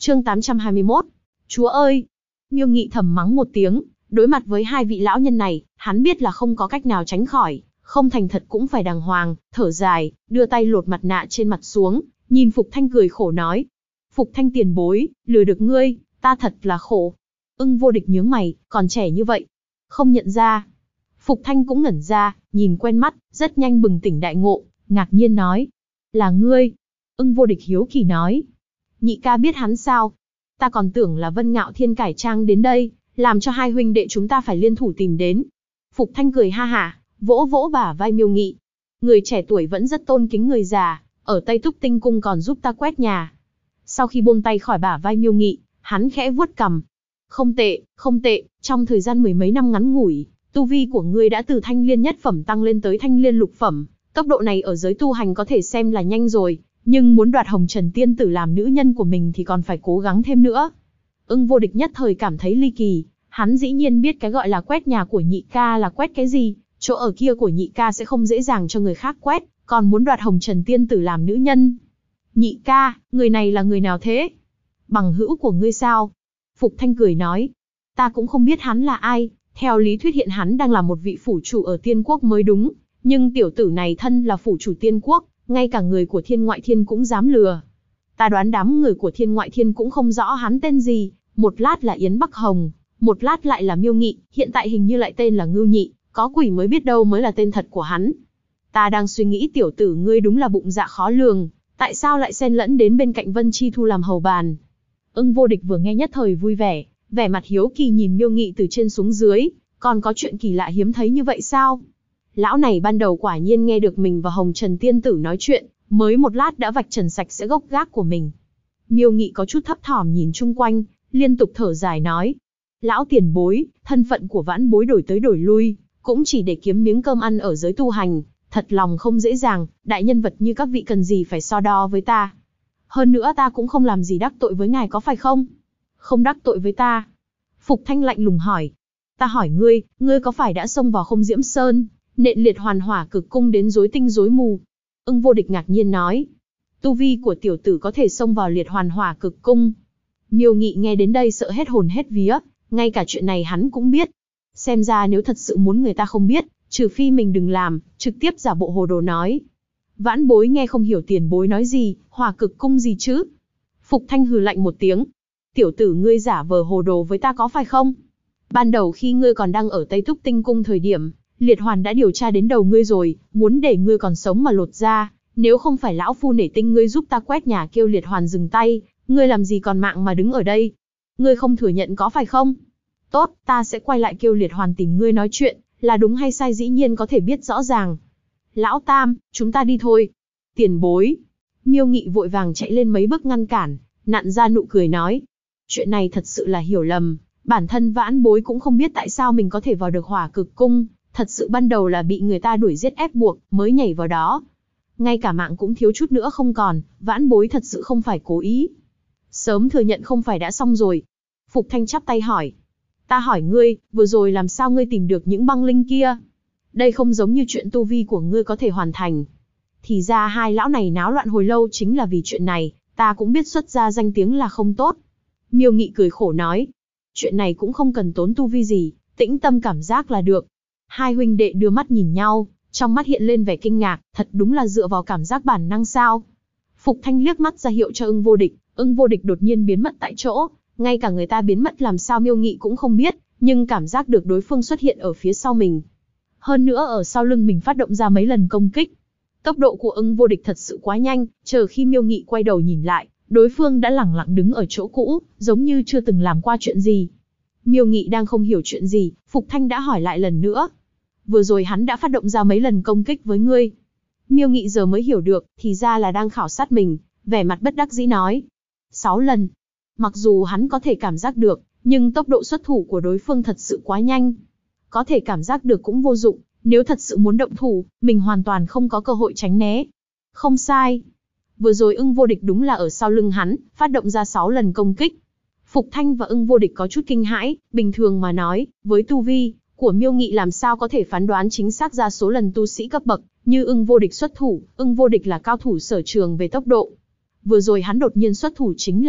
Chương 821. Chúa ơi! Miêu Nghị thầm mắng một tiếng, đối mặt với hai vị lão nhân này, hắn biết là không có cách nào tránh khỏi, không thành thật cũng phải đàng hoàng, thở dài, đưa tay lột mặt nạ trên mặt xuống, nhìn Phục Thanh cười khổ nói. Phục Thanh tiền bối, lừa được ngươi, ta thật là khổ. Ưng Vô Địch nhướng mày, còn trẻ như vậy, không nhận ra. Phục Thanh cũng ngẩn ra, nhìn quen mắt, rất nhanh bừng tỉnh đại ngộ, ngạc nhiên nói. Là ngươi? Ưng Vô Địch hiếu kỳ nói. Nhị ca biết hắn sao? Ta còn tưởng là Vân Ngạo Thiên cải trang đến đây, làm cho hai huynh đệ chúng ta phải liên thủ tìm đến. Phục Thanh cười ha hả, vỗ vỗ bả vai Miêu Nghị. Người trẻ tuổi vẫn rất tôn kính người già, ở Tây Túc Tinh Cung còn giúp ta quét nhà. Sau khi buông tay khỏi bả vai Miêu Nghị, hắn khẽ vuốt cằm. Không tệ, không tệ, trong thời gian mười mấy năm ngắn ngủi, tu vi của ngươi đã từ thanh liên nhất phẩm tăng lên tới thanh liên lục phẩm. Tốc độ này ở giới tu hành có thể xem là nhanh rồi, nhưng muốn đoạt Hồng Trần Tiên Tử làm nữ nhân của mình thì còn phải cố gắng thêm nữa. Ưng Vô Địch nhất thời cảm thấy ly kỳ, hắn dĩ nhiên biết cái gọi là quét nhà của nhị ca là quét cái gì, chỗ ở kia của nhị ca sẽ không dễ dàng cho người khác quét, còn muốn đoạt Hồng Trần Tiên Tử làm nữ nhân. Nhị ca, người này là người nào thế? Bằng hữu của ngươi sao? Phục Thanh cười nói. Ta cũng không biết hắn là ai, theo lý thuyết hiện hắn đang là một vị phủ chủ ở Tiên Quốc mới đúng, nhưng tiểu tử này thân là phủ chủ Tiên Quốc, ngay cả người của Thiên Ngoại Thiên cũng dám lừa. Ta đoán đám người của Thiên Ngoại Thiên cũng không rõ hắn tên gì, một lát là Yến Bắc Hồng, một lát lại là Miêu Nghị, hiện tại hình như lại tên là Ngưu Nhị, có quỷ mới biết đâu mới là tên thật của hắn. Ta đang suy nghĩ tiểu tử ngươi đúng là bụng dạ khó lường, tại sao lại xen lẫn đến bên cạnh Vân Chi Thu làm hầu bàn. Ưng Vô Địch vừa nghe nhất thời vui vẻ, vẻ mặt hiếu kỳ nhìn Miêu Nghị từ trên xuống dưới, còn có chuyện kỳ lạ hiếm thấy như vậy sao? Lão này ban đầu quả nhiên nghe được mình và Hồng Trần Tiên Tử nói chuyện, mới một lát đã vạch trần sạch sẽ gốc gác của mình. Miêu Nghị có chút thấp thỏm nhìn chung quanh, liên tục thở dài nói. Lão tiền bối, thân phận của vãn bối đổi tới đổi lui, cũng chỉ để kiếm miếng cơm ăn ở giới tu hành, thật lòng không dễ dàng, đại nhân vật như các vị cần gì phải so đo với ta. Hơn nữa ta cũng không làm gì đắc tội với ngài có phải không? Không đắc tội với ta. Phục Thanh lạnh lùng hỏi. Ta hỏi ngươi, ngươi có phải đã xông vào Không Diễm Sơn, nện liệt hoàn hỏa cực cung đến rối tinh rối mù? Ưng Vô Địch ngạc nhiên nói. Tu vi của tiểu tử có thể xông vào liệt hoàn hỏa cực cung. Miêu Nghị nghe đến đây sợ hết hồn hết vía, ngay cả chuyện này hắn cũng biết. Xem ra nếu thật sự muốn người ta không biết, trừ phi mình đừng làm, trực tiếp giả bộ hồ đồ nói. Vãn bối nghe không hiểu tiền bối nói gì, hỏa cực cung gì chứ? Phục Thanh hừ lạnh một tiếng. Tiểu tử ngươi giả vờ hồ đồ với ta có phải không? Ban đầu khi ngươi còn đang ở Tây Túc Tinh Cung thời điểm, Liệt Hoàn đã điều tra đến đầu ngươi rồi, muốn để ngươi còn sống mà lột ra. Nếu không phải lão phu nể tinh ngươi giúp ta quét nhà kêu Liệt Hoàn dừng tay, ngươi làm gì còn mạng mà đứng ở đây? Ngươi không thừa nhận có phải không? Tốt, ta sẽ quay lại kêu Liệt Hoàn tìm ngươi nói chuyện, là đúng hay sai dĩ nhiên có thể biết rõ ràng. Lão Tam, chúng ta đi thôi. Tiền bối. Miêu Nghị vội vàng chạy lên mấy bước ngăn cản, nặn ra nụ cười nói. Chuyện này thật sự là hiểu lầm, bản thân vãn bối cũng không biết tại sao mình có thể vào được hỏa cực cung, thật sự ban đầu là bị người ta đuổi giết ép buộc, mới nhảy vào đó. Ngay cả mạng cũng thiếu chút nữa không còn, vãn bối thật sự không phải cố ý. Sớm thừa nhận không phải đã xong rồi. Phục Thanh chắp tay hỏi. Ta hỏi ngươi, vừa rồi làm sao ngươi tìm được những băng linh kia? Đây không giống như chuyện tu vi của ngươi có thể hoàn thành. Thì ra hai lão này náo loạn hồi lâu chính là vì chuyện này, ta cũng biết xuất ra danh tiếng là không tốt. Miêu Nghị cười khổ nói. Chuyện này cũng không cần tốn tu vi gì, tĩnh tâm cảm giác là được. Hai huynh đệ đưa mắt nhìn nhau, trong mắt hiện lên vẻ kinh ngạc, thật đúng là dựa vào cảm giác bản năng sao. Phục Thanh liếc mắt ra hiệu cho Ưng Vô Địch, Ưng Vô Địch đột nhiên biến mất tại chỗ, ngay cả người ta biến mất làm sao Miêu Nghị cũng không biết, nhưng cảm giác được đối phương xuất hiện ở phía sau mình. Hơn nữa ở sau lưng mình phát động ra mấy lần công kích. Tốc độ của Ưng Vô Địch thật sự quá nhanh, chờ khi Miêu Nghị quay đầu nhìn lại, đối phương đã lẳng lặng đứng ở chỗ cũ, giống như chưa từng làm qua chuyện gì. Miêu Nghị đang không hiểu chuyện gì, Phục Thanh đã hỏi lại lần nữa. Vừa rồi hắn đã phát động ra mấy lần công kích với ngươi. Miêu Nghị giờ mới hiểu được, thì ra là đang khảo sát mình, vẻ mặt bất đắc dĩ nói. 6 lần. Mặc dù hắn có thể cảm giác được, nhưng tốc độ xuất thủ của đối phương thật sự quá nhanh. Có thể cảm giác được cũng vô dụng, nếu thật sự muốn động thủ, mình hoàn toàn không có cơ hội tránh né. Không sai. Vừa rồi Ưng Vô Địch đúng là ở sau lưng hắn, phát động ra 6 lần công kích. Phục Thanh và Ưng Vô Địch có chút kinh hãi, bình thường mà nói, với tu vi của Miêu Nghị làm sao có thể phán đoán chính xác ra số lần tu sĩ cấp bậc như Ưng Vô Địch xuất thủ. Ưng Vô Địch là cao thủ sở trường về tốc độ. Vừa rồi hắn đột nhiên xuất thủ chính là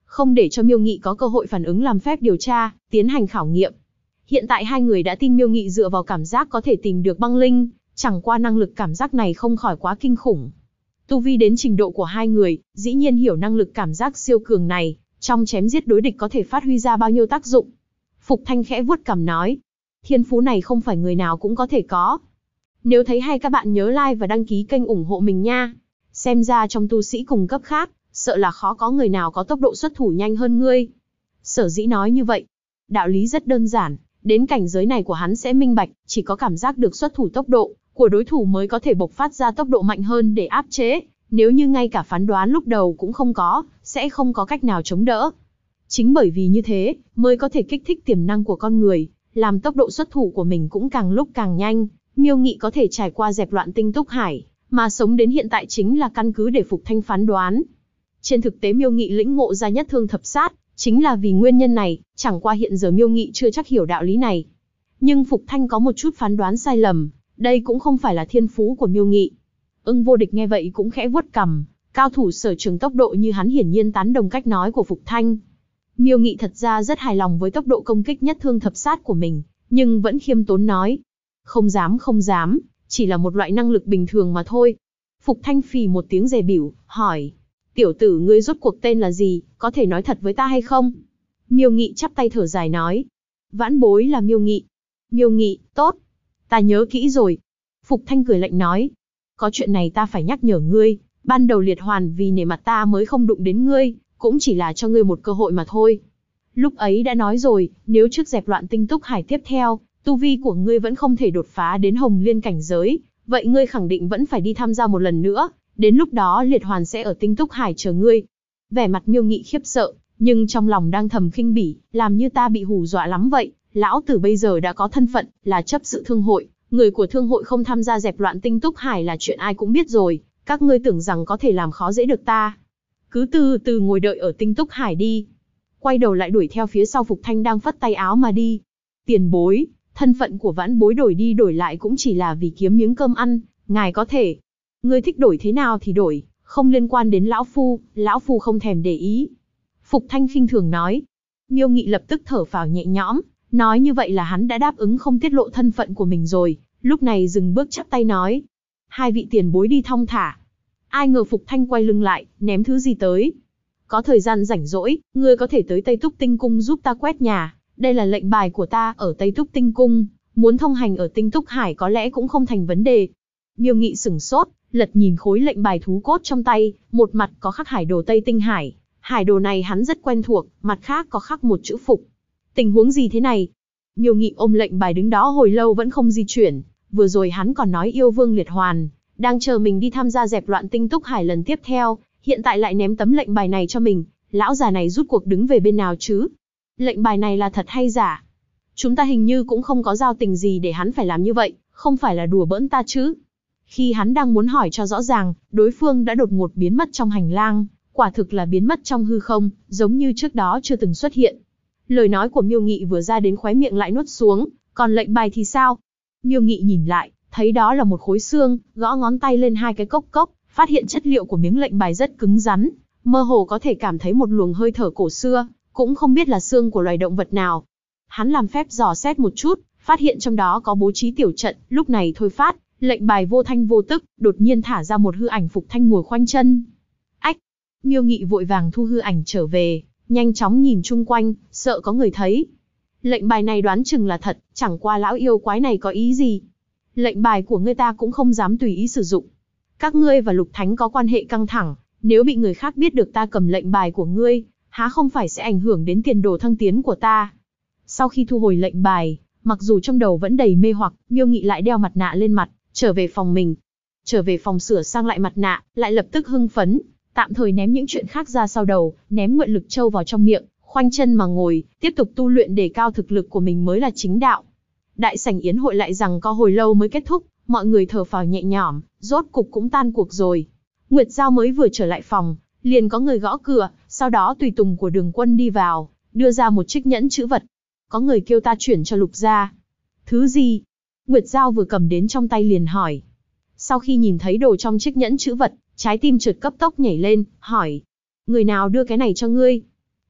không để cho Miêu Nghị có cơ hội phản ứng làm phép điều tra, tiến hành khảo nghiệm. Hiện tại hai người đã tin Miêu Nghị dựa vào cảm giác có thể tìm được băng linh, chẳng qua năng lực cảm giác này không khỏi quá kinh khủng. Tu vi đến trình độ của hai người, dĩ nhiên hiểu năng lực cảm giác siêu cường này, trong chém giết đối địch có thể phát huy ra bao nhiêu tác dụng. Phục Thanh khẽ vuốt cằm nói, thiên phú này không phải người nào cũng có thể có. Nếu thấy hay các bạn nhớ like và đăng ký kênh ủng hộ mình nha. Xem ra trong tu sĩ cùng cấp khác, sợ là khó có người nào có tốc độ xuất thủ nhanh hơn ngươi. Sở dĩ nói như vậy, đạo lý rất đơn giản, đến cảnh giới này của hắn sẽ minh bạch, chỉ có cảm giác được xuất thủ tốc độ của đối thủ mới có thể bộc phát ra tốc độ mạnh hơn để áp chế, nếu như ngay cả phán đoán lúc đầu cũng không có, sẽ không có cách nào chống đỡ. Chính bởi vì như thế, mới có thể kích thích tiềm năng của con người, làm tốc độ xuất thủ của mình cũng càng lúc càng nhanh. Miêu Nghị có thể trải qua dẹp loạn tinh túc hải, mà sống đến hiện tại chính là căn cứ để Phục Thanh phán đoán. Trên thực tế Miêu Nghị lĩnh ngộ ra nhất thương thập sát, chính là vì nguyên nhân này, chẳng qua hiện giờ Miêu Nghị chưa chắc hiểu đạo lý này. Nhưng Phục Thanh có một chút phán đoán sai lầm, đây cũng không phải là thiên phú của Miêu Nghị. Ưng Vô Địch nghe vậy cũng khẽ vuốt cằm, cao thủ sở trường tốc độ như hắn hiển nhiên tán đồng cách nói của Phục Thanh. Miêu Nghị thật ra rất hài lòng với tốc độ công kích nhất thương thập sát của mình, nhưng vẫn khiêm tốn nói. Không dám, chỉ là một loại năng lực bình thường mà thôi. Phục Thanh phì một tiếng dè bỉu, hỏi. Tiểu tử ngươi rốt cuộc tên là gì, có thể nói thật với ta hay không? Miêu Nghị chắp tay thở dài nói. Vãn bối là Miêu Nghị. Miêu Nghị, tốt. Ta nhớ kỹ rồi. Phục Thanh cười lạnh nói. Có chuyện này ta phải nhắc nhở ngươi, ban đầu Liệt Hoàn vì nể mặt ta mới không đụng đến ngươi, cũng chỉ là cho ngươi một cơ hội mà thôi. Lúc ấy đã nói rồi, nếu trước dẹp loạn tinh túc hải tiếp theo, tu vi của ngươi vẫn không thể đột phá đến Hồng Liên cảnh giới, vậy ngươi khẳng định vẫn phải đi tham gia một lần nữa, đến lúc đó Liệt Hoàn sẽ ở tinh túc hải chờ ngươi. Vẻ mặt Miêu Nghị khiếp sợ, nhưng trong lòng đang thầm khinh bỉ, làm như ta bị hù dọa lắm vậy, lão tử bây giờ đã có thân phận, là chấp sự thương hội, người của thương hội không tham gia dẹp loạn tinh túc hải là chuyện ai cũng biết rồi, các ngươi tưởng rằng có thể làm khó dễ được ta. Cứ từ từ ngồi đợi ở tinh túc hải đi. Quay đầu lại đuổi theo phía sau Phục Thanh đang phất tay áo mà đi. Tiền bối, thân phận của vãn bối đổi đi đổi lại cũng chỉ là vì kiếm miếng cơm ăn, ngài có thể. Ngươi thích đổi thế nào thì đổi, không liên quan đến lão phu không thèm để ý. Phục Thanh khinh thường nói. Miêu Nghị lập tức thở phào nhẹ nhõm, nói như vậy là hắn đã đáp ứng không tiết lộ thân phận của mình rồi, lúc này dừng bước chắp tay nói. Hai vị tiền bối đi thong thả. Ai ngờ Phục Thanh quay lưng lại, ném thứ gì tới. Có thời gian rảnh rỗi, ngươi có thể tới Tây Túc Tinh Cung giúp ta quét nhà, đây là lệnh bài của ta ở Tây Túc Tinh Cung, muốn thông hành ở Tinh Túc Hải có lẽ cũng không thành vấn đề. Miêu Nghị sửng sốt, lật nhìn khối lệnh bài thú cốt trong tay, một mặt có khắc hải đồ Tây Tinh Hải, hải đồ này hắn rất quen thuộc, mặt khác có khắc một chữ Phục. Tình huống gì thế này? Miêu Nghị ôm lệnh bài đứng đó hồi lâu vẫn không di chuyển, vừa rồi hắn còn nói yêu vương Liệt Hoàn, đang chờ mình đi tham gia dẹp loạn tinh túc hải lần tiếp theo, hiện tại lại ném tấm lệnh bài này cho mình, lão già này rút cuộc đứng về bên nào chứ? Lệnh bài này là thật hay giả? Chúng ta hình như cũng không có giao tình gì để hắn phải làm như vậy, không phải là đùa bỡn ta chứ? Khi hắn đang muốn hỏi cho rõ ràng, đối phương đã đột ngột biến mất trong hành lang, quả thực là biến mất trong hư không, giống như trước đó chưa từng xuất hiện. Lời nói của Miêu Nghị vừa ra đến khóe miệng lại nuốt xuống, còn lệnh bài thì sao? Miêu Nghị nhìn lại, thấy đó là một khối xương, gõ ngón tay lên hai cái cốc cốc, phát hiện chất liệu của miếng lệnh bài rất cứng rắn, mơ hồ có thể cảm thấy một luồng hơi thở cổ xưa, cũng không biết là xương của loài động vật nào. Hắn làm phép dò xét một chút, phát hiện trong đó có bố trí tiểu trận, lúc này thôi phát, lệnh bài vô thanh vô tức, đột nhiên thả ra một hư ảnh Phục Thanh ngồi khoanh chân. Ách! Miêu Nghị vội vàng thu hư ảnh trở về, nhanh chóng nhìn chung quanh, sợ có người thấy. Lệnh bài này đoán chừng là thật, chẳng qua lão yêu quái này có ý gì? Lệnh bài của ngươi ta cũng không dám tùy ý sử dụng. Các ngươi và Lục Thánh có quan hệ căng thẳng, nếu bị người khác biết được ta cầm lệnh bài của ngươi, há không phải sẽ ảnh hưởng đến tiền đồ thăng tiến của ta? Sau khi thu hồi lệnh bài, mặc dù trong đầu vẫn đầy mê hoặc, Miêu Nghị lại đeo mặt nạ lên mặt, trở về phòng mình. Trở về phòng sửa sang lại mặt nạ, lại lập tức hưng phấn, tạm thời ném những chuyện khác ra sau đầu, ném nguyện lực châu vào trong miệng, khoanh chân mà ngồi, tiếp tục tu luyện để cao thực lực của mình mới là chính đạo. Đại sảnh yến hội lại rằng có hồi lâu mới kết thúc, mọi người thở phào nhẹ nhõm, rốt cục cũng tan cuộc rồi. Nguyệt Giao mới vừa trở lại phòng, liền có người gõ cửa, sau đó tùy tùng của Đường Quân đi vào, đưa ra một chiếc nhẫn chữ vật. Có người kêu ta chuyển cho Lục gia. Thứ gì? Nguyệt Giao vừa cầm đến trong tay liền hỏi. Sau khi nhìn thấy đồ trong chiếc nhẫn chữ vật, trái tim chợt cấp tốc nhảy lên, hỏi. Người nào đưa cái này cho ngươi?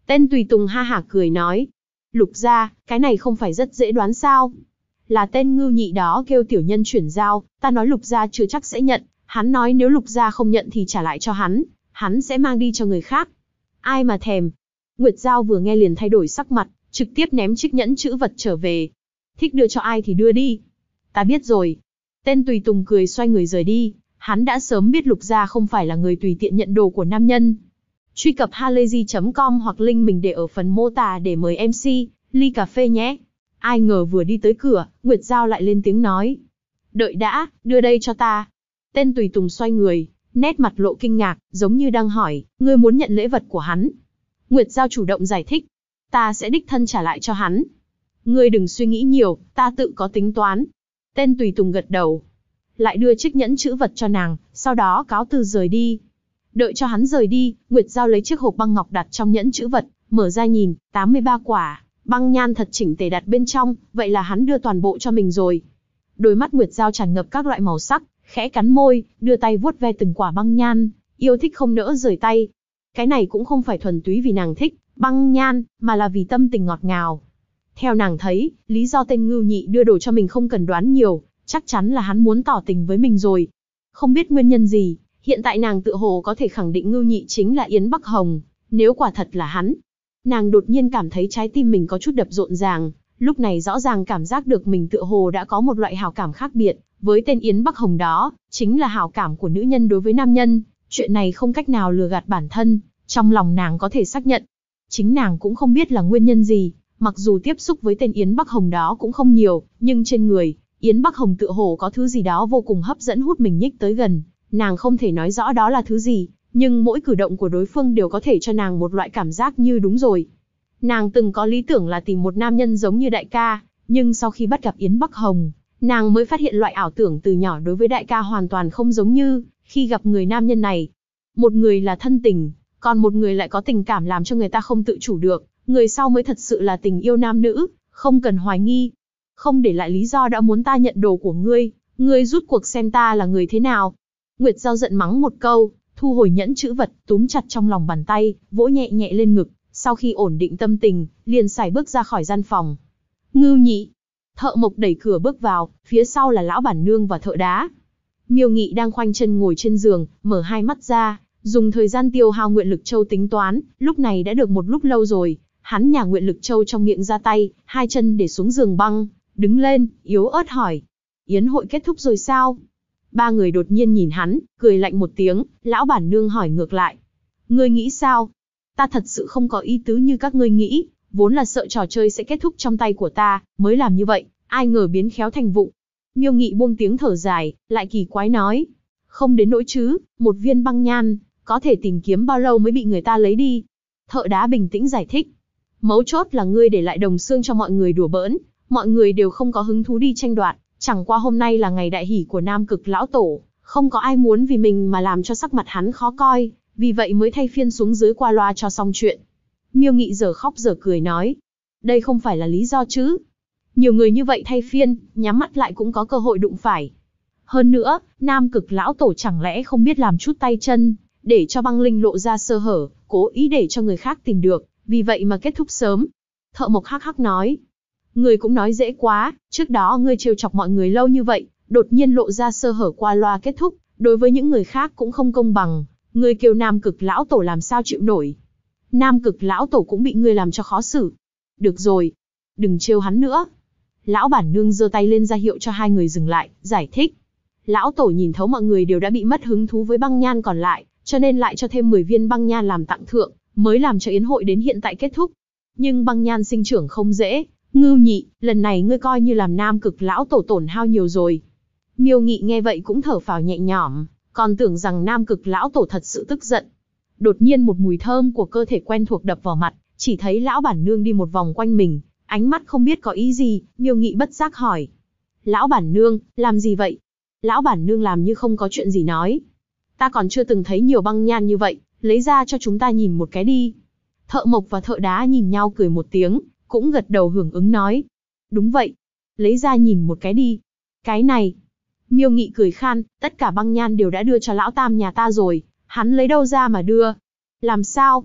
Tên tùy tùng ha hả cười nói. Lục gia, cái này không phải rất dễ đoán sao? Là tên Ngưu Nhị đó kêu tiểu nhân chuyển giao, ta nói Lục gia chưa chắc sẽ nhận, hắn nói nếu Lục gia không nhận thì trả lại cho hắn sẽ mang đi cho người khác. Ai mà thèm. Nguyệt Giao vừa nghe liền thay đổi sắc mặt, trực tiếp ném chiếc nhẫn chữ vật trở về. Thích đưa cho ai thì đưa đi. Ta biết rồi. Tên tùy tùng cười xoay người rời đi, hắn đã sớm biết Lục gia không phải là người tùy tiện nhận đồ của nam nhân. Truy cập halayzi.com hoặc link mình để ở phần mô tả để mời MC, ly cà phê nhé. Ai ngờ vừa đi tới cửa, Nguyệt Giao lại lên tiếng nói. Đợi đã, đưa đây cho ta. Tên tùy tùng xoay người, nét mặt lộ kinh ngạc, giống như đang hỏi, ngươi muốn nhận lễ vật của hắn. Nguyệt Giao chủ động giải thích. Ta sẽ đích thân trả lại cho hắn. Ngươi đừng suy nghĩ nhiều, ta tự có tính toán. Tên tùy tùng gật đầu. Lại đưa chiếc nhẫn chữ vật cho nàng, sau đó cáo từ rời đi. Đợi cho hắn rời đi, Nguyệt Giao lấy chiếc hộp băng ngọc đặt trong nhẫn chữ vật, mở ra nhìn, 83 quả, băng nhan thật chỉnh tề đặt bên trong, vậy là hắn đưa toàn bộ cho mình rồi. Đôi mắt Nguyệt Giao tràn ngập các loại màu sắc, khẽ cắn môi, đưa tay vuốt ve từng quả băng nhan, yêu thích không nỡ rời tay. Cái này cũng không phải thuần túy vì nàng thích băng nhan, mà là vì tâm tình ngọt ngào. Theo nàng thấy, lý do tên Ngưu Nhị đưa đồ cho mình không cần đoán nhiều, chắc chắn là hắn muốn tỏ tình với mình rồi. Không biết nguyên nhân gì, hiện tại nàng tự hồ có thể khẳng định Ngưu Nhị chính là Yến Bắc Hồng, nếu quả thật là hắn. Nàng đột nhiên cảm thấy trái tim mình có chút đập rộn ràng, lúc này rõ ràng cảm giác được mình tựa hồ đã có một loại hảo cảm khác biệt, với tên Yến Bắc Hồng đó, chính là hảo cảm của nữ nhân đối với nam nhân, chuyện này không cách nào lừa gạt bản thân, trong lòng nàng có thể xác nhận. Chính nàng cũng không biết là nguyên nhân gì, mặc dù tiếp xúc với tên Yến Bắc Hồng đó cũng không nhiều, nhưng trên người, Yến Bắc Hồng tựa hồ có thứ gì đó vô cùng hấp dẫn hút mình nhích tới gần, nàng không thể nói rõ đó là thứ gì, nhưng mỗi cử động của đối phương đều có thể cho nàng một loại cảm giác như đúng rồi. Nàng từng có lý tưởng là tìm một nam nhân giống như đại ca, nhưng sau khi bắt gặp Yến Bắc Hồng, nàng mới phát hiện loại ảo tưởng từ nhỏ đối với đại ca hoàn toàn không giống như khi gặp người nam nhân này. Một người là thân tình, còn một người lại có tình cảm làm cho người ta không tự chủ được, người sau mới thật sự là tình yêu nam nữ, không cần hoài nghi. Không để lại lý do đã muốn ta nhận đồ của ngươi rút cuộc xem ta là người thế nào. Nguyệt Giao giận mắng một câu, thu hồi nhẫn chữ vật, túm chặt trong lòng bàn tay, vỗ nhẹ nhẹ lên ngực, sau khi ổn định tâm tình, liền sải bước ra khỏi gian phòng. Ngưu Nhị. Thợ mộc đẩy cửa bước vào, phía sau là lão bản nương và thợ đá. Miêu Nghị đang khoanh chân ngồi trên giường, mở hai mắt ra, dùng thời gian tiêu hao nguyện lực châu tính toán, lúc này đã được một lúc lâu rồi, hắn nhả nguyện lực châu trong miệng ra tay, hai chân để xuống giường băng, đứng lên, yếu ớt hỏi. Yến hội kết thúc rồi sao? Ba người đột nhiên nhìn hắn, cười lạnh một tiếng, lão bản nương hỏi ngược lại. Ngươi nghĩ sao? Ta thật sự không có ý tứ như các ngươi nghĩ, vốn là sợ trò chơi sẽ kết thúc trong tay của ta, mới làm như vậy, ai ngờ biến khéo thành vụng. Miêu Nghị buông tiếng thở dài, lại kỳ quái nói. Không đến nỗi chứ, một viên băng nhan, có thể tìm kiếm bao lâu mới bị người ta lấy đi. Thợ đá bình tĩnh giải thích. Mấu chốt là ngươi để lại đồng xương cho mọi người đùa bỡn, mọi người đều không có hứng thú đi tranh đoạt, chẳng qua hôm nay là ngày đại hỷ của Nam Cực lão tổ, không có ai muốn vì mình mà làm cho sắc mặt hắn khó coi, vì vậy mới thay phiên xuống dưới qua loa cho xong chuyện. Miêu Nghị giờ khóc giờ cười nói. Đây không phải là lý do chứ. Nhiều người như vậy thay phiên, nhắm mắt lại cũng có cơ hội đụng phải. Hơn nữa, Nam Cực lão tổ chẳng lẽ không biết làm chút tay chân, để cho băng linh lộ ra sơ hở, cố ý để cho người khác tìm được, vì vậy mà kết thúc sớm. Thợ mộc hắc hắc nói. Ngươi cũng nói dễ quá, trước đó ngươi trêu chọc mọi người lâu như vậy, đột nhiên lộ ra sơ hở qua loa kết thúc, đối với những người khác cũng không công bằng, ngươi kêu Nam Cực lão tổ làm sao chịu nổi. Nam Cực lão tổ cũng bị ngươi làm cho khó xử. Được rồi, đừng trêu hắn nữa. Lão bản nương giơ tay lên ra hiệu cho hai người dừng lại, giải thích. Lão tổ nhìn thấu mọi người đều đã bị mất hứng thú với băng nhan còn lại, cho nên lại cho thêm 10 viên băng nhan làm tặng thưởng, mới làm cho yến hội đến hiện tại kết thúc. Nhưng băng nhan sinh trưởng không dễ, Ngưu Nhị, lần này ngươi coi như làm Nam Cực lão tổ tổn hao nhiều rồi. Miêu Nghị nghe vậy cũng thở phào nhẹ nhõm, còn tưởng rằng Nam Cực lão tổ thật sự tức giận. Đột nhiên một mùi thơm của cơ thể quen thuộc đập vào mặt, chỉ thấy lão bản nương đi một vòng quanh mình, ánh mắt không biết có ý gì, Miêu Nghị bất giác hỏi. Lão bản nương, làm gì vậy? Lão bản nương làm như không có chuyện gì nói. Ta còn chưa từng thấy nhiều băng nhan như vậy, lấy ra cho chúng ta nhìn một cái đi. Thợ mộc và thợ đá nhìn nhau cười một tiếng, cũng gật đầu hưởng ứng nói. Đúng vậy, lấy ra nhìn một cái đi. Cái này. Miêu Nghị cười khan, tất cả băng nhan đều đã đưa cho lão tam nhà ta rồi, hắn lấy đâu ra mà đưa? Làm sao?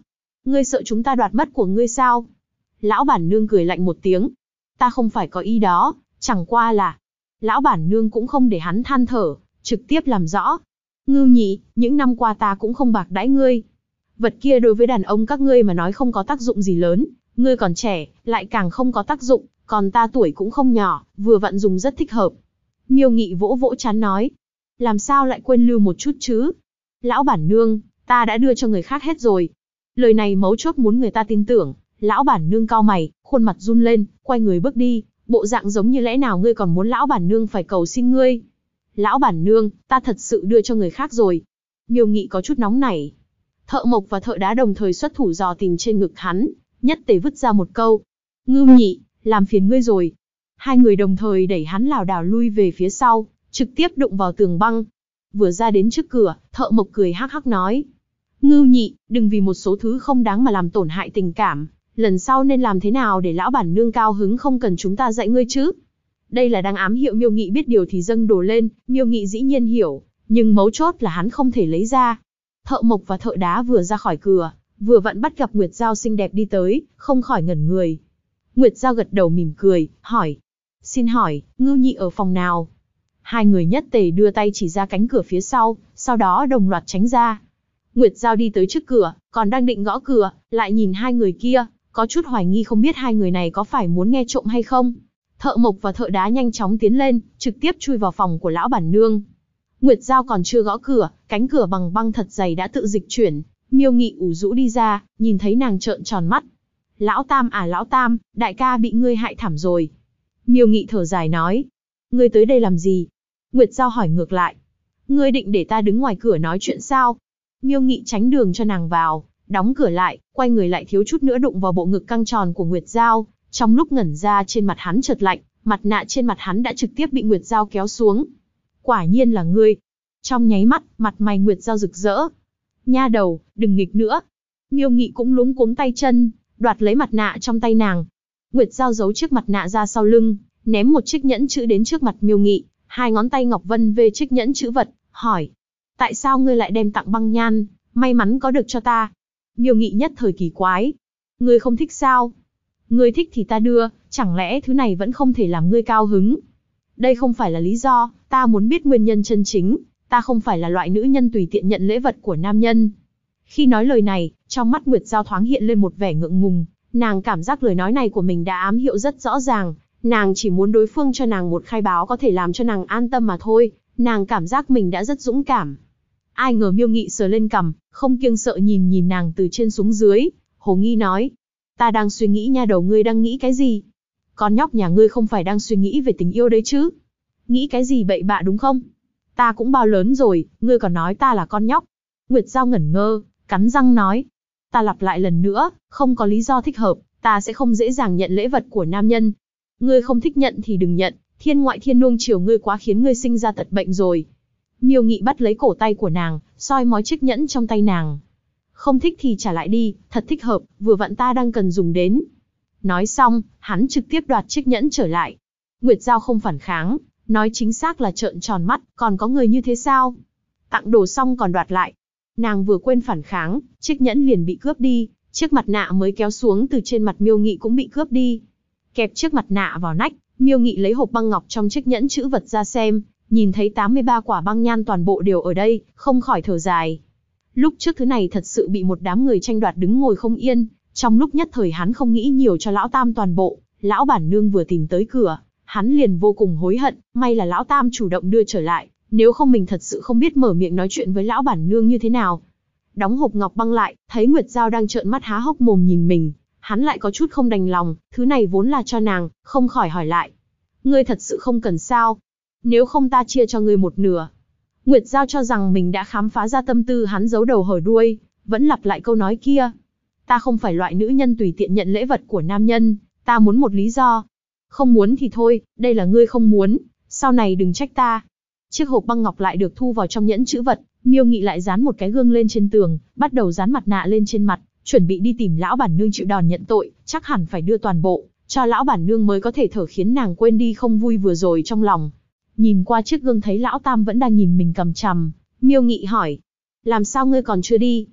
Ngươi sợ chúng ta đoạt mất của ngươi sao? Lão bản nương cười lạnh một tiếng. Ta không phải có ý đó, chẳng qua là... Lão bản nương cũng không để hắn than thở, trực tiếp làm rõ. Ngưu Nhị, những năm qua ta cũng không bạc đãi ngươi. Vật kia đối với đàn ông các ngươi mà nói không có tác dụng gì lớn, ngươi còn trẻ, lại càng không có tác dụng, còn ta tuổi cũng không nhỏ, vừa vặn dùng rất thích hợp. Miêu Nghị vỗ vỗ trán nói. Làm sao lại quên lưu một chút chứ? Lão bản nương, ta đã đưa cho người khác hết rồi. Lời này mấu chốt muốn người ta tin tưởng. Lão bản nương cau mày, khuôn mặt run lên, quay người bước đi, bộ dạng giống như lẽ nào ngươi còn muốn lão bản nương phải cầu xin ngươi. Lão bản nương, ta thật sự đưa cho người khác rồi. Miêu Nghị có chút nóng nảy. Thợ mộc và thợ đá đồng thời xuất thủ dò tìm trên ngực hắn, nhất tề vứt ra một câu. Ngưu Nhị, làm phiền ngươi rồi. Hai người đồng thời đẩy hắn lảo đảo lui về phía sau, trực tiếp đụng vào tường băng. Vừa ra đến trước cửa, thợ mộc cười hắc hắc nói. Ngưu Nhị, đừng vì một số thứ không đáng mà làm tổn hại tình cảm. Lần sau nên làm thế nào để lão bản nương cao hứng không cần chúng ta dạy ngươi chứ? Đây là đang ám hiệu Miêu Nghị biết điều thì dâng đổ lên, Miêu Nghị dĩ nhiên hiểu, nhưng mấu chốt là hắn không thể lấy ra. Thợ mộc và thợ đá vừa ra khỏi cửa, vừa vặn bắt gặp Nguyệt Giao xinh đẹp đi tới, không khỏi ngẩn người. Nguyệt Giao gật đầu mỉm cười, hỏi. Xin hỏi, Ngưu Nhị ở phòng nào? Hai người nhất tề đưa tay chỉ ra cánh cửa phía sau đó đồng loạt tránh ra. Nguyệt Giao đi tới trước cửa, còn đang định gõ cửa, lại nhìn hai người kia, có chút hoài nghi không biết hai người này có phải muốn nghe trộm hay không. Thợ mộc và thợ đá nhanh chóng tiến lên, trực tiếp chui vào phòng của lão bản nương. Nguyệt Giao còn chưa gõ cửa, cánh cửa bằng băng thật dày đã tự dịch chuyển. Miêu Nghị ủ rũ đi ra, nhìn thấy nàng trợn tròn mắt. Lão Tam à lão Tam, đại ca bị ngươi hại thảm rồi. Miêu Nghị thở dài nói. Ngươi tới đây làm gì? Nguyệt Giao hỏi ngược lại. Ngươi định để ta đứng ngoài cửa nói chuyện sao? Miêu Nghị tránh đường cho nàng vào, đóng cửa lại, quay người lại thiếu chút nữa đụng vào bộ ngực căng tròn của Nguyệt Giao. Trong lúc ngẩn ra trên mặt hắn chợt lạnh, mặt nạ trên mặt hắn đã trực tiếp bị Nguyệt Giao kéo xuống. Quả nhiên là ngươi. Trong nháy mắt, mặt mày Nguyệt Giao rực rỡ. Nha đầu, đừng nghịch nữa. Miêu Nghị cũng luống cuống tay chân, đoạt lấy mặt nạ trong tay nàng. Nguyệt Giao giấu chiếc mặt nạ ra sau lưng, ném một chiếc nhẫn chữ đến trước mặt Miêu Nghị, hai ngón tay ngọc vân về chiếc nhẫn chữ vật, hỏi. Tại sao ngươi lại đem tặng băng nhan, may mắn có được cho ta? Miêu Nghị nhất thời kỳ quái. Ngươi không thích sao? Ngươi thích thì ta đưa, chẳng lẽ thứ này vẫn không thể làm ngươi cao hứng? Đây không phải là lý do, ta muốn biết nguyên nhân chân chính, ta không phải là loại nữ nhân tùy tiện nhận lễ vật của nam nhân. Khi nói lời này, trong mắt Nguyệt Giao thoáng hiện lên một vẻ ngượng ngùng, nàng cảm giác lời nói này của mình đã ám hiệu rất rõ ràng, nàng chỉ muốn đối phương cho nàng một khai báo có thể làm cho nàng an tâm mà thôi, nàng cảm giác mình đã rất dũng cảm. Ai ngờ Miêu Nghị sờ lên cằm, không kiêng sợ nhìn nàng từ trên xuống dưới, hồ nghi nói. Ta đang suy nghĩ nha đầu ngươi đang nghĩ cái gì? Con nhóc nhà ngươi không phải đang suy nghĩ về tình yêu đấy chứ? Nghĩ cái gì bậy bạ đúng không? Ta cũng bao lớn rồi, ngươi còn nói ta là con nhóc. Nguyệt Giao ngẩn ngơ, cắn răng nói. Ta lặp lại lần nữa, không có lý do thích hợp, ta sẽ không dễ dàng nhận lễ vật của nam nhân. Ngươi không thích nhận thì đừng nhận, thiên ngoại thiên nuông chiều ngươi quá khiến ngươi sinh ra tật bệnh rồi. Miêu Nghị bắt lấy cổ tay của nàng, soi mói chiếc nhẫn trong tay nàng. Không thích thì trả lại đi, thật thích hợp, vừa vặn ta đang cần dùng đến. Nói xong, hắn trực tiếp đoạt chiếc nhẫn trở lại. Nguyệt Giao không phản kháng, nói chính xác là trợn tròn mắt, còn có người như thế sao? Tặng đồ xong còn đoạt lại. Nàng vừa quên phản kháng, chiếc nhẫn liền bị cướp đi, chiếc mặt nạ mới kéo xuống từ trên mặt Miêu Nghị cũng bị cướp đi. Kẹp chiếc mặt nạ vào nách, Miêu Nghị lấy hộp băng ngọc trong chiếc nhẫn chữ vật ra xem, nhìn thấy 83 quả băng nhan toàn bộ đều ở đây, không khỏi thở dài. Lúc trước thứ này thật sự bị một đám người tranh đoạt đứng ngồi không yên, trong lúc nhất thời hắn không nghĩ nhiều cho lão Tam toàn bộ, lão bản nương vừa tìm tới cửa, hắn liền vô cùng hối hận, may là lão Tam chủ động đưa trở lại, nếu không mình thật sự không biết mở miệng nói chuyện với lão bản nương như thế nào. Đóng hộp ngọc băng lại, thấy Nguyệt Giao đang trợn mắt há hốc mồm nhìn mình, hắn lại có chút không đành lòng, thứ này vốn là cho nàng, không khỏi hỏi lại. Ngươi thật sự không cần sao? Nếu không ta chia cho ngươi một nửa. Nguyệt Giao cho rằng mình đã khám phá ra tâm tư hắn giấu đầu hở đuôi, vẫn lặp lại câu nói kia. Ta không phải loại nữ nhân tùy tiện nhận lễ vật của nam nhân, ta muốn một lý do. Không muốn thì thôi, đây là ngươi không muốn, sau này đừng trách ta. Chiếc hộp băng ngọc lại được thu vào trong nhẫn chữ vật, Miêu Nghị lại dán một cái gương lên trên tường, bắt đầu dán mặt nạ lên trên mặt, chuẩn bị đi tìm lão bản nương chịu đòn nhận tội, chắc hẳn phải đưa toàn bộ, cho lão bản nương mới có thể thở khiến nàng quên đi không vui vừa rồi trong lòng. Nhìn qua chiếc gương thấy lão Tam vẫn đang nhìn mình cằm chằm, Miêu Nghị hỏi. Làm sao ngươi còn chưa đi?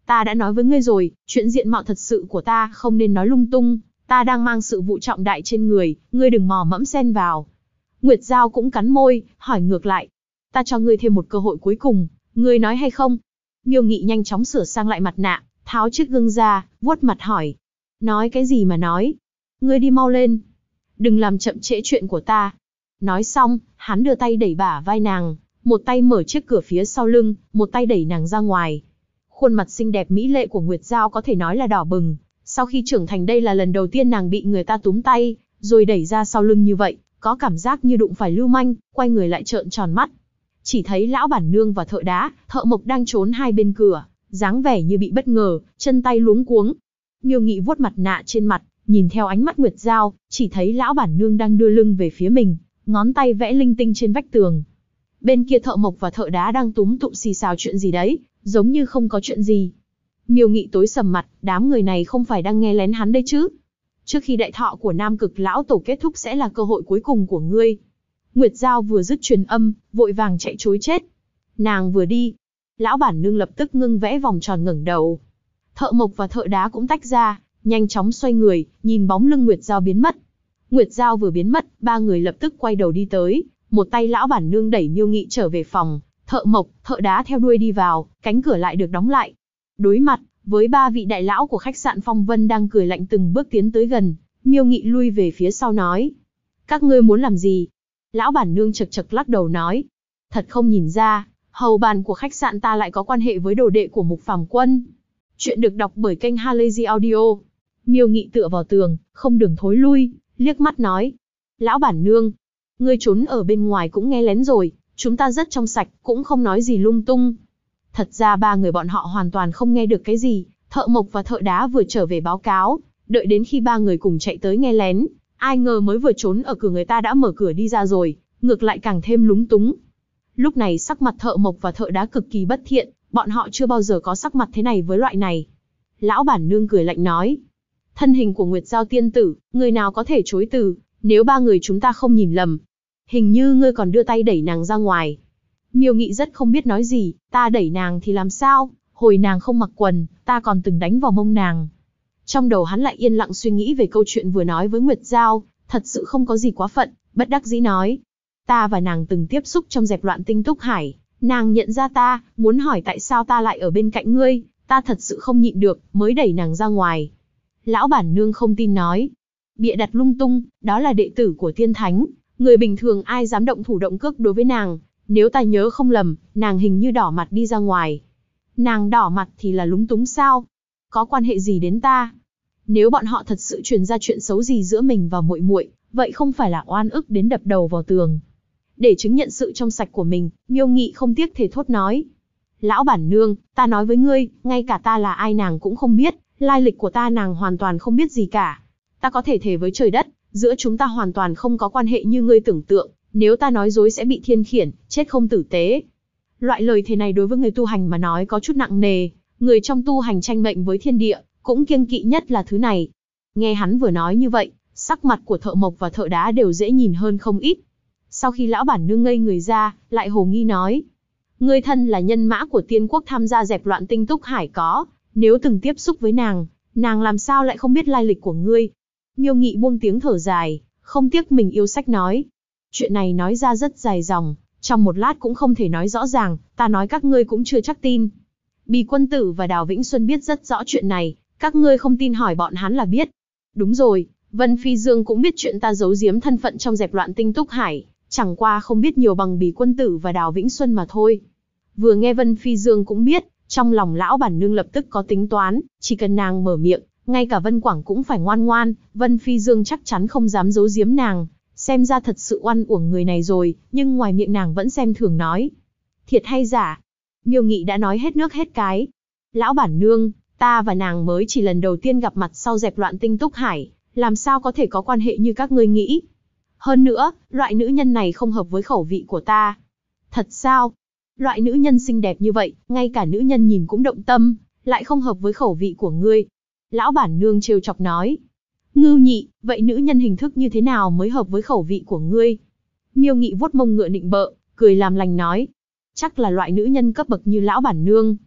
Ta đã nói với ngươi rồi, chuyện diện mạo thật sự của ta không nên nói lung tung, ta đang mang sự vụ trọng đại trên người, ngươi đừng mò mẫm xen vào. Nguyệt Giao cũng cắn môi, hỏi ngược lại. Ta cho ngươi thêm một cơ hội cuối cùng, ngươi nói hay không? Miêu Nghị nhanh chóng sửa sang lại mặt nạ, tháo chiếc gương ra, vuốt mặt hỏi. Nói cái gì mà nói? Ngươi đi mau lên. Đừng làm chậm trễ chuyện của ta. Nói xong, hắn đưa tay đẩy bả vai nàng, một tay mở chiếc cửa phía sau lưng, một tay đẩy nàng ra ngoài. Khuôn mặt xinh đẹp mỹ lệ của Nguyệt Giao có thể nói là đỏ bừng. Sau khi trưởng thành đây là lần đầu tiên nàng bị người ta túm tay, rồi đẩy ra sau lưng như vậy, có cảm giác như đụng phải lưu manh, quay người lại trợn tròn mắt. Chỉ thấy lão bản nương và thợ đá, thợ mộc đang trốn hai bên cửa, dáng vẻ như bị bất ngờ, chân tay luống cuống. Miêu Nghị vuốt mặt nạ trên mặt, nhìn theo ánh mắt Nguyệt Giao, chỉ thấy lão bản nương đang đưa lưng về phía mình, ngón tay vẽ linh tinh trên vách tường. Bên kia thợ mộc và thợ đá đang túm tụm xì xào chuyện gì đấy, giống như không có chuyện gì. Miêu Nghị tối sầm mặt, đám người này không phải đang nghe lén hắn đây chứ? Trước khi đại thọ của Nam Cực lão tổ kết thúc sẽ là cơ hội cuối cùng của ngươi. Nguyệt Giao vừa dứt truyền âm, vội vàng chạy trối chết. Nàng vừa đi, lão bản nương lập tức ngưng vẽ vòng tròn ngẩng đầu. Thợ mộc và thợ đá cũng tách ra, nhanh chóng xoay người, nhìn bóng lưng Nguyệt Giao biến mất. Nguyệt Giao vừa biến mất, ba người lập tức quay đầu đi tới, một tay lão bản nương đẩy Miêu Nghị trở về phòng, thợ mộc, thợ đá theo đuôi đi vào, cánh cửa lại được đóng lại. Đối mặt với ba vị đại lão của khách sạn Phong Vân đang cười lạnh từng bước tiến tới gần, Miêu Nghị lui về phía sau nói. Các ngươi muốn làm gì? Lão bản nương chật chật lắc đầu nói. Thật không nhìn ra, hầu bàn của khách sạn ta lại có quan hệ với đồ đệ của Mục Phàm Quân. Chuyện được đọc bởi kênh Halazy Audio. Miêu Nghị tựa vào tường, không đường thối lui, liếc mắt nói. Lão bản nương, ngươi trốn ở bên ngoài cũng nghe lén rồi, chúng ta rất trong sạch, cũng không nói gì lung tung. Thật ra ba người bọn họ hoàn toàn không nghe được cái gì, thợ mộc và thợ đá vừa trở về báo cáo, đợi đến khi ba người cùng chạy tới nghe lén, ai ngờ mới vừa trốn ở cửa người ta đã mở cửa đi ra rồi, ngược lại càng thêm lúng túng. Lúc này sắc mặt thợ mộc và thợ đá cực kỳ bất thiện, bọn họ chưa bao giờ có sắc mặt thế này với loại này. Lão bản nương cười lạnh nói. Thân hình của Nguyệt Giao tiên tử, người nào có thể chối từ, nếu ba người chúng ta không nhìn lầm. Hình như ngươi còn đưa tay đẩy nàng ra ngoài. Miêu Nghị rất không biết nói gì, ta đẩy nàng thì làm sao, hồi nàng không mặc quần, ta còn từng đánh vào mông nàng. Trong đầu hắn lại yên lặng suy nghĩ về câu chuyện vừa nói với Nguyệt Giao, thật sự không có gì quá phận, bất đắc dĩ nói. Ta và nàng từng tiếp xúc trong dẹp loạn tinh túc hải, nàng nhận ra ta, muốn hỏi tại sao ta lại ở bên cạnh ngươi, ta thật sự không nhịn được, mới đẩy nàng ra ngoài. Lão bản nương không tin nói. Bịa đặt lung tung, đó là đệ tử của tiên thánh, người bình thường ai dám động thủ động cước đối với nàng, nếu ta nhớ không lầm, nàng hình như đỏ mặt đi ra ngoài. Nàng đỏ mặt thì là lúng túng sao? Có quan hệ gì đến ta? Nếu bọn họ thật sự truyền ra chuyện xấu gì giữa mình và muội muội, vậy không phải là oan ức đến đập đầu vào tường. Để chứng nhận sự trong sạch của mình, Miêu Nghị không tiếc thề thốt nói. Lão bản nương, ta nói với ngươi, ngay cả ta là ai nàng cũng không biết, lai lịch của ta nàng hoàn toàn không biết gì cả. Ta có thể thề với trời đất, giữa chúng ta hoàn toàn không có quan hệ như ngươi tưởng tượng, nếu ta nói dối sẽ bị thiên khiển, chết không tử tế. Loại lời thề này đối với người tu hành mà nói có chút nặng nề, người trong tu hành tranh mệnh với thiên địa, cũng kiêng kỵ nhất là thứ này. Nghe hắn vừa nói như vậy, sắc mặt của thợ mộc và thợ đá đều dễ nhìn hơn không ít. Sau khi lão bản nương ngây người ra, lại hồ nghi nói. Ngươi thân là nhân mã của tiên quốc tham gia dẹp loạn tinh túc hải có, nếu từng tiếp xúc với nàng, nàng làm sao lại không biết lai lịch của ngươi? Miêu Nghị buông tiếng thở dài, không tiếc mình yêu sách nói. Chuyện này nói ra rất dài dòng, trong một lát cũng không thể nói rõ ràng, ta nói các ngươi cũng chưa chắc tin. Bì Quân Tử và Đào Vĩnh Xuân biết rất rõ chuyện này, các ngươi không tin hỏi bọn hắn là biết. Đúng rồi, Vân Phi Dương cũng biết chuyện ta giấu giếm thân phận trong dẹp loạn tinh túc hải, chẳng qua không biết nhiều bằng Bì Quân Tử và Đào Vĩnh Xuân mà thôi. Vừa nghe Vân Phi Dương cũng biết, trong lòng lão bản nương lập tức có tính toán, chỉ cần nàng mở miệng, ngay cả Vân Quảng cũng phải ngoan ngoan, Vân Phi Dương chắc chắn không dám giấu giếm nàng. Xem ra thật sự oan uổng người này rồi, nhưng ngoài miệng nàng vẫn xem thường nói. Thiệt hay giả? Miêu Nghị đã nói hết nước hết cái. Lão bản nương, ta và nàng mới chỉ lần đầu tiên gặp mặt sau dẹp loạn tinh túc hải, làm sao có thể có quan hệ như các ngươi nghĩ? Hơn nữa, loại nữ nhân này không hợp với khẩu vị của ta. Thật sao? Loại nữ nhân xinh đẹp như vậy, ngay cả nữ nhân nhìn cũng động tâm, lại không hợp với khẩu vị của ngươi. Lão bản nương trêu chọc nói. Ngưu Nhị, vậy nữ nhân hình thức như thế nào mới hợp với khẩu vị của ngươi? Miêu Nghị vuốt mông ngựa nịnh bợ, cười làm lành nói. Chắc là loại nữ nhân cấp bậc như lão bản nương.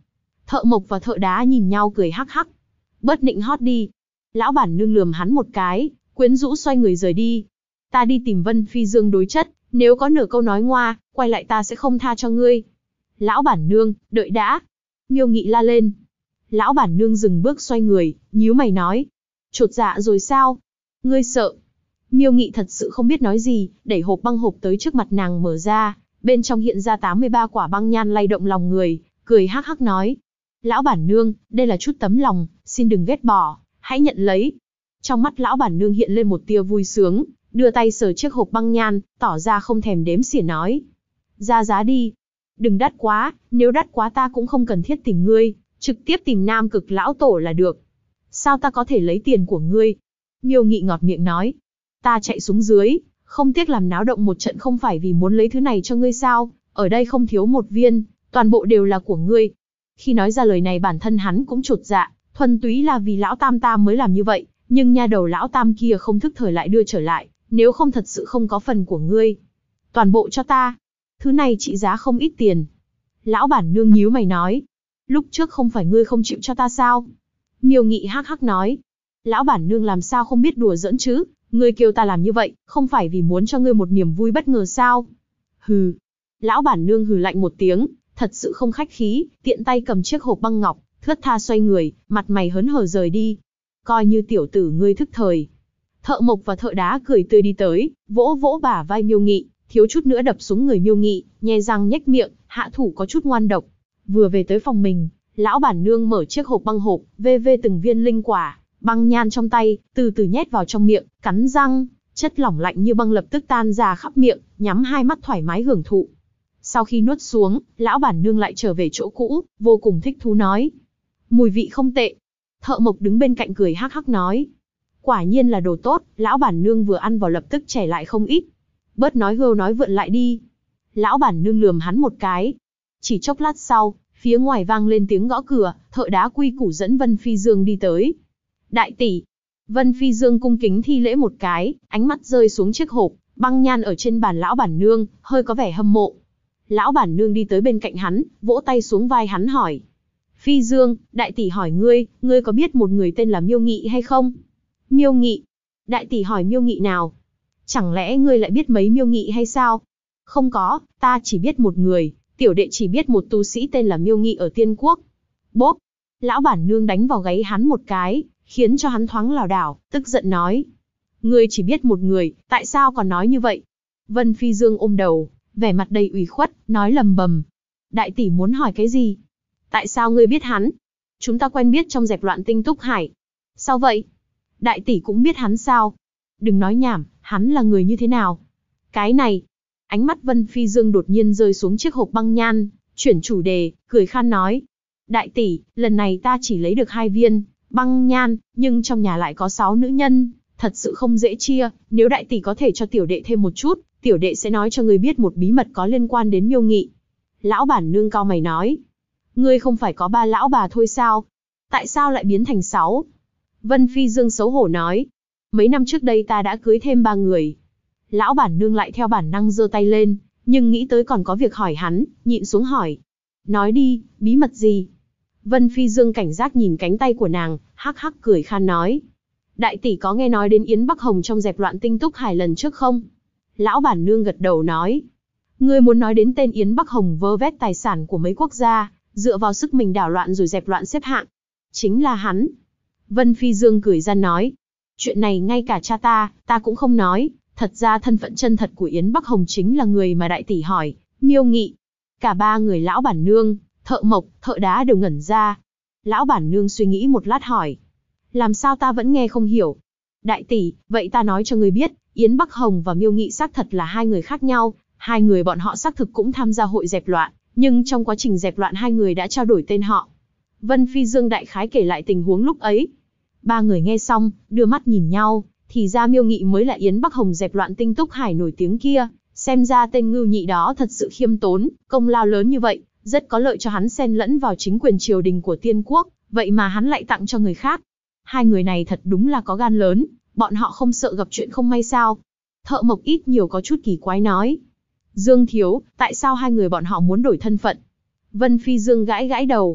Thợ mộc và thợ đá nhìn nhau cười hắc hắc. Bớt nịnh hót đi. Lão bản nương lườm hắn một cái, quyến rũ xoay người rời đi. Ta đi tìm Vân Phi Dương đối chất, nếu có nửa câu nói ngoa, quay lại ta sẽ không tha cho ngươi. Lão bản nương, đợi đã. Miêu Nghị la lên. Lão bản nương dừng bước xoay người, nhíu mày nói. Chột dạ rồi sao? Ngươi sợ? Miêu Nghị thật sự không biết nói gì, đẩy hộp băng hộp tới trước mặt nàng mở ra, bên trong hiện ra 83 quả băng nhan lay động lòng người, cười hắc hắc nói. Lão bản nương, đây là chút tấm lòng, xin đừng ghét bỏ, hãy nhận lấy. Trong mắt lão bản nương hiện lên một tia vui sướng, đưa tay sờ chiếc hộp băng nhan, tỏ ra không thèm đếm xỉa nói. Ra giá đi. Đừng đắt quá, nếu đắt quá ta cũng không cần thiết tìm ngươi, trực tiếp tìm Nam Cực lão tổ là được. Sao ta có thể lấy tiền của ngươi? Miêu Nghị ngọt miệng nói. Ta chạy xuống dưới, không tiếc làm náo động một trận không phải vì muốn lấy thứ này cho ngươi sao, ở đây không thiếu một viên, toàn bộ đều là của ngươi. Khi nói ra lời này bản thân hắn cũng chột dạ, thuần túy là vì lão tam ta mới làm như vậy, nhưng nha đầu lão tam kia không thức thời lại đưa trở lại, nếu không thật sự không có phần của ngươi. Toàn bộ cho ta. Thứ này trị giá không ít tiền. Lão bản nương nhíu mày nói. Lúc trước không phải ngươi không chịu cho ta sao? Miêu Nghị hắc hắc nói. Lão bản nương làm sao không biết đùa giỡn chứ? Ngươi kêu ta làm như vậy, không phải vì muốn cho ngươi một niềm vui bất ngờ sao? Hừ. Lão bản nương hừ lạnh một tiếng, thật sự không khách khí, tiện tay cầm chiếc hộp băng ngọc, thướt tha xoay người, mặt mày hớn hở rời đi. Coi như tiểu tử ngươi thức thời. Thợ mộc và thợ đá cười tươi đi tới, vỗ vỗ bả vai Miêu Nghị, thiếu chút nữa đập xuống người Miêu Nghị, nhe răng nhếch miệng, hạ thủ có chút ngoan độc. Vừa về tới phòng mình, lão bản nương mở chiếc hộp băng hộp, vê từng viên linh quả, băng nhan trong tay, từ từ nhét vào trong miệng, cắn răng, chất lỏng lạnh như băng lập tức tan ra khắp miệng, nhắm hai mắt thoải mái hưởng thụ. Sau khi nuốt xuống, lão bản nương lại trở về chỗ cũ, vô cùng thích thú nói. Mùi vị không tệ. Thợ mộc đứng bên cạnh cười hắc hắc nói. Quả nhiên là đồ tốt, lão bản nương vừa ăn vào lập tức trẻ lại không ít. Bớt nói hưu nói vượn lại đi. Lão bản nương lườm hắn một cái. Chỉ chốc lát sau, phía ngoài vang lên tiếng gõ cửa, thợ đá quy củ dẫn Vân Phi Dương đi tới. Đại tỷ. Vân Phi Dương cung kính thi lễ một cái, ánh mắt rơi xuống chiếc hộp, băng nhan ở trên bàn lão bản nương, hơi có vẻ hâm mộ. Lão bản nương đi tới bên cạnh hắn, vỗ tay xuống vai hắn hỏi. Phi Dương, đại tỷ hỏi ngươi có biết một người tên là Miêu Nghị hay không? Miêu Nghị? Đại tỷ hỏi Miêu Nghị nào? Chẳng lẽ ngươi lại biết mấy Miêu Nghị hay sao? Không có, ta chỉ biết một người, tiểu đệ chỉ biết một tu sĩ tên là Miêu Nghị ở Tiên Quốc. Bốp! Lão bản nương đánh vào gáy hắn một cái, khiến cho hắn thoáng lảo đảo, tức giận nói. Ngươi chỉ biết một người, tại sao còn nói như vậy? Vân Phi Dương ôm đầu, vẻ mặt đầy ủy khuất, nói lầm bầm. Đại tỷ muốn hỏi cái gì? Tại sao ngươi biết hắn? Chúng ta quen biết trong dẹp loạn Tinh Túc Hải. Sao vậy? Đại tỷ cũng biết hắn sao? Đừng nói nhảm, hắn là người như thế nào? Cái này. Ánh mắt Vân Phi Dương đột nhiên rơi xuống chiếc hộp băng nhan, chuyển chủ đề, cười khan nói. Đại tỷ, lần này ta chỉ lấy được 2 viên băng nhan, nhưng trong nhà lại có 6 nữ nhân, thật sự không dễ chia, nếu đại tỷ có thể cho tiểu đệ thêm một chút, tiểu đệ sẽ nói cho ngươi biết một bí mật có liên quan đến Miêu Nghị. Lão bản nương cau mày nói. Ngươi không phải có 3 lão bà thôi sao? Tại sao lại biến thành 6? Vân Phi Dương xấu hổ nói. Mấy năm trước đây ta đã cưới thêm 3 người. Lão bản nương lại theo bản năng giơ tay lên, nhưng nghĩ tới còn có việc hỏi hắn, nhịn xuống hỏi. Nói đi, bí mật gì? Vân Phi Dương cảnh giác nhìn cánh tay của nàng, hắc hắc cười khan nói. Đại tỷ có nghe nói đến Yến Bắc Hồng trong dẹp loạn Tinh Túc Hải lần trước không? Lão bản nương gật đầu nói. Ngươi muốn nói đến tên Yến Bắc Hồng vơ vét tài sản của mấy quốc gia, dựa vào sức mình đảo loạn rồi dẹp loạn xếp hạng. Chính là hắn. Vân Phi Dương cười ra nói. Chuyện này ngay cả cha ta cũng không nói. Thật ra thân phận chân thật của Yến Bắc Hồng chính là người mà đại tỷ hỏi, Miêu Nghị. Cả 3 người lão bản nương, thợ mộc, thợ đá đều ngẩn ra. Lão bản nương suy nghĩ một lát hỏi. Làm sao ta vẫn nghe không hiểu? Đại tỷ, vậy ta nói cho ngươi biết, Yến Bắc Hồng và Miêu Nghị xác thật là 2 người khác nhau. 2 người bọn họ xác thực cũng tham gia hội dẹp loạn, nhưng trong quá trình dẹp loạn 2 người đã trao đổi tên họ. Vân Phi Dương đại khái kể lại tình huống lúc ấy. 3 người nghe xong, đưa mắt nhìn nhau, thì ra Miêu Nghị mới là Yến Bắc Hồng dẹp loạn Tinh Túc Hải nổi tiếng kia. Xem ra tên Ngưu Nhị đó thật sự khiêm tốn, công lao lớn như vậy, rất có lợi cho hắn xen lẫn vào chính quyền triều đình của Tiên Quốc, vậy mà hắn lại tặng cho người khác. 2 người này thật đúng là có gan lớn, bọn họ không sợ gặp chuyện không may sao? Thợ mộc ít nhiều có chút kỳ quái nói. Dương thiếu, tại sao 2 người bọn họ muốn đổi thân phận? Vân Phi Dương gãi gãi đầu.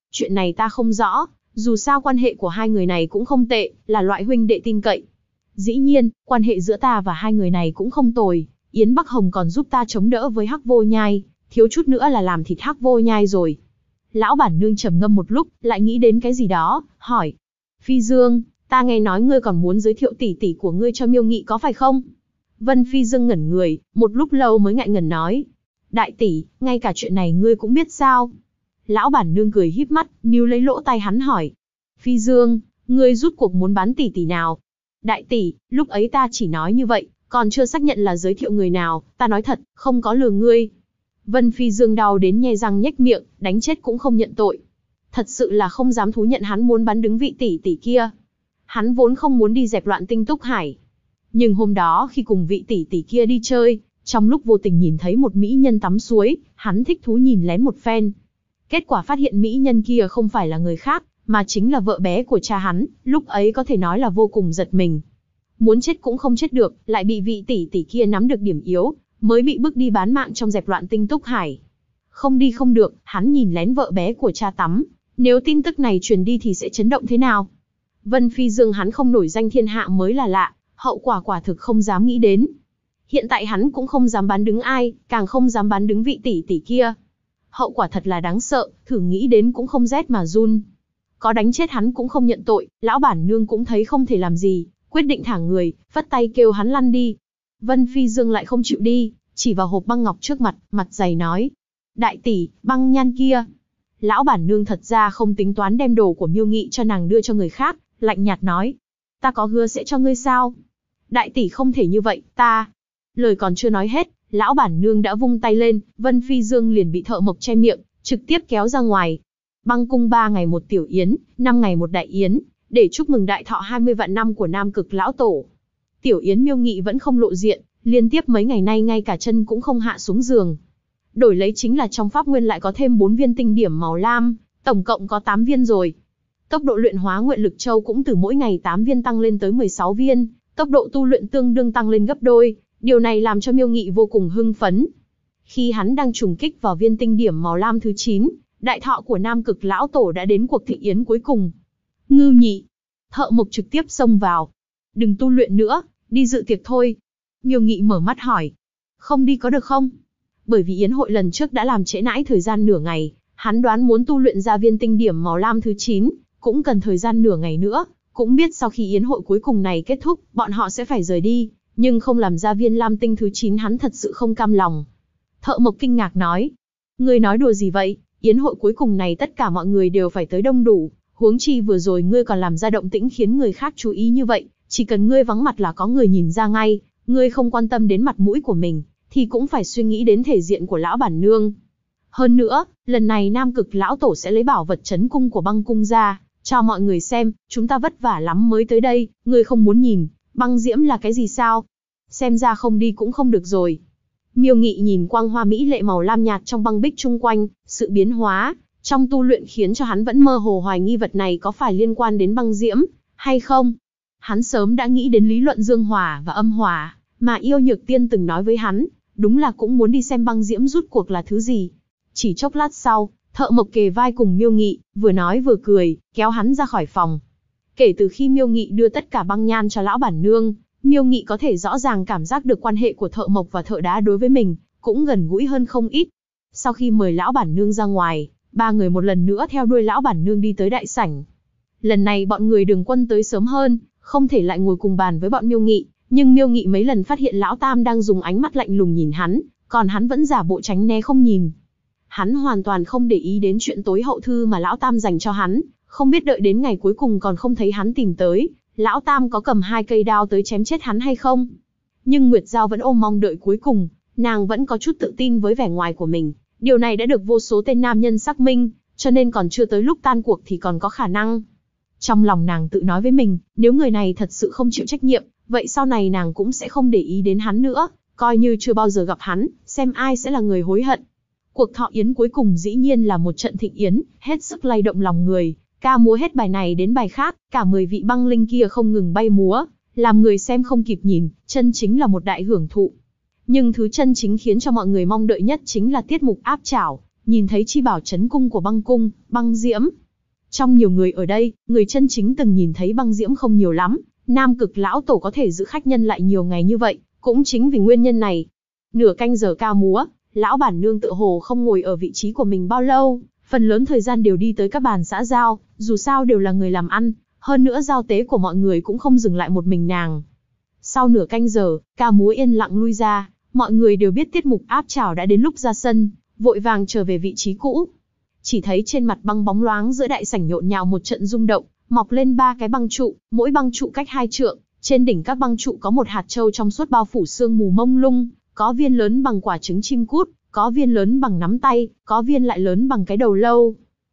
Chuyện này ta không rõ, dù sao quan hệ của hai người này cũng không tệ, là loại huynh đệ tin cậy. Dĩ nhiên, quan hệ giữa ta và hai người này cũng không tồi, Yến Bắc Hồng còn giúp ta chống đỡ với Hắc Vô Nhai, thiếu chút nữa là làm thịt Hắc Vô Nhai rồi. Lão bản nương trầm ngâm một lúc, lại nghĩ đến cái gì đó, hỏi. Phi Dương, ta nghe nói ngươi còn muốn giới thiệu tỷ tỷ của ngươi cho Miêu Nghị có phải không? Vân Phi Dương ngẩn người, một lúc lâu mới ngại ngần nói. Đại tỷ, ngay cả chuyện này ngươi cũng biết sao? Lão bản nương cười híp mắt, níu lấy lỗ tai hắn hỏi. Phi Dương, ngươi rút cuộc muốn bán tỷ tỷ nào? Đại tỷ, lúc ấy ta chỉ nói như vậy, còn chưa xác nhận là giới thiệu người nào, ta nói thật, không có lừa ngươi. Vân Phi Dương đau đến nhe răng nhếch miệng, đánh chết cũng không nhận tội. Thật sự là không dám thú nhận hắn muốn bán đứng vị tỷ tỷ kia. Hắn vốn không muốn đi dẹp loạn Tinh Túc Hải. Nhưng hôm đó khi cùng vị tỷ tỷ kia đi chơi, trong lúc vô tình nhìn thấy một mỹ nhân tắm suối, hắn thích thú nhìn lén một phen. Kết quả phát hiện mỹ nhân kia không phải là người khác, mà chính là vợ bé của cha hắn, lúc ấy có thể nói là vô cùng giật mình. Muốn chết cũng không chết được, lại bị vị tỷ tỷ kia nắm được điểm yếu, mới bị bức đi bán mạng trong dẹp loạn Tinh Túc Hải. Không đi không được, hắn nhìn lén vợ bé của cha tắm, nếu tin tức này truyền đi thì sẽ chấn động thế nào? Vân Phi Dương hắn không nổi danh thiên hạ mới là lạ, hậu quả quả thực không dám nghĩ đến. Hiện tại hắn cũng không dám bán đứng ai, càng không dám bán đứng vị tỷ tỷ kia. Hậu quả thật là đáng sợ, thử nghĩ đến cũng không rét mà run. Có đánh chết hắn cũng không nhận tội, lão bản nương cũng thấy không thể làm gì, quyết định thả người, phất tay kêu hắn lăn đi. Vân Phi Dương lại không chịu đi, chỉ vào hộp băng ngọc trước mặt, mặt dày nói. Đại tỷ, băng nhan kia. Lão bản nương thật ra không tính toán đem đồ của Miêu Nghị cho nàng đưa cho người khác, lạnh nhạt nói. Ta có hứa sẽ cho ngươi sao? Đại tỷ không thể như vậy, ta. Lời còn chưa nói hết, lão bản nương đã vung tay lên, Vân Phi Dương liền bị Thợ Mộc che miệng, trực tiếp kéo ra ngoài. Băng cung 3 ngày một tiểu yến, 5 ngày một đại yến, để chúc mừng đại thọ 20 vạn năm của Nam Cực lão tổ. Tiểu yến Miêu Nghị vẫn không lộ diện, liên tiếp mấy ngày nay ngay cả chân cũng không hạ xuống giường. Đổi lấy chính là trong pháp nguyên lại có thêm 4 viên tinh điểm màu lam, tổng cộng có 8 viên rồi. Tốc độ luyện hóa nguyện lực châu cũng từ mỗi ngày 8 viên tăng lên tới 16 viên, tốc độ tu luyện tương đương tăng lên gấp đôi, điều này làm cho Miêu Nghị vô cùng hưng phấn. Khi hắn đang trùng kích vào viên tinh điểm màu lam thứ 9, đại thọ của Nam Cực lão tổ đã đến cuộc thị yến cuối cùng. Ngưu Nhị, Thợ Mộc trực tiếp xông vào. Đừng tu luyện nữa, đi dự tiệc thôi. Miêu Nghị mở mắt hỏi. Không đi có được không? Bởi vì yến hội lần trước đã làm trễ nãi thời gian nửa ngày, hắn đoán muốn tu luyện ra viên tinh điểm màu lam thứ 9, cũng cần thời gian nửa ngày nữa, cũng biết sau khi yến hội cuối cùng này kết thúc, bọn họ sẽ phải rời đi, nhưng không làm ra viên lam tinh thứ 9 hắn thật sự không cam lòng. Thợ Mộc kinh ngạc nói. Ngươi nói đùa gì vậy? Yến hội cuối cùng này tất cả mọi người đều phải tới đông đủ, huống chi vừa rồi ngươi còn làm ra động tĩnh khiến người khác chú ý như vậy, chỉ cần ngươi vắng mặt là có người nhìn ra ngay, ngươi không quan tâm đến mặt mũi của mình, thì cũng phải suy nghĩ đến thể diện của lão bản nương. Hơn nữa, lần này Nam Cực lão tổ sẽ lấy bảo vật trấn cung của băng cung ra, cho mọi người xem, chúng ta vất vả lắm mới tới đây, ngươi không muốn nhìn, băng diễm là cái gì sao? Xem ra không đi cũng không được rồi. Miêu Nghị nhìn quang hoa mỹ lệ màu lam nhạt trong băng bích chung quanh, sự biến hóa trong tu luyện khiến cho hắn vẫn mơ hồ hoài nghi vật này có phải liên quan đến băng diễm, hay không. Hắn sớm đã nghĩ đến lý luận dương hỏa và âm hỏa, mà Yêu Nhược Tiên từng nói với hắn, đúng là cũng muốn đi xem băng diễm rút cuộc là thứ gì. Chỉ chốc lát sau, Thợ Mộc kề vai cùng Miêu Nghị, vừa nói vừa cười, kéo hắn ra khỏi phòng. Kể từ khi Miêu Nghị đưa tất cả băng nhan cho lão bản nương, Miêu Nghị có thể rõ ràng cảm giác được quan hệ của Thợ Mộc và Thợ Đá đối với mình, cũng gần gũi hơn không ít. Sau khi mời lão bản nương ra ngoài, ba người một lần nữa theo đuôi lão bản nương đi tới đại sảnh. Lần này bọn người Đường Quân tới sớm hơn, không thể lại ngồi cùng bàn với bọn Miêu Nghị, nhưng Miêu Nghị mấy lần phát hiện lão tam đang dùng ánh mắt lạnh lùng nhìn hắn, còn hắn vẫn giả bộ tránh né không nhìn. Hắn hoàn toàn không để ý đến chuyện tối hậu thư mà lão tam dành cho hắn, không biết đợi đến ngày cuối cùng còn không thấy hắn tìm tới, lão tam có cầm 2 cây đao tới chém chết hắn hay không. Nhưng Nguyệt Giao vẫn ôm mong đợi cuối cùng, nàng vẫn có chút tự tin với vẻ ngoài của mình, điều này đã được vô số tên nam nhân xác minh, cho nên còn chưa tới lúc tan cuộc thì còn có khả năng. Trong lòng nàng tự nói với mình, nếu người này thật sự không chịu trách nhiệm, vậy sau này nàng cũng sẽ không để ý đến hắn nữa, coi như chưa bao giờ gặp hắn, xem ai sẽ là người hối hận. Cuộc thọ yến cuối cùng dĩ nhiên là một trận thịnh yến, hết sức lay động lòng người, ca múa hết bài này đến bài khác, cả 10 vị băng linh kia không ngừng bay múa, làm người xem không kịp nhìn, chân chính là một đại hưởng thụ. Nhưng thứ chân chính khiến cho mọi người mong đợi nhất chính là tiết mục áp chảo, nhìn thấy chi bảo chấn cung của băng cung, băng diễm. Trong nhiều người ở đây, người chân chính từng nhìn thấy băng diễm không nhiều lắm, Nam Cực lão tổ có thể giữ khách nhân lại nhiều ngày như vậy, cũng chính vì nguyên nhân này. Nửa canh giờ ca múa, lão bản nương tựa hồ không ngồi ở vị trí của mình bao lâu, phần lớn thời gian đều đi tới các bàn xã giao, dù sao đều là người làm ăn, hơn nữa giao tế của mọi người cũng không dừng lại một mình nàng. Sau nửa canh giờ, ca múa yên lặng lui ra, mọi người đều biết tiết mục áp trảo đã đến lúc ra sân, vội vàng trở về vị trí cũ. Chỉ thấy trên mặt băng bóng loáng giữa đại sảnh nhộn nhạo một trận rung động, mọc lên 3 cái băng trụ, mỗi băng trụ cách 2 trượng, trên đỉnh các băng trụ có một hạt châu trong suốt bao phủ sương mù mông lung, có viên lớn bằng quả trứng chim cút, có viên lớn bằng nắm tay, có viên lại lớn bằng cái đầu lâu.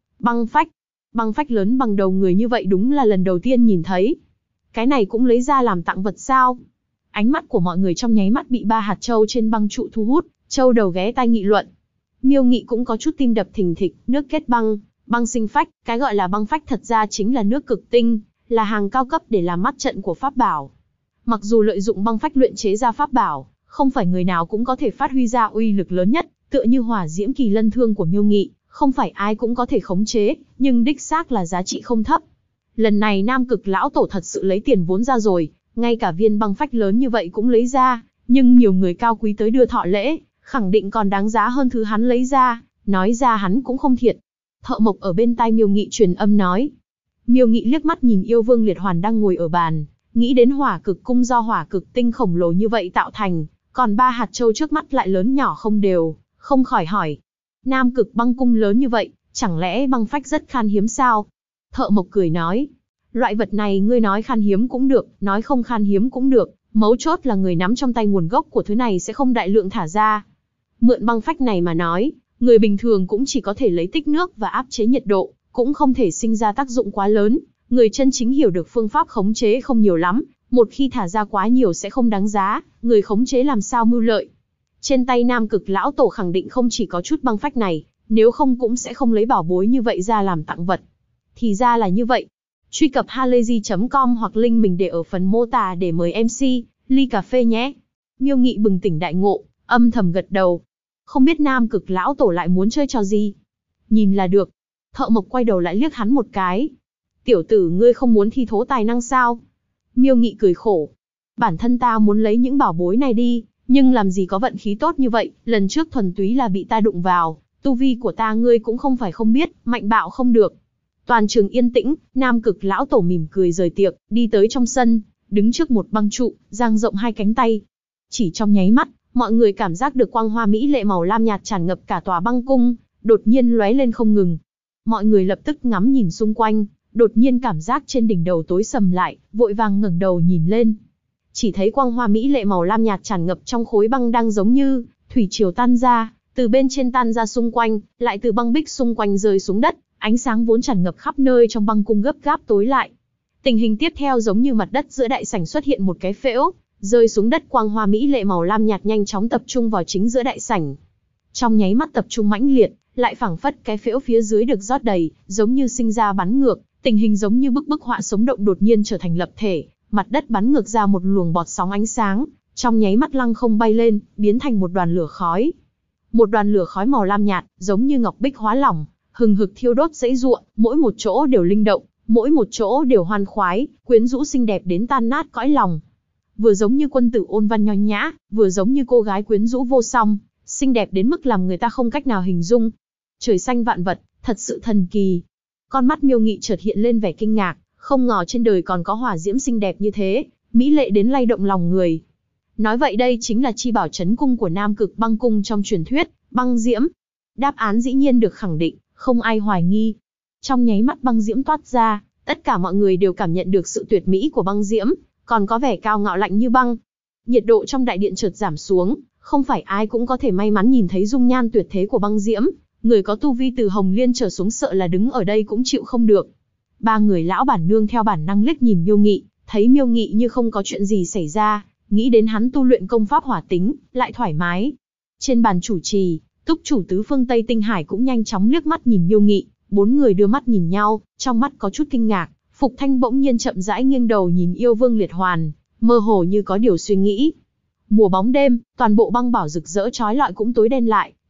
Băng phách lớn bằng đầu người như vậy đúng là lần đầu tiên nhìn thấy. Cái này cũng lấy ra làm tặng vật sao? Ánh mắt của mọi người trong nháy mắt bị 3 hạt châu trên băng trụ thu hút, châu đầu ghé tai nghị luận. Miêu Nghị cũng có chút tim đập thình thịch, nước kết băng, băng sinh phách, cái gọi là băng phách thật ra chính là nước cực tinh, là hàng cao cấp để làm mắt trận của pháp bảo. Mặc dù lợi dụng băng phách luyện chế ra pháp bảo, không phải người nào cũng có thể phát huy ra uy lực lớn nhất, tựa như hỏa diễm kỳ lân thương của Miêu Nghị, không phải ai cũng có thể khống chế, nhưng đích xác là giá trị không thấp. Lần này Nam Cực lão tổ thật sự lấy tiền vốn ra rồi, ngay cả viên băng phách lớn như vậy cũng lấy ra, nhưng nhiều người cao quý tới đưa thọ lễ, khẳng định còn đáng giá hơn thứ hắn lấy ra, nói ra hắn cũng không thiệt. Thợ mộc ở bên tai Miêu Nghị truyền âm nói. Miêu Nghị liếc mắt nhìn yêu vương liệt hoàn đang ngồi ở bàn, nghĩ đến hỏa cực cung do hỏa cực tinh khổng lồ như vậy tạo thành, còn 3 hạt châu trước mắt lại lớn nhỏ không đều, không khỏi hỏi. Nam Cực băng cung lớn như vậy, chẳng lẽ băng phách rất khan hiếm sao? Thợ mộc cười nói. Loại vật này ngươi nói khan hiếm cũng được, nói không khan hiếm cũng được, mấu chốt là người nắm trong tay nguồn gốc của thứ này sẽ không đại lượng thả ra. Mượn băng phách này mà nói, người bình thường cũng chỉ có thể lấy tích nước và áp chế nhiệt độ, cũng không thể sinh ra tác dụng quá lớn. Người chân chính hiểu được phương pháp khống chế không nhiều lắm, một khi thả ra quá nhiều sẽ không đáng giá, người khống chế làm sao mưu lợi. Trên tay Nam Cực lão tổ khẳng định không chỉ có chút băng phách này, nếu không cũng sẽ không lấy bảo bối như vậy ra làm tặng vật. Thì ra là như vậy. Truy cập halayzi.com hoặc link mình để ở phần mô tả để mời MC ly cà phê nhé. Miêu Nghị bừng tỉnh đại ngộ, âm thầm gật đầu. Không biết Nam Cực lão tổ lại muốn chơi trò gì. Nhìn là được. Thợ mộc quay đầu lại liếc hắn một cái. Tiểu tử ngươi không muốn thi thố tài năng sao? Miêu Nghị cười khổ. Bản thân ta muốn lấy những bảo bối này đi, nhưng làm gì có vận khí tốt như vậy, lần trước thuần túy là bị ta đụng vào, tu vi của ta ngươi cũng không phải không biết, mạnh bạo không được. Toàn trường yên tĩnh, Nam Cực lão tổ mỉm cười rời tiệc, đi tới trong sân, đứng trước một băng trụ, dang rộng 2 cánh tay. Chỉ trong nháy mắt, mọi người cảm giác được quang hoa mỹ lệ màu lam nhạt tràn ngập cả tòa băng cung, đột nhiên lóe lên không ngừng. Mọi người lập tức ngắm nhìn xung quanh, đột nhiên cảm giác trên đỉnh đầu tối sầm lại, vội vàng ngẩng đầu nhìn lên. Chỉ thấy quang hoa mỹ lệ màu lam nhạt tràn ngập trong khối băng đang giống như thủy triều tan ra, từ bên trên tan ra xung quanh, lại từ băng bích xung quanh rơi xuống đất, ánh sáng vốn tràn ngập khắp nơi trong băng cung gấp gáp tối lại. Tình hình tiếp theo giống như mặt đất giữa đại sảnh xuất hiện một cái phễu, rơi xuống đất quang hoa mỹ lệ màu lam nhạt nhanh chóng tập trung vào chính giữa đại sảnh. Trong nháy mắt tập trung mãnh liệt, lại phảng phất cái phễu phía dưới được rót đầy, giống như sinh ra bắn ngược, tình hình giống như bức họa sống động đột nhiên trở thành lập thể, mặt đất bắn ngược ra một luồng bọt sóng ánh sáng, trong nháy mắt lăng không bay lên, biến thành một đoàn lửa khói. Một đoàn lửa khói màu lam nhạt, giống như ngọc bích hóa lỏng, hừng hực thiêu đốt dãy ruộng, mỗi một chỗ đều linh động, mỗi một chỗ đều hoan khoái, quyến rũ xinh đẹp đến tan nát cõi lòng. Vừa giống như quân tử ôn văn nho nhã, vừa giống như cô gái quyến rũ vô song, xinh đẹp đến mức làm người ta không cách nào hình dung. Trời xanh vạn vật, thật sự thần kỳ. Con mắt Miêu Nghị chợt hiện lên vẻ kinh ngạc, không ngờ trên đời còn có hỏa diễm xinh đẹp như thế, mỹ lệ đến lay động lòng người. Nói vậy đây chính là chi bảo chấn cung của Nam Cực băng cung trong truyền thuyết, băng diễm. Đáp án dĩ nhiên được khẳng định, không ai hoài nghi. Trong nháy mắt băng diễm toát ra, tất cả mọi người đều cảm nhận được sự tuyệt mỹ của băng diễm, còn có vẻ cao ngạo lạnh như băng. Nhiệt độ trong đại điện chợt giảm xuống, không phải ai cũng có thể may mắn nhìn thấy dung nhan tuyệt thế của băng diễm, người có tu vi từ Hồng Liên trở xuống sợ là đứng ở đây cũng chịu không được. 3 người lão bản nương theo bản năng liếc nhìn Miêu Nghị, thấy Miêu Nghị như không có chuyện gì xảy ra, nghĩ đến hắn tu luyện công pháp hỏa tính, lại thoải mái. Trên bàn chủ trì, túc chủ tứ phương Tây Tinh Hải cũng nhanh chóng liếc mắt nhìn Miêu Nghị, 4 người đưa mắt nhìn nhau, trong mắt có chút kinh ngạc. Phục Thanh bỗng nhiên chậm rãi nghiêng đầu nhìn yêu vương liệt hoàn, mơ hồ như có điều suy nghĩ. Mùa bóng đêm, toàn bộ băng bảo rực rỡ chói lọi cũng tối đen lại,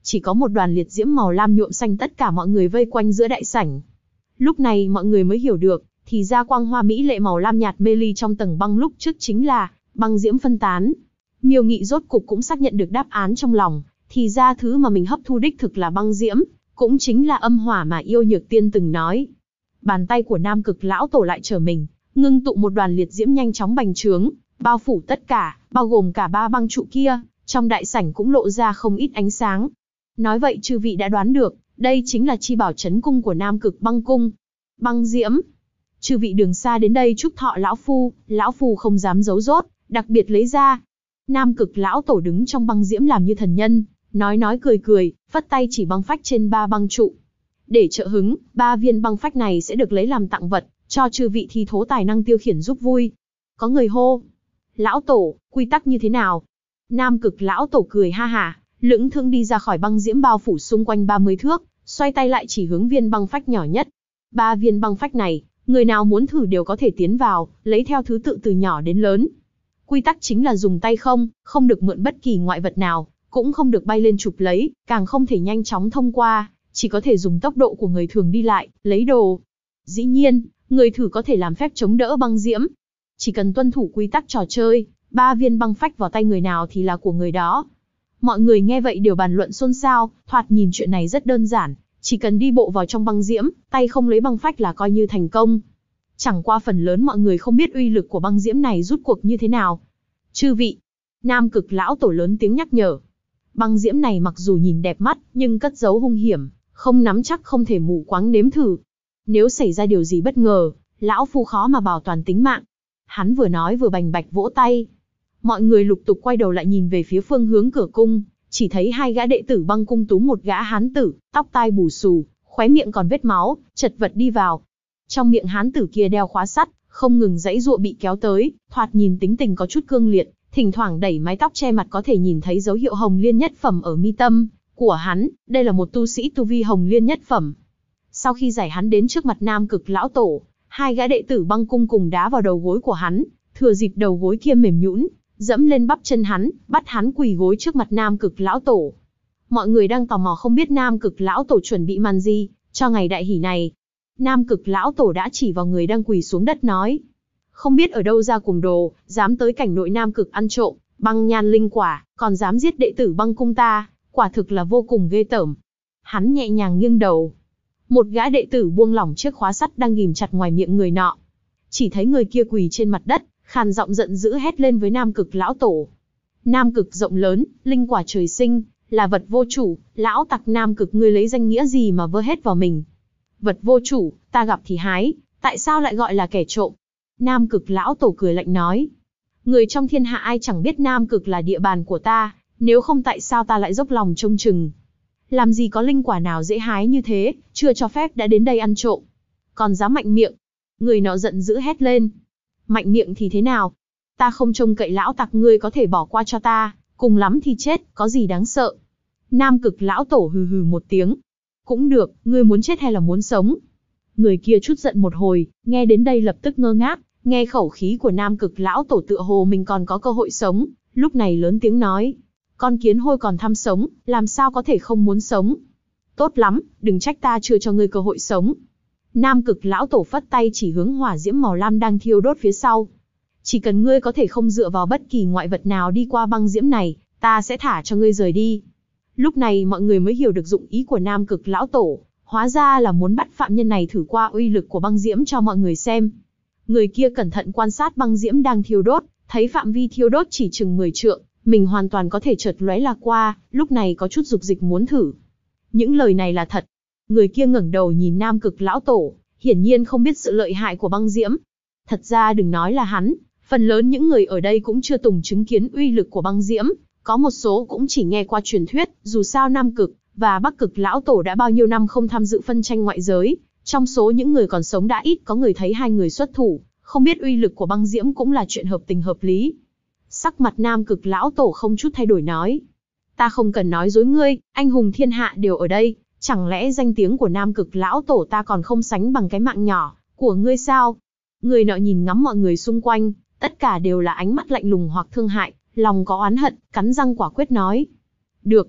chỉ có một đoàn liệt diễm màu lam nhuộm xanh tất cả mọi người vây quanh giữa đại sảnh. Lúc này mọi người mới hiểu được, thì ra quang hoa mỹ lệ màu lam nhạt mê ly trong tầng băng lúc trước chính là băng diễm phân tán. Miêu Nghị rốt cục cũng xác nhận được đáp án trong lòng, thì ra thứ mà mình hấp thu đích thực là băng diễm, cũng chính là âm hỏa mà Yêu Nhược Tiên từng nói. Bàn tay của Nam Cực lão tổ lại trở mình, ngưng tụ một đoàn liệt diễm nhanh chóng bành trướng, bao phủ tất cả, bao gồm cả 3 băng trụ kia, trong đại sảnh cũng lộ ra không ít ánh sáng. Nói vậy chư vị đã đoán được, đây chính là chi bảo trấn cung của Nam Cực băng cung. Băng diễm. Chư vị đường xa đến đây chúc thọ lão phu không dám giấu dốt, đặc biệt lấy ra. Nam Cực lão tổ đứng trong băng diễm làm như thần nhân, nói cười, phất tay chỉ băng phách trên 3 băng trụ. Để trợ hứng, 3 viên băng phách này sẽ được lấy làm tặng vật, cho chư vị thi thố tài năng tiêu khiển giúp vui. Có người hô, lão tổ, quy tắc như thế nào? Nam Cực lão tổ cười ha hả, lững thững đi ra khỏi băng diễm bao phủ xung quanh 30 thước, xoay tay lại chỉ hướng viên băng phách nhỏ nhất. 3 viên băng phách này, người nào muốn thử đều có thể tiến vào, lấy theo thứ tự từ nhỏ đến lớn. Quy tắc chính là dùng tay không được mượn bất kỳ ngoại vật nào, cũng không được bay lên chụp lấy, càng không thể nhanh chóng thông qua, chỉ có thể dùng tốc độ của người thường đi lại, lấy đồ. Dĩ nhiên, người thử có thể làm phép chống đỡ băng diễm. Chỉ cần tuân thủ quy tắc trò chơi, 3 viên băng phách vào tay người nào thì là của người đó. Mọi người nghe vậy đều bàn luận xôn xao, thoạt nhìn chuyện này rất đơn giản, chỉ cần đi bộ vào trong băng diễm, tay không lấy băng phách là coi như thành công. Chẳng qua phần lớn mọi người không biết uy lực của băng diễm này rút cuộc như thế nào. Chư vị, Nam Cực lão tổ lớn tiếng nhắc nhở. Băng diễm này mặc dù nhìn đẹp mắt, nhưng cất giấu hung hiểm, không nắm chắc không thể mù quáng nếm thử. Nếu xảy ra điều gì bất ngờ, lão phu khó mà bảo toàn tính mạng. Hắn vừa nói vừa bành bạch vỗ tay. Mọi người lục tục quay đầu lại nhìn về phía phương hướng cửa cung, chỉ thấy 2 gã đệ tử băng cung túm một gã hán tử, tóc tai bù xù, khóe miệng còn vết máu, chật vật đi vào. Trong miệng hán tử kia đeo khóa sắt, không ngừng giãy giụa bị kéo tới, thoạt nhìn tính tình có chút cương liệt, thỉnh thoảng đẩy mái tóc che mặt có thể nhìn thấy dấu hiệu hồng liên nhất phẩm ở mi tâm của hắn, đây là một tu sĩ tu vi hồng liên nhất phẩm. Sau khi giải hắn đến trước mặt Nam Cực lão tổ, 2 gã đệ tử băng cung cùng đá vào đầu gối của hắn, thừa dịp đầu gối kia mềm nhũn, dẫm lên bắp chân hắn, bắt hắn quỳ gối trước mặt Nam Cực lão tổ. Mọi người đang tò mò không biết Nam Cực lão tổ chuẩn bị màn gì cho ngày đại hỷ này. Nam Cực lão tổ đã chỉ vào người đang quỳ xuống đất nói: không biết ở đâu ra cuồng đồ, dám tới cảnh nội Nam Cực ăn trộm băng nhan linh quả, còn dám giết đệ tử băng cung ta, quả thực là vô cùng ghê tởm. Hắn nhẹ nhàng nghiêng đầu. Một gã đệ tử buông lỏng chiếc khóa sắt đang ghìm chặt ngoài miệng người nọ. Chỉ thấy người kia quỳ trên mặt đất, khàn giọng giận dữ hét lên với Nam Cực lão tổ. Nam Cực rộng lớn, linh quả trời sinh, là vật vô chủ, lão tặc Nam Cực ngươi lấy danh nghĩa gì mà vơ hết vào mình? Vật vô chủ, ta gặp thì hái, tại sao lại gọi là kẻ trộm? Nam Cực lão tổ cười lạnh nói. Người trong thiên hạ ai chẳng biết Nam Cực là địa bàn của ta, nếu không tại sao ta lại dốc lòng trông chừng? Làm gì có linh quả nào dễ hái như thế, chưa cho phép đã đến đây ăn trộm. Còn dám mạnh miệng. Người nọ giận dữ hét lên. Mạnh miệng thì thế nào? Ta không trông cậy lão tặc ngươi có thể bỏ qua cho ta, cùng lắm thì chết, có gì đáng sợ? Nam Cực lão tổ hừ hừ một tiếng. Cũng được, ngươi muốn chết hay là muốn sống? Người kia chút giận một hồi, nghe đến đây lập tức ngơ ngác, nghe khẩu khí của Nam Cực lão tổ tựa hồ mình còn có cơ hội sống, lúc này lớn tiếng nói. Con kiến hôi còn tham sống, làm sao có thể không muốn sống? Tốt lắm, đừng trách ta chưa cho ngươi cơ hội sống. Nam Cực lão tổ phất tay chỉ hướng hỏa diễm màu lam đang thiêu đốt phía sau. Chỉ cần ngươi có thể không dựa vào bất kỳ ngoại vật nào đi qua băng diễm này, ta sẽ thả cho ngươi rời đi. Lúc này mọi người mới hiểu được dụng ý của Nam Cực lão tổ, hóa ra là muốn bắt phạm nhân này thử qua uy lực của băng diễm cho mọi người xem. Người kia cẩn thận quan sát băng diễm đang thiêu đốt, thấy phạm vi thiêu đốt chỉ chừng 10 trượng, mình hoàn toàn có thể chợt lóe là qua, lúc này có chút dục dịch muốn thử. Những lời này là thật. Người kia ngẩng đầu nhìn Nam Cực lão tổ, hiển nhiên không biết sự lợi hại của băng diễm. Thật ra đừng nói là hắn, phần lớn những người ở đây cũng chưa từng chứng kiến uy lực của băng diễm, có một số cũng chỉ nghe qua truyền thuyết, dù sao Nam Cực và Bắc Cực lão tổ đã bao nhiêu năm không tham dự phân tranh ngoại giới, trong số những người còn sống đã ít có người thấy 2 người xuất thủ, không biết uy lực của băng diễm cũng là chuyện hợp tình hợp lý. Sắc mặt Nam Cực lão tổ không chút thay đổi nói. Ta không cần nói dối ngươi, anh hùng thiên hạ đều ở đây, chẳng lẽ danh tiếng của Nam Cực lão tổ ta còn không sánh bằng cái mạng nhỏ của ngươi sao? Người nọ nhìn ngắm mọi người xung quanh, tất cả đều là ánh mắt lạnh lùng hoặc thương hại, lòng có oán hận, cắn răng quả quyết nói. Được.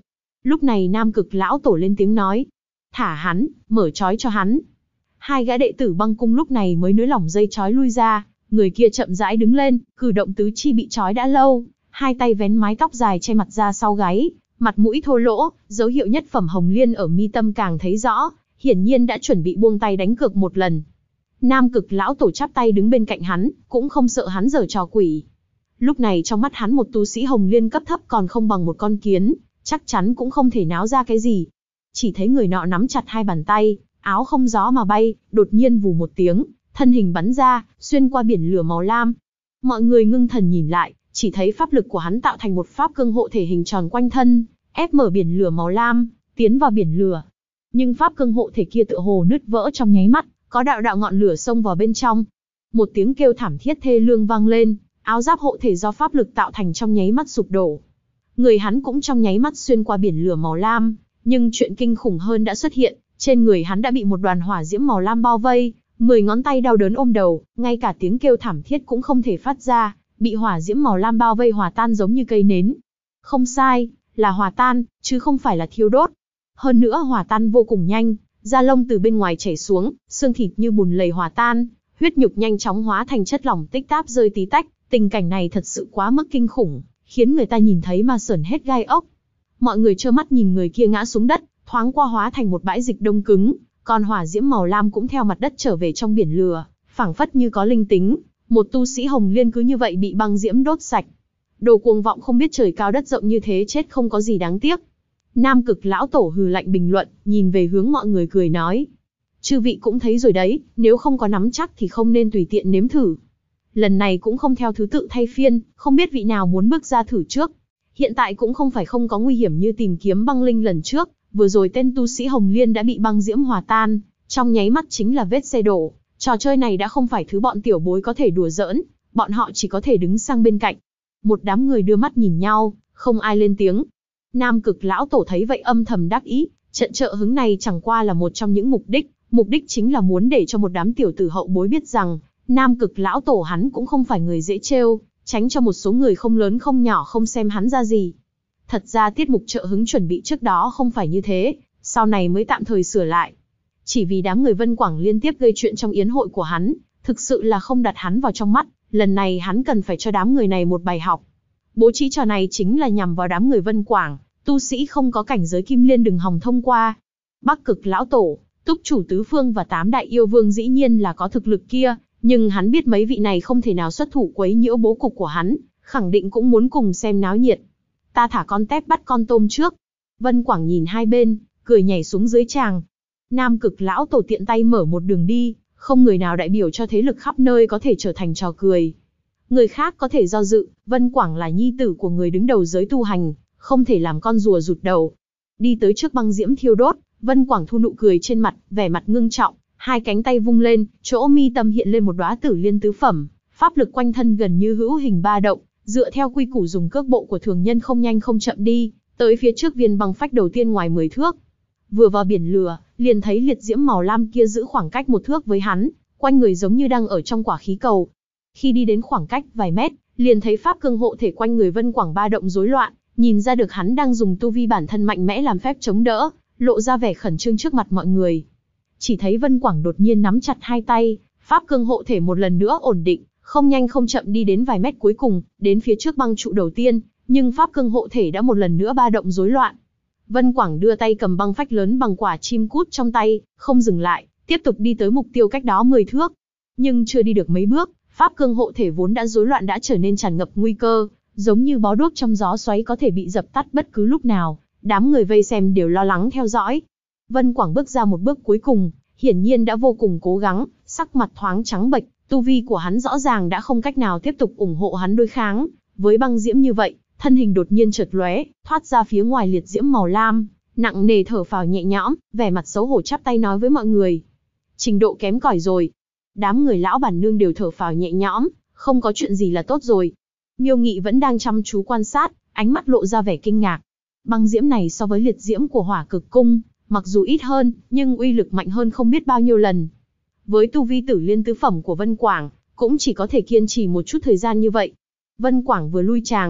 Lúc này Nam Cực lão tổ lên tiếng nói, thả hắn, mở trói cho hắn. Hai gã đệ tử băng cung lúc này mới nới lỏng dây trói lui ra, người kia chậm rãi đứng lên, cử động tứ chi bị trói đã lâu, hai tay vén mái tóc dài che mặt ra sau gáy, mặt mũi thô lỗ, dấu hiệu nhất phẩm hồng liên ở mi tâm càng thấy rõ, hiển nhiên đã chuẩn bị buông tay đánh cược một lần. Nam Cực lão tổ chắp tay đứng bên cạnh hắn, cũng không sợ hắn giở trò quỷ. Lúc này trong mắt hắn một tu sĩ hồng liên cấp thấp còn không bằng một con kiến, chắc chắn cũng không thể náo ra cái gì. Chỉ thấy người nọ nắm chặt hai bàn tay, áo không gió mà bay, đột nhiên vù một tiếng, thân hình bắn ra, xuyên qua biển lửa màu lam. Mọi người ngưng thần nhìn lại, chỉ thấy pháp lực của hắn tạo thành một pháp cương hộ thể hình tròn quanh thân, ép mở biển lửa màu lam, tiến vào biển lửa. Nhưng pháp cương hộ thể kia tựa hồ nứt vỡ trong nháy mắt, có đạo đạo ngọn lửa xông vào bên trong. Một tiếng kêu thảm thiết thê lương vang lên, áo giáp hộ thể do pháp lực tạo thành trong nháy mắt sụp đổ. Người hắn cũng trong nháy mắt xuyên qua biển lửa màu lam, nhưng chuyện kinh khủng hơn đã xuất hiện, trên người hắn đã bị một đoàn hỏa diễm màu lam bao vây, 10 ngón tay đau đớn ôm đầu, ngay cả tiếng kêu thảm thiết cũng không thể phát ra, bị hỏa diễm màu lam bao vây hòa tan giống như cây nến. Không sai, là hòa tan, chứ không phải là thiêu đốt. Hơn nữa hòa tan vô cùng nhanh, da lông từ bên ngoài chảy xuống, xương thịt như bùn lầy hòa tan, huyết nhục nhanh chóng hóa thành chất lỏng tích táp rơi tí tách. Tình cảnh này thật sự quá mức kinh khủng, khiến người ta nhìn thấy mà sởn hết gai ốc. Mọi người trơ mắt nhìn người kia ngã xuống đất, thoáng qua hóa thành một bãi dịch đông cứng, còn hỏa diễm màu lam cũng theo mặt đất trở về trong biển lửa, phảng phất như có linh tính. Một tu sĩ hồng liên cứ như vậy bị băng diễm đốt sạch. Đồ cuồng vọng không biết trời cao đất rộng như thế chết không có gì đáng tiếc. Nam Cực lão tổ hừ lạnh bình luận, nhìn về hướng mọi người cười nói. Chư vị cũng thấy rồi đấy, nếu không có nắm chắc thì không nên tùy tiện nếm thử. Lần này cũng không theo thứ tự thay phiên, không biết vị nào muốn bước ra thử trước. Hiện tại cũng không phải không có nguy hiểm như tìm kiếm băng linh lần trước, vừa rồi tên tu sĩ hồng liên đã bị băng diễm hòa tan, trong nháy mắt chính là vết xe đổ. Trò chơi này đã không phải thứ bọn tiểu bối có thể đùa giỡn, bọn họ chỉ có thể đứng sang bên cạnh. Một đám người đưa mắt nhìn nhau, không ai lên tiếng. Nam Cực lão tổ thấy vậy âm thầm đắc ý, trận trợ hứng này chẳng qua là một trong những mục đích chính là muốn để cho một đám tiểu tử hậu bối biết rằng, Nam Cực lão tổ hắn cũng không phải người dễ trêu, tránh cho một số người không lớn không nhỏ không xem hắn ra gì. Thật ra tiết mục trợ hứng chuẩn bị trước đó không phải như thế, sau này mới tạm thời sửa lại. Chỉ vì đám người Vân Quảng liên tiếp gây chuyện trong yến hội của hắn, thực sự là không đặt hắn vào trong mắt, lần này hắn cần phải cho đám người này một bài học. Bố trí trò này chính là nhằm vào đám người Vân Quảng, tu sĩ không có cảnh giới kim liên đừng hòng thông qua. Bắc Cực lão tổ, Túc chủ tứ phương và 8 đại yêu vương dĩ nhiên là có thực lực kia, nhưng hắn biết mấy vị này không thể nào xuất thủ quấy nhiễu bố cục của hắn, khẳng định cũng muốn cùng xem náo nhiệt. Ta thả con tép bắt con tôm trước. Vân Quảng nhìn hai bên, cười nhảy xuống dưới tràng. Nam Cực lão tổ tiện tay mở một đường đi, không người nào đại biểu cho thế lực khắp nơi có thể trở thành trò cười. Người khác có thể do dự, Vân Quảng là nhi tử của người đứng đầu giới tu hành, không thể làm con rùa rụt đầu. Đi tới trước băng diễm thiêu đốt, Vân Quảng thu nụ cười trên mặt, vẻ mặt ngưng trọng, hai cánh tay vung lên, chỗ mi tâm hiện lên một đóa tử liên tứ phẩm, pháp lực quanh thân gần như hữu hình ba động, dựa theo quy củ dùng cước bộ của thường nhân không nhanh không chậm đi, tới phía trước viên băng phách đầu tiên ngoài 10 thước. Vừa vào biển lửa, liền thấy liệt diễm màu lam kia giữ khoảng cách 1 thước với hắn, quanh người giống như đang ở trong quả khí cầu. Khi đi đến khoảng cách vài mét, liền thấy pháp cương hộ thể quanh người Vân Quảng ba động rối loạn, nhìn ra được hắn đang dùng tu vi bản thân mạnh mẽ làm phép chống đỡ, lộ ra vẻ khẩn trương trước mặt mọi người. Chỉ thấy Vân Quảng đột nhiên nắm chặt hai tay, pháp cương hộ thể một lần nữa ổn định, không nhanh không chậm đi đến vài mét cuối cùng, đến phía trước băng trụ đầu tiên, nhưng pháp cương hộ thể đã một lần nữa ba động rối loạn. Vân Quảng đưa tay cầm băng phách lớn bằng quả chim cút trong tay, không dừng lại, tiếp tục đi tới mục tiêu cách đó 10 thước. Nhưng chưa đi được mấy bước, pháp cương hộ thể vốn đã rối loạn đã trở nên tràn ngập nguy cơ, giống như bó đuốc trong gió xoáy có thể bị dập tắt bất cứ lúc nào. Đám người vây xem đều lo lắng theo dõi. Vân Quảng bước ra một bước cuối cùng, hiển nhiên đã vô cùng cố gắng, sắc mặt thoáng trắng bệch, tu vi của hắn rõ ràng đã không cách nào tiếp tục ủng hộ hắn đối kháng với băng diễm như vậy. Thân hình đột nhiên chợt lóe, thoát ra phía ngoài liệt diễm màu lam, nặng nề thở phào nhẹ nhõm, vẻ mặt xấu hổ chắp tay nói với mọi người. Trình độ kém cỏi rồi. Đám người lão bản nương đều thở phào nhẹ nhõm, không có chuyện gì là tốt rồi. Miêu Nghị vẫn đang chăm chú quan sát, ánh mắt lộ ra vẻ kinh ngạc. Băng diễm này so với liệt diễm của Hỏa Cực Cung, mặc dù ít hơn, nhưng uy lực mạnh hơn không biết bao nhiêu lần. Với tu vi tử liên tứ phẩm của Vân Quảng, cũng chỉ có thể kiên trì một chút thời gian như vậy. Vân Quảng vừa lui tràng,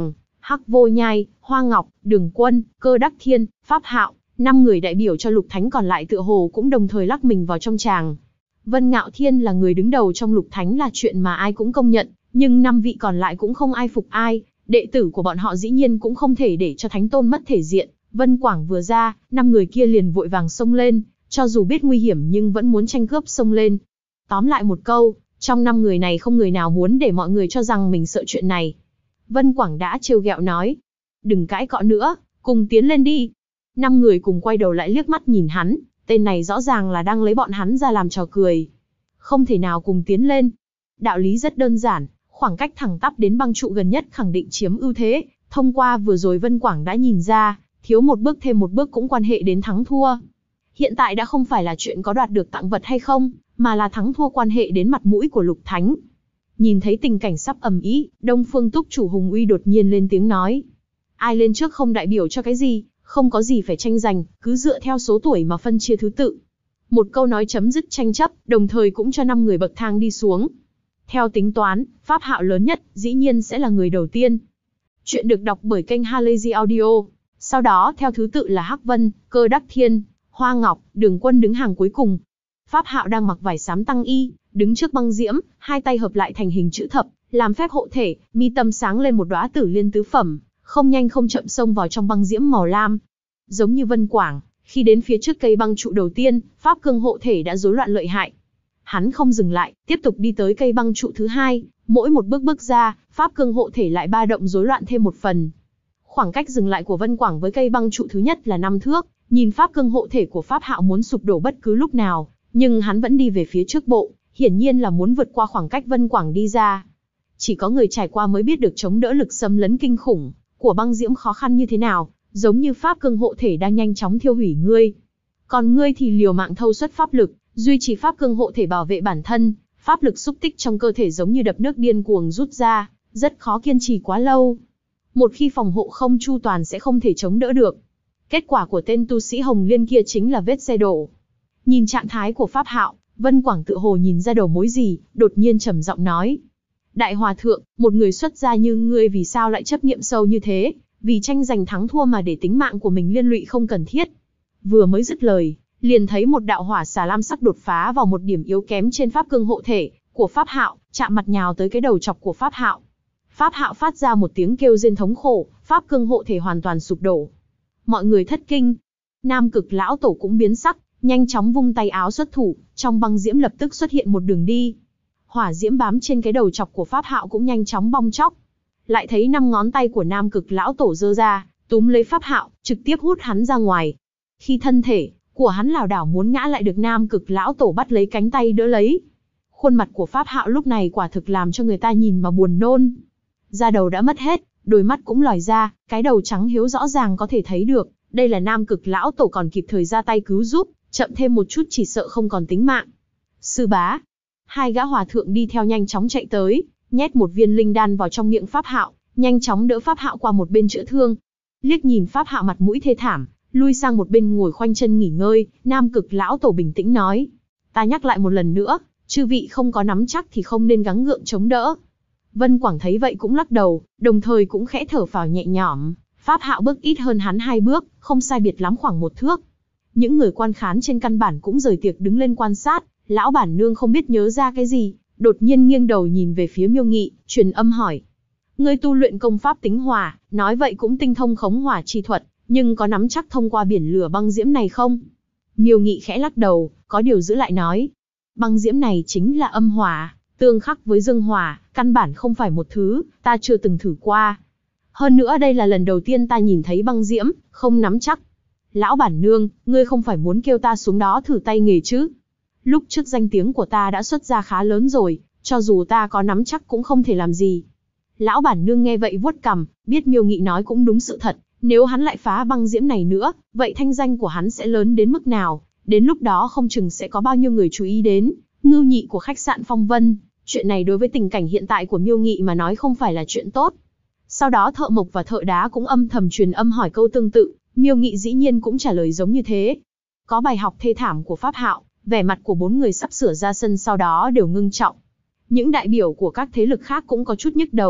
Hắc Vô Nhai, Hoa Ngọc, Đường Quân, Cơ Đắc Thiên, Pháp Hạo, 5 người đại biểu cho Lục Thánh còn lại tựa hồ cũng đồng thời lắc mình vào trong tràng. Vân Ngạo Thiên là người đứng đầu trong Lục Thánh là chuyện mà ai cũng công nhận, nhưng 5 vị còn lại cũng không ai phục ai, đệ tử của bọn họ dĩ nhiên cũng không thể để cho Thánh Tôn mất thể diện. Vân Quảng vừa ra, 5 người kia liền vội vàng xông lên, cho dù biết nguy hiểm nhưng vẫn muốn tranh cướp xông lên. Tóm lại một câu, trong 5 người này không người nào muốn để mọi người cho rằng mình sợ chuyện này. Vân Quảng đã trêu ghẹo nói, đừng cãi cọ nữa, cùng tiến lên đi. 5 người cùng quay đầu lại liếc mắt nhìn hắn, tên này rõ ràng là đang lấy bọn hắn ra làm trò cười. Không thể nào cùng tiến lên. Đạo lý rất đơn giản, khoảng cách thẳng tắp đến băng trụ gần nhất khẳng định chiếm ưu thế. Thông qua vừa rồi Vân Quảng đã nhìn ra, thiếu một bước thêm một bước cũng quan hệ đến thắng thua. Hiện tại đã không phải là chuyện có đoạt được tặng vật hay không, mà là thắng thua quan hệ đến mặt mũi của Lục Thánh. Nhìn thấy tình cảnh sắp ầm ĩ, Đông Phương Túc chủ Hùng Uy đột nhiên lên tiếng nói. Ai lên trước không đại biểu cho cái gì, không có gì phải tranh giành, cứ dựa theo số tuổi mà phân chia thứ tự. Một câu nói chấm dứt tranh chấp, đồng thời cũng cho 5 người bậc thang đi xuống. Theo tính toán, Pháp Hạo lớn nhất, dĩ nhiên sẽ là người đầu tiên. Chuyện được đọc bởi kênh Halazy Audio. Sau đó theo thứ tự là Hắc Vân, Cơ Đắc Thiên, Hoa Ngọc, Đường Quân đứng hàng cuối cùng. Pháp Hạo đang mặc vải xám tăng y, đứng trước băng diễm, hai tay hợp lại thành hình chữ thập, làm phép hộ thể, mi tâm sáng lên một đóa tử liên tứ phẩm, không nhanh không chậm xông vào trong băng diễm màu lam. Giống như Vân Quảng, khi đến phía trước cây băng trụ đầu tiên, pháp cương hộ thể đã rối loạn lợi hại. Hắn không dừng lại, tiếp tục đi tới cây băng trụ thứ hai, mỗi một bước bước ra, pháp cương hộ thể lại ba động rối loạn thêm một phần. Khoảng cách dừng lại của Vân Quảng với cây băng trụ thứ nhất là 5 thước, nhìn pháp cương hộ thể của Pháp Hạo muốn sụp đổ bất cứ lúc nào, nhưng hắn vẫn đi về phía trước bộ, hiển nhiên là muốn vượt qua khoảng cách Vân Quảng đi ra. Chỉ có người trải qua mới biết được chống đỡ lực xâm lấn kinh khủng của băng diễm khó khăn như thế nào, giống như pháp cương hộ thể đang nhanh chóng thiêu hủy ngươi. Còn ngươi thì liều mạng thâu xuất pháp lực, duy trì pháp cương hộ thể bảo vệ bản thân, pháp lực xúc tích trong cơ thể giống như đập nước điên cuồng rút ra, rất khó kiên trì quá lâu. Một khi phòng hộ không chu toàn sẽ không thể chống đỡ được. Kết quả của tên tu sĩ Hồng Liên kia chính là vết xe đổ. Nhìn trạng thái của Pháp Hạo, Vân Quảng tựa hồ nhìn ra đầu mối gì, đột nhiên trầm giọng nói. Đại Hòa Thượng, một người xuất gia như ngươi vì sao lại chấp niệm sâu như thế, vì tranh giành thắng thua mà để tính mạng của mình liên lụy không cần thiết. Vừa mới dứt lời, liền thấy một đạo hỏa xà lam sắc đột phá vào một điểm yếu kém trên pháp cương hộ thể của Pháp Hạo, chạm mặt nhào tới cái đầu chọc của Pháp Hạo. Pháp Hạo phát ra một tiếng kêu rên thống khổ, pháp cương hộ thể hoàn toàn sụp đổ. Mọi người thất kinh. Nam Cực lão tổ cũng biến sắc, nhanh chóng vung tay áo xuất thủ, trong băng diễm lập tức xuất hiện một đường đi. Hỏa diễm bám trên cái đầu chọc của Pháp Hạo cũng nhanh chóng bong chóc. Lại thấy 5 ngón tay của Nam Cực lão tổ giơ ra, túm lấy Pháp Hạo, trực tiếp hút hắn ra ngoài. Khi thân thể của hắn lảo đảo muốn ngã lại được Nam Cực lão tổ bắt lấy cánh tay đỡ lấy. Khuôn mặt của Pháp Hạo lúc này quả thực làm cho người ta nhìn mà buồn nôn. Da đầu đã mất hết, đôi mắt cũng lòi ra, cái đầu trắng hiếu rõ ràng có thể thấy được, đây là Nam Cực lão tổ còn kịp thời ra tay cứu giúp, chậm thêm một chút chỉ sợ không còn tính mạng. Sư bá, 2 gã hòa thượng đi theo nhanh chóng chạy tới, nhét một viên linh đan vào trong miệng Pháp Hạo, nhanh chóng đỡ Pháp Hạo qua một bên chữa thương. Liếc nhìn Pháp Hạo mặt mũi thê thảm, lui sang một bên ngồi khoanh chân nghỉ ngơi, Nam Cực lão tổ bình tĩnh nói: "Ta nhắc lại một lần nữa, chư vị không có nắm chắc thì không nên gắng gượng chống đỡ." Vân Quảng thấy vậy cũng lắc đầu, đồng thời cũng khẽ thở phào nhẹ nhõm. Pháp Hạo bước ít hơn hắn 2 bước, không sai biệt lắm khoảng 1 thước. Những người quan khán trên căn bản cũng rời tiệc đứng lên quan sát. Lão bản nương không biết nhớ ra cái gì, đột nhiên nghiêng đầu nhìn về phía Miêu Nghị, truyền âm hỏi: "Ngươi tu luyện công pháp tính hỏa, nói vậy cũng tinh thông khống hỏa chi thuật, nhưng có nắm chắc thông qua biển lửa băng diễm này không?" Miêu Nghị khẽ lắc đầu, có điều giữ lại nói: "Băng diễm này chính là âm hỏa, tương khắc với dương hỏa, căn bản không phải một thứ, ta chưa từng thử qua. Hơn nữa đây là lần đầu tiên ta nhìn thấy băng diễm, không nắm chắc. Lão bản nương, ngươi không phải muốn kêu ta xuống đó thử tay nghề chứ? Lúc trước danh tiếng của ta đã xuất ra khá lớn rồi, cho dù ta có nắm chắc cũng không thể làm gì." Lão bản nương nghe vậy vuốt cằm, biết Miêu Nghị nói cũng đúng sự thật, nếu hắn lại phá băng diễm này nữa, vậy thanh danh của hắn sẽ lớn đến mức nào, đến lúc đó không chừng sẽ có bao nhiêu người chú ý đến ngưu nhị của khách sạn Phong Vân. Chuyện này đối với tình cảnh hiện tại của Miêu Nghị mà nói không phải là chuyện tốt. Sau đó thợ mộc và thợ đá cũng âm thầm truyền âm hỏi câu tương tự, Miêu Nghị dĩ nhiên cũng trả lời giống như thế. Có bài học thê thảm của Pháp Hạo, vẻ mặt của 4 người sắp sửa ra sân sau đó đều ngưng trọng. Những đại biểu của các thế lực khác cũng có chút nhức đầu,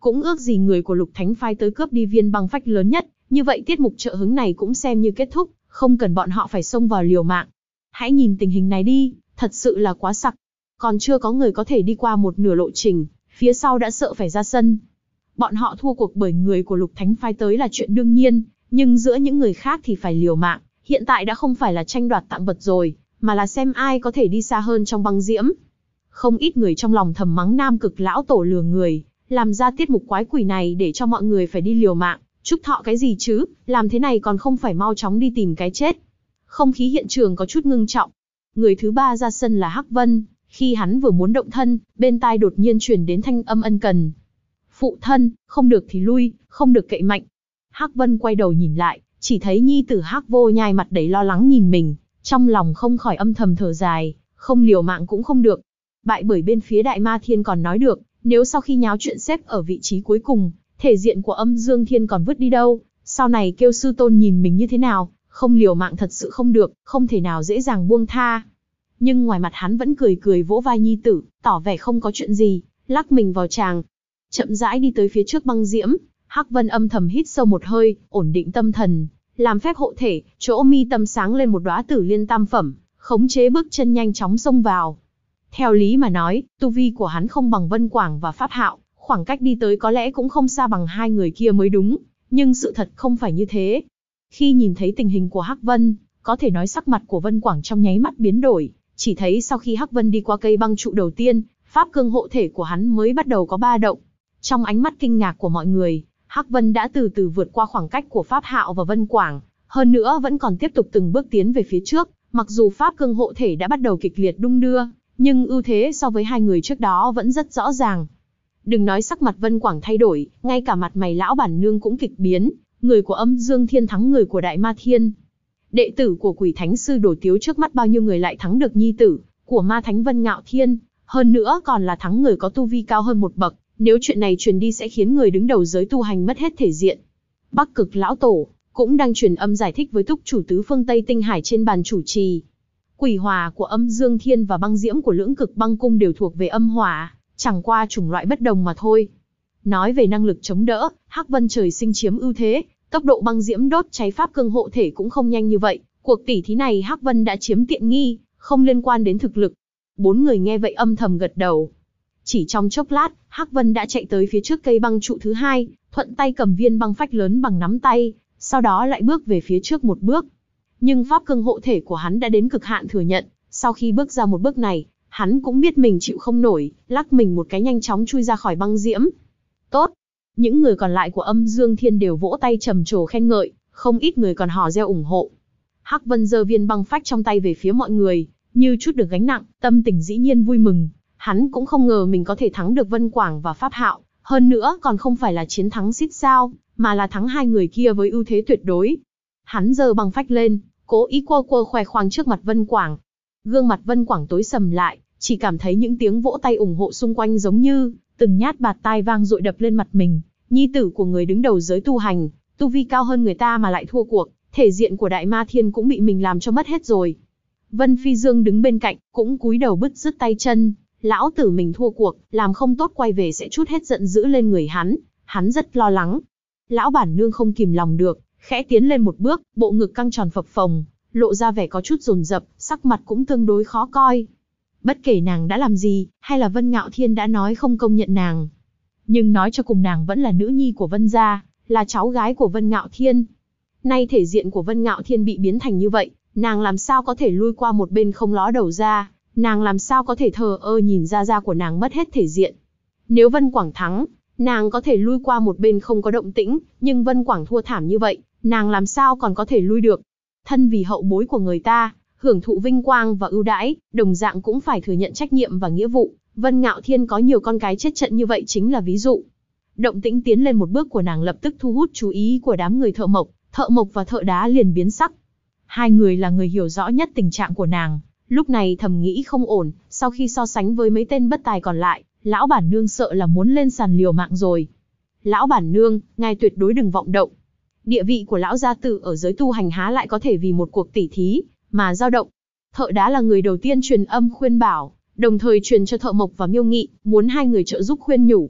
cũng ước gì người của Lục Thánh phái tới cướp đi viên băng phách lớn nhất, như vậy tiết mục trợ hứng này cũng xem như kết thúc, không cần bọn họ phải xông vào liều mạng. Hãy nhìn tình hình này đi, thật sự là quá sặc. Còn chưa có người có thể đi qua một nửa lộ trình, phía sau đã sợ phải ra sân. Bọn họ thua cuộc bởi người của Lục Thánh phái tới là chuyện đương nhiên, nhưng giữa những người khác thì phải liều mạng. Hiện tại đã không phải là tranh đoạt tặng vật rồi, mà là xem ai có thể đi xa hơn trong băng diễm. Không ít người trong lòng thầm mắng Nam Cực lão tổ lừa người, làm ra tiết mục quái quỷ này để cho mọi người phải đi liều mạng, chúc thọ cái gì chứ, làm thế này còn không phải mau chóng đi tìm cái chết. Không khí hiện trường có chút ngưng trọng. Người thứ ba ra sân là Hắc Vân, khi hắn vừa muốn động thân, bên tai đột nhiên truyền đến thanh âm ân cần. Phụ thân, không được thì lui, không được cậy mạnh. Hắc Vân quay đầu nhìn lại, chỉ thấy nhi tử Hắc Vô Nhai mặt đầy lo lắng nhìn mình, trong lòng không khỏi âm thầm thở dài, không liều mạng cũng không được. Bại bởi bên phía Đại Ma Thiên còn nói được, nếu sau khi nháo chuyện xếp ở vị trí cuối cùng, thể diện của Âm Dương Thiên còn vứt đi đâu, sau này kêu sư tôn nhìn mình như thế nào, không liều mạng thật sự không được, không thể nào dễ dàng buông tha. Nhưng ngoài mặt hắn vẫn cười cười vỗ vai nhi tử, tỏ vẻ không có chuyện gì, lắc mình vào tràng. Chậm rãi đi tới phía trước băng diễm, Hắc Vân âm thầm hít sâu một hơi, ổn định tâm thần, làm phép hộ thể, chỗ mi tâm sáng lên một đóa Tử Liên tam phẩm, khống chế bước chân nhanh chóng xông vào. Theo lý mà nói, tu vi của hắn không bằng Vân Quảng và Pháp Hạo, khoảng cách đi tới có lẽ cũng không xa bằng hai người kia mới đúng, nhưng sự thật không phải như thế. Khi nhìn thấy tình hình của Hắc Vân, có thể nói sắc mặt của Vân Quảng trong nháy mắt biến đổi, chỉ thấy sau khi Hắc Vân đi qua cây băng trụ đầu tiên, pháp cương hộ thể của hắn mới bắt đầu có ba động. Trong ánh mắt kinh ngạc của mọi người, Hắc Vân đã từ từ vượt qua khoảng cách của Pháp Hạo và Vân Quảng, hơn nữa vẫn còn tiếp tục từng bước tiến về phía trước, mặc dù pháp cương hộ thể đã bắt đầu kịch liệt đung đưa, nhưng ưu thế so với hai người trước đó vẫn rất rõ ràng. Đừng nói sắc mặt Vân Quảng thay đổi, ngay cả mặt mày lão bản nương cũng kịch biến, người của Âm Dương Thiên thắng người của Đại Ma Thiên. Đệ tử của Quỷ Thánh Sư Đồ Tiếu trước mắt bao nhiêu người lại thắng được nhi tử của Ma Thánh Vân Ngạo Thiên, hơn nữa còn là thắng người có tu vi cao hơn một bậc, nếu chuyện này truyền đi sẽ khiến người đứng đầu giới tu hành mất hết thể diện. Bắc Cực lão tổ cũng đang truyền âm giải thích với túc chủ tứ phương Tây Tinh Hải trên bàn chủ trì. Quỷ hỏa của Âm Dương Thiên và băng diễm của Lưỡng Cực Băng Cung đều thuộc về âm hỏa, chẳng qua chủng loại bất đồng mà thôi. Nói về năng lực chống đỡ, Hắc Vân trời sinh chiếm ưu thế, tốc độ băng diễm đốt cháy pháp cương hộ thể cũng không nhanh như vậy, cuộc tỷ thí này Hắc Vân đã chiếm tiện nghi, không liên quan đến thực lực. Bốn người nghe vậy âm thầm gật đầu. Chỉ trong chốc lát, Hắc Vân đã chạy tới phía trước cây băng trụ thứ hai, thuận tay cầm viên băng phách lớn bằng nắm tay, sau đó lại bước về phía trước một bước. Nhưng pháp cương hộ thể của hắn đã đến cực hạn thừa nhận, sau khi bước ra một bước này, hắn cũng biết mình chịu không nổi, lắc mình một cái nhanh chóng chui ra khỏi băng diễm. Tốt! Những người còn lại của Âm Dương Thiên đều vỗ tay trầm trồ khen ngợi, không ít người còn hò reo ủng hộ. Hắc Vân giơ viên băng phách trong tay về phía mọi người, như chút được gánh nặng, tâm tình dĩ nhiên vui mừng. Hắn cũng không ngờ mình có thể thắng được Vân Quảng và Pháp Hạo, hơn nữa còn không phải là chiến thắng xít sao, mà là thắng hai người kia với ưu thế tuyệt đối. Hắn giơ băng phách lên, cố ý quơ quơ khoe khoang trước mặt Vân Quảng. Gương mặt Vân Quảng tối sầm lại, chỉ cảm thấy những tiếng vỗ tay ủng hộ xung quanh giống như từng nhát bạt tai vang dội đập lên mặt mình. Nhi tử của người đứng đầu giới tu hành, tu vi cao hơn người ta mà lại thua cuộc, thể diện của Đại Ma Thiên cũng bị mình làm cho mất hết rồi. Vân Phi Dương đứng bên cạnh, cũng cúi đầu bứt rứt tay chân. Lão tử mình thua cuộc, làm không tốt quay về sẽ trút hết giận dữ lên người hắn rất lo lắng. Lão bản nương không kìm lòng được, khẽ tiến lên một bước, bộ ngực căng tròn phập phồng, lộ ra vẻ có chút dồn dập, sắc mặt cũng tương đối khó coi. Bất kể nàng đã làm gì, hay là Vân Ngạo Thiên đã nói không công nhận nàng, nhưng nói cho cùng nàng vẫn là nữ nhi của Vân gia, là cháu gái của Vân Ngạo Thiên. Nay thể diện của Vân Ngạo Thiên bị biến thành như vậy, nàng làm sao có thể lui qua một bên không ló đầu ra, nàng làm sao có thể thờ ơ nhìn gia của nàng mất hết thể diện. Nếu Vân Quảng thắng, nàng có thể lui qua một bên không có động tĩnh, nhưng Vân Quảng thua thảm như vậy, nàng làm sao còn có thể lui được. Thân vì hậu bối của người ta, hưởng thụ vinh quang và ưu đãi, đồng dạng cũng phải thừa nhận trách nhiệm và nghĩa vụ. Vân Ngạo Thiên có nhiều con cái chết trận như vậy chính là ví dụ. Động tĩnh tiến lên một bước của nàng lập tức thu hút chú ý của đám người thợ mộc và thợ đá liền biến sắc. Hai người là người hiểu rõ nhất tình trạng của nàng, lúc này thầm nghĩ không ổn, sau khi so sánh với mấy tên bất tài còn lại, lão bản nương sợ là muốn lên sàn liều mạng rồi. Lão bản nương, ngài tuyệt đối đừng vọng động. Địa vị của lão gia tử ở giới tu hành há lại có thể vì một cuộc tỉ thí mà dao động. Thợ đá là người đầu tiên truyền âm khuyên bảo, đồng thời truyền cho thợ mộc và Miêu Nghị, muốn hai người trợ giúp khuyên nhủ.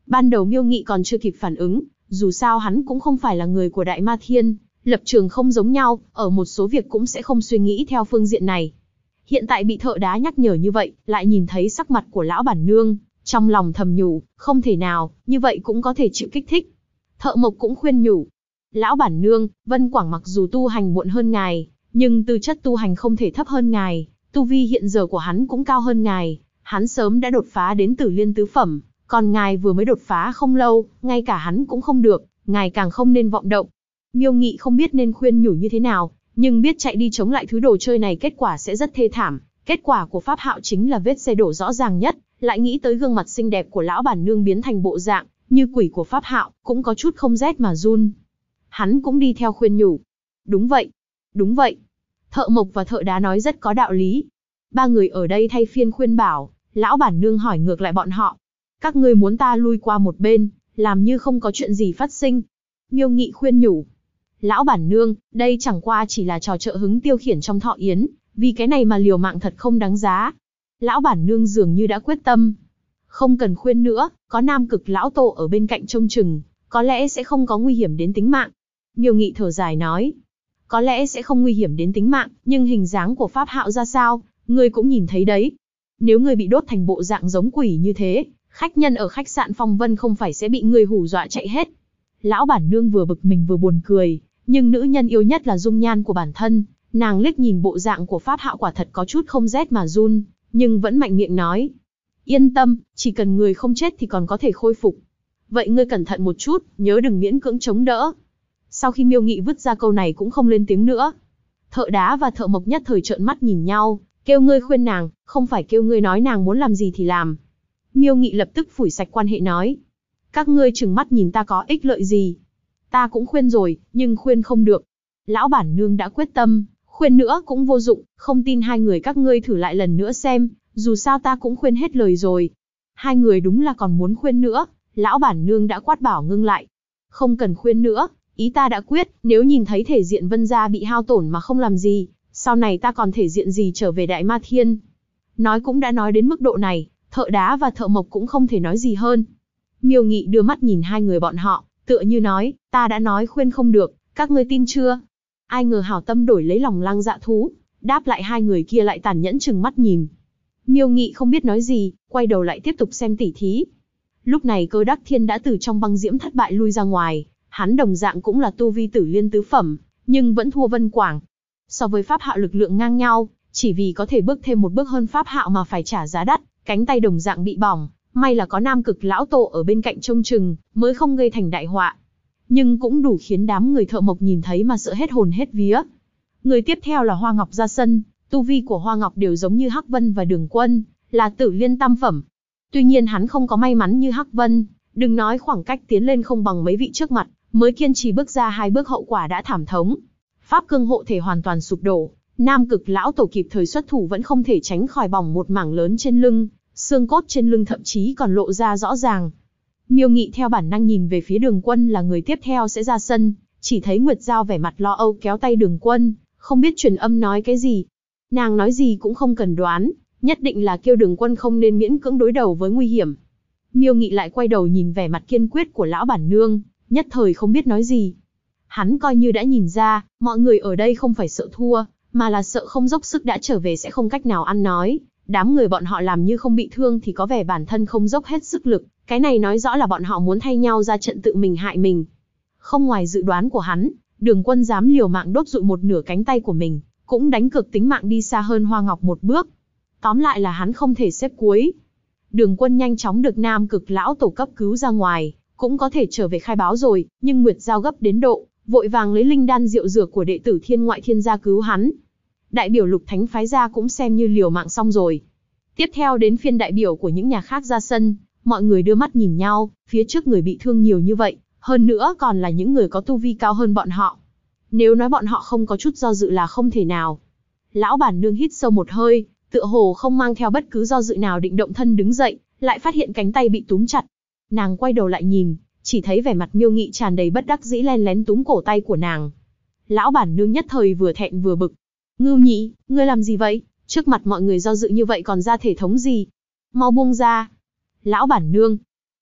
Ban đầu Miêu Nghị còn chưa kịp phản ứng, dù sao hắn cũng không phải là người của Đại Ma Thiên, lập trường không giống nhau, ở một số việc cũng sẽ không suy nghĩ theo phương diện này. Hiện tại bị thợ đá nhắc nhở như vậy, lại nhìn thấy sắc mặt của lão bản nương, trong lòng thầm nhủ, không thể nào, như vậy cũng có thể chịu kích thích. Thợ Mộc cũng khuyên nhủ, lão bản nương, Vân Quảng mặc dù tu hành muộn hơn ngài, nhưng tư chất tu hành không thể thấp hơn ngài, tu vi hiện giờ của hắn cũng cao hơn ngài, hắn sớm đã đột phá đến Tử Liên tứ phẩm, còn ngài vừa mới đột phá không lâu, ngay cả hắn cũng không được, ngài càng không nên vọng động. Miêu Nghị không biết nên khuyên nhủ như thế nào, nhưng biết chạy đi chống lại thứ đồ chơi này kết quả sẽ rất thê thảm. Kết quả của Pháp Hạo chính là vết xe đổ rõ ràng nhất, lại nghĩ tới gương mặt xinh đẹp của lão bản nương biến thành bộ dạng như quỷ của Pháp Hạo, cũng có chút không rét mà run. Hắn cũng đi theo khuyên nhủ. Đúng vậy, đúng vậy. Thợ Mộc và thợ đá nói rất có đạo lý. Ba người ở đây thay phiên khuyên bảo, lão bản nương hỏi ngược lại bọn họ. Các ngươi muốn ta lui qua một bên, làm như không có chuyện gì phát sinh. Miêu Nghị khuyên nhủ. Lão bản nương, đây chẳng qua chỉ là trò trợ hứng tiêu khiển trong thọ yến, vì cái này mà liều mạng thật không đáng giá. Lão bản nương dường như đã quyết tâm. Không cần khuyên nữa, có Nam Cực lão tổ ở bên cạnh trông chừng, có lẽ sẽ không có nguy hiểm đến tính mạng. Miêu Nghị thở dài nói. Có lẽ sẽ không nguy hiểm đến tính mạng, nhưng hình dáng của Pháp Hạo ra sao, ngươi cũng nhìn thấy đấy. Nếu ngươi bị đốt thành bộ dạng giống quỷ như thế, khách nhân ở khách sạn Phong Vân không phải sẽ bị ngươi hù dọa chạy hết. Lão bản nương vừa bực mình vừa buồn cười, nhưng nữ nhân yêu nhất là dung nhan của bản thân, nàng liếc nhìn bộ dạng của Pháp Hạo quả thật có chút không rét mà run, nhưng vẫn mạnh miệng nói. Yên tâm, chỉ cần người không chết thì còn có thể khôi phục. Vậy ngươi cẩn thận một chút, nhớ đừng miễn cưỡng chống đỡ. Sau khi Miêu Nghị vứt ra câu này cũng không lên tiếng nữa. Thợ đá và thợ Mộc nhất thời trợn mắt nhìn nhau, kêu ngươi khuyên nàng, không phải kêu ngươi nói nàng muốn làm gì thì làm. Miêu Nghị lập tức phủi sạch quan hệ nói. Các ngươi trừng mắt nhìn ta có ích lợi gì? Ta cũng khuyên rồi, nhưng khuyên không được. Lão bản nương đã quyết tâm, khuyên nữa cũng vô dụng, không tin hai người các ngươi thử lại lần nữa xem, dù sao ta cũng khuyên hết lời rồi. Hai người đúng là còn muốn khuyên nữa, lão bản nương đã quát bảo ngưng lại. Không cần khuyên nữa, ý ta đã quyết, nếu nhìn thấy thể diện Vân gia bị hao tổn mà không làm gì, sau này ta còn thể diện gì trở về Đại Ma Thiên. Nói cũng đã nói đến mức độ này, thợ đá và thợ Mộc cũng không thể nói gì hơn. Miêu Nghị đưa mắt nhìn hai người bọn họ, tựa như nói, ta đã nói khuyên không được, các ngươi tin chưa? Ai ngờ hảo tâm đổi lấy lòng Lăng Dạ Thú, đáp lại hai người kia lại tàn nhẫn chừng mắt nhìn. Miêu Nghị không biết nói gì, quay đầu lại tiếp tục xem tỉ thí. Lúc này Cơ Đắc Thiên đã từ trong băng diễm thất bại lui ra ngoài, hắn đồng dạng cũng là tu vi Tử Liên tứ phẩm, nhưng vẫn thua Vân Quảng. So với Pháp Hạo lực lượng ngang nhau, chỉ vì có thể bước thêm một bước hơn Pháp Hạo mà phải trả giá đắt, cánh tay đồng dạng bị bỏng, may là có Nam Cực lão tổ ở bên cạnh trông chừng, mới không gây thành đại họa. Nhưng cũng đủ khiến đám người thợ Mộc nhìn thấy mà sợ hết hồn hết vía. Người tiếp theo là Hoa Ngọc ra sân, tu vi của Hoa Ngọc đều giống như Hắc Vân và Đường Quân, là Tử Liên tam phẩm. Tuy nhiên hắn không có may mắn như Hắc Vân, đừng nói khoảng cách tiến lên không bằng mấy vị trước mặt, mới kiên trì bước ra hai bước hậu quả đã thảm thống. Pháp cương hộ thể hoàn toàn sụp đổ, Nam Cực lão tổ kịp thời xuất thủ vẫn không thể tránh khỏi bỏng một mảng lớn trên lưng, xương cốt trên lưng thậm chí còn lộ ra rõ ràng. Miêu Nghị theo bản năng nhìn về phía Đường Quân là người tiếp theo sẽ ra sân, chỉ thấy Nguyệt Giao vẻ mặt lo âu kéo tay Đường Quân, không biết truyền âm nói cái gì. Nàng nói gì cũng không cần đoán, nhất định là kêu Đường Quân không nên miễn cưỡng đối đầu với nguy hiểm. Miêu Nghị lại quay đầu nhìn vẻ mặt kiên quyết của lão bản nương, nhất thời không biết nói gì. Hắn coi như đã nhìn ra, mọi người ở đây không phải sợ thua, mà là sợ không dốc sức đã trở về sẽ không cách nào ăn nói. Đám người bọn họ làm như không bị thương thì có vẻ bản thân không dốc hết sức lực, cái này nói rõ là bọn họ muốn thay nhau ra trận tự mình hại mình. Không ngoài dự đoán của hắn, Đường Quân dám liều mạng đốt rụi một nửa cánh tay của mình, cũng đánh cược tính mạng đi xa hơn Hoa Ngọc một bước. Tóm lại là hắn không thể xếp cuối. Đường Quân nhanh chóng được Nam Cực lão tổ cấp cứu ra ngoài, cũng có thể trở về khai báo rồi, nhưng Nguyệt Giao gấp đến độ, vội vàng lấy linh đan rượu dược của đệ tử Thiên Ngoại Thiên gia cứu hắn. Đại biểu Lục Thánh phái gia cũng xem như liều mạng xong rồi. Tiếp theo đến phiên đại biểu của những nhà khác ra sân, mọi người đưa mắt nhìn nhau, phía trước người bị thương nhiều như vậy, hơn nữa còn là những người có tu vi cao hơn bọn họ. Nếu nói bọn họ không có chút do dự là không thể nào. Lão bản nương hít sâu một hơi, tựa hồ không mang theo bất cứ do dự nào định động thân đứng dậy, lại phát hiện cánh tay bị túm chặt. Nàng quay đầu lại nhìn, chỉ thấy vẻ mặt Miêu Nghị tràn đầy bất đắc dĩ len lén túm cổ tay của nàng. Lão bản nương nhất thời vừa thẹn vừa bực. Ngưu Nhị, ngươi làm gì vậy? Trước mặt mọi người do dự như vậy còn ra thể thống gì? Mau buông ra. Lão bản nương.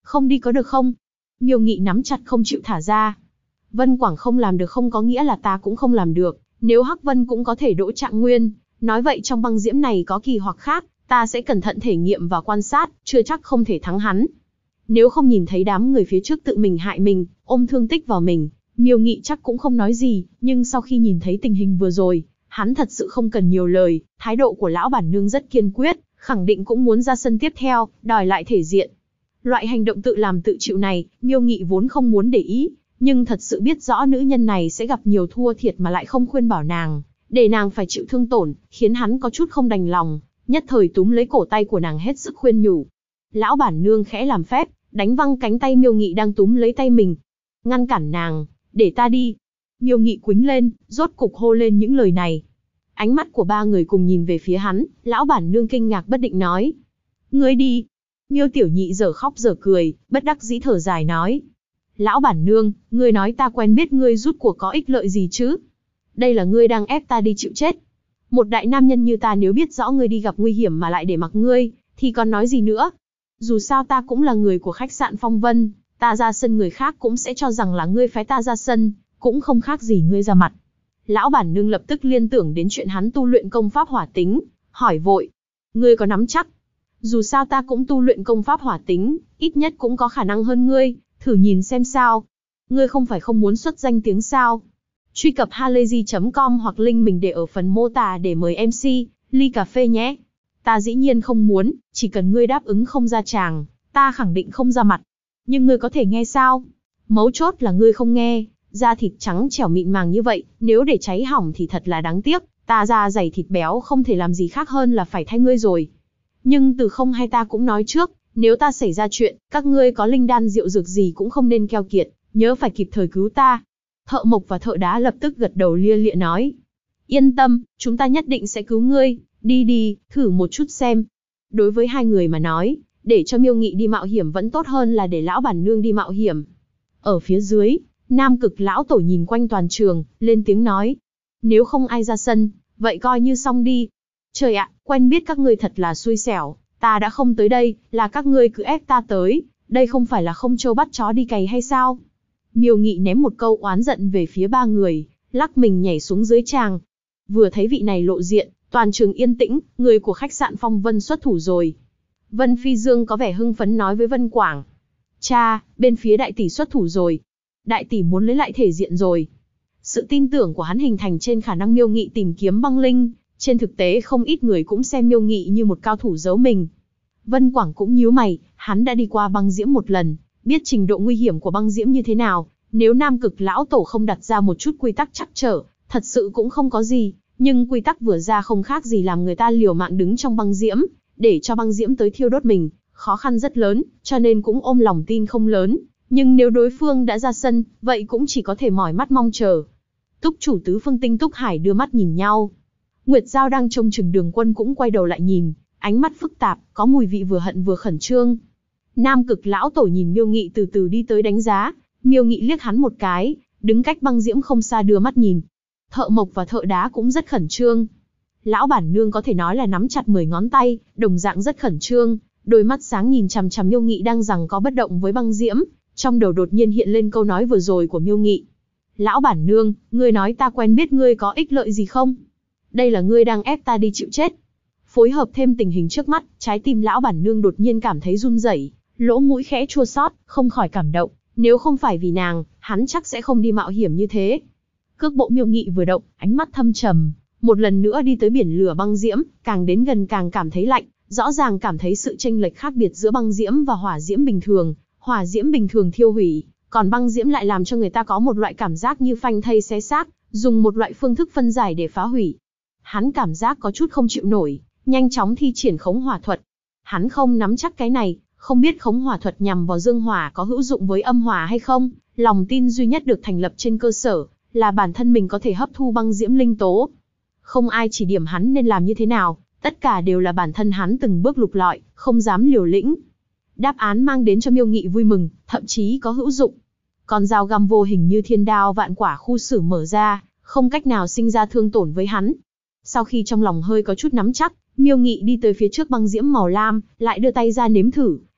Không đi có được không? Miêu Nghị nắm chặt không chịu thả ra. Vân Quảng không làm được không có nghĩa là ta cũng không làm được, nếu Hắc Vân cũng có thể đỗ Trạng Nguyên, nói vậy trong băng diễm này có kỳ hoặc khác, ta sẽ cẩn thận thể nghiệm và quan sát, chưa chắc không thể thắng hắn. Nếu không nhìn thấy đám người phía trước tự mình hại mình, ôm thương tích vào mình, Miêu Nghị chắc cũng không nói gì, nhưng sau khi nhìn thấy tình hình vừa rồi, hắn thật sự không cần nhiều lời, thái độ của lão bản nương rất kiên quyết, khẳng định cũng muốn ra sân tiếp theo, đòi lại thể diện. Loại hành động tự làm tự chịu này, Miêu Nghị vốn không muốn để ý, nhưng thật sự biết rõ nữ nhân này sẽ gặp nhiều thua thiệt mà lại không khuyên bảo nàng, để nàng phải chịu thương tổn, khiến hắn có chút không đành lòng, nhất thời túm lấy cổ tay của nàng hết sức khuyên nhủ. Lão bản nương khẽ làm phép, đánh văng cánh tay Miêu Nghị đang túm lấy tay mình. Ngăn cản nàng, để ta đi. Miêu Nghị quĩnh lên, rốt cục hô lên những lời này. Ánh mắt của ba người cùng nhìn về phía hắn, lão bản nương kinh ngạc bất định nói. Ngươi đi. Miêu Tiểu Nhị dở khóc dở cười, bất đắc dĩ thở dài nói. Lão bản nương, ngươi nói ta quen biết ngươi rút cuộc có ích lợi gì chứ? Đây là ngươi đang ép ta đi chịu chết. Một đại nam nhân như ta nếu biết rõ ngươi đi gặp nguy hiểm mà lại để mặc ngươi, thì còn nói gì nữa? Dù sao ta cũng là người của khách sạn Phong Vân, ta ra sân người khác cũng sẽ cho rằng là ngươi phái ta ra sân, cũng không khác gì ngươi ra mặt. Lão bản nương lập tức liên tưởng đến chuyện hắn tu luyện công pháp hỏa tính, hỏi vội. Ngươi có nắm chắc? Dù sao ta cũng tu luyện công pháp hỏa tính, ít nhất cũng có khả năng hơn ngươi, thử nhìn xem sao. Ngươi không phải không muốn xuất danh tiếng sao? Truy cập halayzi.com hoặc link mình để ở phần mô tả để mời MC, ly cà phê nhé. Ta dĩ nhiên không muốn, chỉ cần ngươi đáp ứng không ra tràng, ta khẳng định không ra mặt. Nhưng ngươi có thể nghe sao? Mấu chốt là ngươi không nghe, da thịt trắng trẻo mịn màng như vậy, nếu để cháy hỏng thì thật là đáng tiếc, ta da dày thịt béo không thể làm gì khác hơn là phải thay ngươi rồi. Nhưng từ không hay ta cũng nói trước, nếu ta xảy ra chuyện, các ngươi có linh đan rượu dược gì cũng không nên keo kiệt, nhớ phải kịp thời cứu ta. Thợ mộc và thợ đá lập tức gật đầu lia lịa nói. Yên tâm, chúng ta nhất định sẽ cứu ngươi, đi đi, thử một chút xem. Đối với hai người mà nói, để cho Miêu Nghị đi mạo hiểm vẫn tốt hơn là để lão bản nương đi mạo hiểm. Ở phía dưới, Nam Cực lão tổ nhìn quanh toàn trường, lên tiếng nói. Nếu không ai ra sân, vậy coi như xong đi. Trời ạ, quen biết các ngươi thật là xui xẻo, ta đã không tới đây, là các ngươi cứ ép ta tới, đây không phải là không trâu bắt chó đi cày hay sao? Miêu Nghị ném một câu oán giận về phía ba người, lắc mình nhảy xuống dưới tràng. Vừa thấy vị này lộ diện, toàn trường yên tĩnh, người của khách sạn Phong Vân xuất thủ rồi. Vân Phi Dương có vẻ hưng phấn nói với Vân Quảng. Cha, bên phía đại tỷ xuất thủ rồi. Đại tỷ muốn lấy lại thể diện rồi. Sự tin tưởng của hắn hình thành trên khả năng Miêu Nghị tìm kiếm băng linh, trên thực tế không ít người cũng xem Miêu Nghị như một cao thủ giấu mình. Vân Quảng cũng nhíu mày, hắn đã đi qua băng diễm một lần, biết trình độ nguy hiểm của băng diễm như thế nào, nếu Nam Cực lão tổ không đặt ra một chút quy tắc chắc trở, thật sự cũng không có gì, nhưng quy tắc vừa ra không khác gì làm người ta liều mạng đứng trong băng diễm, để cho băng diễm tới thiêu đốt mình, khó khăn rất lớn, cho nên cũng ôm lòng tin không lớn, nhưng nếu đối phương đã ra sân, vậy cũng chỉ có thể mỏi mắt mong chờ. Túc chủ tứ phương Tinh Túc Hải đưa mắt nhìn nhau. Nguyệt Giao đang trông chừng Đường Quân cũng quay đầu lại nhìn, ánh mắt phức tạp, có mùi vị vừa hận vừa khẩn trương. Nam Cực lão tổ nhìn Miêu Nghị từ từ đi tới đánh giá, Miêu Nghị liếc hắn một cái, đứng cách băng diễm không xa đưa mắt nhìn. Thợ mộc và thợ đá cũng rất khẩn trương. Lão bản nương có thể nói là nắm chặt 10 ngón tay, đồng dạng rất khẩn trương, đôi mắt sáng nhìn chằm chằm Miêu Nghị đang giằng có bất động với băng diễm, trong đầu đột nhiên hiện lên câu nói vừa rồi của Miêu Nghị. Lão bản nương, ngươi nói ta quen biết ngươi có ích lợi gì không? Đây là ngươi đang ép ta đi chịu chết. Phối hợp thêm tình hình trước mắt, trái tim lão bản nương đột nhiên cảm thấy run rẩy, lỗ mũi khẽ chua xót, không khỏi cảm động, nếu không phải vì nàng, hắn chắc sẽ không đi mạo hiểm như thế. Cước bộ Miêu Nghị vừa động, ánh mắt thâm trầm, một lần nữa đi tới biển lửa băng diễm, càng đến gần càng cảm thấy lạnh, rõ ràng cảm thấy sự chênh lệch khác biệt giữa băng diễm và hỏa diễm bình thường, hỏa diễm bình thường thiêu hủy, còn băng diễm lại làm cho người ta có một loại cảm giác như phanh thây xé xác, dùng một loại phương thức phân giải để phá hủy. Hắn cảm giác có chút không chịu nổi, nhanh chóng thi triển khống hỏa thuật. Hắn không nắm chắc cái này, không biết khống hỏa thuật nhằm vào dương hỏa có hữu dụng với âm hỏa hay không, lòng tin duy nhất được thành lập trên cơ sở là bản thân mình có thể hấp thu băng diễm linh tố. Không ai chỉ điểm hắn nên làm như thế nào, tất cả đều là bản thân hắn từng bước lục lọi, không dám liều lĩnh. Đáp án mang đến cho Miêu Nghị vui mừng, thậm chí có hữu dụng. Con dao găm vô hình như thiên đao vạn quả khu xử mở ra, không cách nào sinh ra thương tổn với hắn. Sau khi trong lòng hơi có chút nắm chắc, Miêu Nghị đi tới phía trước băng diễm màu lam, lại đưa tay ra nếm thử,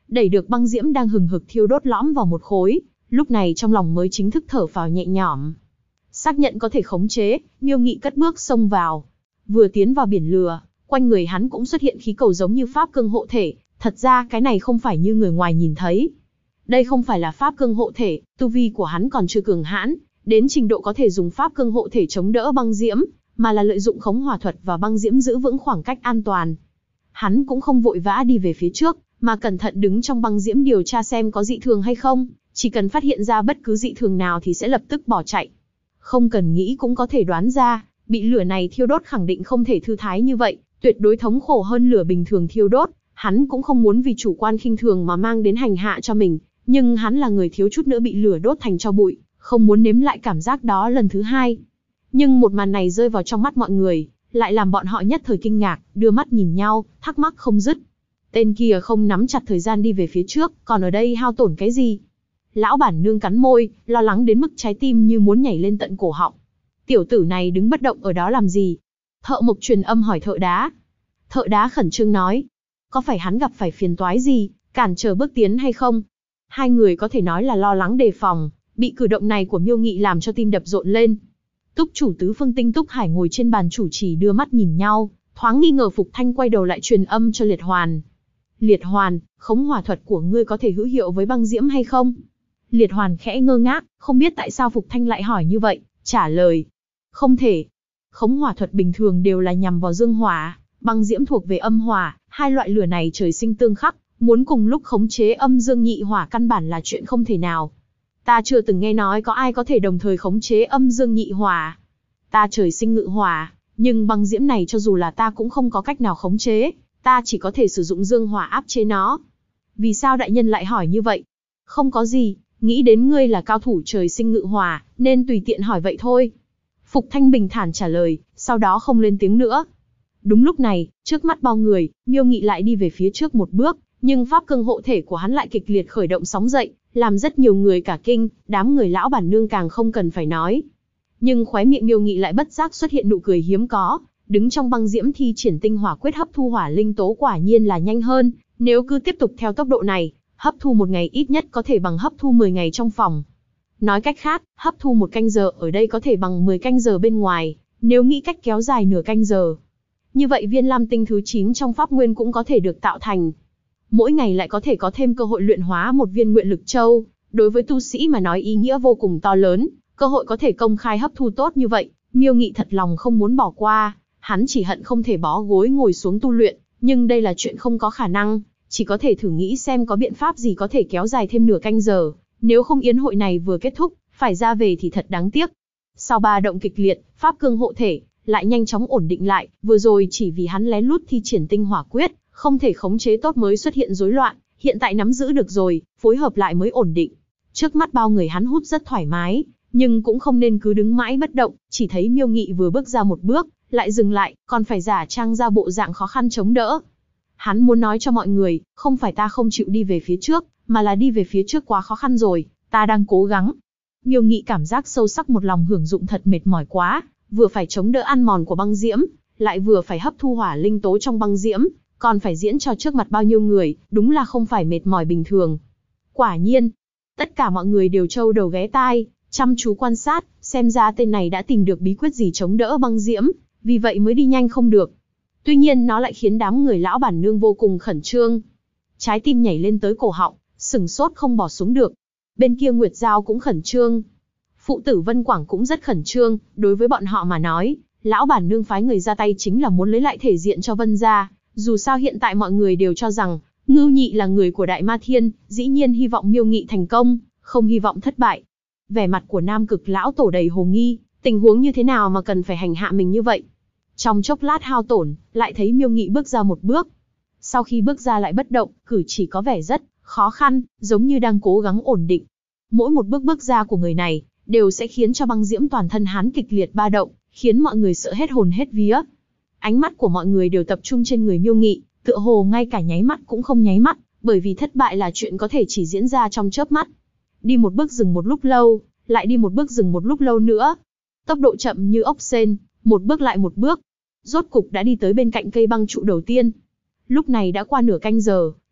đẩy được băng diễm đang hừng hực thiêu đốt lõm vào một khối, lúc này trong lòng mới chính thức thở phào nhẹ nhõm. Xác nhận có thể khống chế, Miêu Nghị cất bước xông vào. Vừa tiến vào biển lửa, quanh người hắn cũng xuất hiện khí cầu giống như pháp cương hộ thể, thật ra cái này không phải như người ngoài nhìn thấy. Đây không phải là pháp cương hộ thể, tu vi của hắn còn chưa cường hãn, đến trình độ có thể dùng pháp cương hộ thể chống đỡ băng diễm, mà là lợi dụng khống hỏa thuật và băng diễm giữ vững khoảng cách an toàn. Hắn cũng không vội vã đi về phía trước, mà cẩn thận đứng trong băng diễm điều tra xem có dị thường hay không, chỉ cần phát hiện ra bất cứ dị thường nào thì sẽ lập tức bỏ chạy. Không cần nghĩ cũng có thể đoán ra, bị lửa này thiêu đốt khẳng định không thể thư thái như vậy, tuyệt đối thống khổ hơn lửa bình thường thiêu đốt, hắn cũng không muốn vì chủ quan khinh thường mà mang đến hành hạ cho mình, nhưng hắn là người thiếu chút nữa bị lửa đốt thành tro bụi, không muốn nếm lại cảm giác đó lần thứ hai. Nhưng một màn này rơi vào trong mắt mọi người, lại làm bọn họ nhất thời kinh ngạc, đưa mắt nhìn nhau, thắc mắc không dứt. Tên kia không nắm chặt thời gian đi về phía trước, còn ở đây hao tổn cái gì? Lão bản nương cắn môi, lo lắng đến mức trái tim như muốn nhảy lên tận cổ họng. Tiểu tử này đứng bất động ở đó làm gì? Thợ mộc truyền âm hỏi thợ đá. Thợ đá khẩn trương nói, có phải hắn gặp phải phiền toái gì, cản trở bước tiến hay không? Hai người có thể nói là lo lắng đề phòng, bị cử động này của Miêu Nghị làm cho tim đập rộn lên. Túc chủ tứ phương tinh Túc Hải ngồi trên bàn chủ trì đưa mắt nhìn nhau, thoáng nghi ngờ Phục Thanh quay đầu lại truyền âm cho Liệt Hoàn. Liệt Hoàn, khống hỏa thuật của ngươi có thể hữu hiệu với băng diễm hay không? Liệt Hoàn khẽ ngơ ngác, không biết tại sao Phục Thanh lại hỏi như vậy, trả lời. Không thể. Khống hỏa thuật bình thường đều là nhằm vào dương hỏa, băng diễm thuộc về âm hỏa, hai loại lửa này trời sinh tương khắc, muốn cùng lúc khống chế âm dương nhị hỏa căn bản là chuyện không thể nào. Ta chưa từng nghe nói có ai có thể đồng thời khống chế âm dương nhị hỏa. Ta trời sinh ngự hỏa, nhưng băng diễm này cho dù là ta cũng không có cách nào khống chế, ta chỉ có thể sử dụng dương hỏa áp chế nó. Vì sao đại nhân lại hỏi như vậy? Không có gì, nghĩ đến ngươi là cao thủ trời sinh ngự hỏa, nên tùy tiện hỏi vậy thôi. Phục Thanh bình thản trả lời, sau đó không lên tiếng nữa. Đúng lúc này, trước mắt bao người, Miêu Nghị lại đi về phía trước một bước, nhưng pháp cương hộ thể của hắn lại kịch liệt khởi động sóng dậy, làm rất nhiều người cả kinh, đám người lão bản nương càng không cần phải nói. Nhưng khóe miệng Miêu Nghị lại bất giác xuất hiện nụ cười hiếm có, đứng trong băng diễm thi triển tinh hỏa quyết hấp thu hỏa linh tố quả nhiên là nhanh hơn, nếu cứ tiếp tục theo tốc độ này, hấp thu một ngày ít nhất có thể bằng hấp thu 10 ngày trong phòng. Nói cách khác, hấp thu 1 canh giờ ở đây có thể bằng 10 canh giờ bên ngoài, nếu nghĩ cách kéo dài nửa canh giờ. Như vậy viên lam tinh thứ 9 trong pháp nguyên cũng có thể được tạo thành. Mỗi ngày lại có thể có thêm cơ hội luyện hóa một viên nguyện lực châu, đối với tu sĩ mà nói ý nghĩa vô cùng to lớn, cơ hội có thể công khai hấp thu tốt như vậy, Miêu Nghị thật lòng không muốn bỏ qua, hắn chỉ hận không thể bó gối ngồi xuống tu luyện, nhưng đây là chuyện không có khả năng, chỉ có thể thử nghĩ xem có biện pháp gì có thể kéo dài thêm nửa canh giờ, nếu không yến hội này vừa kết thúc, phải ra về thì thật đáng tiếc. Sau 3 động kịch liệt, pháp cương hộ thể lại nhanh chóng ổn định lại, vừa rồi chỉ vì hắn lén lút thi triển tinh hỏa quyết, không thể khống chế tốt mới xuất hiện rối loạn, hiện tại nắm giữ được rồi, phối hợp lại mới ổn định. Trước mắt bao người hắn hút rất thoải mái, nhưng cũng không nên cứ đứng mãi bất động, chỉ thấy Miêu Nghị vừa bước ra một bước, lại dừng lại, còn phải giả trang ra bộ dạng khó khăn chống đỡ. Hắn muốn nói cho mọi người, không phải ta không chịu đi về phía trước, mà là đi về phía trước quá khó khăn rồi, ta đang cố gắng. Miêu Nghị cảm giác sâu sắc một lòng hưởng dụng thật mệt mỏi quá, vừa phải chống đỡ ăn mòn của băng diễm, lại vừa phải hấp thu hỏa linh tố trong băng diễm, còn phải diễn cho trước mặt bao nhiêu người, đúng là không phải mệt mỏi bình thường. Quả nhiên, tất cả mọi người đều trâu đầu ghé tai, chăm chú quan sát, xem ra tên này đã tìm được bí quyết gì chống đỡ băng diễm, vì vậy mới đi nhanh không được. Tuy nhiên nó lại khiến đám người lão bản nương vô cùng khẩn trương. Trái tim nhảy lên tới cổ họng, sửng sốt không bỏ xuống được. Bên kia Nguyệt Giao cũng khẩn trương. Phụ tử Vân Quảng cũng rất khẩn trương, đối với bọn họ mà nói, lão bản nương phái người ra tay chính là muốn lấy lại thể diện cho Vân gia. Dù sao hiện tại mọi người đều cho rằng, Ngưu Nhị là người của Đại Ma Thiên, dĩ nhiên hy vọng Miêu Nghị thành công, không hy vọng thất bại. Vẻ mặt của Nam Cực lão tổ đầy hồ nghi, tình huống như thế nào mà cần phải hành hạ mình như vậy? Trong chốc lát hao tổn, lại thấy Miêu Nghị bước ra một bước. Sau khi bước ra lại bất động, cử chỉ có vẻ rất khó khăn, giống như đang cố gắng ổn định. Mỗi một bước bước ra của người này, đều sẽ khiến cho băng diễm toàn thân hắn kịch liệt ba động, khiến mọi người sợ hết hồn hết vía. Ánh mắt của mọi người đều tập trung trên người Miêu Nghị, tựa hồ ngay cả nháy mắt cũng không nháy mắt, bởi vì thất bại là chuyện có thể chỉ diễn ra trong chớp mắt. Đi một bước dừng một lúc lâu, lại đi một bước dừng một lúc lâu nữa. Tốc độ chậm như ốc sên, một bước lại một bước. Rốt cục đã đi tới bên cạnh cây băng trụ đầu tiên. Lúc này đã qua nửa canh giờ,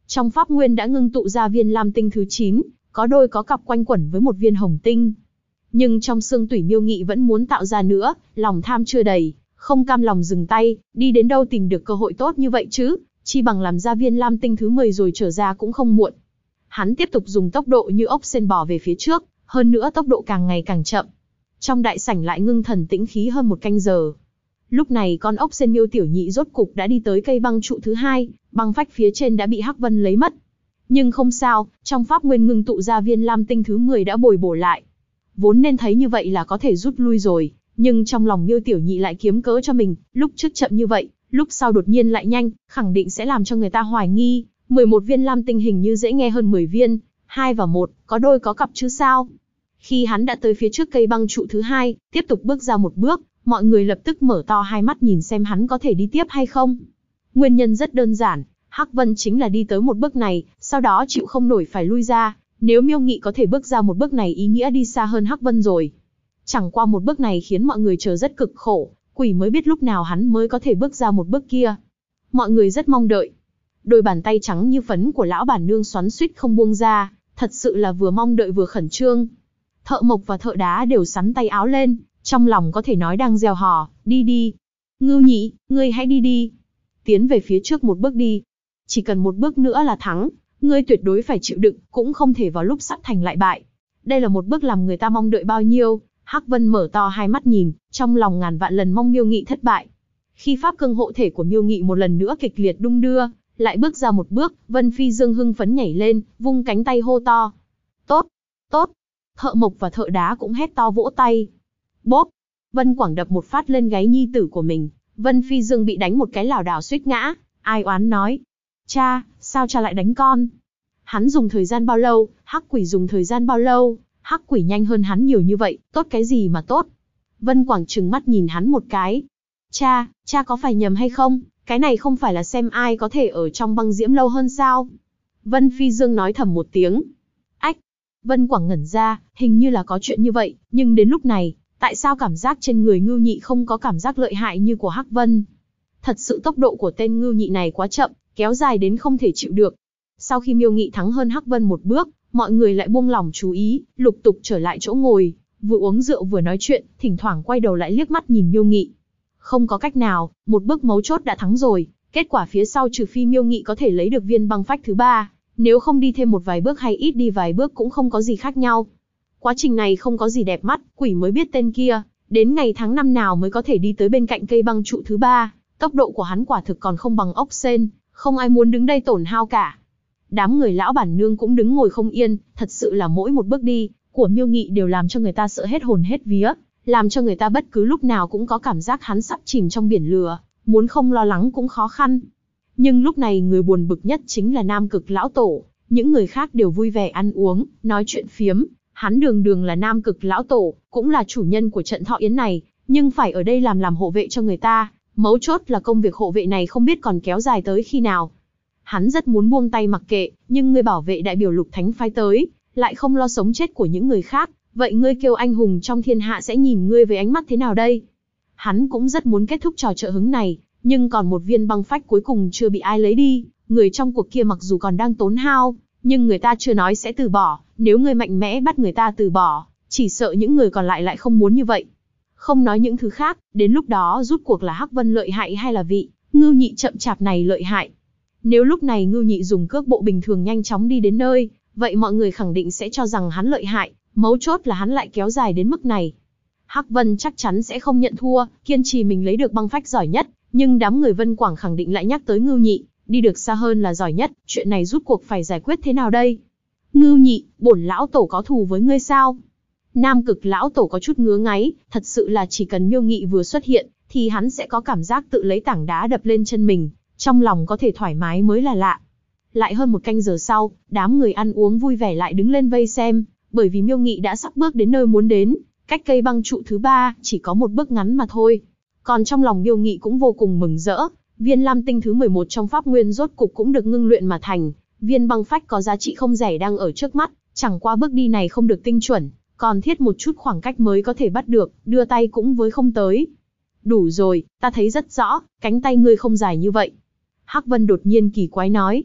Trong pháp nguyên đã ngưng tụ ra viên lam tinh thứ 9, có đôi có cặp quanh quẩn với một viên hồng tinh. Nhưng trong xương tủy Miêu Nghị vẫn muốn tạo ra nữa, lòng tham chưa đầy, không cam lòng dừng tay, đi đến đâu tìm được cơ hội tốt như vậy chứ, chi bằng làm ra viên lam tinh thứ 10 rồi trở ra cũng không muộn. Hắn tiếp tục dùng tốc độ như ốc sên bò về phía trước, hơn nữa tốc độ càng ngày càng chậm. Trong đại sảnh lại ngưng thần tĩnh khí hơn một canh giờ. Lúc này con ốc sên Miêu Tiểu Nhị rốt cục đã đi tới cây băng trụ thứ 2, băng phách phía trên đã bị Hắc Vân lấy mất. Nhưng không sao, trong pháp nguyên ngưng tụ ra viên lam tinh thứ 10 đã bồi bổ lại. Vốn nên thấy như vậy là có thể rút lui rồi, nhưng trong lòng Miêu Tiểu Nhị lại kiếm cớ cho mình, lúc trước chậm như vậy, lúc sau đột nhiên lại nhanh, khẳng định sẽ làm cho người ta hoài nghi. 11 viên lam tinh hình như dễ nghe hơn 10 viên, 2 và 1, có đôi có cặp chứ sao. Khi hắn đã tới phía trước cây băng trụ thứ 2, tiếp tục bước ra một bước, mọi người lập tức mở to hai mắt nhìn xem hắn có thể đi tiếp hay không. Nguyên nhân rất đơn giản, Hắc Vân chính là đi tới một bước này, sau đó chịu không nổi phải lui ra. Nếu Miêu Nghị có thể bước ra một bước này ý nghĩa đi xa hơn Hắc Vân rồi. Chẳng qua một bước này khiến mọi người chờ rất cực khổ, quỷ mới biết lúc nào hắn mới có thể bước ra một bước kia. Mọi người rất mong đợi. Đôi bàn tay trắng như phấn của lão bản nương xoắn xuýt không buông ra, thật sự là vừa mong đợi vừa khẩn trương. Thợ mộc và thợ đá đều sắn tay áo lên, trong lòng có thể nói đang reo hò, đi đi. Ngưu Nhị, ngươi hãy đi đi. Tiến về phía trước một bước đi. Chỉ cần một bước nữa là thắng, ngươi tuyệt đối phải chịu đựng, cũng không thể vào lúc sắp thành lại bại. Đây là một bước làm người ta mong đợi bao nhiêu. Hắc Vân mở to hai mắt nhìn, trong lòng ngàn vạn lần mong Miêu Nghị thất bại. Khi pháp cương hộ thể của Miêu Nghị một lần nữa kịch liệt đung đưa, lại bước ra một bước, Vân Phi Dương hưng phấn nhảy lên, vung cánh tay hô to. Tốt, tốt. Thợ mộc và thợ đá cũng hét to vỗ tay. Bốp, Vân Quảng đập một phát lên gáy nhi tử của mình. Vân Phi Dương bị đánh một cái lảo đảo suýt ngã, ai oán nói. Cha, sao cha lại đánh con? Hắn dùng thời gian bao lâu, Hắc Quỷ dùng thời gian bao lâu? Hắc Quỷ nhanh hơn hắn nhiều như vậy, tốt cái gì mà tốt? Vân Quảng trừng mắt nhìn hắn một cái. Cha có phải nhầm hay không? Cái này không phải là xem ai có thể ở trong băng diễm lâu hơn sao? Vân Phi Dương nói thầm một tiếng. Ách! Vân Quảng ngẩn ra, hình như là có chuyện như vậy, nhưng đến lúc này, tại sao cảm giác trên người Ngưu Nhị không có cảm giác lợi hại như của Hắc Vân? Thật sự tốc độ của tên Ngưu Nhị này quá chậm, kéo dài đến không thể chịu được. Sau khi Miêu Nghị thắng hơn Hắc Vân một bước, mọi người lại buông lỏng chú ý, lục tục trở lại chỗ ngồi, vừa uống rượu vừa nói chuyện, thỉnh thoảng quay đầu lại liếc mắt nhìn Miêu Nghị. Không có cách nào, một bước mấu chốt đã thắng rồi, kết quả phía sau trừ phi Miêu Nghị có thể lấy được viên băng phách thứ 3, nếu không đi thêm một vài bước hay ít đi vài bước cũng không có gì khác nhau. Quá trình này không có gì đẹp mắt, quỷ mới biết tên kia, đến ngày tháng năm nào mới có thể đi tới bên cạnh cây băng trụ thứ 3, tốc độ của hắn quả thực còn không bằng ốc sên, không ai muốn đứng đây tổn hao cả. Đám người lão bản nương cũng đứng ngồi không yên, thật sự là mỗi một bước đi của Miêu Nghị đều làm cho người ta sợ hết hồn hết vía, làm cho người ta bất cứ lúc nào cũng có cảm giác hắn sắp chìm trong biển lửa, muốn không lo lắng cũng khó khăn. Nhưng lúc này người buồn bực nhất chính là Nam Cực lão tổ, những người khác đều vui vẻ ăn uống, nói chuyện phiếm, hắn đường đường là Nam Cực lão tổ, cũng là chủ nhân của trận thọ yến này, nhưng phải ở đây làm hộ vệ cho người ta, mấu chốt là công việc hộ vệ này không biết còn kéo dài tới khi nào. Hắn rất muốn buông tay mặc kệ, nhưng người bảo vệ đại biểu Lục Thánh phái tới, lại không lo sống chết của những người khác, vậy ngươi kêu anh hùng trong thiên hạ sẽ nhìn ngươi với ánh mắt thế nào đây? Hắn cũng rất muốn kết thúc trò trợ hứng này, nhưng còn một viên băng phách cuối cùng chưa bị ai lấy đi, người trong cuộc kia mặc dù còn đang tốn hao, nhưng người ta chưa nói sẽ từ bỏ, nếu ngươi mạnh mẽ bắt người ta từ bỏ, chỉ sợ những người còn lại không muốn như vậy. Không nói những thứ khác, đến lúc đó rút cuộc là Hắc Vân lợi hại hay là vị Ngưu Nhị chậm chạp này lợi hại. Nếu lúc này Ngưu Nhị dùng cước bộ bình thường nhanh chóng đi đến nơi, vậy mọi người khẳng định sẽ cho rằng hắn lợi hại, mấu chốt là hắn lại kéo dài đến mức này. Hắc Vân chắc chắn sẽ không nhận thua, kiên trì mình lấy được băng phách giỏi nhất, nhưng đám người Vân Quảng khẳng định lại nhắc tới Ngưu Nhị, đi được xa hơn là giỏi nhất, chuyện này rút cuộc phải giải quyết thế nào đây? Ngưu Nhị, bổn lão tổ có thù với ngươi sao? Nam Cực lão tổ có chút ngứa ngáy, thật sự là chỉ cần Miêu Nghị vừa xuất hiện, thì hắn sẽ có cảm giác tự lấy tảng đá đập lên chân mình, trong lòng có thể thoải mái mới là lạ. Lại hơn một canh giờ sau, đám người ăn uống vui vẻ lại đứng lên vây xem, bởi vì Miêu Nghị đã sắp bước đến nơi muốn đến, cách cây băng trụ thứ 3 chỉ có một bước ngắn mà thôi. Còn trong lòng Miêu Nghị cũng vô cùng mừng rỡ, viên lam tinh thứ 11 trong pháp nguyên rốt cục cũng được ngưng luyện mà thành, viên băng phách có giá trị không rẻ đang ở trước mắt, chẳng qua bước đi này không được tinh chuẩn, còn thiết một chút khoảng cách mới có thể bắt được, đưa tay cũng với không tới. Đủ rồi, ta thấy rất rõ, cánh tay ngươi không dài như vậy. Hắc Vân đột nhiên kỳ quái nói.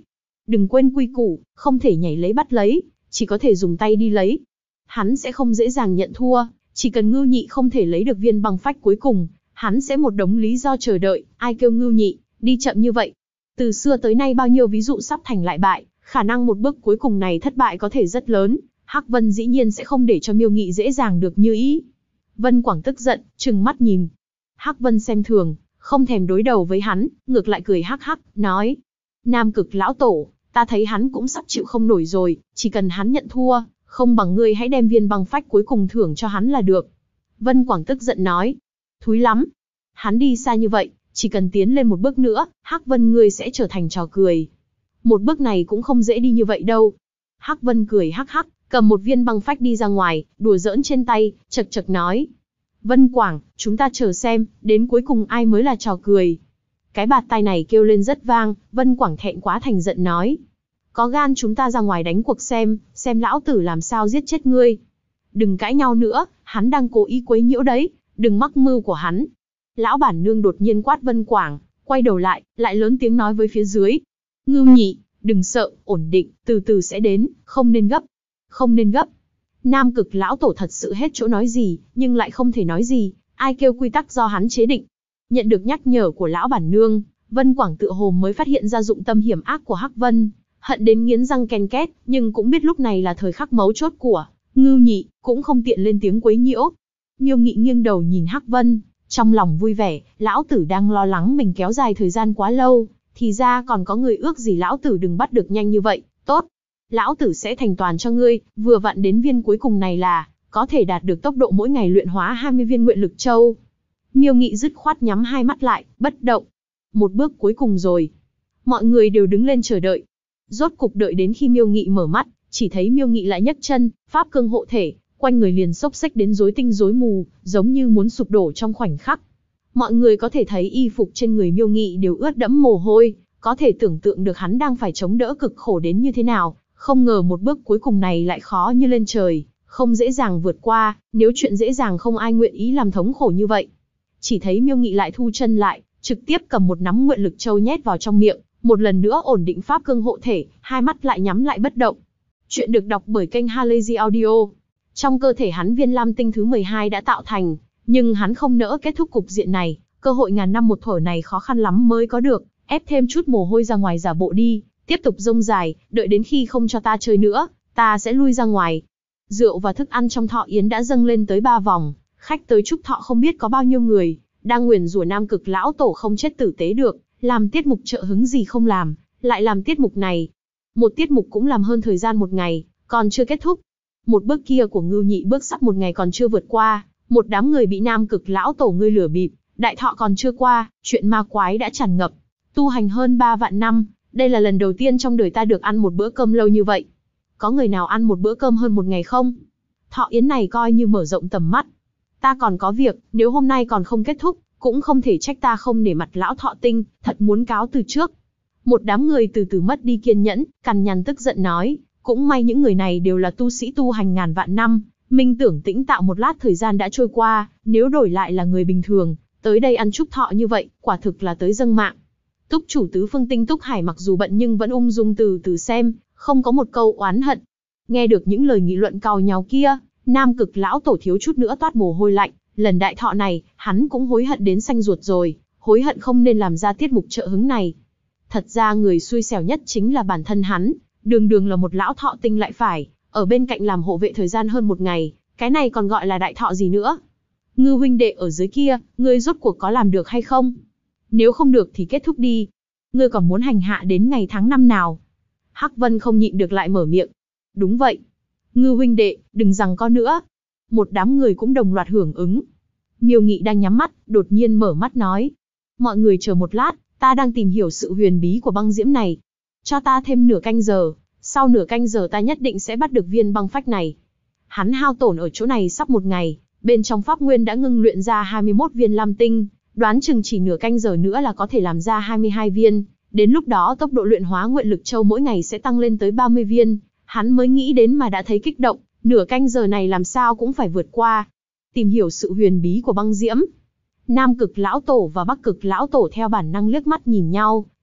Đừng quên quy củ, không thể nhảy lấy bắt lấy, chỉ có thể dùng tay đi lấy. Hắn sẽ không dễ dàng nhận thua, chỉ cần Ngưu Nhị không thể lấy được viên băng phách cuối cùng, hắn sẽ một đống lý do chờ đợi, ai kêu Ngưu Nhị đi chậm như vậy. Từ xưa tới nay bao nhiêu ví dụ sắp thành lại bại, khả năng một bước cuối cùng này thất bại có thể rất lớn, Hắc Vân dĩ nhiên sẽ không để cho Miêu Nghị dễ dàng được như ý. Vân Quảng tức giận, trừng mắt nhìn. Hắc Vân xem thường, không thèm đối đầu với hắn, ngược lại cười hắc hắc, nói: Nam Cực lão tổ, ta thấy hắn cũng sắp chịu không nổi rồi, chỉ cần hắn nhận thua, không bằng ngươi hãy đem viên băng phách cuối cùng thưởng cho hắn là được. Vân Quảng tức giận nói: Thúi lắm. Hắn đi xa như vậy, chỉ cần tiến lên một bước nữa, Hắc Vân ngươi sẽ trở thành trò cười. Một bước này cũng không dễ đi như vậy đâu. Hắc Vân cười hắc hắc, cầm một viên băng phách đi ra ngoài, đùa giỡn trên tay, chật chật nói: Vân Quảng, chúng ta chờ xem, đến cuối cùng ai mới là trò cười. Cái bạt tai này kêu lên rất vang, Vân Quảng thẹn quá thành giận nói: Có gan chúng ta ra ngoài đánh cuộc xem lão tử làm sao giết chết ngươi. Đừng cãi nhau nữa, hắn đang cố ý quấy nhiễu đấy, đừng mắc mưu của hắn. Lão bản nương đột nhiên quát Vân Quảng, quay đầu lại lớn tiếng nói với phía dưới: Ngưu Nhị, đừng sợ, ổn định, từ từ sẽ đến, không nên gấp. Không nên gấp. Nam Cực lão tổ thật sự hết chỗ nói gì, nhưng lại không thể nói gì, ai kêu quy tắc do hắn chế định. Nhận được nhắc nhở của lão bản nương, Vân Quảng tựa hồ mới phát hiện ra dụng tâm hiểm ác của Hắc Vân, hận đến nghiến răng ken két, nhưng cũng biết lúc này là thời khắc mấu chốt của Ngưu Nhị, cũng không tiện lên tiếng quấy nhiễu. Miêu Nghị nghiêng đầu nhìn Hắc Vân, trong lòng vui vẻ, lão tử đang lo lắng mình kéo dài thời gian quá lâu, thì ra còn có người ước gì lão tử đừng bắt được nhanh như vậy, tốt. Lão tử sẽ thành toàn cho ngươi, vừa vặn đến viên cuối cùng này là, có thể đạt được tốc độ mỗi ngày luyện hóa 20 viên nguyện lực châu. Miêu Nghị dứt khoát nhắm hai mắt lại, bất động. Một bước cuối cùng rồi. Mọi người đều đứng lên chờ đợi. Rốt cục đợi đến khi Miêu Nghị mở mắt, chỉ thấy Miêu Nghị lại nhấc chân, pháp cương hộ thể, quanh người liền xốc xếch đến rối tinh rối mù, giống như muốn sụp đổ trong khoảnh khắc. Mọi người có thể thấy y phục trên người Miêu Nghị đều ướt đẫm mồ hôi, có thể tưởng tượng được hắn đang phải chống đỡ cực khổ đến như thế nào. Không ngờ một bước cuối cùng này lại khó như lên trời, không dễ dàng vượt qua, nếu chuyện dễ dàng không ai nguyện ý làm thống khổ như vậy. Chỉ thấy Miêu Nghị lại thu chân lại, trực tiếp cầm một nắm nguyện lực châu nhét vào trong miệng, một lần nữa ổn định pháp cương hộ thể, hai mắt lại nhắm lại bất động. Chuyện được đọc bởi kênh Halazy Audio. Trong cơ thể hắn viên lam tinh thứ 12 đã tạo thành, nhưng hắn không nỡ kết thúc cục diện này, cơ hội ngàn năm một thở này khó khăn lắm mới có được, ép thêm chút mồ hôi ra ngoài giả bộ đi. Tiếp tục rông dài, đợi đến khi không cho ta chơi nữa, ta sẽ lui ra ngoài. Rượu và thức ăn trong thọ yến đã dâng lên tới 3 vòng, khách tới chúc thọ không biết có bao nhiêu người, đang nguyền rủa Nam Cực lão tổ không chết tử tế được, làm tiết mục trợ hứng gì không làm, lại làm tiết mục này. Một tiết mục cũng làm hơn thời gian một ngày, còn chưa kết thúc. Một bước kia của Ngưu Nhị bước sắp một ngày còn chưa vượt qua, một đám người bị Nam Cực lão tổ ngươi lừa bịp, đại thọ còn chưa qua, chuyện ma quái đã tràn ngập. Tu hành hơn 3 vạn năm. Đây là lần đầu tiên trong đời ta được ăn một bữa cơm lâu như vậy. Có người nào ăn một bữa cơm hơn một ngày không? Thọ yến này coi như mở rộng tầm mắt. Ta còn có việc, nếu hôm nay còn không kết thúc, cũng không thể trách ta không nể mặt lão Thọ Tinh, thật muốn cáo từ trước. Một đám người từ từ mất đi kiên nhẫn, cằn nhằn tức giận nói, cũng may những người này đều là tu sĩ tu hành ngàn vạn năm, minh tưởng tĩnh tạo một lát thời gian đã trôi qua, nếu đổi lại là người bình thường, tới đây ăn chúc thọ như vậy, quả thực là tới dâng mạng. Túc chủ tứ phương tinh Túc Hải mặc dù bận nhưng vẫn ung dung từ từ xem, không có một câu oán hận. Nghe được những lời nghị luận càu nhàu kia, Nam Cực lão tổ thiếu chút nữa toát mồ hôi lạnh, lần đại thọ này, hắn cũng hối hận đến xanh ruột rồi, hối hận không nên làm ra tiết mục trợ hứng này. Thật ra người xui xẻo nhất chính là bản thân hắn, đường đường là một lão Thọ Tinh lại phải, ở bên cạnh làm hộ vệ thời gian hơn một ngày, cái này còn gọi là đại thọ gì nữa. Ngư huynh đệ ở dưới kia, ngươi rốt cuộc có làm được hay không? Nếu không được thì kết thúc đi. Ngươi còn muốn hành hạ đến ngày tháng năm nào? Hắc Vân không nhịn được lại mở miệng. Đúng vậy. Ngư huynh đệ, đừng giằng co nữa. Một đám người cũng đồng loạt hưởng ứng. Miêu Nghị đang nhắm mắt, đột nhiên mở mắt nói. Mọi người chờ một lát, ta đang tìm hiểu sự huyền bí của băng diễm này. Cho ta thêm nửa canh giờ, sau nửa canh giờ ta nhất định sẽ bắt được viên băng phách này. Hắn hao tổn ở chỗ này sắp một ngày, bên trong pháp nguyên đã ngưng luyện ra 21 viên lam tinh. Đoán chừng chỉ nửa canh giờ nữa là có thể làm ra 22 viên, đến lúc đó tốc độ luyện hóa nguyện lực châu mỗi ngày sẽ tăng lên tới 30 viên, hắn mới nghĩ đến mà đã thấy kích động, nửa canh giờ này làm sao cũng phải vượt qua. Tìm hiểu sự huyền bí của băng diễm. Nam Cực lão tổ và Bắc Cực lão tổ theo bản năng liếc mắt nhìn nhau,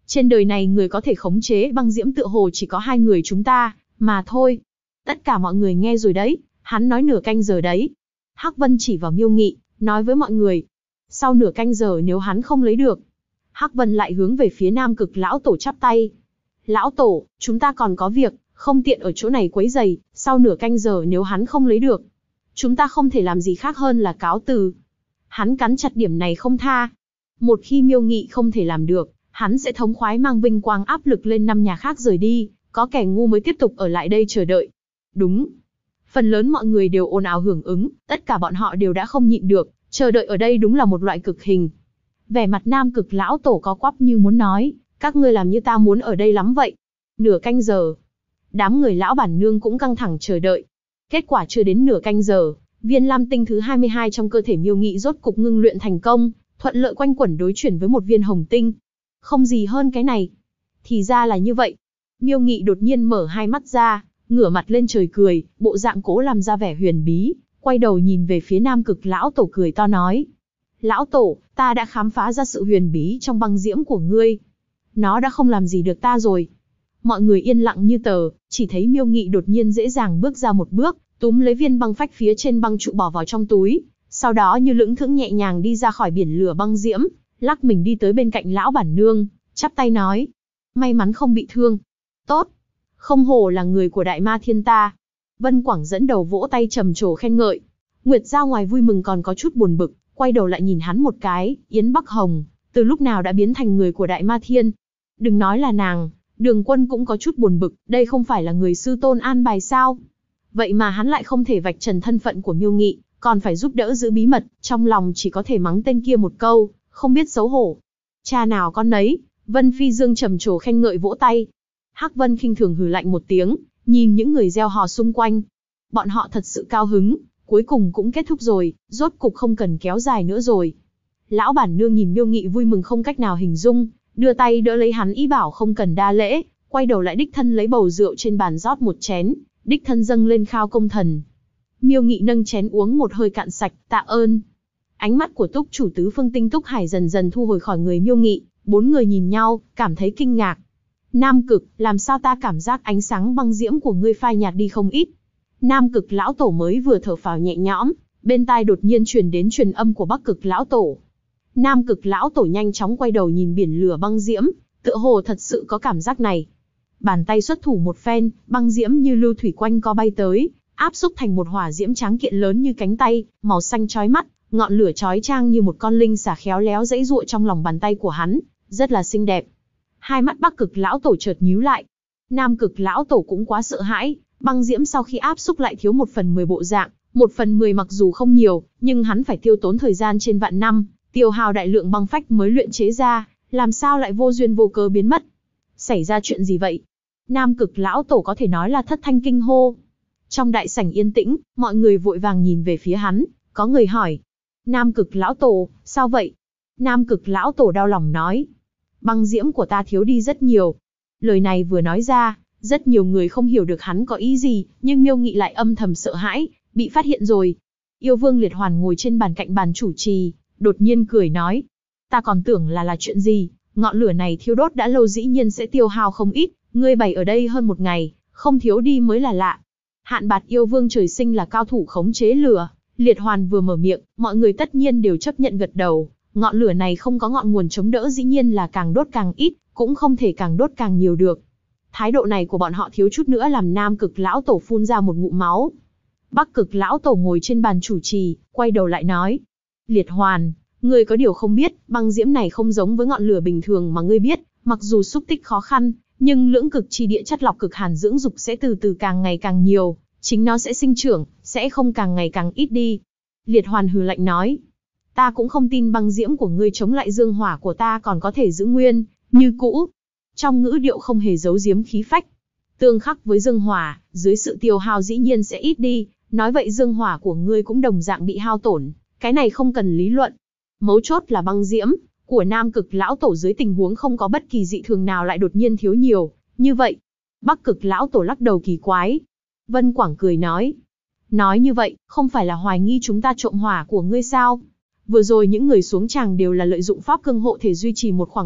Trên đời này người có thể khống chế băng diễm tựa hồ chỉ có hai người chúng ta, mà thôi. Tất cả mọi người nghe rồi đấy, hắn nói nửa canh giờ đấy. Hắc Vân chỉ vào Miêu Nghị, nói với mọi người. Sau nửa canh giờ nếu hắn không lấy được. Hắc Vân lại hướng về phía Nam Cực Lão Tổ chắp tay. Lão Tổ, chúng ta còn có việc, không tiện ở chỗ này quấy rầy, sau nửa canh giờ nếu hắn không lấy được. Chúng ta không thể làm gì khác hơn là cáo từ. Hắn cắn chặt điểm này không tha. Một khi Miêu Nghị không thể làm được, hắn sẽ thống khoái mang vinh quang áp lực lên 5 nhà khác rời đi, có kẻ ngu mới tiếp tục ở lại đây chờ đợi. Đúng. Phần lớn mọi người đều ồn ào hưởng ứng, tất cả bọn họ đều đã không nhịn được, chờ đợi ở đây đúng là một loại cực hình. Vẻ mặt Nam Cực Lão Tổ có quắp như muốn nói, các ngươi làm như ta muốn ở đây lắm vậy. Nửa canh giờ. Đám người lão bản nương cũng căng thẳng chờ đợi. Kết quả chưa đến nửa canh giờ, viên lam tinh thứ 22 trong cơ thể Miêu Nghị rốt cục ngưng luyện thành công, thuận lợi quanh quẩn đối chuyển với một viên hồng tinh. Không gì hơn cái này. Thì ra là như vậy. Miêu Nghị đột nhiên mở hai mắt ra, ngửa mặt lên trời cười, bộ dạng cố làm ra vẻ huyền bí, quay đầu nhìn về phía Nam Cực Lão Tổ cười to nói. Lão Tổ, ta đã khám phá ra sự huyền bí trong băng diễm của ngươi. Nó đã không làm gì được ta rồi. Mọi người yên lặng như tờ, chỉ thấy Miêu Nghị đột nhiên dễ dàng bước ra một bước, túm lấy viên băng phách phía trên băng trụ bỏ vào trong túi, sau đó như lững thững nhẹ nhàng đi ra khỏi biển lửa băng diễm, lắc mình đi tới bên cạnh lão bản nương, chắp tay nói. May mắn không bị thương. Tốt. Không hổ là người của Đại Ma Thiên ta. Vân Quảng dẫn đầu vỗ tay trầm trồ khen ngợi. Nguyệt Giao ngoài vui mừng còn có chút buồn bực, quay đầu lại nhìn hắn một cái, Yến Bắc Hồng, từ lúc nào đã biến thành người của Đại Ma Thiên. Đừng nói là nàng, Đường Quân cũng có chút buồn bực, đây không phải là người sư tôn an bài sao? Vậy mà hắn lại không thể vạch trần thân phận của Miêu Nghị, còn phải giúp đỡ giữ bí mật, trong lòng chỉ có thể mắng tên kia một câu, không biết xấu hổ. Cha nào con nấy, Vân Phi Dương trầm trồ khen ngợi vỗ tay. Hắc Vân khinh thường hừ lạnh một tiếng, nhìn những người reo hò xung quanh. Bọn họ thật sự cao hứng, cuối cùng cũng kết thúc rồi, rốt cục không cần kéo dài nữa rồi. Lão bản nương nhìn Miêu Nghị vui mừng không cách nào hình dung, đưa tay đỡ lấy hắn ý bảo không cần đa lễ, quay đầu lại đích thân lấy bầu rượu trên bàn rót một chén, đích thân dâng lên khao công thần. Miêu Nghị nâng chén uống một hơi cạn sạch, tạ ơn. Ánh mắt của túc chủ tứ phương tinh Túc Hải dần dần thu hồi khỏi người Miêu Nghị, bốn người nhìn nhau, cảm thấy kinh ngạc. Nam Cực, làm sao ta cảm giác ánh sáng băng diễm của ngươi phai nhạt đi không ít. Nam Cực Lão Tổ mới vừa thở phào nhẹ nhõm, bên tai đột nhiên truyền đến truyền âm của Bắc Cực Lão Tổ. Nam Cực Lão Tổ nhanh chóng quay đầu nhìn biển lửa băng diễm, tựa hồ thật sự có cảm giác này. Bàn tay xuất thủ một phen, băng diễm như lưu thủy quanh co bay tới, áp xúc thành một hỏa diễm tráng kiện lớn như cánh tay, màu xanh chói mắt, ngọn lửa chói chang như một con linh xà khéo léo giãy giụa trong lòng bàn tay của hắn, rất là xinh đẹp. Hai mắt Bắc Cực Lão Tổ chợt nhíu lại. Nam Cực Lão Tổ cũng quá sợ hãi, băng diễm sau khi áp xúc lại thiếu 1/10 bộ dạng, 1/10 mặc dù không nhiều, nhưng hắn phải tiêu tốn thời gian trên vạn năm, tiêu hao đại lượng băng phách mới luyện chế ra, làm sao lại vô duyên vô cớ biến mất. Xảy ra chuyện gì vậy? Nam Cực Lão Tổ có thể nói là thất thanh kinh hô. Trong đại sảnh yên tĩnh, mọi người vội vàng nhìn về phía hắn, có người hỏi. Nam Cực Lão Tổ, sao vậy? Nam Cực Lão Tổ đau lòng nói. Băng diễm của ta thiếu đi rất nhiều. Lời này vừa nói ra, rất nhiều người không hiểu được hắn có ý gì, nhưng Miêu Nghị lại âm thầm sợ hãi, bị phát hiện rồi. Yêu Vương Liệt Hoàn ngồi trên bàn cạnh bàn chủ trì, đột nhiên cười nói. Ta còn tưởng là chuyện gì, ngọn lửa này thiêu đốt đã lâu dĩ nhiên sẽ tiêu hao không ít, ngươi bày ở đây hơn một ngày, không thiếu đi mới là lạ. Hạn Bạt Yêu Vương trời sinh là cao thủ khống chế lửa, Liệt Hoàn vừa mở miệng, mọi người tất nhiên đều chấp nhận gật đầu. Ngọn lửa này không có ngọn nguồn chống đỡ dĩ nhiên là càng đốt càng ít, cũng không thể càng đốt càng nhiều được. Thái độ này của bọn họ thiếu chút nữa làm Nam Cực Lão Tổ phun ra một ngụm máu. Bắc Cực Lão Tổ ngồi trên bàn chủ trì, quay đầu lại nói. Liệt Hoàn, ngươi có điều không biết, băng diễm này không giống với ngọn lửa bình thường mà ngươi biết, mặc dù xúc tích khó khăn, nhưng lưỡng cực chi địa chất lọc cực hàn dưỡng dục sẽ từ từ càng ngày càng nhiều, chính nó sẽ sinh trưởng, sẽ không càng ngày càng ít đi. Liệt Hoàn hừ lạnh nói. Ta cũng không tin băng diễm của ngươi chống lại dương hỏa của ta còn có thể giữ nguyên, như cũ. Trong ngữ điệu không hề giấu giếm khí phách. Tương khắc với dương hỏa, dưới sự tiêu hao dĩ nhiên sẽ ít đi, nói vậy dương hỏa của ngươi cũng đồng dạng bị hao tổn, cái này không cần lý luận. Mấu chốt là băng diễm của Nam Cực Lão Tổ dưới tình huống không có bất kỳ dị thường nào lại đột nhiên thiếu nhiều, như vậy. Bắc Cực Lão Tổ lắc đầu kỳ quái. Vân Quảng cười nói. Nói như vậy, không phải là hoài nghi chúng ta trộm hỏa của ngươi sao? Vừa rồi những người xuống tràng đều là lợi dụng pháp cương hộ thể duy trì một khoảng cách,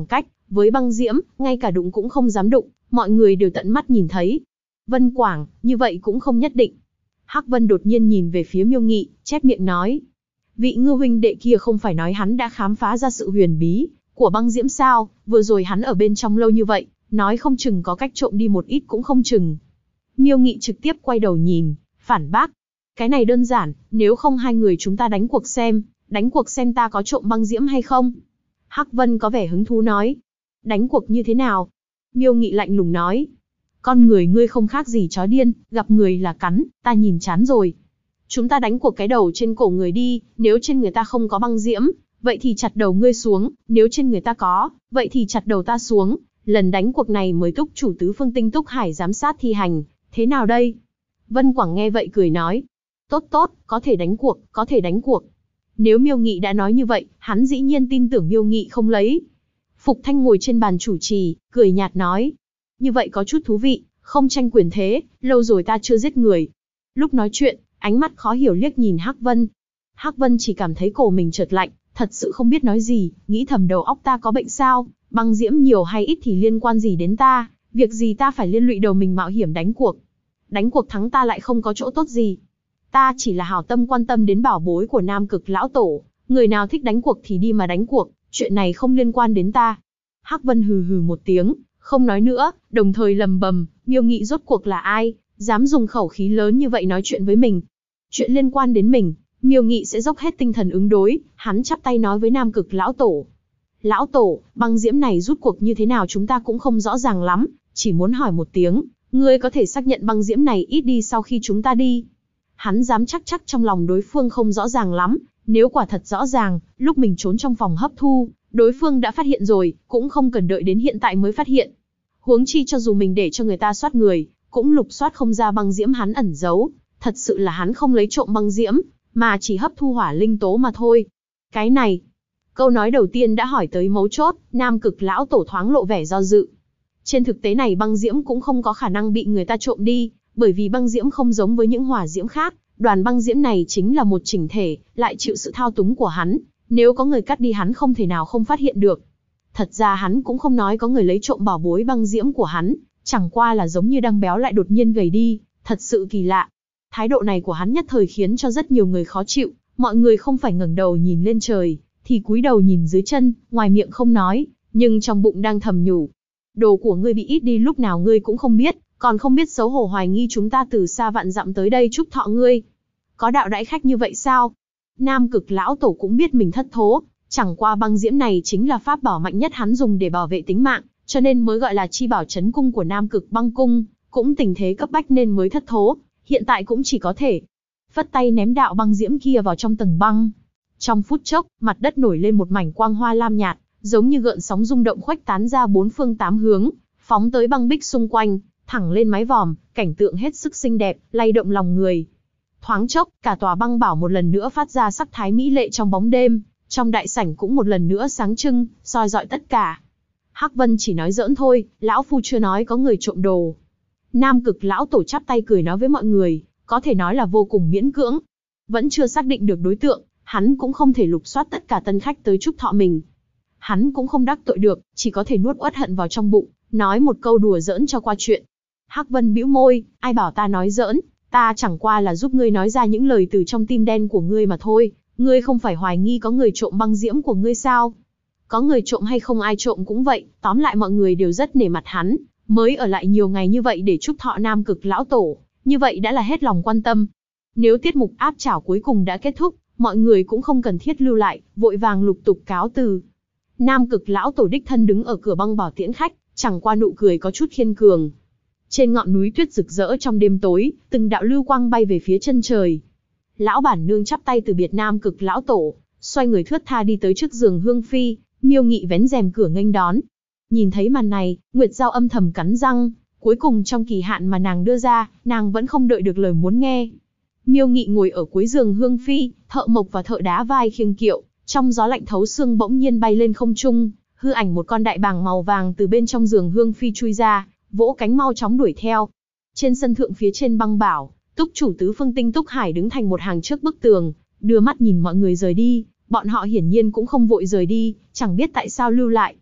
với băng diễm, ngay cả đụng cũng không dám đụng, mọi người đều tận mắt nhìn thấy. Vân Quảng, như vậy cũng không nhất định. Hắc Vân đột nhiên nhìn về phía Miêu Nghị, chép miệng nói. Vị Ngư huynh đệ kia không phải nói hắn đã khám phá ra sự huyền bí của băng diễm sao, vừa rồi hắn ở bên trong lâu như vậy, nói không chừng có cách trộm đi một ít cũng không chừng. Miêu Nghị trực tiếp quay đầu nhìn, phản bác. Cái này đơn giản, nếu không hai người chúng ta đánh cuộc xem ta có trộm băng diễm hay không. Hắc Vân có vẻ hứng thú nói. Đánh cuộc như thế nào? Miêu Nghị lạnh lùng nói. Con người ngươi không khác gì chó điên, gặp người là cắn, ta nhìn chán rồi. Chúng ta đánh cuộc cái đầu trên cổ người đi, nếu trên người ta không có băng diễm, vậy thì chặt đầu ngươi xuống, nếu trên người ta có, vậy thì chặt đầu ta xuống. Lần đánh cuộc này mới Túc chủ tứ phương tinh Túc Hải giám sát thi hành, thế nào đây? Vân Quảng nghe vậy cười nói. Tốt tốt, có thể đánh cuộc, có thể đánh cuộc. Nếu Miêu Nghị đã nói như vậy, hắn dĩ nhiên tin tưởng Miêu Nghị không lấy. Phục Thanh ngồi trên bàn chủ trì, cười nhạt nói. Như vậy có chút thú vị, không tranh quyền thế, lâu rồi ta chưa giết người. Lúc nói chuyện, ánh mắt khó hiểu liếc nhìn Hắc Vân. Hắc Vân chỉ cảm thấy cổ mình chợt lạnh, thật sự không biết nói gì, nghĩ thầm đầu óc ta có bệnh sao, băng diễm nhiều hay ít thì liên quan gì đến ta, việc gì ta phải liên lụy đầu mình mạo hiểm đánh cuộc. Đánh cuộc thắng ta lại không có chỗ tốt gì. Ta chỉ là hảo tâm quan tâm đến bảo bối của Nam Cực lão tổ, người nào thích đánh cuộc thì đi mà đánh cuộc, chuyện này không liên quan đến ta. Hắc Vân hừ hừ một tiếng, không nói nữa, đồng thời lầm bầm, Miêu Nghị rốt cuộc là ai, dám dùng khẩu khí lớn như vậy nói chuyện với mình. Chuyện liên quan đến mình, Miêu Nghị sẽ dốc hết tinh thần ứng đối, hắn chắp tay nói với Nam Cực lão tổ. Lão tổ, băng diễm này rút cuộc như thế nào chúng ta cũng không rõ ràng lắm, chỉ muốn hỏi một tiếng, ngươi có thể xác nhận băng diễm này ít đi sau khi chúng ta đi. Hắn dám chắc trong lòng đối phương không rõ ràng lắm, nếu quả thật rõ ràng, lúc mình trốn trong phòng hấp thu, đối phương đã phát hiện rồi, cũng không cần đợi đến hiện tại mới phát hiện. Huống chi cho dù mình để cho người ta soát người, cũng lục soát không ra băng diễm hắn ẩn giấu, thật sự là hắn không lấy trộm băng diễm, mà chỉ hấp thu hỏa linh tố mà thôi. Cái này, câu nói đầu tiên đã hỏi tới mấu chốt, Nam Cực lão tổ thoáng lộ vẻ do dự. Trên thực tế này băng diễm cũng không có khả năng bị người ta trộm đi, bởi vì băng diễm không giống với những hỏa diễm khác, đoàn băng diễm này chính là một chỉnh thể, lại chịu sự thao túng của hắn, nếu có người cắt đi hắn không thể nào không phát hiện được. Thật ra hắn cũng không nói có người lấy trộm bảo bối băng diễm của hắn, chẳng qua là giống như đang béo lại đột nhiên gầy đi, thật sự kỳ lạ. Thái độ này của hắn nhất thời khiến cho rất nhiều người khó chịu, mọi người không phải ngẩng đầu nhìn lên trời, thì cúi đầu nhìn dưới chân, ngoài miệng không nói, nhưng trong bụng đang thầm nhủ. Đồ của ngươi bị ít đi lúc nào ngươi cũng không biết, còn không biết xấu hổ hoài nghi chúng ta từ xa vạn dặm tới đây chúc thọ ngươi. Có đạo đãi khách như vậy sao? Nam Cực lão tổ cũng biết mình thất thố, chẳng qua băng diễm này chính là pháp bảo mạnh nhất hắn dùng để bảo vệ tính mạng, cho nên mới gọi là chi bảo trấn cung của Nam Cực băng cung, cũng tình thế cấp bách nên mới thất thố, hiện tại cũng chỉ có thể phất tay ném đạo băng diễm kia vào trong tầng băng. Trong phút chốc, mặt đất nổi lên một mảnh quang hoa lam nhạt, giống như gợn sóng rung động khuếch tán ra bốn phương tám hướng, phóng tới băng bích xung quanh, thẳng lên mái vòm, cảnh tượng hết sức xinh đẹp, lay động lòng người. Thoáng chốc, cả tòa băng bảo một lần nữa phát ra sắc thái mỹ lệ trong bóng đêm, trong đại sảnh cũng một lần nữa sáng trưng, soi rọi tất cả. Hắc Vân chỉ nói giỡn thôi, lão phu chưa nói có người trộm đồ. Nam Cực lão tổ chắp tay cười nói với mọi người, có thể nói là vô cùng miễn cưỡng. Vẫn chưa xác định được đối tượng, hắn cũng không thể lục soát tất cả tân khách tới chúc thọ mình. Hắn cũng không đắc tội được, chỉ có thể nuốt uất hận vào trong bụng, nói một câu đùa giỡn cho qua chuyện. Hắc Vân bĩu môi, ai bảo ta nói giỡn, ta chẳng qua là giúp ngươi nói ra những lời từ trong tim đen của ngươi mà thôi, ngươi không phải hoài nghi có người trộm băng diễm của ngươi sao? Có người trộm hay không ai trộm cũng vậy, tóm lại mọi người đều rất nể mặt hắn, mới ở lại nhiều ngày như vậy để chúc thọ Nam Cực lão tổ, như vậy đã là hết lòng quan tâm. Nếu tiết mục áp chảo cuối cùng đã kết thúc, mọi người cũng không cần thiết lưu lại, vội vàng lục tục cáo từ. Nam Cực lão tổ đích thân đứng ở cửa băng bảo tiễn khách, chẳng qua nụ cười có chút khiên cường. Trên ngọn núi tuyết rực rỡ trong đêm tối, từng đạo lưu quang bay về phía chân trời. Lão bản nương chắp tay từ biệt Nam Cực lão tổ, xoay người thướt tha đi tới trước giường hương phi, Miêu Nghị vén rèm cửa nghênh đón. Nhìn thấy màn này, Nguyệt Giao âm thầm cắn răng, cuối cùng trong kỳ hạn mà nàng đưa ra, nàng vẫn không đợi được lời muốn nghe. Miêu Nghị ngồi ở cuối giường hương phi, thợ mộc và thợ đá vai khiêng kiệu, trong gió lạnh thấu xương bỗng nhiên bay lên không trung, hư ảnh một con đại bàng màu vàng từ bên trong giường hương phi chui ra, vỗ cánh mau chóng đuổi theo. Trên sân thượng phía trên băng bảo, túc chủ tứ phương tinh Túc Hải đứng thành một hàng trước bức tường, đưa mắt nhìn mọi người rời đi, bọn họ hiển nhiên cũng không vội rời đi, chẳng biết tại sao lưu lại.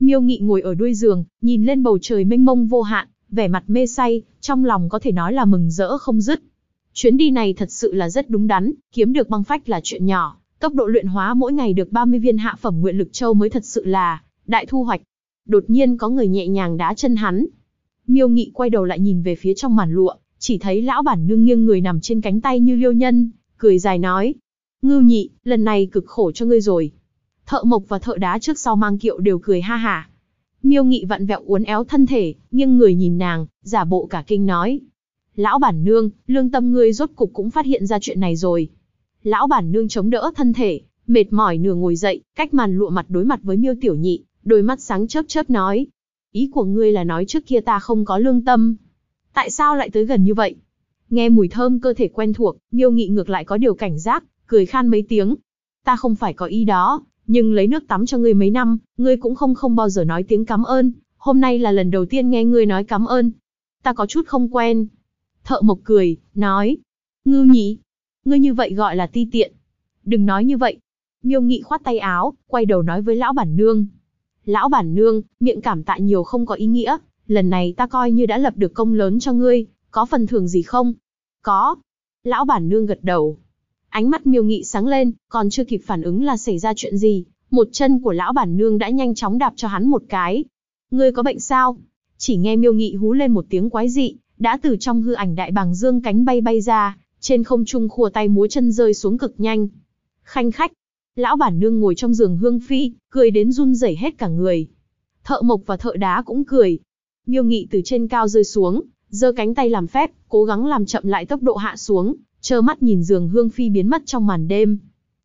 Miêu Nghị ngồi ở đuôi giường, nhìn lên bầu trời mênh mông vô hạn, vẻ mặt mê say, trong lòng có thể nói là mừng rỡ không dứt. Chuyến đi này thật sự là rất đúng đắn, kiếm được băng phách là chuyện nhỏ, tốc độ luyện hóa mỗi ngày được 30 viên hạ phẩm nguyện lực châu mới thật sự là đại thu hoạch. Đột nhiên có người nhẹ nhàng đá chân hắn. Miêu Nghị quay đầu lại nhìn về phía trong màn lụa, chỉ thấy lão bản nương nghiêng người nằm trên cánh tay như liêu nhân, cười dài nói: Ngưu Nhị, lần này cực khổ cho ngươi rồi. Thợ mộc và thợ đá trước sau mang kiệu đều cười ha hả. Miêu Nghị vặn vẹo uốn éo thân thể, nghiêng người nhìn nàng, giả bộ cả kinh nói: Lão bản nương, lương tâm ngươi rốt cục cũng phát hiện ra chuyện này rồi. Lão bản nương chống đỡ thân thể, mệt mỏi nửa ngồi dậy, cách màn lụa mặt đối mặt với Miêu Tiểu Nhị, đôi mắt sáng chớp chớp nói: Ý của ngươi là nói trước kia ta không có lương tâm. Tại sao lại tới gần như vậy? Nghe mùi thơm cơ thể quen thuộc, Miêu Nghị ngược lại có điều cảnh giác, cười khan mấy tiếng. Ta không phải có ý đó, nhưng lấy nước tắm cho ngươi mấy năm, ngươi cũng không bao giờ nói tiếng cảm ơn. Hôm nay là lần đầu tiên nghe ngươi nói cảm ơn. Ta có chút không quen. Thợ mộc cười, nói: Ngưu Nhị, ngươi như vậy gọi là ti tiện. Đừng nói như vậy. Miêu Nghị khoát tay áo, quay đầu nói với lão bản nương: Lão bản nương, miệng cảm tạ nhiều không có ý nghĩa, lần này ta coi như đã lập được công lớn cho ngươi, có phần thưởng gì không? Có. Lão bản nương gật đầu. Ánh mắt Miêu Nghị sáng lên, còn chưa kịp phản ứng là xảy ra chuyện gì, một chân của lão bản nương đã nhanh chóng đạp cho hắn một cái. Ngươi có bệnh sao? Chỉ nghe Miêu Nghị hú lên một tiếng quái dị, đã từ trong hư ảnh đại bàng dương cánh bay ra, trên không trung khua tay múa chân rơi xuống cực nhanh. Khanh khách. Lão bản nương ngồi trong giường hương phi, cười đến run rẩy hết cả người. Thợ mộc và thợ đá cũng cười. Miêu Nghị từ trên cao rơi xuống, giơ cánh tay làm phép, cố gắng làm chậm lại tốc độ hạ xuống, trơ mắt nhìn giường hương phi biến mất trong màn đêm.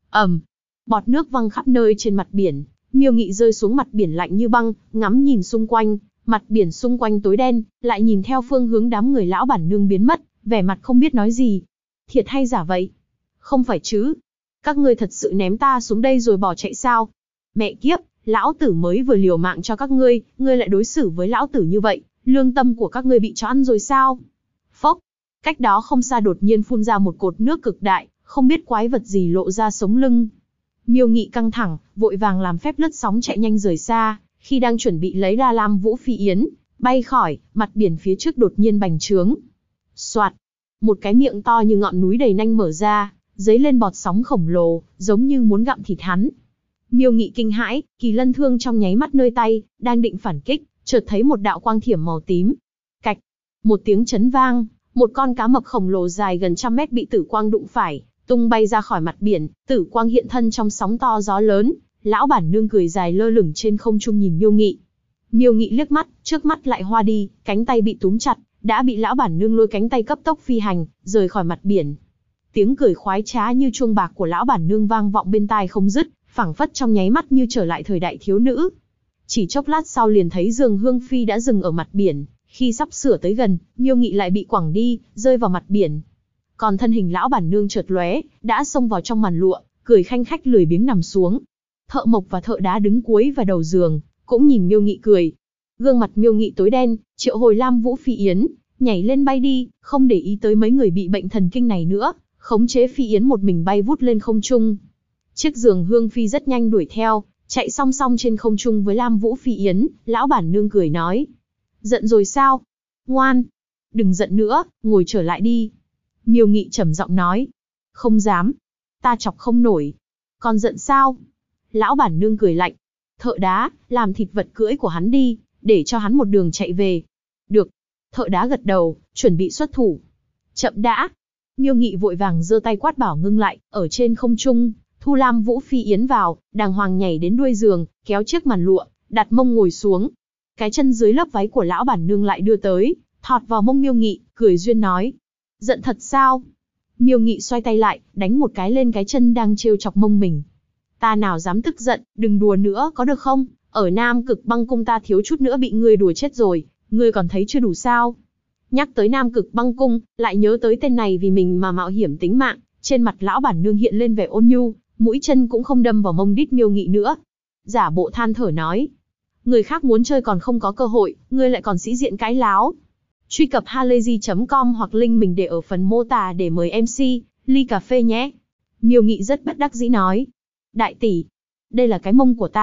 Bọt nước văng khắp nơi trên mặt biển. Miêu Nghị rơi xuống mặt biển lạnh như băng, ngắm nhìn xung quanh, mặt biển xung quanh tối đen, lại nhìn theo phương hướng đám người lão bản nương biến mất, vẻ mặt không biết nói gì. Thiệt hay giả vậy? Không phải chứ? Các ngươi thật sự ném ta xuống đây rồi bỏ chạy sao? Mẹ kiếp, lão tử mới vừa liều mạng cho các ngươi lại đối xử với lão tử như vậy, lương tâm của các ngươi bị chó ăn rồi sao? Phốc, cách đó không xa đột nhiên phun ra một cột nước cực đại, không biết quái vật gì lộ ra sống lưng. Miêu Nghị căng thẳng, vội vàng làm phép lướt sóng chạy nhanh rời xa, khi đang chuẩn bị lấy ra Lam Vũ Phi Yến, bay khỏi, mặt biển phía trước đột nhiên bành trướng. Soạt, một cái miệng to như ngọn núi đầy nanh mở ra, dấy lên bọt sóng khổng lồ, giống như muốn gặm thịt hắn. Miêu Nghị kinh hãi, kỳ lân thương trong nháy mắt nơi tay, đang định phản kích, chợt thấy một đạo quang thiểm màu tím. Cạch, một tiếng chấn vang, một con cá mập khổng lồ dài gần 100 mét bị tử quang đụng phải, tung bay ra khỏi mặt biển, tử quang hiện thân trong sóng to gió lớn. Lão bản nương cười dài lơ lửng trên không trung nhìn Miêu Nghị. Miêu Nghị liếc mắt, trước mắt lại hoa đi, cánh tay bị túm chặt, đã bị lão bản nương lôi cánh tay cấp tốc phi hành, rời khỏi mặt biển. Tiếng cười khoái trá như chuông bạc của lão bản nương vang vọng bên tai không dứt, phảng phất trong nháy mắt như trở lại thời đại thiếu nữ. Chỉ chốc lát sau liền thấy giường hương phi đã dừng ở mặt biển, khi sắp sửa tới gần, Miêu Nghị lại bị quẳng đi, rơi vào mặt biển. Còn thân hình lão bản nương chợt lóe, đã xông vào trong màn lụa, cười khanh khách lười biếng nằm xuống. Thợ mộc và thợ đá đứng cuối và đầu giường, cũng nhìn Miêu Nghị cười. Gương mặt Miêu Nghị tối đen, triệu hồi Lam Vũ Phi Yến, nhảy lên bay đi, không để ý tới mấy người bị bệnh thần kinh này nữa, khống chế Phi Yến một mình bay vút lên không trung. Chiếc giường hương phi rất nhanh đuổi theo, chạy song song trên không trung với Lam Vũ Phi Yến. Lão bản nương cười nói: Giận rồi sao? Ngoan, đừng giận nữa, ngồi trở lại đi. Miêu Nghị trầm giọng nói: Không dám, ta chọc không nổi. Còn giận sao? Lão bản nương cười lạnh: Thợ đá, làm thịt vật cưỡi của hắn đi, để cho hắn một đường chạy về. Được. Thợ đá gật đầu, chuẩn bị xuất thủ. Chậm đã. Miêu Nghị vội vàng giơ tay quát bảo ngưng lại, ở trên không trung, thu Lam Vũ Phi Yến vào, đàng hoàng nhảy đến đuôi giường, kéo chiếc màn lụa, đặt mông ngồi xuống. Cái chân dưới lớp váy của lão bản nương lại đưa tới, thọt vào mông Miêu Nghị, cười duyên nói: Giận thật sao? Miêu Nghị xoay tay lại, đánh một cái lên cái chân đang trêu chọc mông mình. Ta nào dám tức giận, đừng đùa nữa có được không? Ở Nam Cực Băng Cung ta thiếu chút nữa bị ngươi đùa chết rồi, ngươi còn thấy chưa đủ sao? Nhắc tới Nam Cực Băng Cung, lại nhớ tới tên này vì mình mà mạo hiểm tính mạng, trên mặt lão bản nương hiện lên vẻ ôn nhu, mũi chân cũng không đâm vào mông đít Miêu Nghị nữa. Giả bộ than thở nói: Người khác muốn chơi còn không có cơ hội, ngươi lại còn sĩ diện cãi láo. Truy cập halayzi.com hoặc link mình để ở phần mô tả để mời MC ly cà phê nhé. Miêu Nghị rất bất đắc dĩ nói: Đại tỷ, đây là cái mông của ta,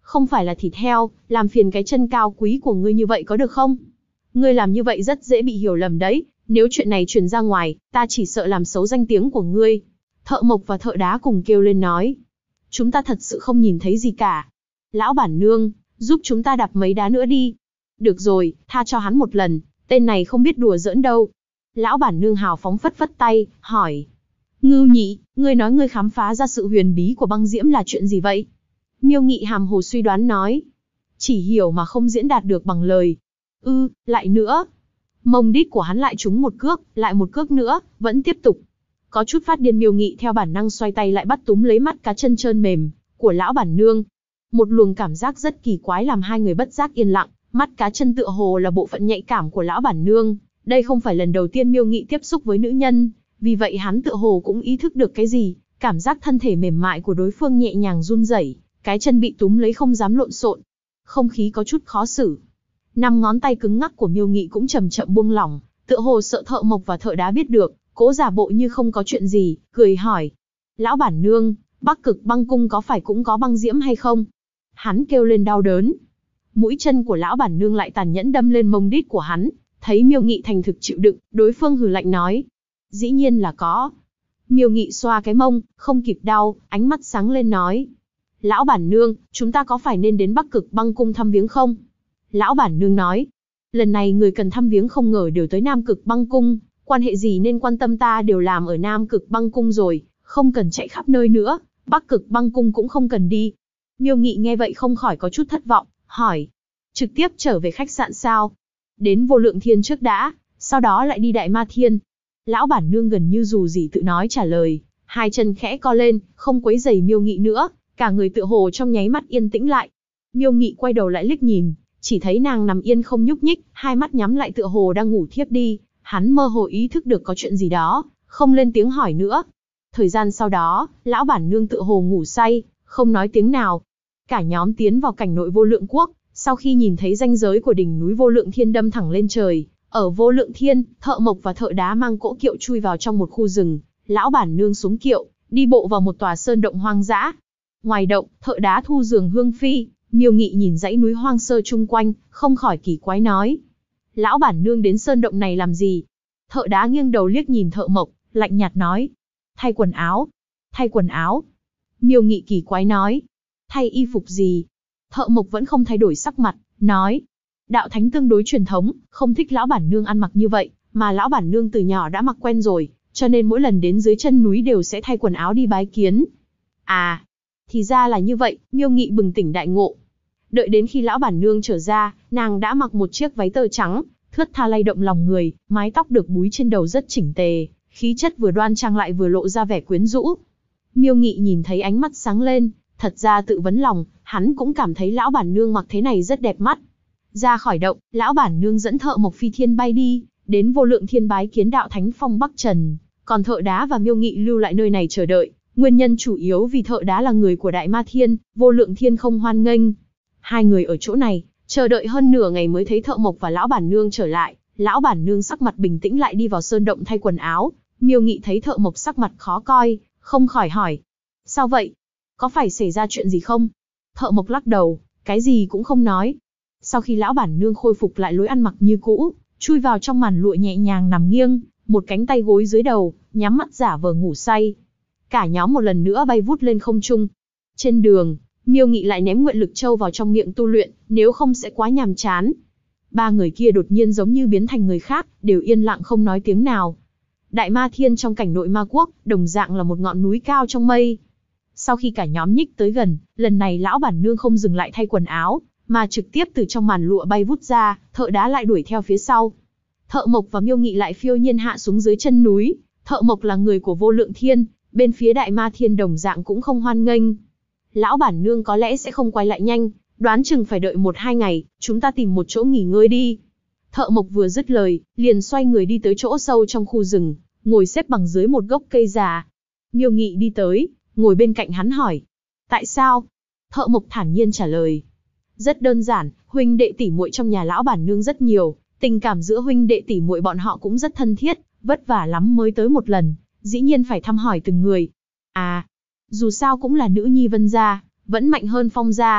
không phải là thịt heo, làm phiền cái chân cao quý của ngươi như vậy có được không? Ngươi làm như vậy rất dễ bị hiểu lầm đấy, nếu chuyện này truyền ra ngoài, ta chỉ sợ làm xấu danh tiếng của ngươi. Thợ mộc và thợ đá cùng kêu lên nói. Chúng ta thật sự không nhìn thấy gì cả. Lão bản nương, giúp chúng ta đạp mấy đá nữa đi. Được rồi, tha cho hắn một lần, tên này không biết đùa giỡn đâu. Lão bản nương hào phóng phất phất tay, hỏi. Ngưu Nhị, ngươi nói ngươi khám phá ra sự huyền bí của băng diễm là chuyện gì vậy? Miêu Nghị hàm hồ suy đoán nói. Chỉ hiểu mà không diễn đạt được bằng lời. Lại nữa. Mông đít của hắn lại trúng một cước, lại một cước nữa, vẫn tiếp tục. Có chút phát điên Miêu Nghị theo bản năng xoay tay lại bắt túm lấy mắt cá chân trơn mềm của lão bản nương. Một luồng cảm giác rất kỳ quái làm hai người bất giác yên lặng, mắt cá chân tựa hồ là bộ phận nhạy cảm của lão bản nương. Đây không phải lần đầu tiên Miêu Nghị tiếp xúc với nữ nhân, vì vậy hắn tựa hồ cũng ý thức được cái gì, cảm giác thân thể mềm mại của đối phương nhẹ nhàng run rẩy, cái chân bị túm lấy không dám lộn xộn. Không khí có chút khó xử. 5 ngón tay cứng ngắc của Miêu Nghị cũng chậm chậm buông lỏng, tựa hồ sợ thợ mộc và thợ đá biết được, cố giả bộ như không có chuyện gì, cười hỏi. Lão bản nương, Bắc Cực băng cung có phải cũng có băng diễm hay không? Hắn kêu lên đau đớn. Mũi chân của lão bản nương lại tàn nhẫn đâm lên mông đít của hắn, thấy Miêu Nghị thành thực chịu đựng, đối phương hừ lạnh nói. Dĩ nhiên là có. Miêu Nghị xoa cái mông, không kịp đau, ánh mắt sáng lên nói. Lão bản nương, chúng ta có phải nên đến Bắc Cực băng cung thăm viếng không? Lão bản nương nói. Lần này người cần thăm viếng không ngờ đều tới Nam Cực băng cung, quan hệ gì nên quan tâm ta đều làm ở Nam Cực băng cung rồi, không cần chạy khắp nơi nữa, Bắc Cực băng cung cũng không cần đi. Miêu Nghị nghe vậy không khỏi có chút thất vọng, hỏi. Trực tiếp trở về khách sạn sao? Đến Vô Lượng Thiên trước đã, sau đó lại đi Đại Ma Thiên. Lão bản nương gần như dù gì tự nói trả lời, hai chân khẽ co lên, không quấy rầy Miêu Nghị nữa, cả người tựa hồ trong nháy mắt yên tĩnh lại. Miêu Nghị quay đầu lại liếc nhìn, chỉ thấy nàng nằm yên không nhúc nhích, hai mắt nhắm lại tựa hồ đang ngủ thiếp đi. Hắn mơ hồ ý thức được có chuyện gì đó, không lên tiếng hỏi nữa. Thời gian sau đó, lão bản nương tựa hồ ngủ say, không nói tiếng nào. Cả nhóm tiến vào cảnh nội Vô Lượng Quốc, sau khi nhìn thấy ranh giới của đỉnh núi Vô Lượng Thiên đâm thẳng lên trời, ở Vô Lượng Thiên, thợ mộc và thợ đá mang cỗ kiệu chui vào trong một khu rừng, lão bản nương xuống kiệu, đi bộ vào một tòa sơn động hoang dã. Ngoài động, thợ đá thu giường hương phi, Miêu Nghị nhìn dãy núi hoang sơ chung quanh, không khỏi kỳ quái nói. Lão bản nương đến sơn động này làm gì? Thợ đá nghiêng đầu liếc nhìn thợ mộc, lạnh nhạt nói. Thay quần áo. Thay quần áo. Miêu Nghị kỳ quái nói. Thay y phục gì? Thợ mộc vẫn không thay đổi sắc mặt, nói. Đạo thánh tương đối truyền thống, không thích lão bản nương ăn mặc như vậy, mà lão bản nương từ nhỏ đã mặc quen rồi, cho nên mỗi lần đến dưới chân núi đều sẽ thay quần áo đi bái kiến. À, thì ra là như vậy, Miêu Nghị bừng tỉnh đại ngộ. Đợi đến khi lão bản nương trở ra, nàng đã mặc một chiếc váy tơ trắng, thướt tha lay động lòng người, mái tóc được búi trên đầu rất chỉnh tề, khí chất vừa đoan trang lại vừa lộ ra vẻ quyến rũ. Miêu Nghị nhìn thấy ánh mắt sáng lên, thật ra tự vấn lòng, hắn cũng cảm thấy lão bản nương mặc thế này rất đẹp mắt. Ra khỏi động, lão bản nương dẫn thợ mộc phi thiên bay đi, đến Vô Lượng Thiên bái kiến đạo thánh Phong Bắc Trần, còn thợ đá và Miêu Nghị lưu lại nơi này chờ đợi. Nguyên nhân chủ yếu vì thợ đá là người của Đại Ma Thiên, Vô Lượng Thiên không hoan nghênh. Hai người ở chỗ này, chờ đợi hơn nửa ngày mới thấy thợ mộc và lão bản nương trở lại. Lão bản nương sắc mặt bình tĩnh lại đi vào sơn động thay quần áo. Miêu Nghị thấy thợ mộc sắc mặt khó coi, không khỏi hỏi. Sao vậy? Có phải xảy ra chuyện gì không? Thợ mộc lắc đầu, cái gì cũng không nói. Sau khi lão bản nương khôi phục lại lối ăn mặc như cũ, chui vào trong màn lụa nhẹ nhàng nằm nghiêng, một cánh tay gối dưới đầu, nhắm mắt giả vờ ngủ say. Cả nhóm một lần nữa bay vút lên không trung. Trên đường, Miêu Nghị lại ném nguyện lực châu vào trong miệng tu luyện, nếu không sẽ quá nhàm chán. Ba người kia đột nhiên giống như biến thành người khác, đều yên lặng không nói tiếng nào. Đại Ma Thiên trong cảnh nội ma quốc, đồng dạng là một ngọn núi cao trong mây. Sau khi cả nhóm nhích tới gần, lần này lão bản nương không dừng lại thay quần áo, mà trực tiếp từ trong màn lụa bay vút ra, thợ đá lại đuổi theo phía sau. Thợ mộc và Miêu Nghị lại phiêu nhiên hạ xuống dưới chân núi. Thợ mộc là người của Vô Lượng Thiên, bên phía Đại Ma Thiên đồng dạng cũng không hoan nghênh. Lão bản nương có lẽ sẽ không quay lại nhanh, đoán chừng phải đợi 1-2 ngày, chúng ta tìm một chỗ nghỉ ngơi đi. Thợ mộc vừa dứt lời, liền xoay người đi tới chỗ sâu trong khu rừng, ngồi xếp bằng dưới một gốc cây già. Miêu Nghị đi tới, ngồi bên cạnh hắn hỏi. Tại sao? Thợ mộc thản nhiên trả lời. Rất đơn giản, huynh đệ tỷ muội trong nhà lão bản nương rất nhiều, tình cảm giữa huynh đệ tỷ muội bọn họ cũng rất thân thiết, vất vả lắm mới tới một lần, dĩ nhiên phải thăm hỏi từng người. À, dù sao cũng là nữ nhi Vân gia, vẫn mạnh hơn Phong gia.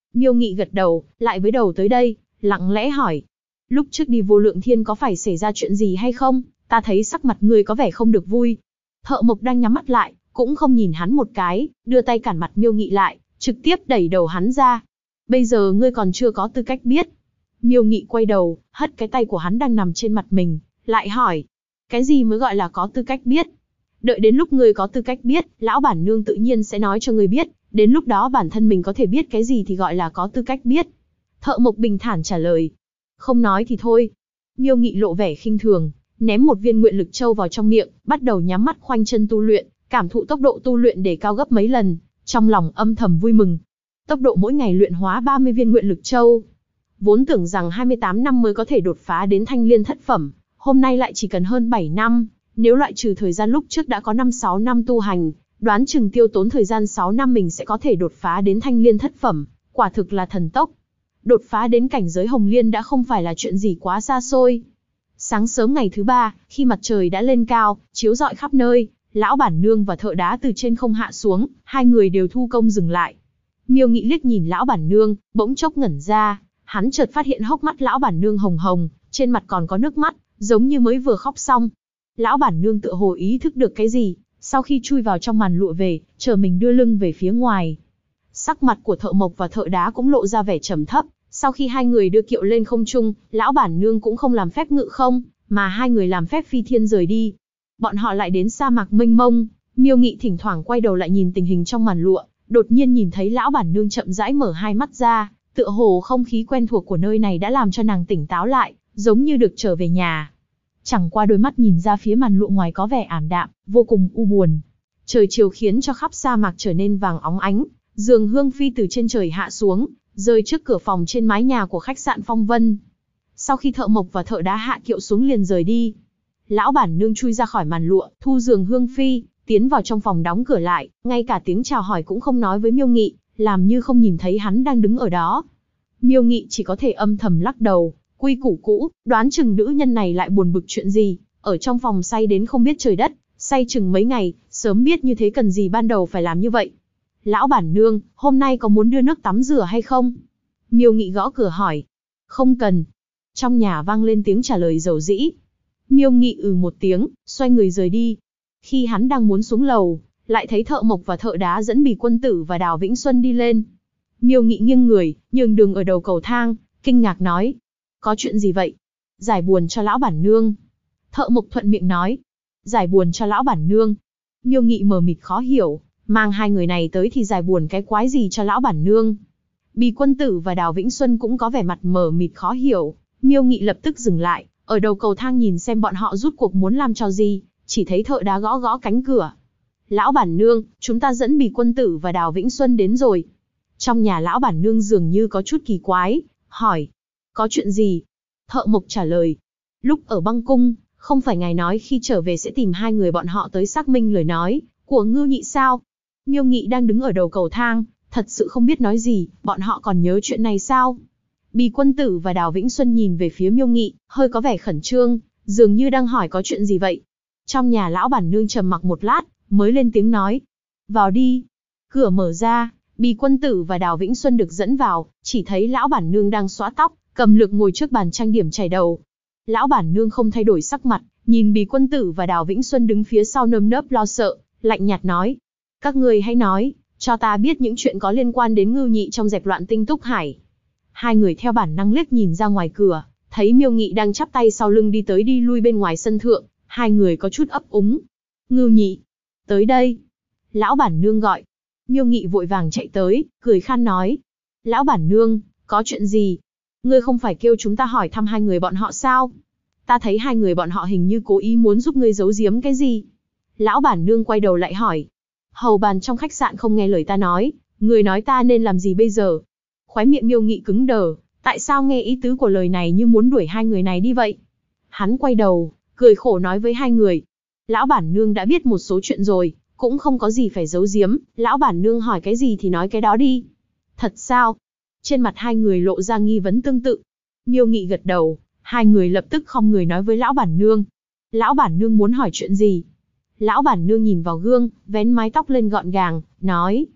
Miêu Nghị gật đầu, lại với đầu tới đây, lặng lẽ hỏi. Lúc trước đi Vô Lượng Thiên có phải xảy ra chuyện gì hay không? Ta thấy sắc mặt ngươi có vẻ không được vui. Thợ mộc đang nhắm mắt lại, cũng không nhìn hắn một cái, đưa tay cản mặt Miêu Nghị lại, trực tiếp đẩy đầu hắn ra. Bây giờ ngươi còn chưa có tư cách biết. Miêu Nghị quay đầu, hất cái tay của hắn đang nằm trên mặt mình, lại hỏi. Cái gì mới gọi là có tư cách biết? Đợi đến lúc ngươi có tư cách biết, lão bản nương tự nhiên sẽ nói cho ngươi biết, đến lúc đó bản thân mình có thể biết cái gì thì gọi là có tư cách biết. Thợ mộc bình thản trả lời. Không nói thì thôi. Miêu Nghị lộ vẻ khinh thường, ném một viên nguyện lực châu vào trong miệng, bắt đầu nhắm mắt khoanh chân tu luyện, cảm thụ tốc độ tu luyện để cao gấp mấy lần, trong lòng âm thầm vui mừng. Tốc độ mỗi ngày luyện hóa 30 viên nguyện lực châu. Vốn tưởng rằng 28 năm mới có thể đột phá đến thanh liên thất phẩm, hôm nay lại chỉ cần hơn 7 năm, nếu loại trừ thời gian lúc trước đã có 5-6 năm tu hành, đoán chừng tiêu tốn thời gian 6 năm mình sẽ có thể đột phá đến thanh liên thất phẩm, quả thực là thần tốc. Đột phá đến cảnh giới hồng liên đã không phải là chuyện gì quá xa xôi. Sáng sớm ngày thứ 3, khi mặt trời đã lên cao, chiếu rọi khắp nơi, lão bản nương và thợ đá từ trên không hạ xuống, hai người đều thu công dừng lại. Miêu Nghị liếc nhìn lão bản nương, bỗng chốc ngẩn ra, hắn chợt phát hiện hốc mắt lão bản nương hồng hồng, trên mặt còn có nước mắt, giống như mới vừa khóc xong. Lão bản nương tựa hồ ý thức được cái gì, sau khi chui vào trong màn lụa về, chờ mình đưa lưng về phía ngoài. Sắc mặt của thợ mộc và thợ đá cũng lộ ra vẻ trầm thấp, sau khi hai người đưa kiệu lên không trung, lão bản nương cũng không làm phép ngự không, mà hai người làm phép phi thiên rời đi. Bọn họ lại đến sa mạc mênh mông, Miêu Nghị thỉnh thoảng quay đầu lại nhìn tình hình trong màn lụa, đột nhiên nhìn thấy lão bản nương chậm rãi mở hai mắt ra, tựa hồ không khí quen thuộc của nơi này đã làm cho nàng tỉnh táo lại, giống như được trở về nhà. Chẳng qua đôi mắt nhìn ra phía màn lụa ngoài có vẻ ảm đạm, vô cùng u buồn. Trời chiều khiến cho khắp sa mạc trở nên vàng óng ánh, giường hương phi từ trên trời hạ xuống, rơi trước cửa phòng trên mái nhà của khách sạn Phong Vân. Sau khi thợ mộc và thợ đá hạ kiệu xuống liền rời đi, lão bản nương chui ra khỏi màn lụa, thu giường hương phi, tiến vào trong phòng đóng cửa lại, ngay cả tiếng chào hỏi cũng không nói với Miêu Nghị, làm như không nhìn thấy hắn đang đứng ở đó. Miêu Nghị chỉ có thể âm thầm lắc đầu, quy củ cũ, đoán chừng nữ nhân này lại buồn bực chuyện gì, ở trong phòng say đến không biết trời đất, say chừng mấy ngày, sớm biết như thế cần gì ban đầu phải làm như vậy. Lão bản nương, hôm nay có muốn đưa nước tắm rửa hay không? Miêu Nghị gõ cửa hỏi. Không cần. Trong nhà vang lên tiếng trả lời dầu dĩ. Miêu Nghị một tiếng, xoay người rời đi. Khi hắn đang muốn xuống lầu, lại thấy thợ mộc và thợ đá dẫn Bì Quân Tử và Đào Vĩnh Xuân đi lên. Miêu Nghị nghiêng người, nhường đường ở đầu cầu thang, kinh ngạc nói. Có chuyện gì vậy? Giải buồn cho lão bản nương. Thợ mộc thuận miệng nói. Giải buồn cho lão bản nương. Miêu Nghị mờ mịt khó hiểu, mang hai người này tới thì giải buồn cái quái gì cho lão bản nương. Bì Quân Tử và Đào Vĩnh Xuân cũng có vẻ mặt mờ mịt khó hiểu. Miêu Nghị lập tức dừng lại, ở đầu cầu thang nhìn xem bọn họ rút cuộc muốn làm trò gì, chỉ thấy thợ đá gõ gõ cánh cửa. Lão bản nương, chúng ta dẫn Bì Quân Tử và Đào Vĩnh Xuân đến rồi. Trong nhà lão bản nương dường như có chút kỳ quái, hỏi. Có chuyện gì? Thợ mộc trả lời. Lúc ở băng cung, không phải ngài nói khi trở về sẽ tìm hai người bọn họ tới xác minh lời nói của Ngưu Nhị sao? Miêu Nghị đang đứng ở đầu cầu thang, thật sự không biết nói gì, bọn họ còn nhớ chuyện này sao? Bì Quân Tử và Đào Vĩnh Xuân nhìn về phía Miêu Nghị, hơi có vẻ khẩn trương, dường như đang hỏi có chuyện gì vậy. Trong nhà lão bản nương trầm mặc một lát, mới lên tiếng nói. Vào đi. Cửa mở ra, Bì Quân Tử và Đào Vĩnh Xuân được dẫn vào, chỉ thấy lão bản nương đang xõa tóc, cầm lược ngồi trước bàn trang điểm chải đầu. Lão bản nương không thay đổi sắc mặt, nhìn Bì Quân Tử và Đào Vĩnh Xuân đứng phía sau nơm nớp lo sợ, lạnh nhạt nói. Các ngươi hãy nói, cho ta biết những chuyện có liên quan đến Ngưu Nhị trong dẹp loạn Tinh Túc Hải. Hai người theo bản năng liếc nhìn ra ngoài cửa, thấy Miêu Nghị đang chắp tay sau lưng đi tới đi lui bên ngoài sân thượng, hai người có chút ấp úng. Ngưu Nhị, tới đây. Lão bản nương gọi. Miêu Nghị vội vàng chạy tới, cười khan nói. Lão bản nương, có chuyện gì? Ngươi không phải kêu chúng ta hỏi thăm hai người bọn họ sao? Ta thấy hai người bọn họ hình như cố ý muốn giúp ngươi giấu giếm cái gì. Lão bản nương quay đầu lại hỏi. Hầu bàn trong khách sạn không nghe lời ta nói, người nói ta nên làm gì bây giờ? Khóe miệng Miêu Nghị cứng đờ, tại sao nghe ý tứ của lời này như muốn đuổi hai người này đi vậy? Hắn quay đầu, cười khổ nói với hai người. Lão bản nương đã biết một số chuyện rồi, cũng không có gì phải giấu giếm, lão bản nương hỏi cái gì thì nói cái đó đi. Thật sao? Trên mặt hai người lộ ra nghi vấn tương tự. Miêu Nghị gật đầu, hai người lập tức khom người nói với lão bản nương. Lão bản nương muốn hỏi chuyện gì? Lão bản nương nhìn vào gương, vén mái tóc lên gọn gàng, nói.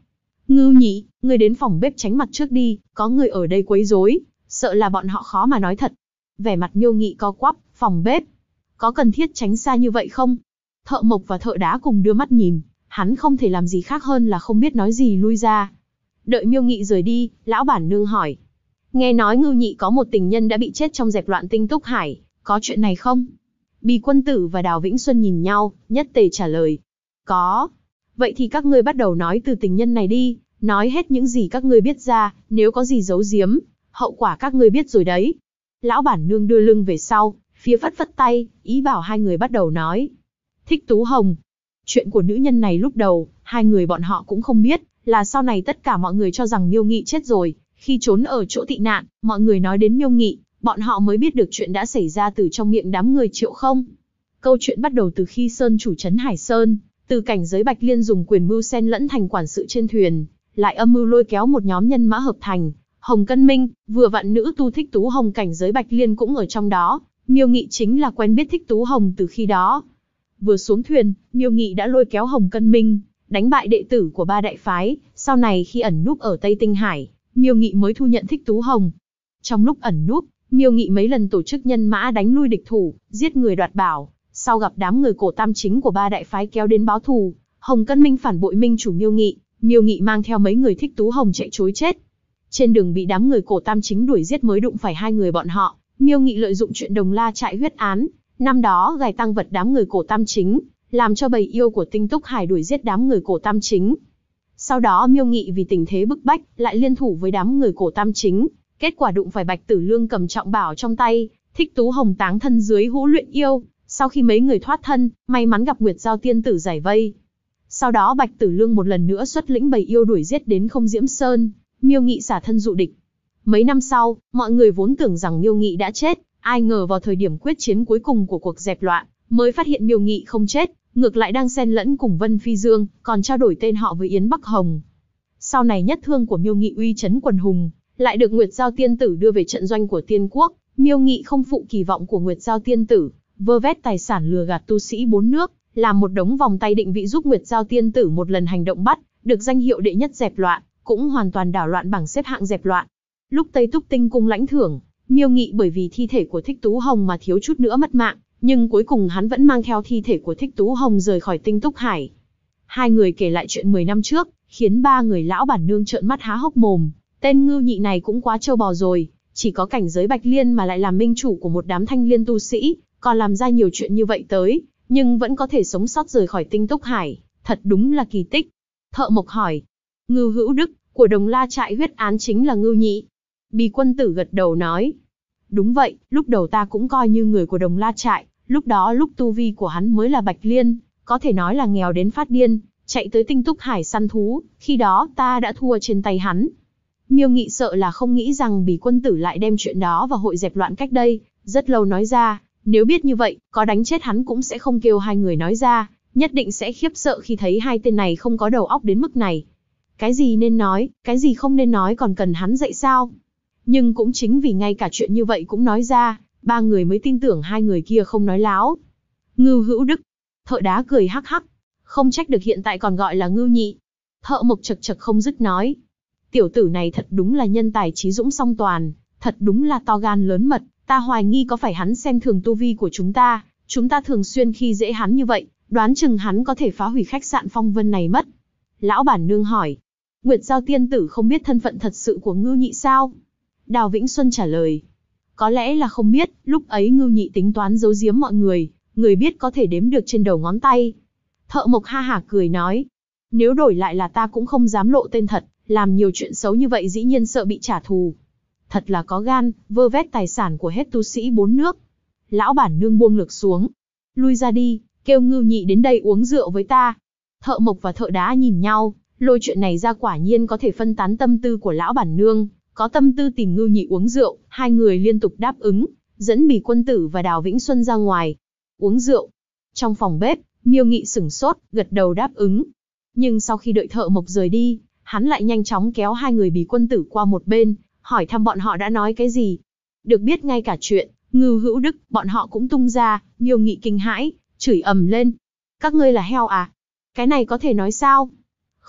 Ngưu Nhị, ngươi đến phòng bếp tránh mặt trước đi, có người ở đây quấy rối, sợ là bọn họ khó mà nói thật. Vẻ mặt Miêu Nghị co quắp, phòng bếp. Có cần thiết tránh xa như vậy không? Thợ mộc và thợ đá cùng đưa mắt nhìn, hắn không thể làm gì khác hơn là không biết nói gì lui ra. Đợi Miêu Nghị rời đi, lão bản nương hỏi. Nghe nói Ngưu Nhị có một tình nhân đã bị chết trong dẹp loạn Tinh Túc Hải, có chuyện này không? Bì Quân Tử và Đào Vĩnh Xuân nhìn nhau, nhất tề trả lời. Có. Vậy thì các ngươi bắt đầu nói từ tình nhân này đi, nói hết những gì các ngươi biết ra, nếu có gì giấu giếm, hậu quả các ngươi biết rồi đấy. Lão bản nương đưa lưng về sau, phía phất phất tay, ý bảo hai người bắt đầu nói. Thích Tú Hồng. Chuyện của nữ nhân này lúc đầu, hai người bọn họ cũng không biết, là sau này tất cả mọi người cho rằng Miêu Nghị chết rồi, khi trốn ở chỗ tị nạn, mọi người nói đến Miêu Nghị, bọn họ mới biết được chuyện đã xảy ra từ trong miệng đám người Triệu Không. Câu chuyện bắt đầu từ khi Sơn chủ trấn Hải Sơn, từ cảnh giới Bạch Liên dùng quyền mưu xen lẫn thành quản sự trên thuyền, lại âm mưu lôi kéo một nhóm nhân mã hợp thành, Hồng Cân Minh, vừa vặn nữ tu Thích Tú Hồng cảnh giới Bạch Liên cũng ở trong đó, Miêu Nghị chính là quen biết Thích Tú Hồng từ khi đó. Vừa xuống thuyền, Miêu Nghị đã lôi kéo Hồng Cân Minh, đánh bại đệ tử của ba đại phái, sau này khi ẩn núp ở Tây Tinh Hải, Miêu Nghị mới thu nhận Thích Tú Hồng. Trong lúc ẩn núp, Miêu Nghị mấy lần tổ chức nhân mã đánh lui địch thủ, giết người đoạt bảo, sau gặp đám người cổ tam chính của ba đại phái kéo đến báo thù, Hồng Cân Minh phản bội minh chủ Miêu Nghị mang theo mấy người Thích Tú Hồng chạy trối chết. Trên đường bị đám người cổ tam chính đuổi giết mới đụng phải hai người bọn họ, Miêu Nghị lợi dụng chuyện Đồng La Trại huyết án, năm đó gài tăng vật đám người cổ tam chính, làm cho bầy yêu của Tinh Túc Hải đuổi giết đám người cổ tam chính. Sau đó Miêu Nghị vì tình thế bức bách, lại liên thủ với đám người cổ tam chính, kết quả đụng phải Bạch Tử Lương cầm trọng bảo trong tay, Thích Tú Hồng táng thân dưới hũ luyện yêu, sau khi mấy người thoát thân, may mắn gặp Nguyệt Giao tiên tử giải vây. Sau đó Bạch Tử Lương một lần nữa xuất lĩnh bầy yêu đuổi giết đến Không Diễm Sơn, Miêu Nghị xả thân dụ địch. Mấy năm sau, mọi người vốn tưởng rằng Miêu Nghị đã chết, ai ngờ vào thời điểm quyết chiến cuối cùng của cuộc dẹp loạn, mới phát hiện Miêu Nghị không chết, ngược lại đang xen lẫn cùng Vân Phi Dương, còn trao đổi tên họ với Yến Bắc Hồng. Sau này nhất thương của Miêu Nghị uy chấn quần hùng, lại được Nguyệt Giao tiên tử đưa về trận doanh của Tiên Quốc, Miêu Nghị không phụ kỳ vọng của Nguyệt Giao tiên tử, vơ vét tài sản lừa gạt tu sĩ bốn nước, làm một đống vòng tay định vị giúp Nguyệt Giao tiên tử một lần hành động bắt, được danh hiệu đệ nhất dẹp loạn, cũng hoàn toàn đảo loạn bảng xếp hạng dẹp loạn. Lúc Tây Túc Tinh cung lãnh thưởng, Miêu Nghị bởi vì thi thể của Thích Tú Hồng mà thiếu chút nữa mất mạng, nhưng cuối cùng hắn vẫn mang theo thi thể của Thích Tú Hồng rời khỏi Tinh Túc Hải. Hai người kể lại chuyện 10 năm trước, khiến ba người lão bản nương trợn mắt há hốc mồm, tên Ngưu Nhị này cũng quá trâu bò rồi, chỉ có cảnh giới Bạch Liên mà lại làm minh chủ của một đám thanh liên tu sĩ, còn làm ra nhiều chuyện như vậy tới, nhưng vẫn có thể sống sót rời khỏi Tinh Túc Hải, thật đúng là kỳ tích. Thợ mộc hỏi, Ngưu Hữu Đức, của Đồng La Trại huyết án chính là Ngưu Nhị. Bì Quân Tử gật đầu nói, đúng vậy, lúc đầu ta cũng coi như người của Đồng La Trại, lúc đó lúc tu vi của hắn mới là Bạch Liên, có thể nói là nghèo đến phát điên, chạy tới Tinh Túc Hải săn thú, khi đó ta đã thua trên tay hắn. Miêu Nghị sợ là không nghĩ rằng Bì Quân Tử lại đem chuyện đó vào hội dẹp loạn cách đây rất lâu nói ra, nếu biết như vậy, có đánh chết hắn cũng sẽ không kêu hai người nói ra, nhất định sẽ khiếp sợ khi thấy hai tên này không có đầu óc đến mức này. Cái gì nên nói, cái gì không nên nói còn cần hắn dạy sao? Nhưng cũng chính vì ngay cả chuyện như vậy cũng nói ra, ba người mới tin tưởng hai người kia không nói láo. Ngưu Hữu Đức. Thợ đá cười hắc hắc. Không trách được hiện tại còn gọi là Ngưu Nhị. Thợ mộc chật chật không dứt nói. Tiểu tử này thật đúng là nhân tài trí dũng song toàn, thật đúng là to gan lớn mật, ta hoài nghi có phải hắn xem thường tu vi của chúng ta thường xuyên khi dễ hắn như vậy, đoán chừng hắn có thể phá hủy khách sạn Phong Vân này mất. Lão bản nương hỏi. Nguyệt Giao tiên tử không biết thân phận thật sự của Ngưu Nhị sao? Đào Vĩnh Xuân trả lời. Có lẽ là không biết, lúc ấy Ngưu Nhị tính toán giấu giếm mọi người biết có thể đếm được trên đầu ngón tay. Thợ mộc ha hả cười nói. Nếu đổi lại là ta cũng không dám lộ tên thật, làm nhiều chuyện xấu như vậy dĩ nhiên sợ bị trả thù. Thật là có gan, vơ vét tài sản của hết tu sĩ bốn nước. Lão bản nương buông lược xuống. Lui ra đi, kêu Ngưu Nhị đến đây uống rượu với ta. Thợ mộc và thợ đá nhìn nhau, lôi chuyện này ra quả nhiên có thể phân tán tâm tư của lão bản nương. Có tâm tư tìm Ngưu Nhị uống rượu, hai người liên tục đáp ứng, dẫn Bì Quân Tử và Đào Vĩnh Xuân ra ngoài. Uống rượu. Trong phòng bếp, Miêu Nghị sửng sốt, gật đầu đáp ứng. Nhưng sau khi đợi thợ mộc rời đi, hắn lại nhanh chóng kéo hai người Bì Quân Tử qua một bên, hỏi thăm bọn họ đã nói cái gì. Được biết ngay cả chuyện Ngưu Hữu Đức, bọn họ cũng tung ra, Miêu Nghị kinh hãi, chửi ầm lên. Các ngươi là heo à? Cái này có thể nói sao?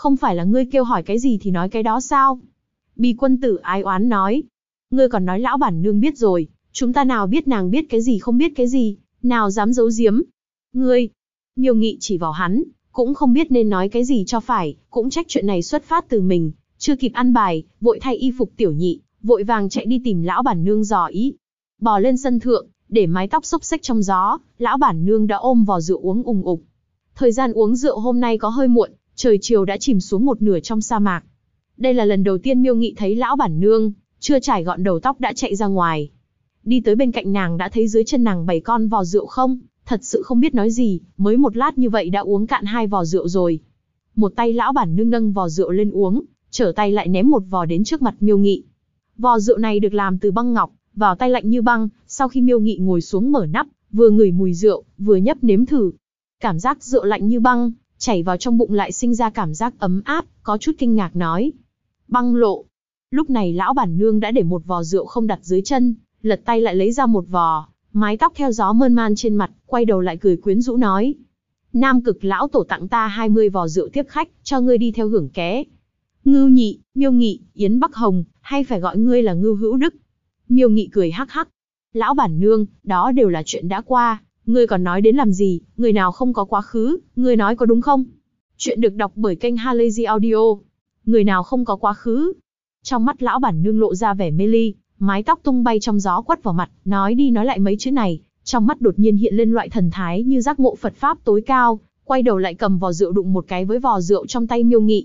không phải là ngươi kêu hỏi cái gì thì nói cái đó sao? Bì quân tử ái oán nói. Ngươi còn nói lão bản nương biết rồi, chúng ta nào biết nàng biết cái gì không biết cái gì, nào dám giấu giếm. Ngươi, Miêu Nghị chỉ vào hắn, cũng không biết nên nói cái gì cho phải, cũng trách chuyện này xuất phát từ mình, chưa kịp ăn bài, vội thay y phục tiểu nhị, vội vàng chạy đi tìm lão bản nương dò ý. Bò lên sân thượng, để mái tóc xốc xếch trong gió, lão bản nương đã ôm vò rượu uống ùng ục. Thời gian uống rượu hôm nay có hơi muộn, trời chiều đã chìm xuống một nửa trong sa mạc. Đây là lần đầu tiên Miêu Nghị thấy lão bản nương, chưa trải gọn đầu tóc đã chạy ra ngoài. Đi tới bên cạnh nàng đã thấy dưới chân nàng 7 con vò rượu không, thật sự không biết nói gì, mới một lát như vậy đã uống cạn 2 vò rượu rồi. Một tay lão bản nương nâng vò rượu lên uống, trở tay lại ném một vò đến trước mặt Miêu Nghị. Vò rượu này được làm từ băng ngọc, vào tay lạnh như băng, sau khi Miêu Nghị ngồi xuống mở nắp, vừa ngửi mùi rượu, vừa nhấp nếm thử. Cảm giác rượu lạnh như băng, chảy vào trong bụng lại sinh ra cảm giác ấm áp, có chút kinh ngạc nói. Băng lộ. Lúc này lão bản nương đã để một vò rượu không đặt dưới chân, lật tay lại lấy ra một vò, mái tóc theo gió mơn man trên mặt, quay đầu lại cười quyến rũ nói. Nam Cực lão tổ tặng ta 20 vò rượu tiếp khách, cho ngươi đi theo hưởng ké. Ngưu Nhị, Miêu Nghị, Yến Bắc Hồng, hay phải gọi ngươi là Ngưu Hữu Đức. Miêu Nghị cười hắc hắc. Lão bản nương, đó đều là chuyện đã qua, ngươi còn nói đến làm gì, người nào không có quá khứ, ngươi nói có đúng không? Chuyện được đọc bởi kênh Halazy Audio. Người nào không có quá khứ? Trong mắt lão bản nương lộ ra vẻ mê ly, mái tóc tung bay trong gió quất vào mặt, nói đi nói lại mấy chữ này, trong mắt đột nhiên hiện lên loại thần thái như giác ngộ Phật pháp tối cao, quay đầu lại cầm vò rượu đụng một cái với vò rượu trong tay Miêu Nghị,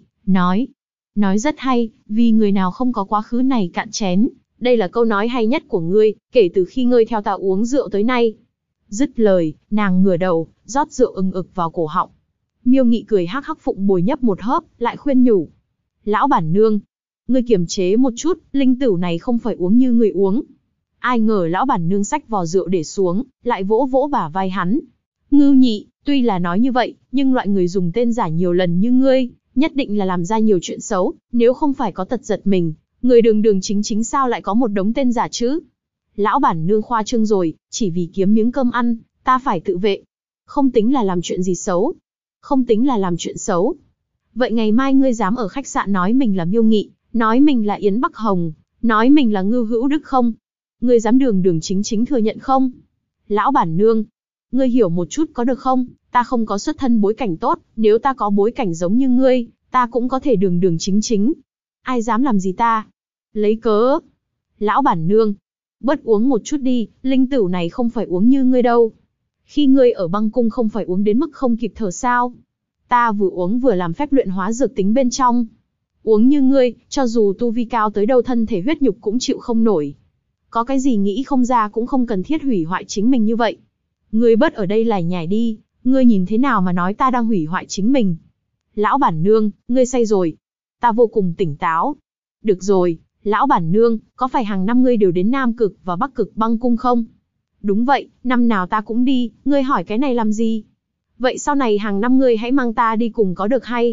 nói rất hay, vì người nào không có quá khứ này cạn chén, đây là câu nói hay nhất của ngươi, kể từ khi ngươi theo ta uống rượu tới nay. Dứt lời, nàng ngửa đầu, rót rượu ừng ực vào cổ họng. Miêu Nghị cười hắc hắc phụng bồi nhấp một hớp, lại khuyên nhủ. Lão bản nương, ngươi kiềm chế một chút, linh tửu này không phải uống như ngươi uống. Ai ngờ lão bản nương xách vò rượu để xuống, lại vỗ vỗ bả vai hắn. Ngưu Nhị, tuy là nói như vậy, nhưng loại người dùng tên giả nhiều lần như ngươi, nhất định là làm ra nhiều chuyện xấu, nếu không phải có tật giật mình, người đường đường chính chính sao lại có một đống tên giả chứ? Lão bản nương khoa trương rồi, chỉ vì kiếm miếng cơm ăn, ta phải tự vệ. Không tính là làm chuyện gì xấu. Không tính là làm chuyện xấu. Vậy ngày mai ngươi dám ở khách sạn nói mình là Miêu Nghị, nói mình là Yến Bắc Hồng, nói mình là Ngưu Hữu Đức không? Ngươi dám đường đường chính chính thừa nhận không? Lão bản nương, ngươi hiểu một chút có được không? Ta không có xuất thân bối cảnh tốt, nếu ta có bối cảnh giống như ngươi, ta cũng có thể đường đường chính chính. Ai dám làm gì ta? Lấy cớ. Lão bản nương, bớt uống một chút đi, linh tửu này không phải uống như ngươi đâu. Khi ngươi ở băng cung không phải uống đến mức không kịp thở sao? Ta vừa uống vừa làm phép luyện hóa dược tính bên trong. Uống như ngươi, cho dù tu vi cao tới đâu thân thể huyết nhục cũng chịu không nổi. Có cái gì nghĩ không ra cũng không cần thiết hủy hoại chính mình như vậy. Ngươi bớt ở đây lải nhải đi, ngươi nhìn thế nào mà nói ta đang hủy hoại chính mình. Lão bản nương, ngươi say rồi. Ta vô cùng tỉnh táo. Được rồi, lão bản nương, có phải hàng năm ngươi đều đến Nam Cực và Bắc Cực băng cung không? Đúng vậy, năm nào ta cũng đi, ngươi hỏi cái này làm gì? Vậy sau này hàng năm ngươi hãy mang ta đi cùng có được hay?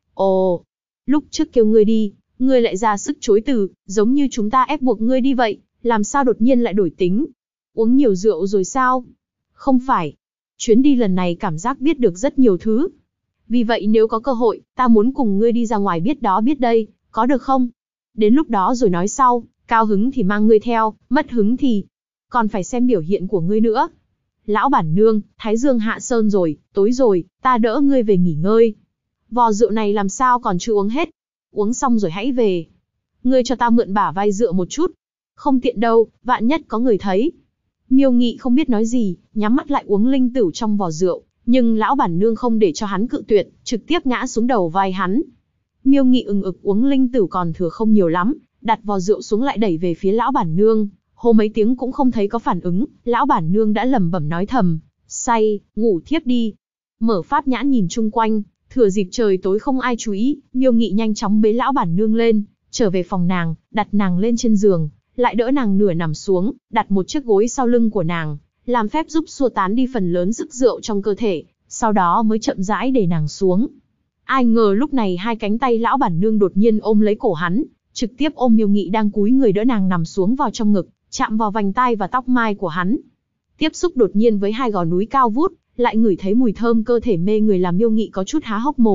Ồ, lúc trước kêu ngươi đi, ngươi lại ra sức chối từ, giống như chúng ta ép buộc ngươi đi vậy, làm sao đột nhiên lại đổi tính? Uống nhiều rượu rồi sao? Không phải. Chuyến đi lần này cảm giác biết được rất nhiều thứ. Vì vậy nếu có cơ hội, ta muốn cùng ngươi đi ra ngoài biết đó biết đây, có được không? Đến lúc đó rồi nói sau, cao hứng thì mang ngươi theo, mất hứng thì... Còn phải xem biểu hiện của ngươi nữa. Lão bản nương, Thái Dương hạ sơn rồi, tối rồi, ta đỡ ngươi về nghỉ ngơi. Vò rượu này làm sao còn chưa uống hết? Uống xong rồi hãy về. Ngươi cho ta mượn bả vai dựa một chút. Không tiện đâu, vạn nhất có người thấy. Miêu Nghị không biết nói gì, nhắm mắt lại uống linh tửu trong vò rượu, nhưng lão bản nương không để cho hắn cự tuyệt, trực tiếp ngã xuống đầu vai hắn. Miêu Nghị ừng ực uống linh tửu còn thừa không nhiều lắm, đặt vò rượu xuống lại đẩy về phía lão bản nương. Hô mấy tiếng cũng không thấy có phản ứng, lão bản nương đã lẩm bẩm nói thầm, say, ngủ thiếp đi. Mở pháp nhãn nhìn chung quanh, thừa dịp trời tối không ai chú ý, Miêu Nghị nhanh chóng bế lão bản nương lên, trở về phòng nàng, đặt nàng lên trên giường, lại đỡ nàng nửa nằm xuống, đặt một chiếc gối sau lưng của nàng, làm phép giúp xua tán đi phần lớn sức rượu trong cơ thể, sau đó mới chậm rãi để nàng xuống. Ai ngờ lúc này hai cánh tay lão bản nương đột nhiên ôm lấy cổ hắn, trực tiếp ôm Miêu Nghị đang cúi người đỡ nàng nằm xuống vào trong ngực, chạm vào vành tai và tóc mai của hắn. Tiếp xúc đột nhiên với hai gò núi cao vút, lại ngửi thấy mùi thơm cơ thể mê người làm Miêu Nghị có chút há hốc mồm,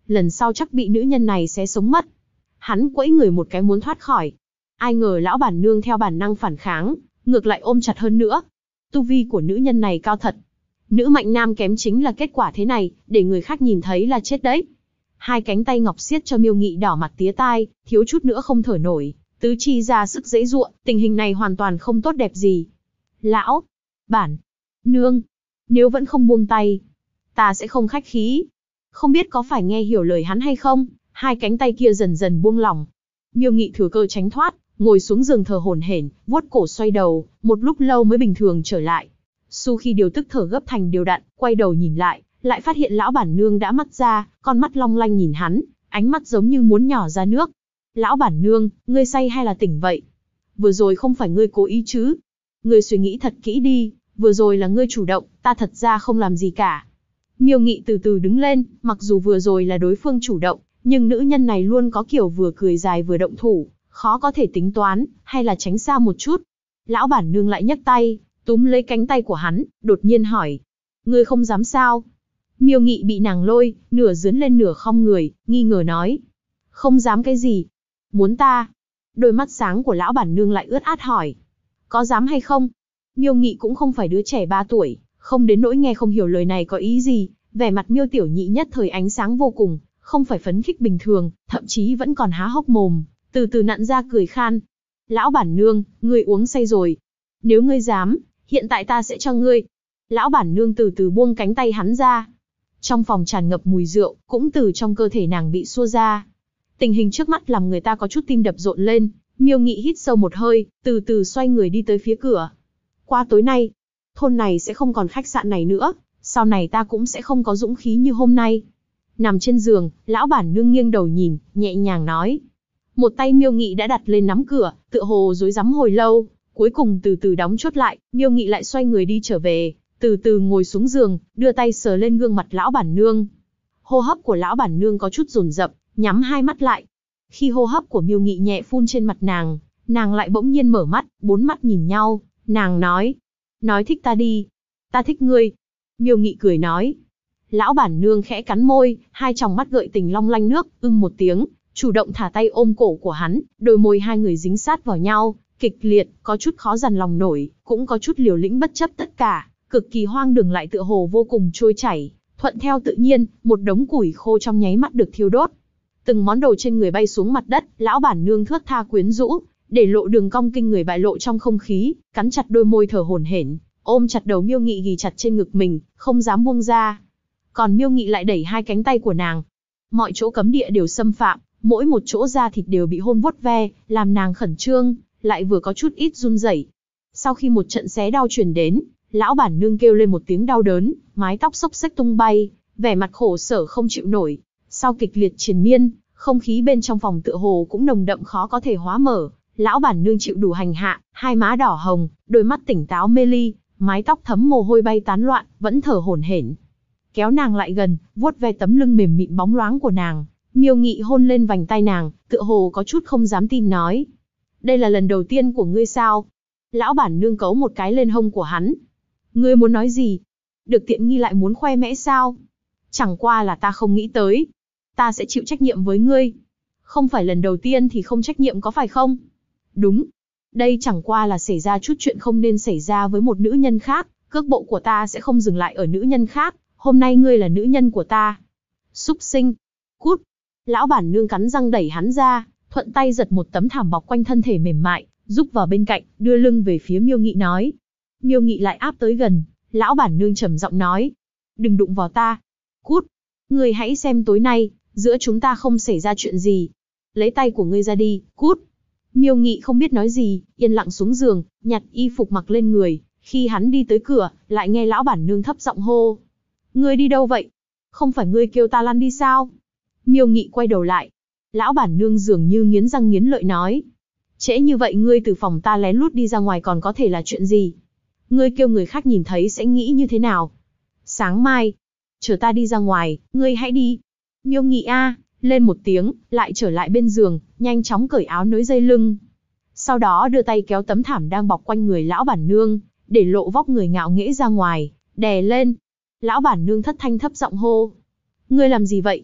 lần sau chắc bị nữ nhân này xé sống mất. Hắn quẫy người một cái muốn thoát khỏi. Ai ngờ lão bản nương theo bản năng phản kháng, ngược lại ôm chặt hơn nữa. Tu vi của nữ nhân này cao thật. Nữ mạnh nam kém chính là kết quả thế này, để người khác nhìn thấy là chết đấy. Hai cánh tay ngọc siết cho Miêu Nghị đỏ mặt tía tai, thiếu chút nữa không thở nổi, tứ chi ra sức giãy giụa, tình hình này hoàn toàn không tốt đẹp gì. Lão bản nương, nếu vẫn không buông tay, ta sẽ không khách khí. Không biết có phải nghe hiểu lời hắn hay không, hai cánh tay kia dần dần buông lỏng. Miêu Nghị thừa cơ tránh thoát, ngồi xuống giường thở hổn hển, vuốt cổ xoay đầu, một lúc lâu mới bình thường trở lại. Su khi điều tức thở gấp thành đều đặn, quay đầu nhìn lại, lại phát hiện lão bản nương đã mắt ra, con mắt long lanh nhìn hắn, ánh mắt giống như muốn nhỏ ra nước. Lão bản nương, ngươi say hay là tỉnh vậy? Vừa rồi không phải ngươi cố ý chứ? Ngươi suy nghĩ thật kỹ đi, vừa rồi là ngươi chủ động, ta thật ra không làm gì cả. Miêu Nghị từ từ đứng lên, mặc dù vừa rồi là đối phương chủ động, nhưng nữ nhân này luôn có kiểu vừa cười dài vừa động thủ, khó có thể tính toán, hay là tránh xa một chút. Lão bản nương lại nhấc tay, túm lấy cánh tay của hắn, đột nhiên hỏi. Ngươi không dám sao? Miêu Nghị bị nàng lôi, nửa dướn lên nửa khom người, nghi ngờ nói. Không dám cái gì? Muốn ta? Đôi mắt sáng của lão bản nương lại ướt át hỏi. Có dám hay không? Miêu Nghị cũng không phải đứa trẻ 3 tuổi, không đến nỗi nghe không hiểu lời này có ý gì. Vẻ mặt Miêu Tiểu Nhị nhất thời ánh sáng vô cùng, không phải phấn khích bình thường, thậm chí vẫn còn há hốc mồm, từ từ nặn ra cười khan. Lão bản nương, ngươi uống say rồi. Nếu ngươi dám, hiện tại ta sẽ cho ngươi. Lão bản nương từ từ buông cánh tay hắn ra. Trong phòng tràn ngập mùi rượu, cũng từ trong cơ thể nàng bị xua ra. Tình hình trước mắt làm người ta có chút tim đập rộn lên. Miêu Nghị hít sâu một hơi, từ từ xoay người đi tới phía cửa. Qua tối nay, thôn này sẽ không còn khách sạn này nữa, sau này ta cũng sẽ không có dũng khí như hôm nay. Nằm trên giường, lão bản nương nghiêng đầu nhìn, nhẹ nhàng nói. Một tay Miêu Nghị đã đặt lên nắm cửa, tựa hồ rối rắm hồi lâu, cuối cùng từ từ đóng chốt lại. Miêu Nghị lại xoay người đi trở về, từ từ ngồi xuống giường, đưa tay sờ lên gương mặt lão bản nương. Hô hấp của lão bản nương có chút dồn dập, nhắm hai mắt lại. Khi hô hấp của Miêu Nghị nhẹ phun trên mặt nàng lại bỗng nhiên mở mắt, bốn mắt nhìn nhau, nàng nói. Nói thích ta đi. Ta thích ngươi. Miêu Nghị cười nói. Lão bản nương khẽ cắn môi, hai tròng mắt gợi tình long lanh nước, một tiếng, chủ động thả tay ôm cổ của hắn, đôi môi hai người dính sát vào nhau, kịch liệt, có chút khó dằn lòng nổi, cũng có chút liều lĩnh bất chấp tất cả, cực kỳ hoang đường lại tựa hồ vô cùng trôi chảy, thuận theo tự nhiên, một đống củi khô trong nháy mắt được thiêu đốt. Từng món đồ trên người bay xuống mặt đất, lão bản nương thướt tha quyến rũ, để lộ đường cong kinh người bại lộ trong không khí, cắn chặt đôi môi thở hổn hển, ôm chặt đầu Miêu Nghị ghì chặt trên ngực mình, không dám buông ra. Còn Miêu Nghị lại đẩy hai cánh tay của nàng. Mọi chỗ cấm địa đều xâm phạm, mỗi một chỗ da thịt đều bị hôn vuốt ve, làm nàng khẩn trương, lại vừa có chút ít run rẩy. Sau khi một trận xé đau truyền đến, lão bản nương kêu lên một tiếng đau đớn, mái tóc xốc xếch tung bay, vẻ mặt khổ sở không chịu nổi. Sau kịch liệt triền miên, không khí bên trong phòng tựa hồ cũng nồng đậm khó có thể hóa mở. Lão bản nương chịu đủ hành hạ, hai má đỏ hồng, đôi mắt tỉnh táo mê ly, mái tóc thấm mồ hôi bay tán loạn, vẫn thở hổn hển. Kéo nàng lại gần, vuốt ve tấm lưng mềm mịn bóng loáng của nàng. Miêu Nghị hôn lên vành tai nàng, tựa hồ có chút không dám tin nói. Đây là lần đầu tiên của ngươi sao? Lão bản nương cấu một cái lên hông của hắn. Ngươi muốn nói gì? Được tiện nghi lại muốn khoe mẽ sao? Chẳng qua là ta không nghĩ tới. Ta sẽ chịu trách nhiệm với ngươi. Không phải lần đầu tiên thì không trách nhiệm có phải không? Đúng. Đây chẳng qua là xảy ra chút chuyện không nên xảy ra với một nữ nhân khác. Cước bộ của ta sẽ không dừng lại ở nữ nhân khác. Hôm nay ngươi là nữ nhân của ta. Súc sinh. Cút. Lão bản nương cắn răng đẩy hắn ra, thuận tay giật một tấm thảm bọc quanh thân thể mềm mại, giúp vào bên cạnh, đưa lưng về phía Miêu Nghị nói. Miêu Nghị lại áp tới gần, lão bản nương trầm giọng nói. Đừng đụng vào ta. Cút. Ngươi hãy xem tối nay, giữa chúng ta không xảy ra chuyện gì. Lấy tay của ngươi ra đi, cút. Miêu Nghị không biết nói gì, yên lặng xuống giường, nhặt y phục mặc lên người. Khi hắn đi tới cửa, lại nghe lão bản nương thấp giọng hô. Ngươi đi đâu vậy? Không phải ngươi kêu ta lăn đi sao? Miêu Nghị quay đầu lại. Lão bản nương dường như nghiến răng nghiến lợi nói. Trễ như vậy ngươi từ phòng ta lén lút đi ra ngoài còn có thể là chuyện gì? Ngươi kêu người khác nhìn thấy sẽ nghĩ như thế nào? Sáng mai, chờ ta đi ra ngoài, ngươi hãy đi. Miêu Nghị a, lên một tiếng, lại trở lại bên giường, nhanh chóng cởi áo nối dây lưng. Sau đó đưa tay kéo tấm thảm đang bọc quanh người lão bản nương, để lộ vóc người ngạo nghễ ra ngoài, đè lên. Lão bản nương thất thanh thấp giọng hô. Ngươi làm gì vậy?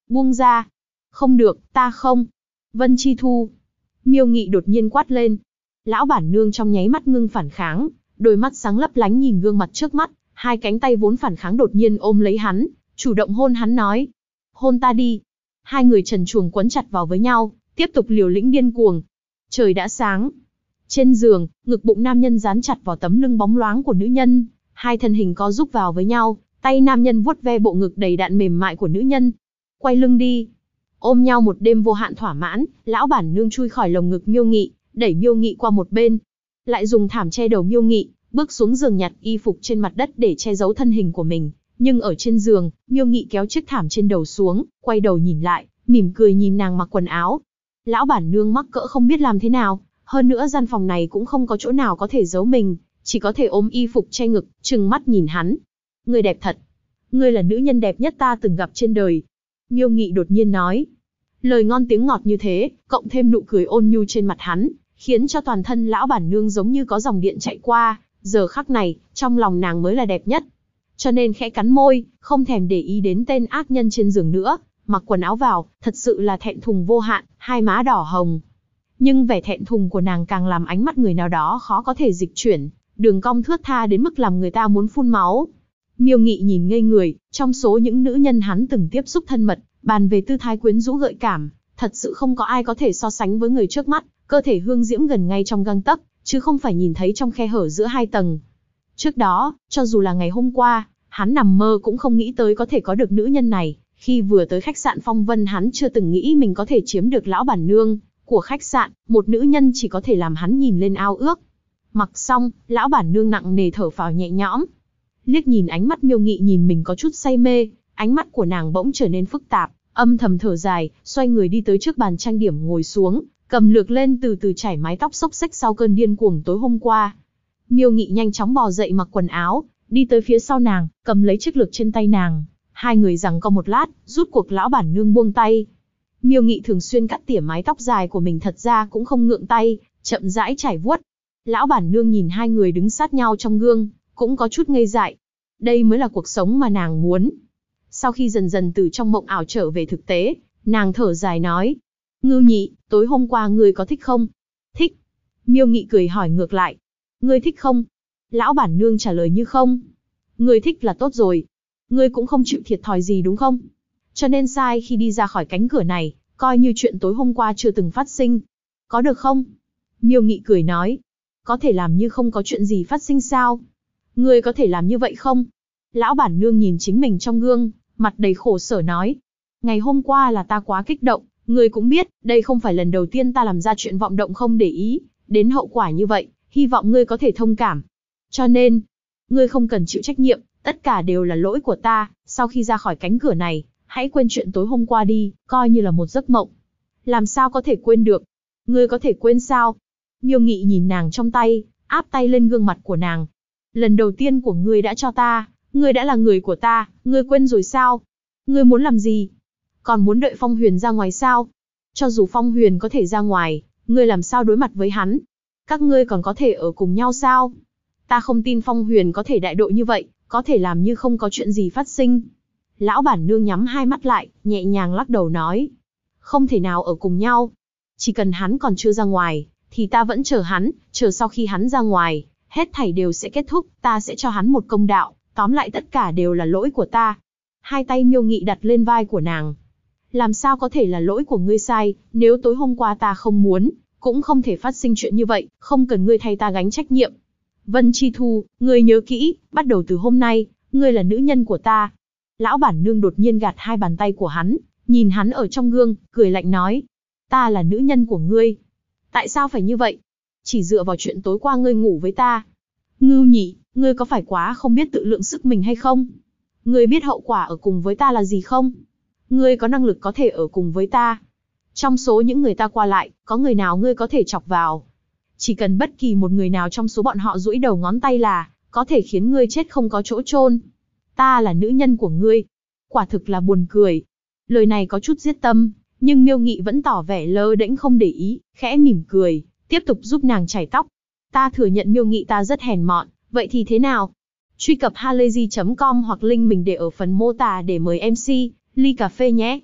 Buông ra. Không được, ta không. Vân Chi Thu. Miêu Nghị đột nhiên quát lên. Lão bản nương trong nháy mắt ngưng phản kháng, đôi mắt sáng lấp lánh nhìn gương mặt trước mắt, hai cánh tay vốn phản kháng đột nhiên ôm lấy hắn, chủ động hôn hắn nói. Hôn ta đi. Hai người trần truồng quấn chặt vào với nhau, tiếp tục liều lĩnh điên cuồng. Trời đã sáng. Trên giường, ngực bụng nam nhân dán chặt vào tấm lưng bóng loáng của nữ nhân, hai thân hình co rúc vào với nhau, tay nam nhân vuốt ve bộ ngực đầy đặn mềm mại của nữ nhân. Quay lưng đi. Ôm nhau một đêm vô hạn thỏa mãn, lão bản nương chui khỏi lồng ngực Miêu Nghị, đẩy Miêu Nghị qua một bên, lại dùng thảm che đầu Miêu Nghị, bước xuống giường nhặt y phục trên mặt đất để che giấu thân hình của mình. Nhưng ở trên giường, Miêu Nghị kéo chiếc thảm trên đầu xuống, quay đầu nhìn lại, mỉm cười nhìn nàng mặc quần áo. Lão bản nương mắc cỡ không biết làm thế nào, hơn nữa gian phòng này cũng không có chỗ nào có thể giấu mình, chỉ có thể ôm y phục che ngực, trừng mắt nhìn hắn. Ngươi đẹp thật. Ngươi là nữ nhân đẹp nhất ta từng gặp trên đời. Miêu Nghị đột nhiên nói. Lời ngon tiếng ngọt như thế, cộng thêm nụ cười ôn nhu trên mặt hắn, khiến cho toàn thân lão bản nương giống như có dòng điện chạy qua, giờ khắc này, trong lòng nàng mới là đẹp nhất. Cho nên khẽ cắn môi, không thèm để ý đến tên ác nhân trên giường nữa, mặc quần áo vào, thật sự là thẹn thùng vô hạn, hai má đỏ hồng. Nhưng vẻ thẹn thùng của nàng càng làm ánh mắt người nào đó khó có thể dịch chuyển, đường cong thướt tha đến mức làm người ta muốn phun máu. Miêu Nghị nhìn ngây người, trong số những nữ nhân hắn từng tiếp xúc thân mật, bàn về tư thái quyến rũ gợi cảm, thật sự không có ai có thể so sánh với người trước mắt, cơ thể hương diễm gần ngay trong gang tấc, chứ không phải nhìn thấy trong khe hở giữa hai tầng. Trước đó, cho dù là ngày hôm qua, hắn nằm mơ cũng không nghĩ tới có thể có được nữ nhân này, khi vừa tới khách sạn Phong Vân hắn chưa từng nghĩ mình có thể chiếm được lão bản nương của khách sạn, một nữ nhân chỉ có thể làm hắn nhìn lên ao ước. Mặc xong, lão bản nương nặng nề thở phào nhẹ nhõm. Liếc nhìn ánh mắt Miêu Nghị nhìn mình có chút say mê, ánh mắt của nàng bỗng trở nên phức tạp, âm thầm thở dài, xoay người đi tới trước bàn trang điểm ngồi xuống, cầm lược lên từ từ chải mái tóc xốc xếch sau cơn điên cuồng tối hôm qua. Miêu Nghị nhanh chóng bò dậy mặc quần áo, đi tới phía sau nàng, cầm lấy chiếc lược trên tay nàng. Hai người giằng co một lát, rút cuộc lão bản nương buông tay. Miêu Nghị thường xuyên cắt tỉa mái tóc dài của mình thật ra cũng không ngượng tay, chậm rãi chải vuốt. Lão bản nương nhìn hai người đứng sát nhau trong gương, cũng có chút ngây dại. Đây mới là cuộc sống mà nàng muốn. Sau khi dần dần từ trong mộng ảo trở về thực tế, nàng thở dài nói. Ngưu Nhị, tối hôm qua ngươi có thích không? Thích. Miêu Nghị cười hỏi ngược lại. Ngươi thích không? Lão bản nương trả lời như không. Ngươi thích là tốt rồi. Ngươi cũng không chịu thiệt thòi gì đúng không? Cho nên sai khi đi ra khỏi cánh cửa này, coi như chuyện tối hôm qua chưa từng phát sinh. Có được không? Miêu Nghị cười nói. Có thể làm như không có chuyện gì phát sinh sao? Ngươi có thể làm như vậy không? Lão bản nương nhìn chính mình trong gương, mặt đầy khổ sở nói. Ngày hôm qua là ta quá kích động, ngươi cũng biết, đây không phải lần đầu tiên ta làm ra chuyện vọng động không để ý, đến hậu quả như vậy, hy vọng ngươi có thể thông cảm. Cho nên, ngươi không cần chịu trách nhiệm, tất cả đều là lỗi của ta, sau khi ra khỏi cánh cửa này, hãy quên chuyện tối hôm qua đi, coi như là một giấc mộng. Làm sao có thể quên được? Ngươi có thể quên sao? Miêu Nghị nhìn nàng trong tay, áp tay lên gương mặt của nàng. Lần đầu tiên của ngươi đã cho ta, ngươi đã là người của ta, ngươi quên rồi sao? Ngươi muốn làm gì? Còn muốn đợi Phong Huyền ra ngoài sao? Cho dù Phong Huyền có thể ra ngoài, ngươi làm sao đối mặt với hắn? Các ngươi còn có thể ở cùng nhau sao? Ta không tin Phong Huyền có thể đại độ như vậy, có thể làm như không có chuyện gì phát sinh. Lão bản nương nhắm hai mắt lại, nhẹ nhàng lắc đầu nói. Không thể nào ở cùng nhau. Chỉ cần hắn còn chưa ra ngoài, thì ta vẫn chờ hắn, chờ sau khi hắn ra ngoài, hết thảy đều sẽ kết thúc, ta sẽ cho hắn một công đạo, tóm lại tất cả đều là lỗi của ta. Hai tay Miêu Nghị đặt lên vai của nàng. Làm sao có thể là lỗi của ngươi sai, nếu tối hôm qua ta không muốn, cũng không thể phát sinh chuyện như vậy, không cần ngươi thay ta gánh trách nhiệm. Vân Chi Thu, ngươi nhớ kỹ, bắt đầu từ hôm nay, ngươi là nữ nhân của ta. Lão bản nương đột nhiên gạt hai bàn tay của hắn, nhìn hắn ở trong gương, cười lạnh nói. Ta là nữ nhân của ngươi. Tại sao phải như vậy? Chỉ dựa vào chuyện tối qua ngươi ngủ với ta. Ngưu Nhị, ngươi có phải quá không biết tự lượng sức mình hay không? Ngươi biết hậu quả ở cùng với ta là gì không? Ngươi có năng lực có thể ở cùng với ta. Trong số những người ta qua lại, có người nào ngươi có thể chọc vào? Chỉ cần bất kỳ một người nào trong số bọn họ duỗi đầu ngón tay là, có thể khiến ngươi chết không có chỗ chôn. Ta là nữ nhân của ngươi. Quả thực là buồn cười. Lời này có chút giết tâm, nhưng Miêu Nghị vẫn tỏ vẻ lơ đễnh không để ý, khẽ mỉm cười, tiếp tục giúp nàng chải tóc. Ta thừa nhận Miêu Nghị ta rất hèn mọn, vậy thì thế nào? Truy cập halayzi.com hoặc link mình để ở phần mô tả để mời MC, ly cà phê nhé.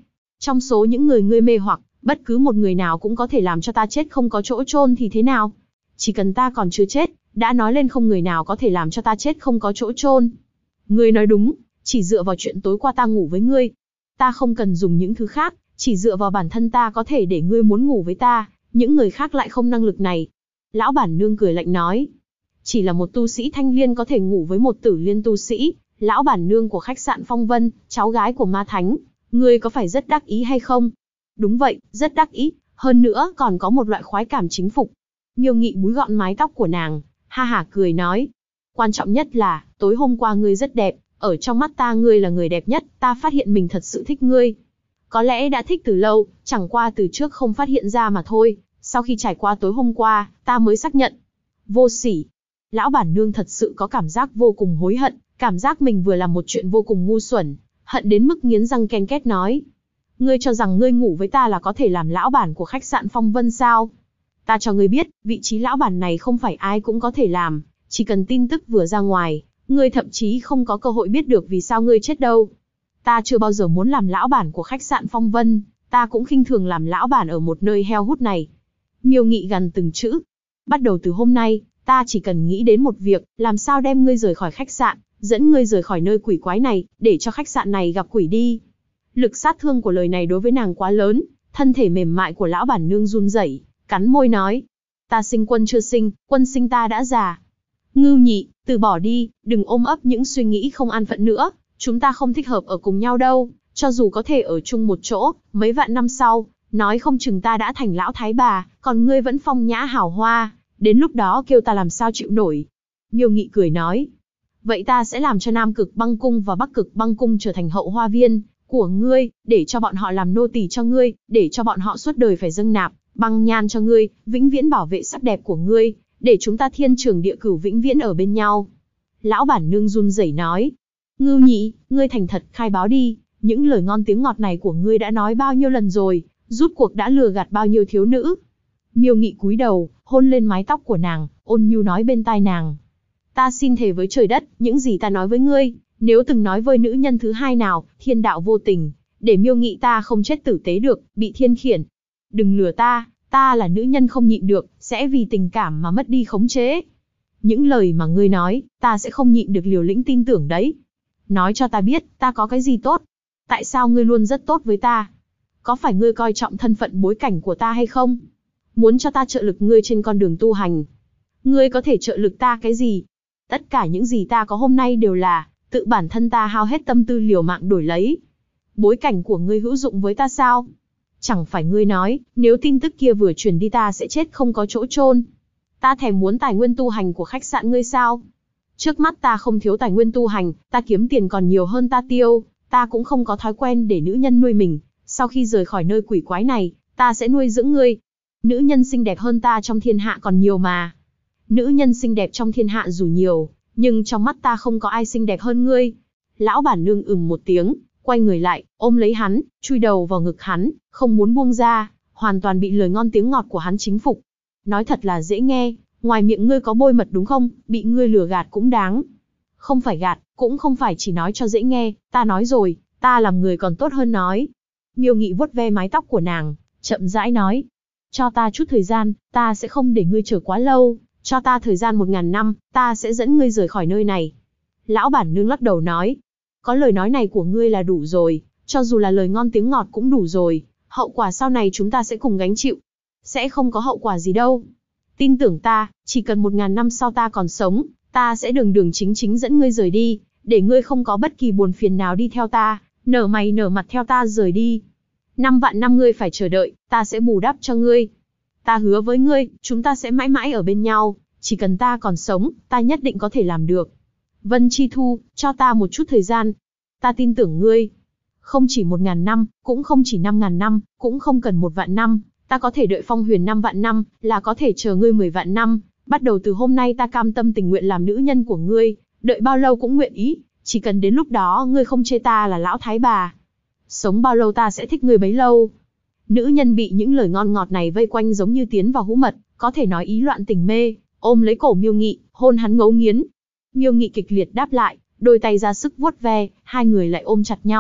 Trong số những người ngươi mê hoặc, bất cứ một người nào cũng có thể làm cho ta chết không có chỗ chôn thì thế nào? Chỉ cần ta còn chưa chết, đã nói lên không người nào có thể làm cho ta chết không có chỗ chôn. Ngươi nói đúng, chỉ dựa vào chuyện tối qua ta ngủ với ngươi. Ta không cần dùng những thứ khác, chỉ dựa vào bản thân ta có thể để ngươi muốn ngủ với ta, những người khác lại không năng lực này. Lão bản nương cười lạnh nói. Chỉ là một tu sĩ thanh liên có thể ngủ với một tử liên tu sĩ, lão bản nương của khách sạn Phong Vân, cháu gái của ma thánh. Ngươi có phải rất đắc ý hay không? Đúng vậy, rất đắc ý, hơn nữa còn có một loại khoái cảm chính phục. Miêu Nghị búi gọn mái tóc của nàng, ha hả cười nói. Quan trọng nhất là, tối hôm qua ngươi rất đẹp, ở trong mắt ta ngươi là người đẹp nhất, ta phát hiện mình thật sự thích ngươi. Có lẽ đã thích từ lâu, chẳng qua từ trước không phát hiện ra mà thôi, sau khi trải qua tối hôm qua, ta mới xác nhận. Vô sỉ. Lão bản nương thật sự có cảm giác vô cùng hối hận, cảm giác mình vừa làm một chuyện vô cùng ngu xuẩn, hận đến mức nghiến răng ken két nói. Ngươi cho rằng ngươi ngủ với ta là có thể làm lão bản của khách sạn Phong Vân sao? Ta cho ngươi biết, vị trí lão bản này không phải ai cũng có thể làm, chỉ cần tin tức vừa ra ngoài, ngươi thậm chí không có cơ hội biết được vì sao ngươi chết đâu. Ta chưa bao giờ muốn làm lão bản của khách sạn Phong Vân, ta cũng khinh thường làm lão bản ở một nơi heo hút này. Miêu Nghị gằn từng chữ. Bắt đầu từ hôm nay, ta chỉ cần nghĩ đến một việc, làm sao đem ngươi rời khỏi khách sạn, dẫn ngươi rời khỏi nơi quỷ quái này, để cho khách sạn này gặp quỷ đi. Lực sát thương của lời này đối với nàng quá lớn, thân thể mềm mại của lão bản nương run rẩy, cắn môi nói. Ta sinh quân chưa sinh, quân sinh ta đã già. Ngưu Nhị, từ bỏ đi, đừng ôm ấp những suy nghĩ không an phận nữa, chúng ta không thích hợp ở cùng nhau đâu, cho dù có thể ở chung một chỗ, mấy vạn năm sau, nói không chừng ta đã thành lão thái bà, còn ngươi vẫn phong nhã hào hoa, đến lúc đó kêu ta làm sao chịu nổi. Miêu Nghị cười nói. Vậy ta sẽ làm cho Nam Cực Băng Cung và Bắc Cực Băng Cung trở thành hậu hoa viên của ngươi, để cho bọn họ làm nô tỳ cho ngươi, để cho bọn họ suốt đời phải dâng nạp băng nhan cho ngươi, vĩnh viễn bảo vệ sắc đẹp của ngươi, để chúng ta thiên trường địa cửu vĩnh viễn ở bên nhau. Lão bản nương run rẩy nói. Ngưu Nhị, ngươi thành thật khai báo đi, những lời ngon tiếng ngọt này của ngươi đã nói bao nhiêu lần rồi, rút cuộc đã lừa gạt bao nhiêu thiếu nữ. Miêu Nghị cúi đầu, hôn lên mái tóc của nàng, ôn nhu nói bên tai nàng. Ta xin thề với trời đất, những gì ta nói với ngươi, nếu từng nói với nữ nhân thứ hai nào, thiên đạo vô tình, để Miêu Nghị ta không chết tử tế được, bị thiên khiển. Đừng lừa ta là nữ nhân không nhịn được, sẽ vì tình cảm mà mất đi khống chế. Những lời mà ngươi nói, ta sẽ không nhịn được liều lĩnh tin tưởng đấy. Nói cho ta biết, ta có cái gì tốt? Tại sao ngươi luôn rất tốt với ta? Có phải ngươi coi trọng thân phận bối cảnh của ta hay không? Muốn cho ta trợ lực ngươi trên con đường tu hành? Ngươi có thể trợ lực ta cái gì? Tất cả những gì ta có hôm nay đều là tự bản thân ta hao hết tâm tư liều mạng đổi lấy. Bối cảnh của ngươi hữu dụng với ta sao? Chẳng phải ngươi nói, nếu tin tức kia vừa truyền đi ta sẽ chết không có chỗ chôn. Ta thèm muốn tài nguyên tu hành của khách sạn ngươi sao? Trước mắt ta không thiếu tài nguyên tu hành, ta kiếm tiền còn nhiều hơn ta tiêu, ta cũng không có thói quen để nữ nhân nuôi mình. Sau khi rời khỏi nơi quỷ quái này, ta sẽ nuôi dưỡng ngươi. Nữ nhân xinh đẹp hơn ta trong thiên hạ còn nhiều mà. Nữ nhân xinh đẹp trong thiên hạ dù nhiều, nhưng trong mắt ta không có ai xinh đẹp hơn ngươi. Lão bản nương một tiếng, quay người lại, ôm lấy hắn, chui đầu vào ngực hắn, không muốn buông ra, hoàn toàn bị lời ngon tiếng ngọt của hắn chính phục. Nói thật là dễ nghe, ngoài miệng ngươi có bôi mật đúng không, bị ngươi lừa gạt cũng đáng. Không phải gạt, cũng không phải chỉ nói cho dễ nghe, ta nói rồi, ta làm người còn tốt hơn nói. Miêu Nghị vuốt ve mái tóc của nàng, chậm rãi nói. Cho ta chút thời gian, ta sẽ không để ngươi chờ quá lâu, cho ta thời gian 1000 năm, ta sẽ dẫn ngươi rời khỏi nơi này. Lão bản nương lắc đầu nói. Có lời nói này của ngươi là đủ rồi, cho dù là lời ngon tiếng ngọt cũng đủ rồi, hậu quả sau này chúng ta sẽ cùng gánh chịu. Sẽ không có hậu quả gì đâu. Tin tưởng ta, chỉ cần 1000 năm sau ta còn sống, ta sẽ đường đường chính chính dẫn ngươi rời đi, để ngươi không có bất kỳ buồn phiền nào đi theo ta, nở mày nở mặt theo ta rời đi. 5 vạn năm ngươi phải chờ đợi, ta sẽ bù đắp cho ngươi. Ta hứa với ngươi, chúng ta sẽ mãi mãi ở bên nhau, chỉ cần ta còn sống, ta nhất định có thể làm được. Vân Chi Thu, cho ta một chút thời gian. Ta tin tưởng ngươi. Không chỉ 1000 năm, cũng không chỉ 5000 năm, cũng không cần 1 vạn năm. Ta có thể đợi Phong Huyền 5 vạn năm, là có thể chờ ngươi 10 vạn năm. Bắt đầu từ hôm nay ta cam tâm tình nguyện làm nữ nhân của ngươi, đợi bao lâu cũng nguyện ý, chỉ cần đến lúc đó ngươi không chê ta là lão thái bà. Sống bao lâu ta sẽ thích ngươi bấy lâu. Nữ nhân bị những lời ngon ngọt này vây quanh giống như tiến vào hũ mật, có thể nói ý loạn tình mê, ôm lấy cổ Miêu Nghị, hôn hắn ngấu nghiến. Miêu Nghị kịch liệt đáp lại, đôi tay ra sức vuốt ve, hai người lại ôm chặt nhau,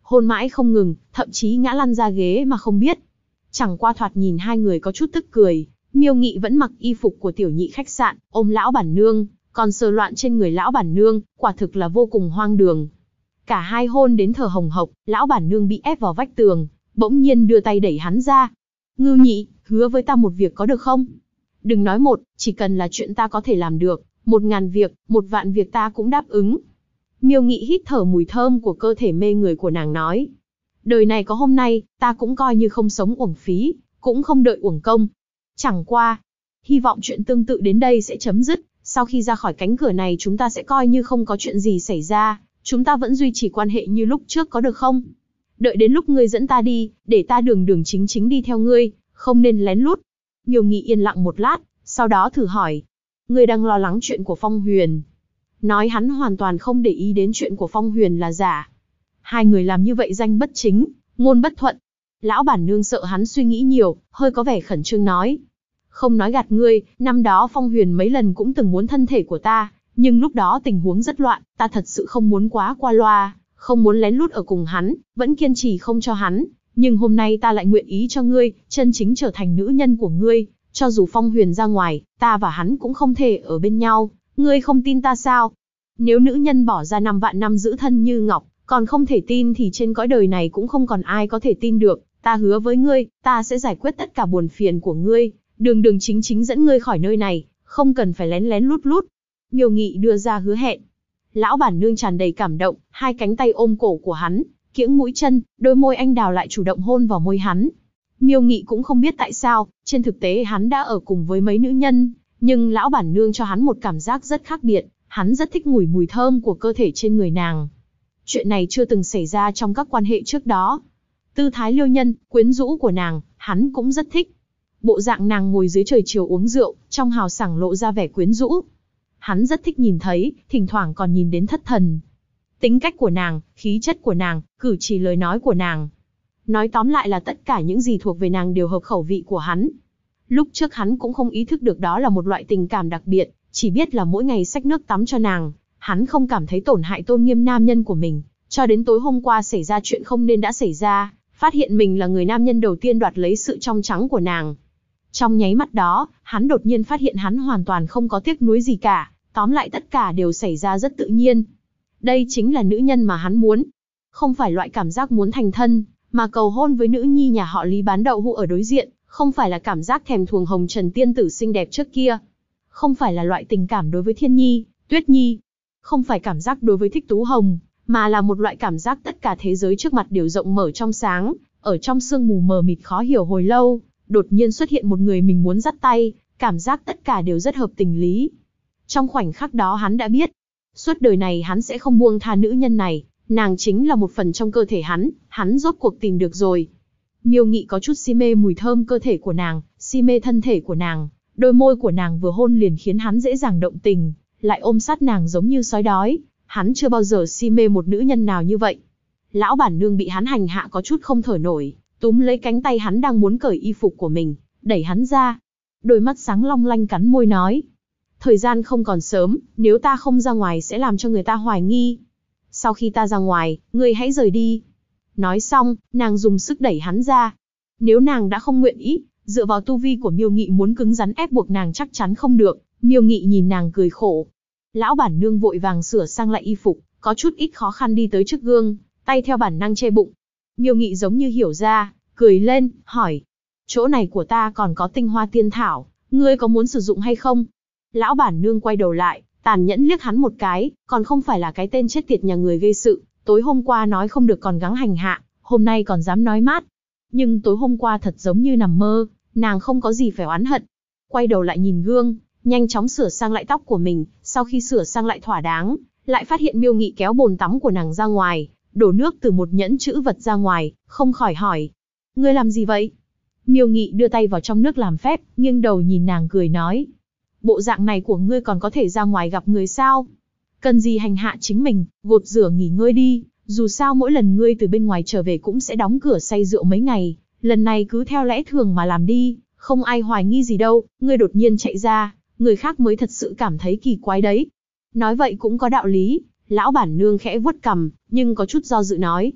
hôn mãi không ngừng, thậm chí ngã lăn ra ghế mà không biết. Chẳng qua thoạt nhìn hai người có chút tức cười, Miêu Nghị vẫn mặc y phục của tiểu nhị khách sạn, ôm lão bản nương, còn sờ loạn trên người lão bản nương, quả thực là vô cùng hoang đường. Cả hai hôn đến thở hồng hộc, lão bản nương bị ép vào vách tường, bỗng nhiên đưa tay đẩy hắn ra. Ngưu Nhị, hứa với ta một việc có được không? Đừng nói một, chỉ cần là chuyện ta có thể làm được, 1000 việc, 1 vạn việc ta cũng đáp ứng. Miêu Nghị hít thở mùi thơm của cơ thể mê người của nàng nói. Đời này có hôm nay, ta cũng coi như không sống uổng phí, cũng không đợi uổng công. Chẳng qua, hy vọng chuyện tương tự đến đây sẽ chấm dứt, sau khi ra khỏi cánh cửa này chúng ta sẽ coi như không có chuyện gì xảy ra, chúng ta vẫn duy trì quan hệ như lúc trước có được không? Đợi đến lúc ngươi dẫn ta đi, để ta đường đường chính chính đi theo ngươi, không nên lén lút. Miêu Nghị yên lặng một lát, sau đó thử hỏi. Ngươi đang lo lắng chuyện của Phong Huyền. Nói hắn hoàn toàn không để ý đến chuyện của Phong Huyền là giả. Hai người làm như vậy danh bất chính, ngôn bất thuận. Lão bản nương sợ hắn suy nghĩ nhiều, hơi có vẻ khẩn trương nói. Không nói gạt ngươi, năm đó Phong Huyền mấy lần cũng từng muốn thân thể của ta, nhưng lúc đó tình huống rất loạn, ta thật sự không muốn quá qua loa, không muốn lén lút ở cùng hắn, vẫn kiên trì không cho hắn. Nhưng hôm nay ta lại nguyện ý cho ngươi, chân chính trở thành nữ nhân của ngươi, cho dù Phong Huyền ra ngoài, ta và hắn cũng không thể ở bên nhau, ngươi không tin ta sao? Nếu nữ nhân bỏ ra 5 vạn năm giữ thân như ngọc, còn không thể tin thì trên cõi đời này cũng không còn ai có thể tin được, ta hứa với ngươi, ta sẽ giải quyết tất cả buồn phiền của ngươi, đường đường chính chính dẫn ngươi khỏi nơi này, không cần phải lén lén lút lút. Miêu Nghị đưa ra hứa hẹn. Lão bản nương tràn đầy cảm động, hai cánh tay ôm cổ của hắn, kiễng mũi chân, đôi môi anh đào lại chủ động hôn vào môi hắn. Miêu Nghị cũng không biết tại sao, trên thực tế hắn đã ở cùng với mấy nữ nhân, nhưng lão bản nương cho hắn một cảm giác rất khác biệt, hắn rất thích ngửi mùi thơm của cơ thể trên người nàng. Chuyện này chưa từng xảy ra trong các quan hệ trước đó. Tư thái liêu nhân, quyến rũ của nàng, hắn cũng rất thích. Bộ dạng nàng ngồi dưới trời chiều uống rượu, trong hào sảng lộ ra vẻ quyến rũ. Hắn rất thích nhìn thấy, thỉnh thoảng còn nhìn đến thất thần. Tính cách của nàng, khí chất của nàng, cử chỉ lời nói của nàng. Nói tóm lại là tất cả những gì thuộc về nàng đều hợp khẩu vị của hắn. Lúc trước hắn cũng không ý thức được đó là một loại tình cảm đặc biệt, chỉ biết là mỗi ngày xách nước tắm cho nàng, hắn không cảm thấy tổn hại tôn nghiêm nam nhân của mình, cho đến tối hôm qua xảy ra chuyện không nên đã xảy ra, phát hiện mình là người nam nhân đầu tiên đoạt lấy sự trong trắng của nàng. Trong nháy mắt đó, hắn đột nhiên phát hiện hắn hoàn toàn không có tiếc nuối gì cả, tóm lại tất cả đều xảy ra rất tự nhiên. Đây chính là nữ nhân mà hắn muốn. Không phải loại cảm giác muốn thành thân, mà cầu hôn với nữ nhi nhà họ Lý bán đậu hũ ở đối diện, không phải là cảm giác thèm thuồng hồng trần tiên tử xinh đẹp trước kia. Không phải là loại tình cảm đối với Thiên Nhi, Tuyết Nhi. Không phải cảm giác đối với Thích Tú Hồng, mà là một loại cảm giác tất cả thế giới trước mặt đều rộng mở trong sáng, ở trong sương mù mờ mịt khó hiểu hồi lâu, đột nhiên xuất hiện một người mình muốn dắt tay, cảm giác tất cả đều rất hợp tình lý. Trong khoảnh khắc đó hắn đã biết, suốt đời này hắn sẽ không buông tha nữ nhân này, nàng chính là một phần trong cơ thể hắn rốt cuộc tìm được rồi. Miêu Nghị có chút si mê mùi thơm cơ thể của nàng, si mê thân thể của nàng, đôi môi của nàng vừa hôn liền khiến hắn dễ dàng động tình, lại ôm sát nàng giống như sói đói, hắn chưa bao giờ si mê một nữ nhân nào như vậy. Lão bản nương bị hắn hành hạ có chút không thở nổi, túm lấy cánh tay hắn đang muốn cởi y phục của mình, đẩy hắn ra. Đôi mắt sáng long lanh cắn môi nói. Thời gian không còn sớm, nếu ta không ra ngoài sẽ làm cho người ta hoài nghi. Sau khi ta ra ngoài, ngươi hãy rời đi. Nói xong, nàng dùng sức đẩy hắn ra. Nếu nàng đã không nguyện ý, dựa vào tu vi của Miêu Nghị muốn cứng rắn ép buộc nàng chắc chắn không được. Miêu Nghị nhìn nàng cười khổ. Lão bản nương vội vàng sửa sang lại y phục, có chút ít khó khăn đi tới trước gương, tay theo bản năng che bụng. Miêu Nghị giống như hiểu ra, cười lên, hỏi. Chỗ này của ta còn có tinh hoa tiên thảo, ngươi có muốn sử dụng hay không? Lão bản nương quay đầu lại, tàn nhẫn liếc hắn một cái, còn không phải là cái tên chết tiệt nhà người gây sự, tối hôm qua nói không được còn gắng hành hạ, hôm nay còn dám nói mát. Nhưng tối hôm qua thật giống như nằm mơ, nàng không có gì phải oán hận. Quay đầu lại nhìn gương, nhanh chóng sửa sang lại tóc của mình, sau khi sửa sang lại thỏa đáng, lại phát hiện Miêu Nghị kéo bồn tắm của nàng ra ngoài, đổ nước từ một nhẫn chữ vật ra ngoài, không khỏi hỏi. Ngươi làm gì vậy? Miêu Nghị đưa tay vào trong nước làm phép, nghiêng đầu nhìn nàng cười nói. Bộ dạng này của ngươi còn có thể ra ngoài gặp người sao? Cần gì hành hạ chính mình, gột rửa nghỉ ngơi đi, dù sao mỗi lần ngươi từ bên ngoài trở về cũng sẽ đóng cửa say rượu mấy ngày, lần này cứ theo lẽ thường mà làm đi, không ai hoài nghi gì đâu, ngươi đột nhiên chạy ra, người khác mới thật sự cảm thấy kỳ quái đấy. Nói vậy cũng có đạo lý, lão bản nương khẽ vuốt cằm, nhưng có chút do dự nói.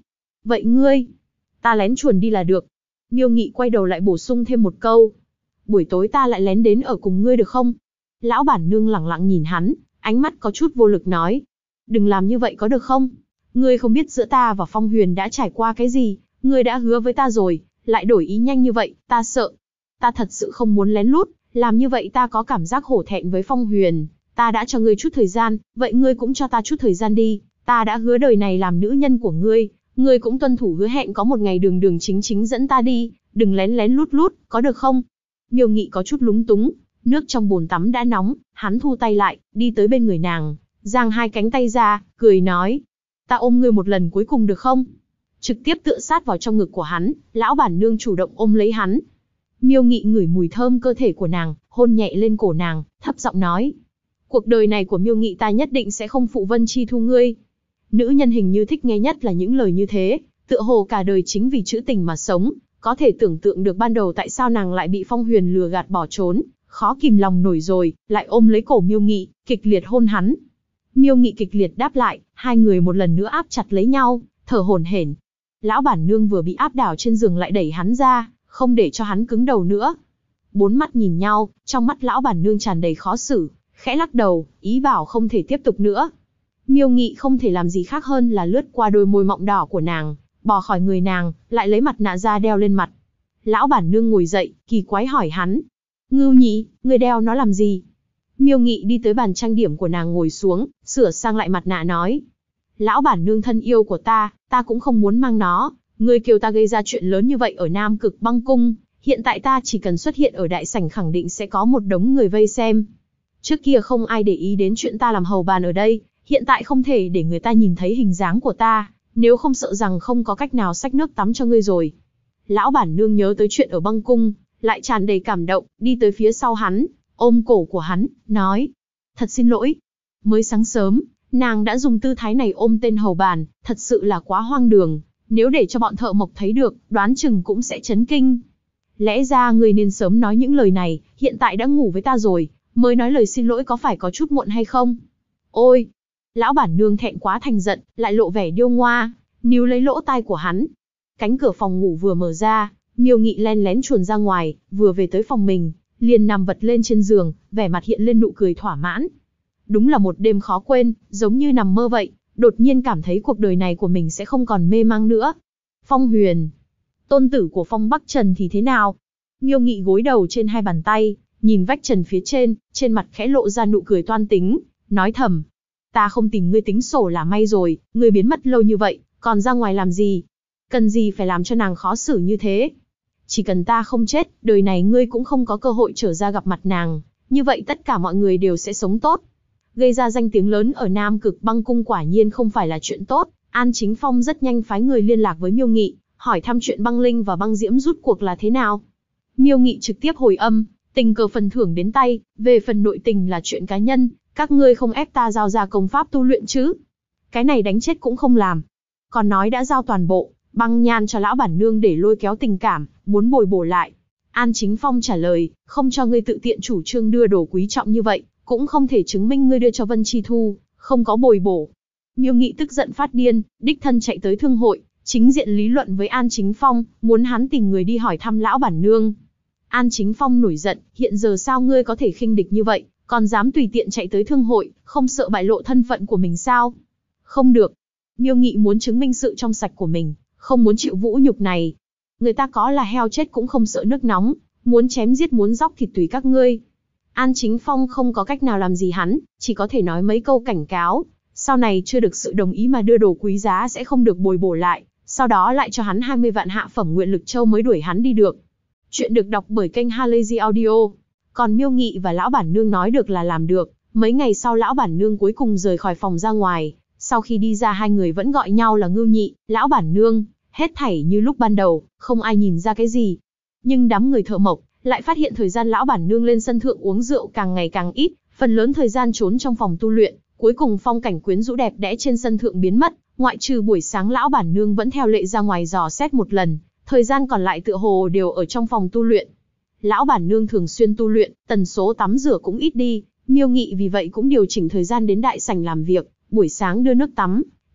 Vậy ngươi? Ta lén chuồn đi là được. Miêu Nghị quay đầu lại bổ sung thêm một câu. Buổi tối ta lại lén đến ở cùng ngươi được không? Lão bản nương lẳng lặng nhìn hắn, ánh mắt có chút vô lực nói. Đừng làm như vậy có được không? Ngươi không biết giữa ta và Phong Huyền đã trải qua cái gì, ngươi đã hứa với ta rồi, lại đổi ý nhanh như vậy, ta sợ. Ta thật sự không muốn lén lút, làm như vậy ta có cảm giác hổ thẹn với Phong Huyền. Ta đã cho ngươi chút thời gian, vậy ngươi cũng cho ta chút thời gian đi. Ta đã hứa đời này làm nữ nhân của ngươi cũng tuân thủ hứa hẹn có một ngày đường đường chính chính dẫn ta đi, đừng lén lén lút lút, có được không? Miêu Nghị có chút lúng túng, nước trong bồn tắm đã nóng, hắn thu tay lại, đi tới bên người nàng, giang hai cánh tay ra, cười nói. Ta ôm ngươi một lần cuối cùng được không? Trực tiếp tựa sát vào trong ngực của hắn, lão bản nương chủ động ôm lấy hắn. Miêu Nghị ngửi mùi thơm cơ thể của nàng, hôn nhẹ lên cổ nàng, thấp giọng nói. Cuộc đời này của Miêu Nghị ta nhất định sẽ không phụ Vân Chi Thu ngươi. Nữ nhân hình như thích nghe nhất là những lời như thế, tựa hồ cả đời chính vì trữ tình mà sống, có thể tưởng tượng được ban đầu tại sao nàng lại bị Phong Huyền lừa gạt bỏ trốn, khó kìm lòng nổi rồi, lại ôm lấy cổ Miêu Nghị, kịch liệt hôn hắn. Miêu Nghị kịch liệt đáp lại, hai người một lần nữa áp chặt lấy nhau, thở hổn hển. Lão bản nương vừa bị áp đảo trên giường lại đẩy hắn ra, không để cho hắn cứng đầu nữa. Bốn mắt nhìn nhau, trong mắt lão bản nương tràn đầy khó xử, khẽ lắc đầu, ý bảo không thể tiếp tục nữa. Miêu Nghị không thể làm gì khác hơn là lướt qua đôi môi mọng đỏ của nàng, bò khỏi người nàng, lại lấy mặt nạ ra đeo lên mặt. Lão bản nương ngồi dậy, kỳ quái hỏi hắn. Ngưu Nhị, ngươi đeo nó làm gì? Miêu Nghị đi tới bàn trang điểm của nàng ngồi xuống, sửa sang lại mặt nạ nói. Lão bản nương thân yêu của ta cũng không muốn mang nó. Ngươi kêu ta gây ra chuyện lớn như vậy ở Nam Cực Băng Cung, hiện tại ta chỉ cần xuất hiện ở đại sảnh khẳng định sẽ có một đống người vây xem. Trước kia không ai để ý đến chuyện ta làm hầu bàn ở đây, hiện tại không thể để người ta nhìn thấy hình dáng của ta, nếu không sợ rằng không có cách nào xách nước tắm cho ngươi rồi. Lão bản nương nhớ tới chuyện ở Băng Cung, lại tràn đầy cảm động, đi tới phía sau hắn, ôm cổ của hắn, nói. Thật xin lỗi. Mới sáng sớm, nàng đã dùng tư thái này ôm tên hầu bàn, thật sự là quá hoang đường. Nếu để cho bọn thợ mộc thấy được, đoán chừng cũng sẽ chấn kinh. Lẽ ra ngươi nên sớm nói những lời này, hiện tại đã ngủ với ta rồi, mới nói lời xin lỗi có phải có chút muộn hay không? Ôi! Lão bản nương thẹn quá thành giận, lại lộ vẻ điêu ngoa, níu lấy lỗ tai của hắn. Cánh cửa phòng ngủ vừa mở ra, Miêu Nghị len lén chuồn ra ngoài, vừa về tới phòng mình, liền nằm vật lên trên giường, vẻ mặt hiện lên nụ cười thỏa mãn. Đúng là một đêm khó quên, giống như nằm mơ vậy, đột nhiên cảm thấy cuộc đời này của mình sẽ không còn mê mang nữa. Phong Huyền, tôn tử của Phong Bắc Trần thì thế nào? Miêu Nghị gối đầu trên hai bàn tay, nhìn vách trần phía trên mặt khẽ lộ ra nụ cười toan tính, nói thầm. Ta không tìm ngươi tính sổ là may rồi, ngươi biến mất lâu như vậy, còn ra ngoài làm gì? Cần gì phải làm cho nàng khó xử như thế? Chỉ cần ta không chết, đời này ngươi cũng không có cơ hội trở ra gặp mặt nàng, như vậy tất cả mọi người đều sẽ sống tốt. Gây ra danh tiếng lớn ở Nam Cực Băng Cung quả nhiên không phải là chuyện tốt, An Chính Phong rất nhanh phái người liên lạc với Miêu Nghị, hỏi thăm chuyện băng linh và băng diễm rút cuộc là thế nào. Miêu Nghị trực tiếp hồi âm, tình cờ phần thưởng đến tay, về phần nội tình là chuyện cá nhân, các ngươi không ép ta giao ra công pháp tu luyện chứ. Cái này đánh chết cũng không làm. Còn nói đã giao toàn bộ, băng nhan cho lão bản nương để lôi kéo tình cảm, muốn bồi bổ lại. An Chính Phong trả lời, không cho ngươi tự tiện chủ trương đưa đồ quý trọng như vậy, cũng không thể chứng minh ngươi đưa cho Vân Chi Thu, không có bồi bổ. Miêu Nghị tức giận phát điên, đích thân chạy tới thương hội, chính diện lý luận với An Chính Phong, muốn hắn tìm người đi hỏi thăm lão bản nương. An Chính Phong nổi giận, hiện giờ sao ngươi có thể khinh địch như vậy, còn dám tùy tiện chạy tới thương hội, không sợ bại lộ thân phận của mình sao? Không được. Miêu Nghị muốn chứng minh sự trong sạch của mình, không muốn chịu vũ nhục này. Người ta có là heo chết cũng không sợ nước nóng, muốn chém giết muốn dóc thịt tùy các ngươi. An Chính Phong không có cách nào làm gì hắn, chỉ có thể nói mấy câu cảnh cáo, sau này chưa được sự đồng ý mà đưa đồ quý giá sẽ không được bồi bổ lại, sau đó lại cho hắn 20 vạn hạ phẩm nguyện lực châu mới đuổi hắn đi được. Chuyện được đọc bởi kênh Halazy Audio. Còn Miêu Nghị và lão bản nương nói được là làm được, mấy ngày sau lão bản nương cuối cùng rời khỏi phòng ra ngoài, sau khi đi ra hai người vẫn gọi nhau là Ngưu Nhị, lão bản nương, hết thảy như lúc ban đầu, không ai nhìn ra cái gì. Nhưng đám người thợ mộc lại phát hiện thời gian lão bản nương lên sân thượng uống rượu càng ngày càng ít, phần lớn thời gian trốn trong phòng tu luyện, cuối cùng phong cảnh quyến rũ đẹp đẽ trên sân thượng biến mất, ngoại trừ buổi sáng lão bản nương vẫn theo lệ ra ngoài dò xét một lần, thời gian còn lại tựa hồ đều ở trong phòng tu luyện. Lão bản nương thường xuyên tu luyện, tần số tắm rửa cũng ít đi, Miêu Nghị vì vậy cũng điều chỉnh thời gian đến đại sảnh làm việc, buổi sáng đưa nước tắm,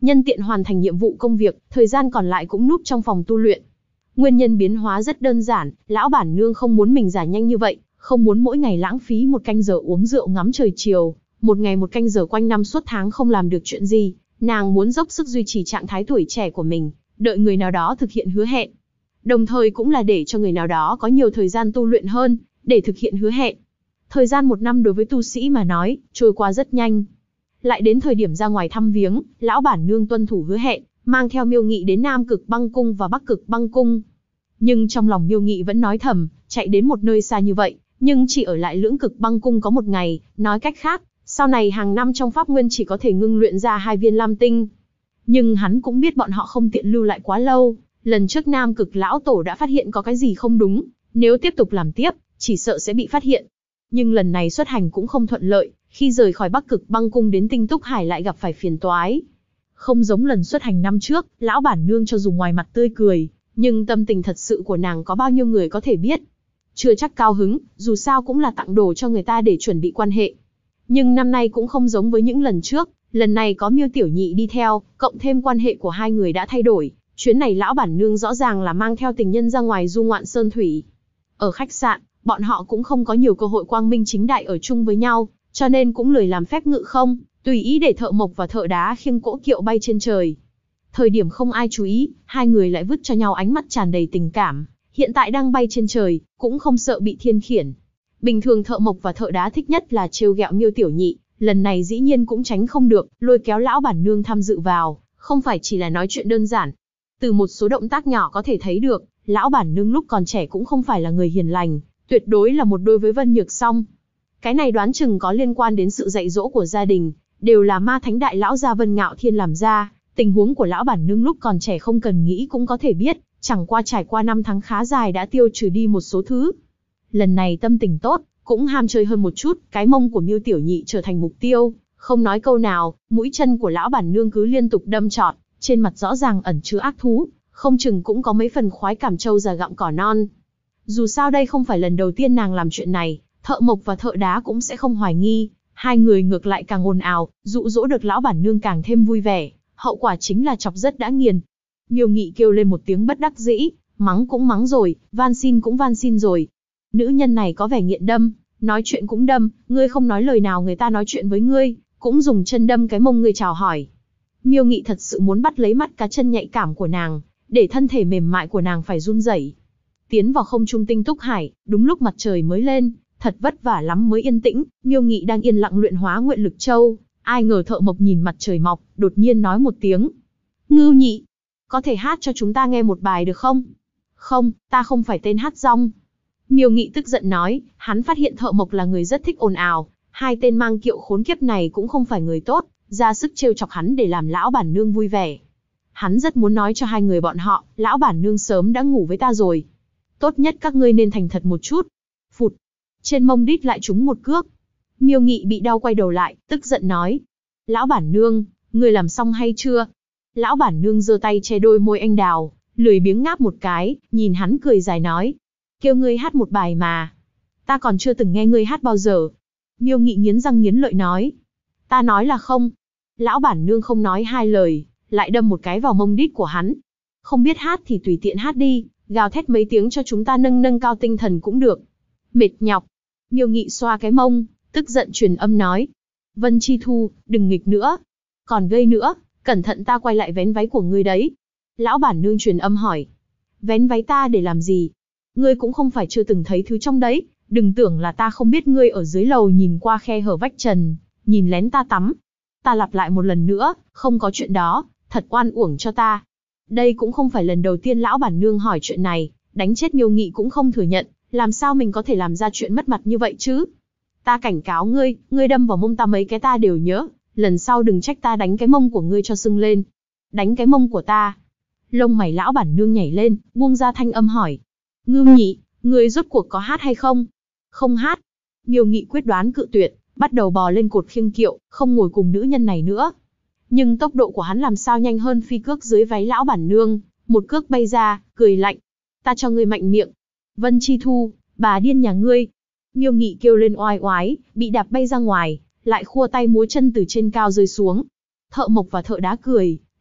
nhân tiện hoàn thành nhiệm vụ công việc, thời gian còn lại cũng núp trong phòng tu luyện. Nguyên nhân biến hóa rất đơn giản, lão bản nương không muốn mình già nhanh như vậy, không muốn mỗi ngày lãng phí 1 canh giờ uống rượu ngắm trời chiều, một ngày 1 canh giờ quanh năm suốt tháng không làm được chuyện gì, nàng muốn dốc sức duy trì trạng thái tuổi trẻ của mình, đợi người nào đó thực hiện hứa hẹn. Đồng thời cũng là để cho người nào đó có nhiều thời gian tu luyện hơn, để thực hiện hứa hẹn. Thời gian 1 năm đối với tu sĩ mà nói, trôi qua rất nhanh. Lại đến thời điểm ra ngoài thăm viếng, lão bản nương tuân thủ hứa hẹn, mang theo Miêu Nghị đến Nam Cực Băng Cung và Bắc Cực Băng Cung. Nhưng trong lòng Miêu Nghị vẫn nói thầm, chạy đến một nơi xa như vậy, nhưng chỉ ở lại Lưỡng Cực Băng Cung có 1 ngày, nói cách khác, sau này hàng năm trong pháp nguyên chỉ có thể ngưng luyện ra 2 viên lam tinh. Nhưng hắn cũng biết bọn họ không tiện lưu lại quá lâu, lần trước Nam Cực lão tổ đã phát hiện có cái gì không đúng, nếu tiếp tục làm tiếp, chỉ sợ sẽ bị phát hiện. Nhưng lần này xuất hành cũng không thuận lợi, khi rời khỏi Bắc Cực Băng Cung đến Tinh Túc Hải lại gặp phải phiền toái. Không giống lần xuất hành năm trước, lão bản nương cho dù ngoài mặt tươi cười, nhưng tâm tình thật sự của nàng có bao nhiêu người có thể biết. Chưa chắc cao hứng, dù sao cũng là tặng đồ cho người ta để chuẩn bị quan hệ. Nhưng năm nay cũng không giống với những lần trước, lần này có Miêu Tiểu Nhị đi theo, cộng thêm quan hệ của hai người đã thay đổi. Chuyến này lão bản nương rõ ràng là mang theo tình nhân ra ngoài du ngoạn sơn thủy. Ở khách sạn, bọn họ cũng không có nhiều cơ hội quang minh chính đại ở chung với nhau, cho nên cũng lười làm phép ngự không, tùy ý để thợ mộc và thợ đá khiêng cỗ kiệu bay trên trời. Thời điểm không ai chú ý, hai người lại vứt cho nhau ánh mắt tràn đầy tình cảm, hiện tại đang bay trên trời, cũng không sợ bị thiên khiển. Bình thường thợ mộc và thợ đá thích nhất là trêu ghẹo Miêu Tiểu Nhị, lần này dĩ nhiên cũng tránh không được, lôi kéo lão bản nương tham dự vào, không phải chỉ là nói chuyện đơn giản. Từ một số động tác nhỏ có thể thấy được, lão bản nương lúc còn trẻ cũng không phải là người hiền lành, tuyệt đối là một đôi với Vân Nhược Song. Cái này đoán chừng có liên quan đến sự dạy dỗ của gia đình, đều là ma thánh đại lão gia Vân Ngạo Thiên làm ra, tình huống của lão bản nương lúc còn trẻ không cần nghĩ cũng có thể biết, chẳng qua trải qua 5 tháng khá dài đã tiêu trừ đi một số thứ. Lần này tâm tình tốt, cũng ham chơi hơn một chút, cái mông của Miêu Tiểu Nhị trở thành mục tiêu, không nói câu nào, mũi chân của lão bản nương cứ liên tục đâm trọt, trên mặt rõ ràng ẩn chứa ác thú, không chừng cũng có mấy phần khoái cảm trâu già gặm cỏ non. Dù sao đây không phải lần đầu tiên nàng làm chuyện này, thợ mộc và thợ đá cũng sẽ không hoài nghi, hai người ngược lại càng ồn ào, dụ dỗ được lão bản nương càng thêm vui vẻ, hậu quả chính là chọc rất đã nghiền. Miêu Nghị kêu lên một tiếng bất đắc dĩ, mắng cũng mắng rồi, van xin cũng van xin rồi. Nữ nhân này có vẻ nghiện đâm, nói chuyện cũng đâm, ngươi không nói lời nào người ta nói chuyện với ngươi, cũng dùng chân đâm cái mông ngươi chào hỏi. Miêu Nghị thật sự muốn bắt lấy mắt cá chân nhạy cảm của nàng, để thân thể mềm mại của nàng phải run rẩy. Tiến vào không trung Tinh Túc Hải, đúng lúc mặt trời mới lên, thật vất vả lắm mới yên tĩnh, Miêu Nghị đang yên lặng luyện hóa nguyện lực châu, ai ngờ thợ mộc nhìn mặt trời mọc, đột nhiên nói một tiếng. Ngưu Nhị, có thể hát cho chúng ta nghe một bài được không? Không, ta không phải tên hát rong. Miêu Nghị tức giận nói, hắn phát hiện thợ mộc là người rất thích ồn ào, hai tên mang kiệu khốn kiếp này cũng không phải người tốt, ra sức trêu chọc hắn để làm lão bản nương vui vẻ. Hắn rất muốn nói cho hai người bọn họ, lão bản nương sớm đã ngủ với ta rồi. Tốt nhất các ngươi nên thành thật một chút. Phụt, trên mông đít lại trúng một cước. Miêu Nghị bị đau quay đầu lại, tức giận nói. Lão bản nương, ngươi làm xong hay chưa? Lão bản nương giơ tay che đôi môi anh đào, lười biếng ngáp một cái, nhìn hắn cười dài nói. Kêu ngươi hát một bài mà. Ta còn chưa từng nghe ngươi hát bao giờ. Miêu Nghị nghiến răng nghiến lợi nói. Ta nói là không. Lão bản nương không nói hai lời, lại đâm một cái vào mông đít của hắn. Không biết hát thì tùy tiện hát đi, gào thét mấy tiếng cho chúng ta nâng nâng cao tinh thần cũng được. Mệt nhọc. Miêu Nghị xoa cái mông, tức giận truyền âm nói. Vân Chi Thu, đừng nghịch nữa. Còn gây nữa, cẩn thận ta quay lại vén váy của ngươi đấy. Lão bản nương truyền âm hỏi. Vén váy ta để làm gì? Ngươi cũng không phải chưa từng thấy thứ trong đấy, đừng tưởng là ta không biết ngươi ở dưới lầu nhìn qua khe hở vách trần, nhìn lén ta tắm. Ta lặp lại một lần nữa, không có chuyện đó, thật oan uổng cho ta. Đây cũng không phải lần đầu tiên lão bản nương hỏi chuyện này, đánh chết Miêu Nghị cũng không thừa nhận, làm sao mình có thể làm ra chuyện mất mặt như vậy chứ? Ta cảnh cáo ngươi, ngươi đâm vào mông ta mấy cái ta đều nhớ, lần sau đừng trách ta đánh cái mông của ngươi cho sưng lên. Đánh cái mông của ta. Lông mày lão bản nương nhảy lên, buông ra thanh âm hỏi. Ngưu Nhị, ngươi rốt cuộc có hát hay không? Không hát. Miêu Nghị quyết đoán cự tuyệt, bắt đầu bò lên cột khiêng kiệu, không ngồi cùng nữ nhân này nữa. Nhưng tốc độ của hắn làm sao nhanh hơn phi cước dưới váy lão bản nương, một cước bay ra, cười lạnh. Ta cho ngươi mạnh miệng. Vân Chi Thu, bà điên nhà ngươi. Miêu Nghị kêu lên oai oái, bị đạp bay ra ngoài, lại khua tay múa chân từ trên cao rơi xuống. Thợ mộc và thợ đá cười,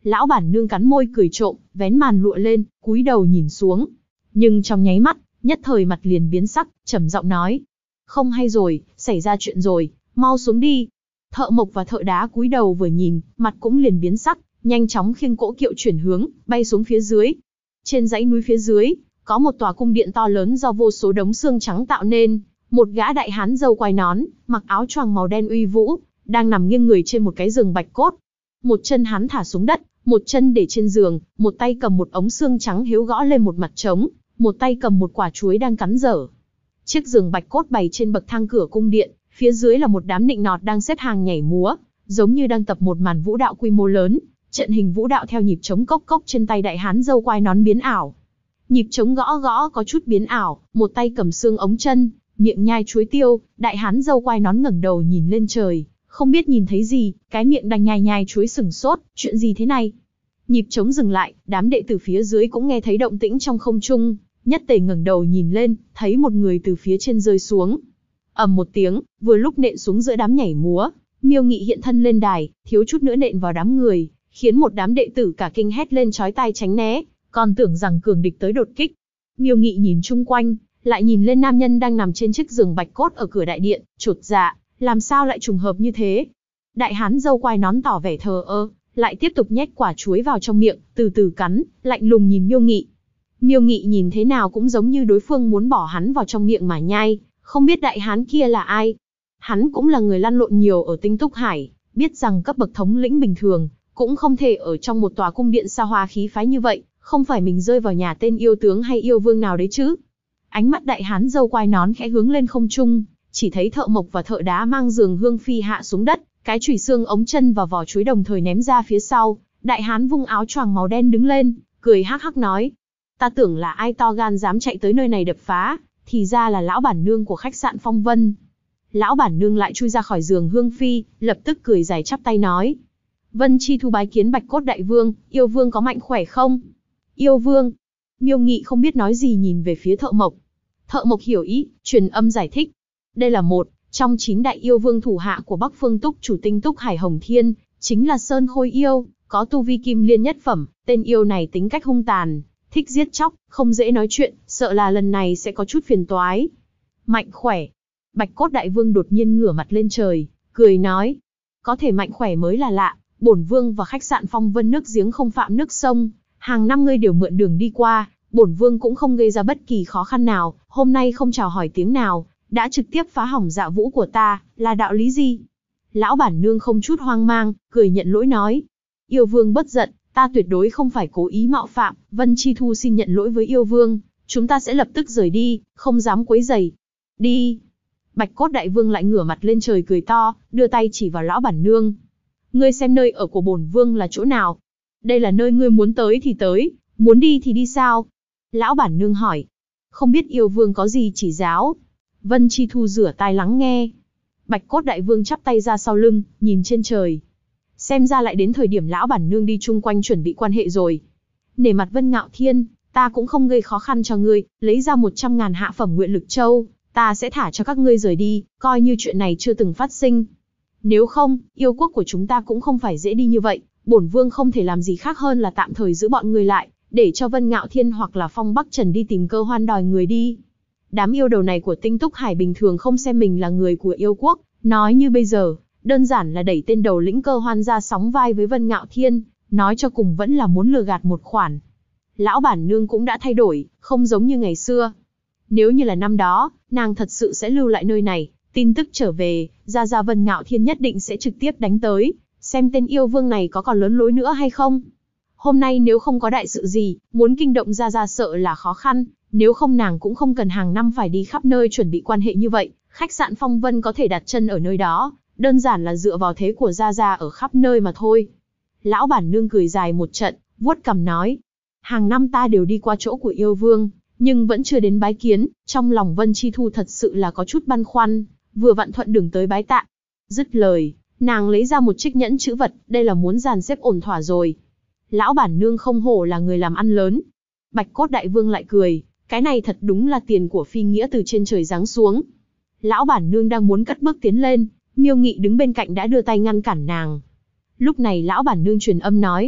Lão bản nương cắn môi cười trộm, vén màn lụa lên, cúi đầu nhìn xuống. Nhưng trong nháy mắt, nhất thời mặt liền biến sắc, trầm giọng nói. Không hay rồi, xảy ra chuyện rồi, mau xuống đi. Thợ mộc và thợ đá cúi đầu vừa nhìn, mặt cũng liền biến sắc, nhanh chóng khiêng cỗ kiệu chuyển hướng, bay xuống phía dưới. Trên dãy núi phía dưới, có một tòa cung điện to lớn do vô số đống xương trắng tạo nên. Một gã đại hán râu quai nón, mặc áo choàng màu đen uy vũ, đang nằm nghiêng người trên một cái giường bạch cốt. Một chân hắn thả xuống đất, một chân để trên giường, một tay cầm một ống xương trắng hiếu gõ lên một mặt trống, một tay cầm một quả chuối đang cắn dở. Chiếc giường bạch cốt bày trên bậc thang cửa cung điện, phía dưới là một đám nịnh nọt đang xếp hàng nhảy múa, giống như đang tập một màn vũ đạo quy mô lớn. Trận hình vũ đạo theo nhịp trống cốc cốc trên tay đại hán râu quai nón biến ảo. Nhịp trống gõ gõ có chút biến ảo, một tay cầm xương ống chân, miệng nhai chuối tiêu, đại hán râu quai nón ngẩng đầu nhìn lên trời, không biết nhìn thấy gì, cái miệng đang nhai nhai chuối sừng sốt, chuyện gì thế này? Nhịp trống dừng lại, đám đệ tử phía dưới cũng nghe thấy động tĩnh trong không trung, nhất tề ngẩng đầu nhìn lên, thấy một người từ phía trên rơi xuống. Ầm một tiếng, vừa lúc nện xuống giữa đám nhảy múa, Miêu Nghị hiện thân lên đài, thiếu chút nữa nện vào đám người, khiến một đám đệ tử cả kinh hét lên chói tai tránh né, còn tưởng rằng cường địch tới đột kích. Miêu Nghị nhìn chung quanh, lại nhìn lên nam nhân đang nằm trên chiếc giường bạch cốt ở cửa đại điện, chột dạ, làm sao lại trùng hợp như thế? Đại hán râu quai nón tỏ vẻ thờ ơ, lại tiếp tục nhét quả chuối vào trong miệng, từ từ cắn, lạnh lùng nhìn Miêu Nghị. Miêu Nghị nhìn thế nào cũng giống như đối phương muốn bỏ hắn vào trong miệng mà nhai, không biết đại hán kia là ai. Hắn cũng là người lăn lộn nhiều ở Tinh Túc Hải, biết rằng cấp bậc thống lĩnh bình thường cũng không thể ở trong một tòa cung điện xa hoa khí phái như vậy, không phải mình rơi vào nhà tên yêu tướng hay yêu vương nào đấy chứ. Ánh mắt đại hán râu quai nón khẽ hướng lên không trung, chỉ thấy thợ mộc và thợ đá mang giường hương phi hạ xuống đất, cái chùy xương ống chân và vỏ chuối đồng thời ném ra phía sau. Đại hán vung áo choàng màu đen đứng lên, cười hắc hắc nói: ta tưởng là ai to gan dám chạy tới nơi này đập phá, thì ra là lão bản nương của khách sạn Phong Vân. Lão bản nương lại chui ra khỏi giường hương phi, lập tức cười dài chắp tay nói: Vân Chi Thu bái kiến Bạch Cốt đại vương, yêu vương có mạnh khỏe không? Yêu vương. Miêu Nghị không biết nói gì nhìn về phía thợ mộc. Thợ mộc hiểu ý, truyền âm giải thích. Đây là một trong 9 đại yêu vương thủ hạ của Bắc Phương Túc chủ Tinh Túc Hải Hồng Thiên, chính là Sơn Khôi yêu, có tu vi kim liên nhất phẩm. Tên yêu này tính cách hung tàn, thích giết chóc, không dễ nói chuyện, sợ là lần này sẽ có chút phiền toái. Mạnh khỏe. Bạch Cốt đại vương đột nhiên ngửa mặt lên trời, cười nói: có thể mạnh khỏe mới là lạ, bổn vương và khách sạn Phong Vân nước giếng không phạm nước sông, hàng năm ngươi đều mượn đường đi qua, bổn vương cũng không gây ra bất kỳ khó khăn nào, hôm nay không chào hỏi tiếng nào, đã trực tiếp phá hỏng dạ vũ của ta, là đạo lý gì? Lão bản nương không chút hoang mang, cười nhận lỗi nói: yêu vương bất giận, ta tuyệt đối không phải cố ý mạo phạm, Vân Chi Thu xin nhận lỗi với yêu vương, chúng ta sẽ lập tức rời đi, không dám quấy rầy. Đi. Bạch Cốt đại vương lại ngửa mặt lên trời cười to, đưa tay chỉ vào lão bản nương. Ngươi xem nơi ở của bổn vương là chỗ nào? Đây là nơi ngươi muốn tới thì tới, muốn đi thì đi sao? Lão bản nương hỏi. Không biết yêu vương có gì chỉ giáo? Vân Chi Thu rửa tai lắng nghe. Bạch Cốt đại vương chắp tay ra sau lưng, nhìn trên trời. Xem ra lại đến thời điểm lão bản nương đi chung quanh chuẩn bị quan hệ rồi. Nể mặt Vân Ngạo Thiên, ta cũng không gây khó khăn cho ngươi, lấy ra 100.000 hạ phẩm nguyện lực châu, ta sẽ thả cho các ngươi rời đi, coi như chuyện này chưa từng phát sinh. Nếu không, yêu quốc của chúng ta cũng không phải dễ đi như vậy, bổn vương không thể làm gì khác hơn là tạm thời giữ bọn ngươi lại, để cho Vân Ngạo Thiên hoặc là Phong Bắc Trần đi tìm cơ hoan đòi người đi. Đám yêu đầu này của Tinh Túc Hải bình thường không xem mình là người của yêu quốc, nói như bây giờ, đơn giản là đẩy tên đầu lĩnh cơ hoan ra sóng vai với Vân Ngạo Thiên, nói cho cùng vẫn là muốn lừa gạt một khoản. Lão bản nương cũng đã thay đổi, không giống như ngày xưa. Nếu như là năm đó, nàng thật sự sẽ lưu lại nơi này, tin tức trở về, Gia Vân Ngạo Thiên nhất định sẽ trực tiếp đánh tới, xem tên yêu vương này có còn lớn lối nữa hay không. Hôm nay nếu không có đại sự gì, muốn kinh động Gia sợ là khó khăn, nếu không nàng cũng không cần hàng năm phải đi khắp nơi chuẩn bị quan hệ như vậy, khách sạn Phong Vân có thể đặt chân ở nơi đó, đơn giản là dựa vào thế của Gia ở khắp nơi mà thôi. Lão bản nương cười dài một trận, vuốt cằm nói, hàng năm ta đều đi qua chỗ của yêu vương, nhưng vẫn chưa đến bái kiến, trong lòng Vân Chi Thu thật sự là có chút băn khoăn, vừa vặn thuận đường tới bái tạ. Dứt lời, nàng lấy ra một chiếc nhẫn chữ vật, đây là muốn dàn xếp ổn thỏa rồi. Lão bản nương không hổ là người làm ăn lớn. Bạch Cốt đại vương lại cười, cái này thật đúng là tiền của phi nghĩa từ trên trời giáng xuống. Lão bản nương đang muốn cất bước tiến lên, Miêu Nghị đứng bên cạnh đã đưa tay ngăn cản nàng. Lúc này lão bản nương truyền âm nói,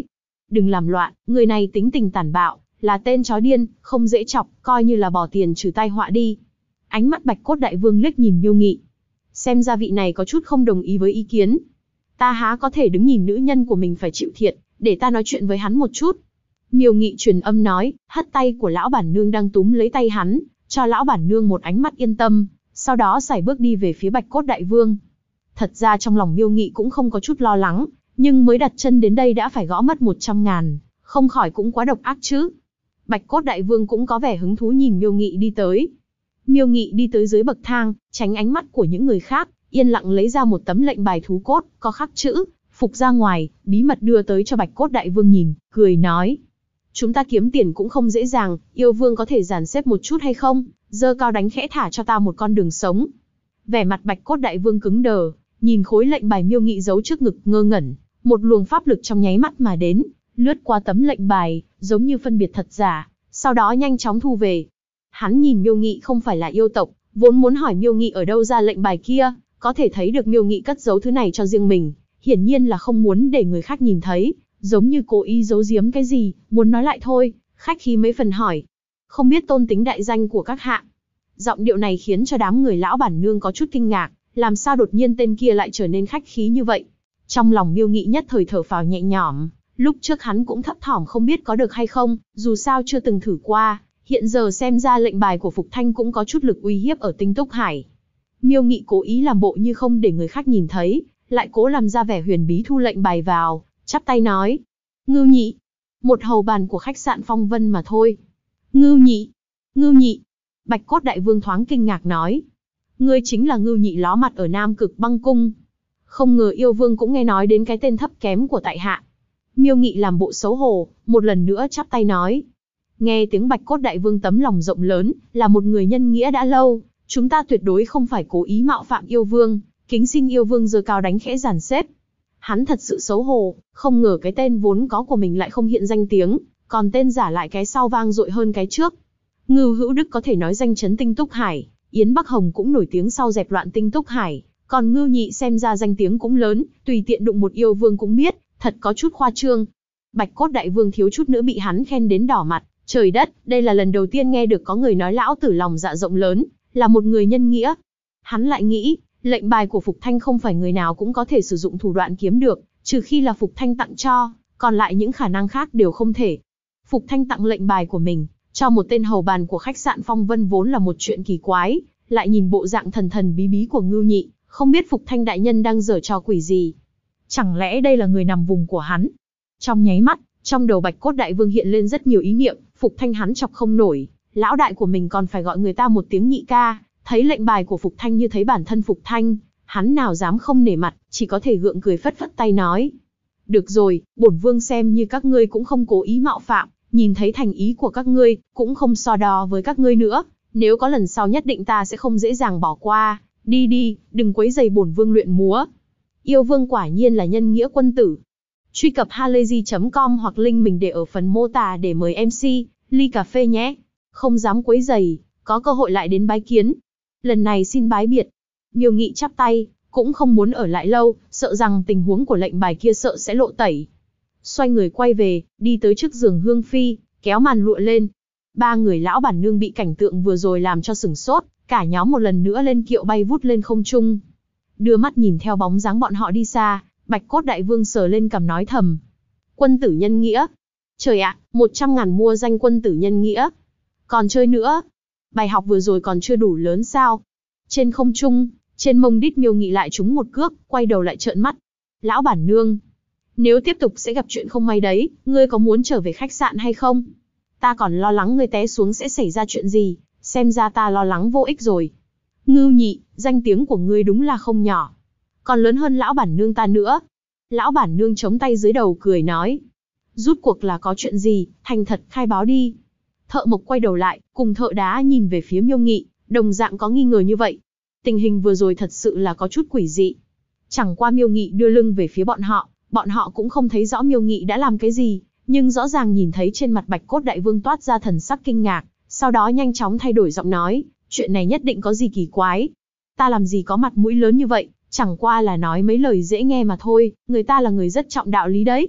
đừng làm loạn, người này tính tình tàn bạo, là tên chó điên, không dễ chọc, coi như là bỏ tiền trừ tai họa đi. Ánh mắt Bạch Cốt Đại Vương liếc nhìn Miêu Nghị. Xem ra vị này có chút không đồng ý với ý kiến. Ta há có thể đứng nhìn nữ nhân của mình phải chịu thiệt, để ta nói chuyện với hắn một chút. Miêu Nghị truyền âm nói, hất tay của lão bản nương đang túm lấy tay hắn, cho lão bản nương một ánh mắt yên tâm, sau đó sải bước đi về phía Bạch Cốt Đại Vương. Thật ra trong lòng Miêu Nghị cũng không có chút lo lắng, nhưng mới đặt chân đến đây đã phải gõ mất 100.000, không khỏi cũng quá độc ác chứ. Bạch Cốt Đại Vương cũng có vẻ hứng thú nhìn Miêu Nghị đi tới. Miêu Nghị đi tới dưới bậc thang, tránh ánh mắt của những người khác, yên lặng lấy ra một tấm lệnh bài thú cốt, có khắc chữ phục ra ngoài, bí mật đưa tới cho Bạch Cốt Đại Vương nhìn, cười nói. Chúng ta kiếm tiền cũng không dễ dàng, yêu vương có thể dàn xếp một chút hay không, giơ cao đánh khẽ thả cho ta một con đường sống. Vẻ mặt Bạch Cốt Đại Vương cứng đờ, nhìn khối lệnh bài Miêu Nghị giấu trước ngực ngơ ngẩn, một luồng pháp lực trong nháy mắt mà đến, lướt qua tấm lệnh bài, giống như phân biệt thật giả, sau đó nhanh chóng thu về. Hắn nhìn Miêu Nghị không phải là yêu tộc, vốn muốn hỏi Miêu Nghị ở đâu ra lệnh bài kia, có thể thấy được Miêu Nghị cất giấu thứ này cho riêng mình, hiển nhiên là không muốn để người khác nhìn thấy, giống như cố ý giấu giếm cái gì, muốn nói lại thôi, khách khí mấy phần hỏi. Không biết tôn tính đại danh của các hạ. Giọng điệu này khiến cho đám người lão bản nương có chút kinh ngạc, làm sao đột nhiên tên kia lại trở nên khách khí như vậy. Trong lòng Miêu Nghị nhất thời thở phào nhẹ nhõm, lúc trước hắn cũng thấp thỏm không biết có được hay không, dù sao chưa từng thử qua, hiện giờ xem ra lệnh bài của Phục Thanh cũng có chút lực uy hiếp ở Tinh Túc Hải. Miêu Nghị cố ý làm bộ như không để người khác nhìn thấy, lại cố làm ra vẻ huyền bí thu lệnh bài vào, chắp tay nói. Ngưu Nhị, một hầu bàn của khách sạn Phong Vân mà thôi. Ngưu Nhị, Ngưu Nhị, Bạch Cốt Đại Vương thoáng kinh ngạc nói. Ngươi chính là Ngưu Nhị ló mặt ở Nam Cực Băng Cung. Không ngờ yêu vương cũng nghe nói đến cái tên thấp kém của tại hạ. Miêu Nghị làm bộ xấu hổ, một lần nữa chắp tay nói. Nghe tiếng Bạch Cốt Đại Vương tấm lòng rộng lớn, là một người nhân nghĩa đã lâu, chúng ta tuyệt đối không phải cố ý mạo phạm yêu vương, kính xin yêu vương giơ cao đánh khẽ dàn xếp. Hắn thật sự xấu hổ, không ngờ cái tên vốn có của mình lại không hiện danh tiếng, còn tên giả lại cái sau vang dội hơn cái trước. Ngưu Hữu Đức có thể nói danh chấn Tinh Túc Hải, Yến Bắc Hồng cũng nổi tiếng sau dẹp loạn Tinh Túc Hải, còn Ngưu Nhị xem ra danh tiếng cũng lớn, tùy tiện đụng một yêu vương cũng biết, thật có chút khoa trương. Bạch Cốt Đại Vương thiếu chút nữa bị hắn khen đến đỏ mặt, trời đất, đây là lần đầu tiên nghe được có người nói lão tử lòng dạ rộng lớn, là một người nhân nghĩa. Hắn lại nghĩ, lệnh bài của Phục Thanh không phải người nào cũng có thể sử dụng thủ đoạn kiếm được, trừ khi là Phục Thanh tặng cho, còn lại những khả năng khác đều không thể. Phục Thanh tặng lệnh bài của mình, cho một tên hầu bàn của khách sạn Phong Vân vốn là một chuyện kỳ quái, lại nhìn bộ dạng thần thần bí bí của Ngưu Nhị, không biết Phục Thanh đại nhân đang giở trò quỷ gì. Chẳng lẽ đây là người nằm vùng của hắn? Trong nháy mắt, trong đầu Bạch Cốt Đại Vương hiện lên rất nhiều ý niệm, Phục Thanh hắn chọc không nổi, lão đại của mình còn phải gọi người ta một tiếng nhị ca, thấy lệnh bài của Phục Thanh như thấy bản thân Phục Thanh, hắn nào dám không nể mặt, chỉ có thể gượng cười phất phất tay nói. Được rồi, bổn vương xem như các ngươi cũng không cố ý mạo phạm, nhìn thấy thành ý của các ngươi, cũng không so đo với các ngươi nữa, nếu có lần sau nhất định ta sẽ không dễ dàng bỏ qua, đi đi, đừng quấy rầy bổn vương luyện múa. Yêu vương quả nhiên là nhân nghĩa quân tử. Truy cập halayzi.com hoặc link mình để ở phần mô tả để mời MC, ly cà phê nhé. Không dám quấy rầy, có cơ hội lại đến bái kiến. Lần này xin bái biệt. Miêu Nghị chắp tay, cũng không muốn ở lại lâu, sợ rằng tình huống của lệnh bài kia sợ sẽ lộ tẩy. Xoay người quay về, đi tới trước giường Hương Phi, kéo màn lụa lên. Ba người lão bản nương bị cảnh tượng vừa rồi làm cho sửng sốt, cả nhóm một lần nữa lên kiệu bay vút lên không trung. Đưa mắt nhìn theo bóng dáng bọn họ đi xa, Bạch Cốt Đại Vương sờ lên cằm nói thầm. Quân tử nhân nghĩa. Trời ạ, 100.000 mua danh quân tử nhân nghĩa. Còn chơi nữa. Bài học vừa rồi còn chưa đủ lớn sao? Trên không trung, trên mông đít Miêu Nghị lại trúng một cước, quay đầu lại trợn mắt. Lão bản nương, nếu tiếp tục sẽ gặp chuyện không may đấy, ngươi có muốn trở về khách sạn hay không? Ta còn lo lắng ngươi té xuống sẽ xảy ra chuyện gì, xem ra ta lo lắng vô ích rồi. Ngưu Nhị, danh tiếng của ngươi đúng là không nhỏ, còn lớn hơn lão bản nương ta nữa. Lão bản nương chống tay dưới đầu cười nói. Rút cuộc là có chuyện gì, thành thật khai báo đi. Thợ mộc quay đầu lại, cùng thợ đá nhìn về phía Miêu Nghị, đồng dạng có nghi ngờ như vậy. Tình hình vừa rồi thật sự là có chút quỷ dị. Chẳng qua Miêu Nghị đưa lưng về phía bọn họ cũng không thấy rõ Miêu Nghị đã làm cái gì, nhưng rõ ràng nhìn thấy trên mặt Bạch Cốt Đại Vương toát ra thần sắc kinh ngạc, sau đó nhanh chóng thay đổi giọng nói, chuyện này nhất định có gì kỳ quái. Ta làm gì có mặt mũi lớn như vậy, chẳng qua là nói mấy lời dễ nghe mà thôi, người ta là người rất trọng đạo lý đấy.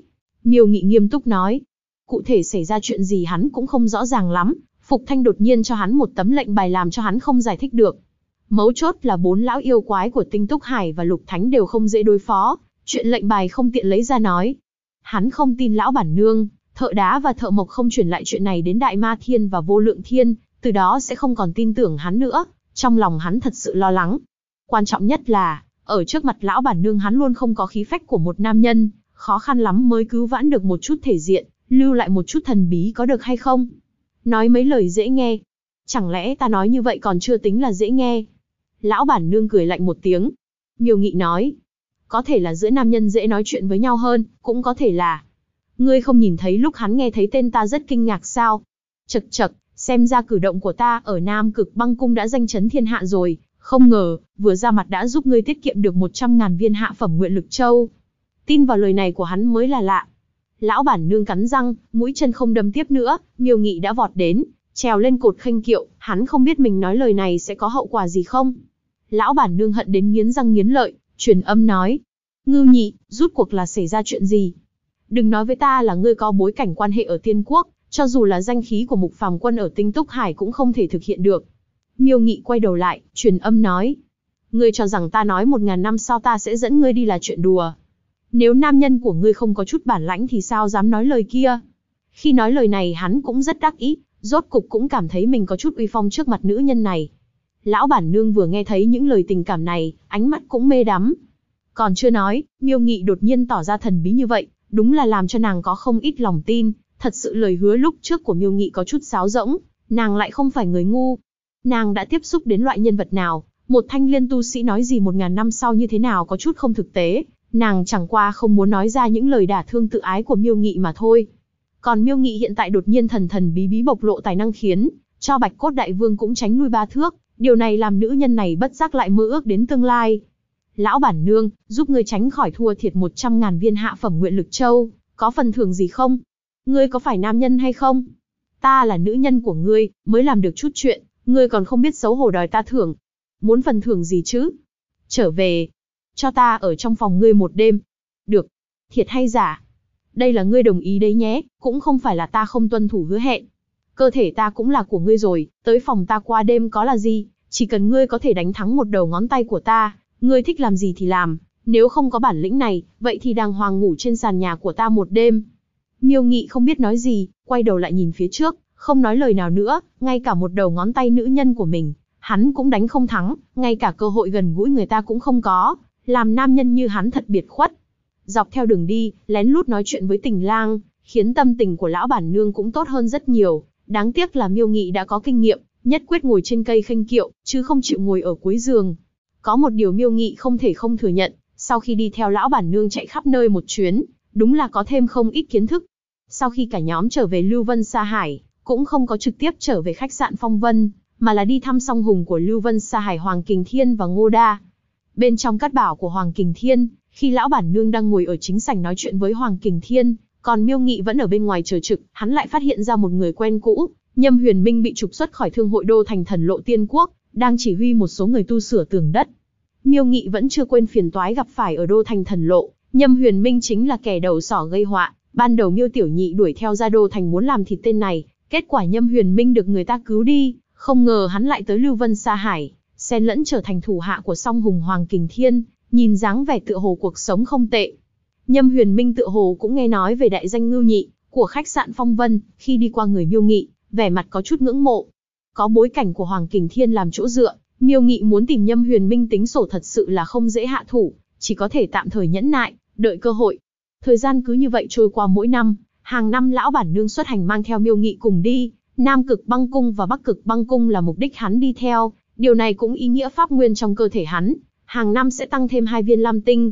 Miêu Nghị nghiêm túc nói. Cụ thể xảy ra chuyện gì hắn cũng không rõ ràng lắm, Phục Thanh đột nhiên cho hắn một tấm lệnh bài làm cho hắn không giải thích được. Mấu chốt là 4 lão yêu quái của Tinh Túc Hải và Lục Thánh đều không dễ đối phó, chuyện lệnh bài không tiện lấy ra nói. Hắn không tin lão bản nương, thợ đá và thợ mộc không truyền lại chuyện này đến Đại Ma Thiên và Vô Lượng Thiên, từ đó sẽ không còn tin tưởng hắn nữa, trong lòng hắn thật sự lo lắng. Quan trọng nhất là, ở trước mặt lão bản nương hắn luôn không có khí phách của một nam nhân, khó khăn lắm mới cứu vãn được một chút thể diện, lưu lại một chút thần bí có được hay không? Nói mấy lời dễ nghe. Chẳng lẽ ta nói như vậy còn chưa tính là dễ nghe? Lão bản nương cười lạnh một tiếng. Miêu Nghị nói. Có thể là giữa nam nhân dễ nói chuyện với nhau hơn, cũng có thể là. Ngươi không nhìn thấy lúc hắn nghe thấy tên ta rất kinh ngạc sao? Chậc chậc, xem ra cử động của ta ở Nam Cực Băng Cung đã danh chấn thiên hạ rồi. Không ngờ, vừa ra mặt đã giúp ngươi tiết kiệm được 100.000 viên hạ phẩm nguyện lực châu. Tin vào lời này của hắn mới là lạ. Lão bản nương cắn răng, mũi chân không đâm tiếp nữa, Miêu Nghị đã vọt đến, trèo lên cột khênh kiệu, hắn không biết mình nói lời này sẽ có hậu quả gì không. Lão bản nương hận đến nghiến răng nghiến lợi, truyền âm nói. Ngưu Nhị, rút cuộc là xảy ra chuyện gì? Đừng nói với ta là ngươi có bối cảnh quan hệ ở Tiên Quốc, cho dù là danh khí của Mục Phàm Quân ở Tinh Túc Hải cũng không thể thực hiện được. Miêu Nghị quay đầu lại, truyền âm nói. Ngươi cho rằng ta nói 1000 năm sau ta sẽ dẫn ngươi đi là chuyện đùa. Nếu nam nhân của ngươi không có chút bản lãnh thì sao dám nói lời kia? Khi nói lời này hắn cũng rất đắc ý, rốt cục cũng cảm thấy mình có chút uy phong trước mặt nữ nhân này. Lão bản nương vừa nghe thấy những lời tình cảm này, ánh mắt cũng mê đắm. Còn chưa nói, Miêu Nghị đột nhiên tỏ ra thần bí như vậy, đúng là làm cho nàng có không ít lòng tin. Thật sự lời hứa lúc trước của Miêu Nghị có chút sáo rỗng, nàng lại không phải người ngu. Nàng đã tiếp xúc đến loại nhân vật nào, một thanh liên tu sĩ nói gì 1000 năm sau như thế nào có chút không thực tế. Nàng chẳng qua không muốn nói ra những lời đả thương tự ái của Miêu Nghị mà thôi. Còn Miêu Nghị hiện tại đột nhiên thần thần bí bí bộc lộ tài năng khiến cho Bạch Cốt Đại Vương cũng tránh lui 3 thước, điều này làm nữ nhân này bất giác lại mơ ước đến tương lai. Lão bản nương, giúp ngươi tránh khỏi thua thiệt 100.000 viên hạ phẩm nguyện lực châu, có phần thưởng gì không? Ngươi có phải nam nhân hay không? Ta là nữ nhân của ngươi, mới làm được chút chuyện, ngươi còn không biết xấu hổ đòi ta thưởng. Muốn phần thưởng gì chứ? Trở về, cho ta ở trong phòng ngươi một đêm. Được. Thiệt hay giả? Đây là ngươi đồng ý đấy nhé, cũng không phải là ta không tuân thủ hứa hẹn. Cơ thể ta cũng là của ngươi rồi, tới phòng ta qua đêm có là gì, chỉ cần ngươi có thể đánh thắng một đầu ngón tay của ta, ngươi thích làm gì thì làm, nếu không có bản lĩnh này, vậy thì đàng hoàng ngủ trên sàn nhà của ta một đêm. Miêu Nghị không biết nói gì, quay đầu lại nhìn phía trước, không nói lời nào nữa, ngay cả một đầu ngón tay nữ nhân của mình, hắn cũng đánh không thắng, ngay cả cơ hội gần gũi người ta cũng không có. Làm nam nhân như hắn thật biệt khuất. Dọc theo đường đi, lén lút nói chuyện với Tình Lang, khiến tâm tình của lão bản nương cũng tốt hơn rất nhiều. Đáng tiếc là Miêu Nghị đã có kinh nghiệm, nhất quyết ngồi trên cây khênh kiệu, chứ không chịu ngồi ở cuối giường. Có một điều Miêu Nghị không thể không thừa nhận, sau khi đi theo lão bản nương chạy khắp nơi một chuyến, đúng là có thêm không ít kiến thức. Sau khi cả nhóm trở về Lưu Vân Sa Hải, cũng không có trực tiếp trở về khách sạn Phong Vân, mà là đi thăm song hùng của Lưu Vân Sa Hải Hoàng Kình Thiên và Ngô Đa. Bên trong cát bảo của Hoàng Kình Thiên, khi lão bản nương đang ngồi ở chính sảnh nói chuyện với Hoàng Kình Thiên, còn Miêu Nghị vẫn ở bên ngoài chờ trực, hắn lại phát hiện ra một người quen cũ, Nhâm Huyền Minh bị trục xuất khỏi Thương hội Đô thành Thần Lộ Tiên Quốc, đang chỉ huy một số người tu sửa tường đất. Miêu Nghị vẫn chưa quên phiền toái gặp phải ở Đô thành Thần Lộ, Nhâm Huyền Minh chính là kẻ đầu sỏ gây họa, ban đầu Miêu Tiểu Nhị đuổi theo ra Đô thành muốn làm thịt tên này, kết quả Nhâm Huyền Minh được người ta cứu đi, không ngờ hắn lại tới Lưu Vân Sa Hải, xen lẫn trở thành thủ hạ của song hùng Hoàng Kình Thiên, nhìn dáng vẻ tựa hồ cuộc sống không tệ. Nhâm Huyền Minh tựa hồ cũng nghe nói về đại danh Ngưu Nhị của khách sạn Phong Vân, khi đi qua người Miêu Nghị, vẻ mặt có chút ngưỡng mộ. Có bối cảnh của Hoàng Kình Thiên làm chỗ dựa, Miêu Nghị muốn tìm Nhâm Huyền Minh tính sổ thật sự là không dễ hạ thủ, chỉ có thể tạm thời nhẫn nại, đợi cơ hội. Thời gian cứ như vậy trôi qua mỗi năm, hàng năm lão bản nương xuất hành mang theo Miêu Nghị cùng đi, Nam Cực Băng Cung và Bắc Cực Băng Cung là mục đích hắn đi theo, điều này cũng ý nghĩa pháp nguyên trong cơ thể hắn, hàng năm sẽ tăng thêm 2 viên lam tinh.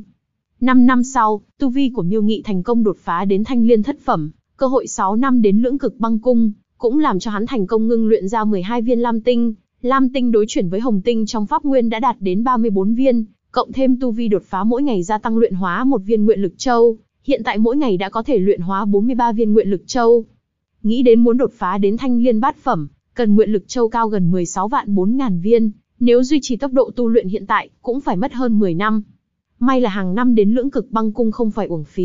5 năm sau, tu vi của Miêu Nghị thành công đột phá đến thanh liên thất phẩm, cơ hội 6 năm đến Lưỡng Cực Băng Cung, cũng làm cho hắn thành công ngưng luyện ra 12 viên lam tinh. Lam tinh đối chuyển với hồng tinh trong pháp nguyên đã đạt đến 34 viên, cộng thêm tu vi đột phá mỗi ngày gia tăng luyện hóa 1 viên nguyện lực châu, hiện tại mỗi ngày đã có thể luyện hóa 43 viên nguyện lực châu. Nghĩ đến muốn đột phá đến thanh liên bát phẩm, cần nguyện lực châu cao gần 16 vạn 4.000 viên, nếu duy trì tốc độ tu luyện hiện tại, cũng phải mất hơn 10 năm. May là hàng năm đến Lưỡng Cực Băng Cung không phải uổng phí,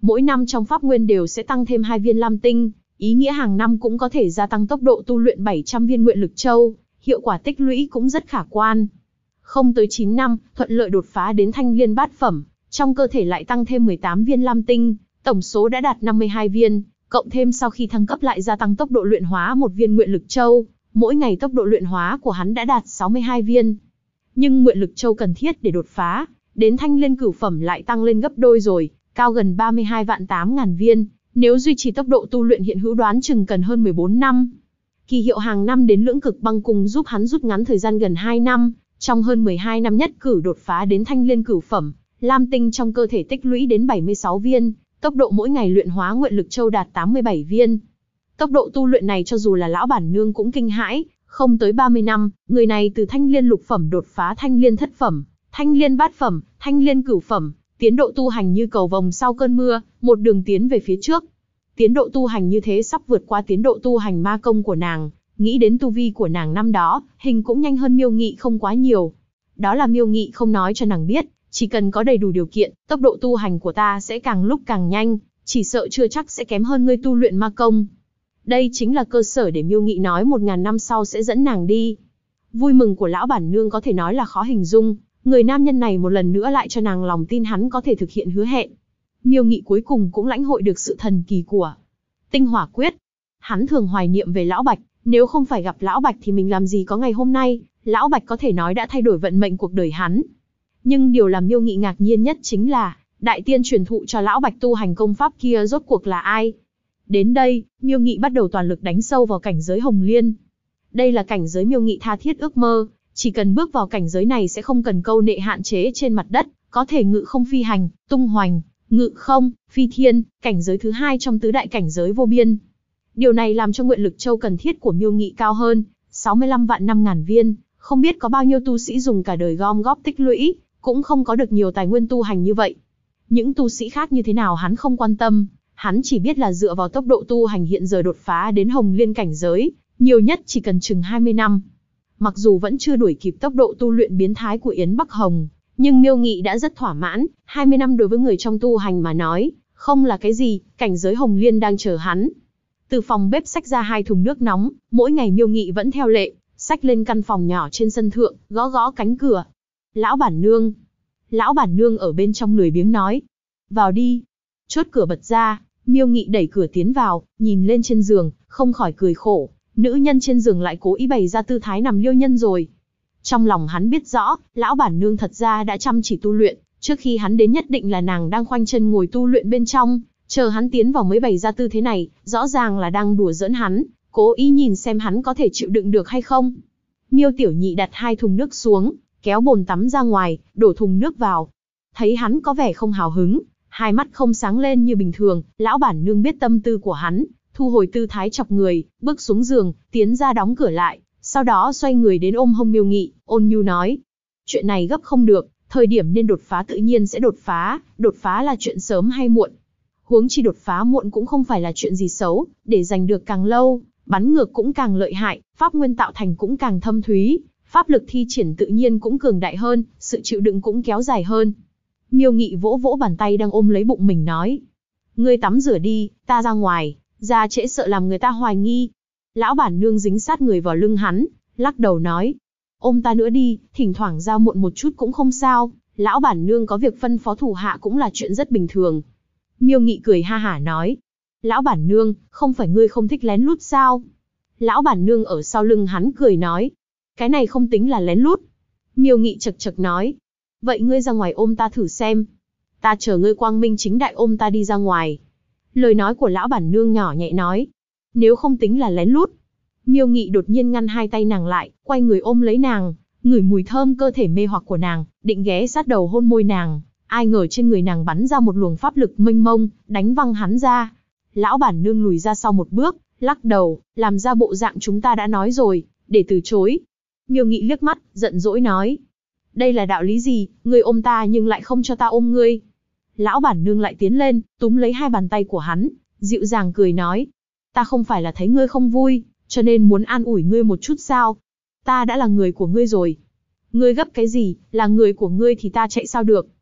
mỗi năm trong pháp nguyên đều sẽ tăng thêm 2 viên lam tinh, ý nghĩa hàng năm cũng có thể gia tăng tốc độ tu luyện 700 viên nguyện lực châu, hiệu quả tích lũy cũng rất khả quan. Không tới 9 năm, thuận lợi đột phá đến thanh liên bát phẩm, trong cơ thể lại tăng thêm 18 viên lam tinh, tổng số đã đạt 52 viên, cộng thêm sau khi thăng cấp lại gia tăng tốc độ luyện hóa 1 viên nguyện lực châu, mỗi ngày tốc độ luyện hóa của hắn đã đạt 62 viên. Nhưng nguyện lực châu cần thiết để đột phá, đến thanh liên cửu phẩm lại tăng lên gấp đôi rồi, cao gần 32 vạn 8 ngàn viên, nếu duy trì tốc độ tu luyện hiện hữu đoán chừng cần hơn 14 năm. Kỳ hiệu hàng năm đến lưỡng cực băng cùng giúp hắn rút ngắn thời gian gần 2 năm, trong hơn 12 năm nhất cử đột phá đến thanh liên cửu phẩm, lam tinh trong cơ thể tích lũy đến 76 viên, tốc độ mỗi ngày luyện hóa nguyện lực châu đạt 87 viên. Tốc độ tu luyện này cho dù là lão bản nương cũng kinh hãi, không tới 30 năm, người này từ thanh liên lục phẩm đột phá thanh liên thất phẩm, thanh liên bát phẩm, thanh liên cửu phẩm, tiến độ tu hành như cầu vồng sau cơn mưa, một đường tiến về phía trước. Tiến độ tu hành như thế sắp vượt qua tiến độ tu hành ma công của nàng, nghĩ đến tu vi của nàng năm đó, hình cũng nhanh hơn Miêu Nghị không quá nhiều. Đó là Miêu Nghị không nói cho nàng biết, chỉ cần có đầy đủ điều kiện, tốc độ tu hành của ta sẽ càng lúc càng nhanh, chỉ sợ chưa chắc sẽ kém hơn ngươi tu luyện ma công. Đây chính là cơ sở để Miêu Nghị nói 1000 năm sau sẽ dẫn nàng đi. Vui mừng của lão bản nương có thể nói là khó hình dung, người nam nhân này một lần nữa lại cho nàng lòng tin hắn có thể thực hiện hứa hẹn. Miêu Nghị cuối cùng cũng lãnh hội được sự thần kỳ của Tinh Hỏa Quyết. Hắn thường hoài niệm về Lão Bạch, nếu không phải gặp Lão Bạch thì mình làm gì có ngày hôm nay, Lão Bạch có thể nói đã thay đổi vận mệnh cuộc đời hắn. Nhưng điều làm Miêu Nghị ngạc nhiên nhất chính là, đại tiên truyền thụ cho Lão Bạch tu hành công pháp kia rốt cuộc là ai? Đến đây, Miêu Nghị bắt đầu toàn lực đánh sâu vào cảnh giới Hồng Liên. Đây là cảnh giới Miêu Nghị tha thiết ước mơ, chỉ cần bước vào cảnh giới này sẽ không cần câu nệ hạn chế trên mặt đất, có thể ngự không phi hành, tung hoành, ngự không, phi thiên, cảnh giới thứ 2 trong tứ đại cảnh giới vô biên. Điều này làm cho nguyện lực châu cần thiết của Miêu Nghị cao hơn, 65 vạn 5 ngàn viên, không biết có bao nhiêu tu sĩ dùng cả đời gom góp tích lũy, cũng không có được nhiều tài nguyên tu hành như vậy. Những tu sĩ khác như thế nào hắn không quan tâm, hắn chỉ biết là dựa vào tốc độ tu hành hiện giờ đột phá đến Hồng Liên cảnh giới, nhiều nhất chỉ cần chừng 20 năm. Mặc dù vẫn chưa đuổi kịp tốc độ tu luyện biến thái của Yến Bắc Hồng, nhưng Miêu Nghị đã rất thỏa mãn, 20 năm đối với người trong tu hành mà nói, không là cái gì, cảnh giới Hồng Liên đang chờ hắn. Từ phòng bếp xách ra 2 thùng nước nóng, mỗi ngày Miêu Nghị vẫn theo lệ, xách lên căn phòng nhỏ trên sân thượng, gõ gõ cánh cửa. Lão bản nương. Lão bản nương ở bên trong lười biếng nói. Vào đi. Chốt cửa bật ra, Miêu Nghị đẩy cửa tiến vào, nhìn lên trên giường, không khỏi cười khổ. Nữ nhân trên giường lại cố ý bày ra tư thái nằm liêu nhân rồi. Trong lòng hắn biết rõ, lão bản nương thật ra đã chăm chỉ tu luyện, trước khi hắn đến nhất định là nàng đang khoanh chân ngồi tu luyện bên trong, chờ hắn tiến vào mới bày ra tư thế này, rõ ràng là đang đùa giỡn hắn, cố ý nhìn xem hắn có thể chịu đựng được hay không. Miêu Tiểu Nhị đặt 2 thùng nước xuống, kéo bồn tắm ra ngoài, đổ thùng nước vào. Thấy hắn có vẻ không hào hứng, hai mắt không sáng lên như bình thường, lão bản nương biết tâm tư của hắn, thu hồi tư thái chọc người, bước xuống giường, tiến ra đóng cửa lại, sau đó xoay người đến ôm hông Miêu Nghị, ôn nhu nói. Chuyện này gấp không được, thời điểm nên đột phá tự nhiên sẽ đột phá là chuyện sớm hay muộn. Huống chi đột phá muộn cũng không phải là chuyện gì xấu, để giành được càng lâu, bắn ngược cũng càng lợi hại, pháp nguyên tạo thành cũng càng thâm thúy, pháp lực thi triển tự nhiên cũng cường đại hơn, sự chịu đựng cũng kéo dài hơn. Miêu Nghị vỗ vỗ bàn tay đang ôm lấy bụng mình nói. Ngươi tắm rửa đi, ta ra ngoài, ra trễ sợ làm người ta hoài nghi. Lão bản nương dính sát người vào lưng hắn, lắc đầu nói. Ôm ta nữa đi, thỉnh thoảng ra muộn một chút cũng không sao, lão bản nương có việc phân phó thủ hạ cũng là chuyện rất bình thường. Miêu Nghị cười ha hả nói. Lão bản nương, không phải ngươi không thích lén lút sao? Lão bản nương ở sau lưng hắn cười nói. Cái này không tính là lén lút. Miêu Nghị chật chật nói. Vậy ngươi ra ngoài ôm ta thử xem. Ta chờ ngươi quang minh chính đại ôm ta đi ra ngoài. Lời nói của lão bản nương nhỏ nhẹ nói. Nếu không tính là lén lút. Miêu Nghị đột nhiên ngăn hai tay nàng lại, quay người ôm lấy nàng, ngửi mùi thơm cơ thể mê hoặc của nàng, định ghé sát đầu hôn môi nàng. Ai ngờ trên người nàng bắn ra một luồng pháp lực mênh mông, đánh văng hắn ra. Lão bản nương lùi ra sau một bước, lắc đầu, làm ra bộ dạng chúng ta đã nói rồi, để từ chối. Miêu Nghị liếc mắt, giận dỗi nói. Đây là đạo lý gì, ngươi ôm ta nhưng lại không cho ta ôm ngươi. Lão bản nương lại tiến lên, túm lấy hai bàn tay của hắn, dịu dàng cười nói. Ta không phải là thấy ngươi không vui, cho nên muốn an ủi ngươi một chút sao. Ta đã là người của ngươi rồi. Ngươi gấp cái gì, là người của ngươi thì ta chạy sao được.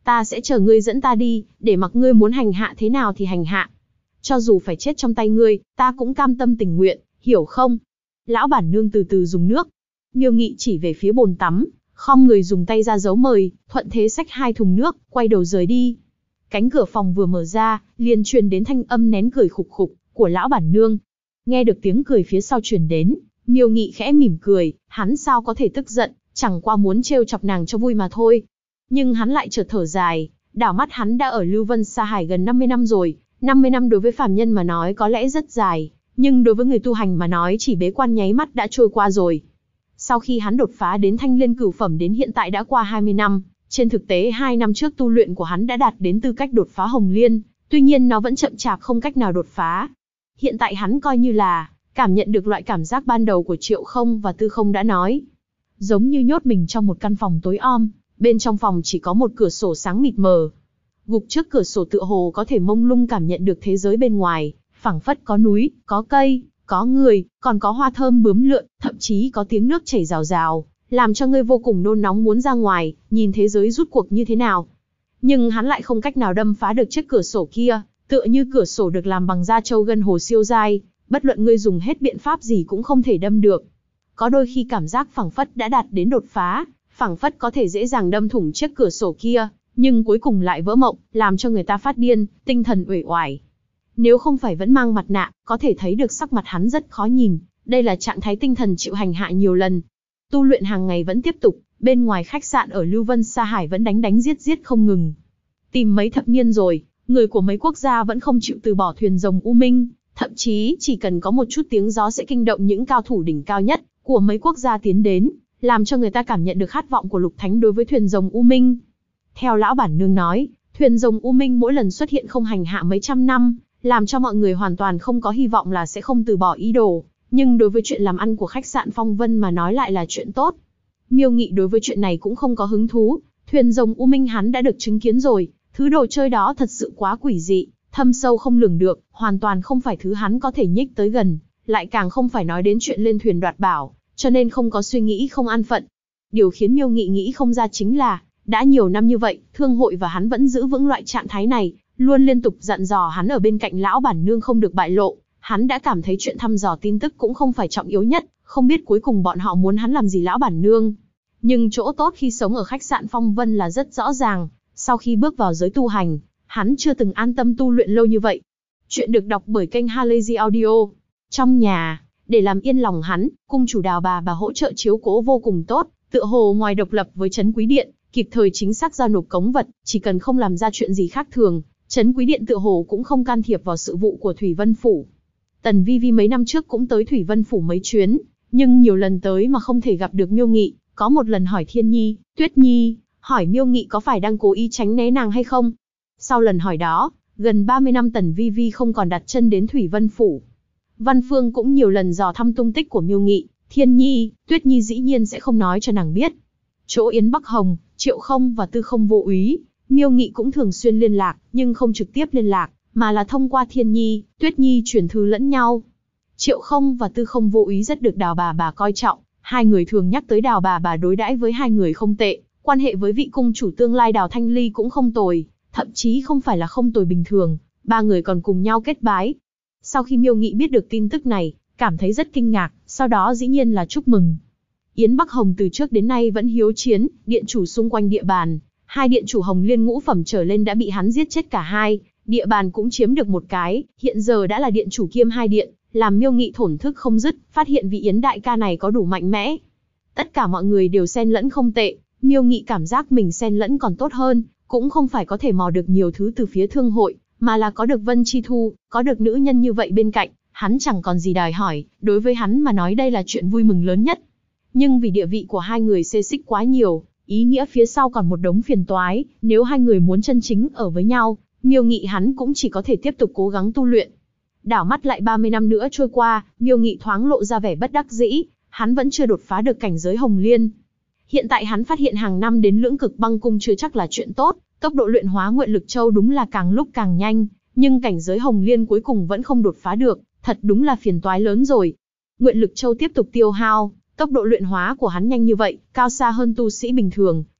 Ta sẽ chờ ngươi dẫn ta đi, để mặc ngươi muốn hành hạ thế nào thì hành hạ. Cho dù phải chết trong tay ngươi, ta cũng cam tâm tình nguyện, hiểu không? Lão bản nương từ từ dùng nước. Miêu Nghị chỉ về phía bồn tắm, khom người dùng tay ra dấu mời, thuận thế xách 2 thùng nước, quay đầu rời đi. Cánh cửa phòng vừa mở ra, liền truyền đến thanh âm nén cười khục khục của lão bản nương. Nghe được tiếng cười phía sau truyền đến, Miêu Nghị khẽ mỉm cười, hắn sao có thể tức giận, chẳng qua muốn trêu chọc nàng cho vui mà thôi. Nhưng hắn lại chợt thở dài, đảo mắt hắn đã ở Lưu Vân Sa Hải gần 50 năm rồi, 50 năm đối với phàm nhân mà nói có lẽ rất dài, nhưng đối với người tu hành mà nói chỉ bế quan nháy mắt đã trôi qua rồi. Sau khi hắn đột phá đến Thanh Liên cửu phẩm đến hiện tại đã qua 20 năm, trên thực tế 2 năm trước tu luyện của hắn đã đạt đến tư cách đột phá Hồng Liên, tuy nhiên nó vẫn chậm chạp không cách nào đột phá. Hiện tại hắn coi như là cảm nhận được loại cảm giác ban đầu của Triệu Không và Tư Không đã nói. Giống như nhốt mình trong một căn phòng tối om, bên trong phòng chỉ có một cửa sổ sáng mịt mờ. Gục trước cửa sổ tựa hồ có thể mông lung cảm nhận được thế giới bên ngoài, phảng phất có núi, có cây, có người, còn có hoa thơm bướm lượn, thậm chí có tiếng nước chảy rào rào, làm cho ngươi vô cùng nôn nóng muốn ra ngoài, nhìn thế giới rút cuộc như thế nào. Nhưng hắn lại không cách nào đâm phá được chiếc cửa sổ kia, tựa như cửa sổ được làm bằng da trâu gân hồ siêu dai, bất luận ngươi dùng hết biện pháp gì cũng không thể đâm được. Có đôi khi cảm giác phảng phất đã đạt đến đột phá, phảng phất có thể dễ dàng đâm thủng chiếc cửa sổ kia, nhưng cuối cùng lại vỡ mộng, làm cho người ta phát điên, tinh thần uể oải. Nếu không phải vẫn mang mặt nạ, có thể thấy được sắc mặt hắn rất khó nhìn, đây là trạng thái tinh thần chịu hành hạ nhiều lần. Tu luyện hàng ngày vẫn tiếp tục, bên ngoài khách sạn ở Lưu Vân Sa Hải vẫn đánh giết không ngừng. Tìm mấy thập niên rồi, người của mấy quốc gia vẫn không chịu từ bỏ thuyền rồng U Minh, thậm chí chỉ cần có một chút tiếng gió sẽ kinh động những cao thủ đỉnh cao nhất của mấy quốc gia tiến đến, làm cho người ta cảm nhận được khát vọng của Lục Thánh đối với thuyền rồng U Minh. Theo lão bản nương nói, thuyền rồng U Minh mỗi lần xuất hiện không hành hạ mấy trăm năm, làm cho mọi người hoàn toàn không có hy vọng là sẽ không từ bỏ ý đồ, nhưng đối với chuyện làm ăn của khách sạn Phong Vân mà nói lại là chuyện tốt. Miêu Nghị đối với chuyện này cũng không có hứng thú, thuyền rồng U Minh hắn đã được chứng kiến rồi, thứ đồ chơi đó thật sự quá quỷ dị, thâm sâu không lường được, hoàn toàn không phải thứ hắn có thể nhích tới gần, lại càng không phải nói đến chuyện lên thuyền đoạt bảo, cho nên không có suy nghĩ không an phận. Điều khiến Miêu Nghị nghĩ không ra chính là, đã nhiều năm như vậy, thương hội và hắn vẫn giữ vững loại trạng thái này, luôn liên tục dặn dò hắn ở bên cạnh lão bản nương không được bại lộ, hắn đã cảm thấy chuyện thăm dò tin tức cũng không phải trọng yếu nhất, không biết cuối cùng bọn họ muốn hắn làm gì lão bản nương. Nhưng chỗ tốt khi sống ở khách sạn Phong Vân là rất rõ ràng, sau khi bước vào giới tu hành, hắn chưa từng an tâm tu luyện lâu như vậy. Chuyện được đọc bởi kênh Halazy Audio. Trong nhà, để làm yên lòng hắn, cung chủ Đào bà hỗ trợ chiếu cố vô cùng tốt, tựa hồ ngoài độc lập với Trấn Quý Điện, kịp thời chính xác giao nộp cống vật, chỉ cần không làm ra chuyện gì khác thường, Trấn Quý Điện tựa hồ cũng không can thiệp vào sự vụ của Thủy Vân Phủ. Tần Vi Vi mấy năm trước cũng tới Thủy Vân Phủ mấy chuyến, nhưng nhiều lần tới mà không thể gặp được Miêu Nghị, có một lần hỏi Thiên Nhi, Tuyết Nhi, hỏi Miêu Nghị có phải đang cố ý tránh né nàng hay không. Sau lần hỏi đó, gần 30 năm Tần Vi Vi không còn đặt chân đến Thủy Vân Phủ. Văn Phương cũng nhiều lần dò thăm tung tích của Miêu Nghị, Thiên Nhi, Tuyết Nhi dĩ nhiên sẽ không nói cho nàng biết. Chỗ Yến Bắc Hồng, Triệu Không và Tư Không vô úy, Miêu Nghị cũng thường xuyên liên lạc, nhưng không trực tiếp liên lạc, mà là thông qua Thiên Nhi, Tuyết Nhi truyền thư lẫn nhau. Triệu Không và Tư Không vô úy rất được Đào bà coi trọng, hai người thường nhắc tới Đào bà đối đãi với hai người không tệ, quan hệ với vị cung chủ tương lai Đào Thanh Ly cũng không tồi, thậm chí không phải là không tồi bình thường, ba người còn cùng nhau kết bái. Sau khi Miêu Nghị biết được tin tức này, cảm thấy rất kinh ngạc, sau đó dĩ nhiên là chúc mừng. Yến Bắc Hồng từ trước đến nay vẫn hiếu chiến, điện chủ xung quanh địa bàn, hai điện chủ Hồng Liên ngũ phẩm trở lên đã bị hắn giết chết cả hai, địa bàn cũng chiếm được một cái, hiện giờ đã là điện chủ kiêm hai điện, làm Miêu Nghị thổn thức không dứt, phát hiện vị Yến đại ca này có đủ mạnh mẽ. Tất cả mọi người đều xen lẫn không tệ, Miêu Nghị cảm giác mình xen lẫn còn tốt hơn, cũng không phải có thể mò được nhiều thứ từ phía thương hội, mà là có được Vân Chi Thu, có được nữ nhân như vậy bên cạnh, hắn chẳng còn gì đòi hỏi, đối với hắn mà nói đây là chuyện vui mừng lớn nhất. Nhưng vì địa vị của hai người xê xích quá nhiều, ý nghĩa phía sau còn một đống phiền toái, nếu hai người muốn chân chính ở với nhau, Miêu Nghị hắn cũng chỉ có thể tiếp tục cố gắng tu luyện. Đảo mắt lại 30 năm nữa trôi qua, Miêu Nghị thoáng lộ ra vẻ bất đắc dĩ, hắn vẫn chưa đột phá được cảnh giới Hồng Liên. Hiện tại hắn phát hiện hàng năm đến Lưỡng Cực Băng Cung chưa chắc là chuyện tốt, tốc độ luyện hóa Nguyện Lực Châu đúng là càng lúc càng nhanh, nhưng cảnh giới Hồng Liên cuối cùng vẫn không đột phá được, thật đúng là phiền toái lớn rồi. Nguyện Lực Châu tiếp tục tiêu hao, tốc độ luyện hóa của hắn nhanh như vậy, cao xa hơn tu sĩ bình thường,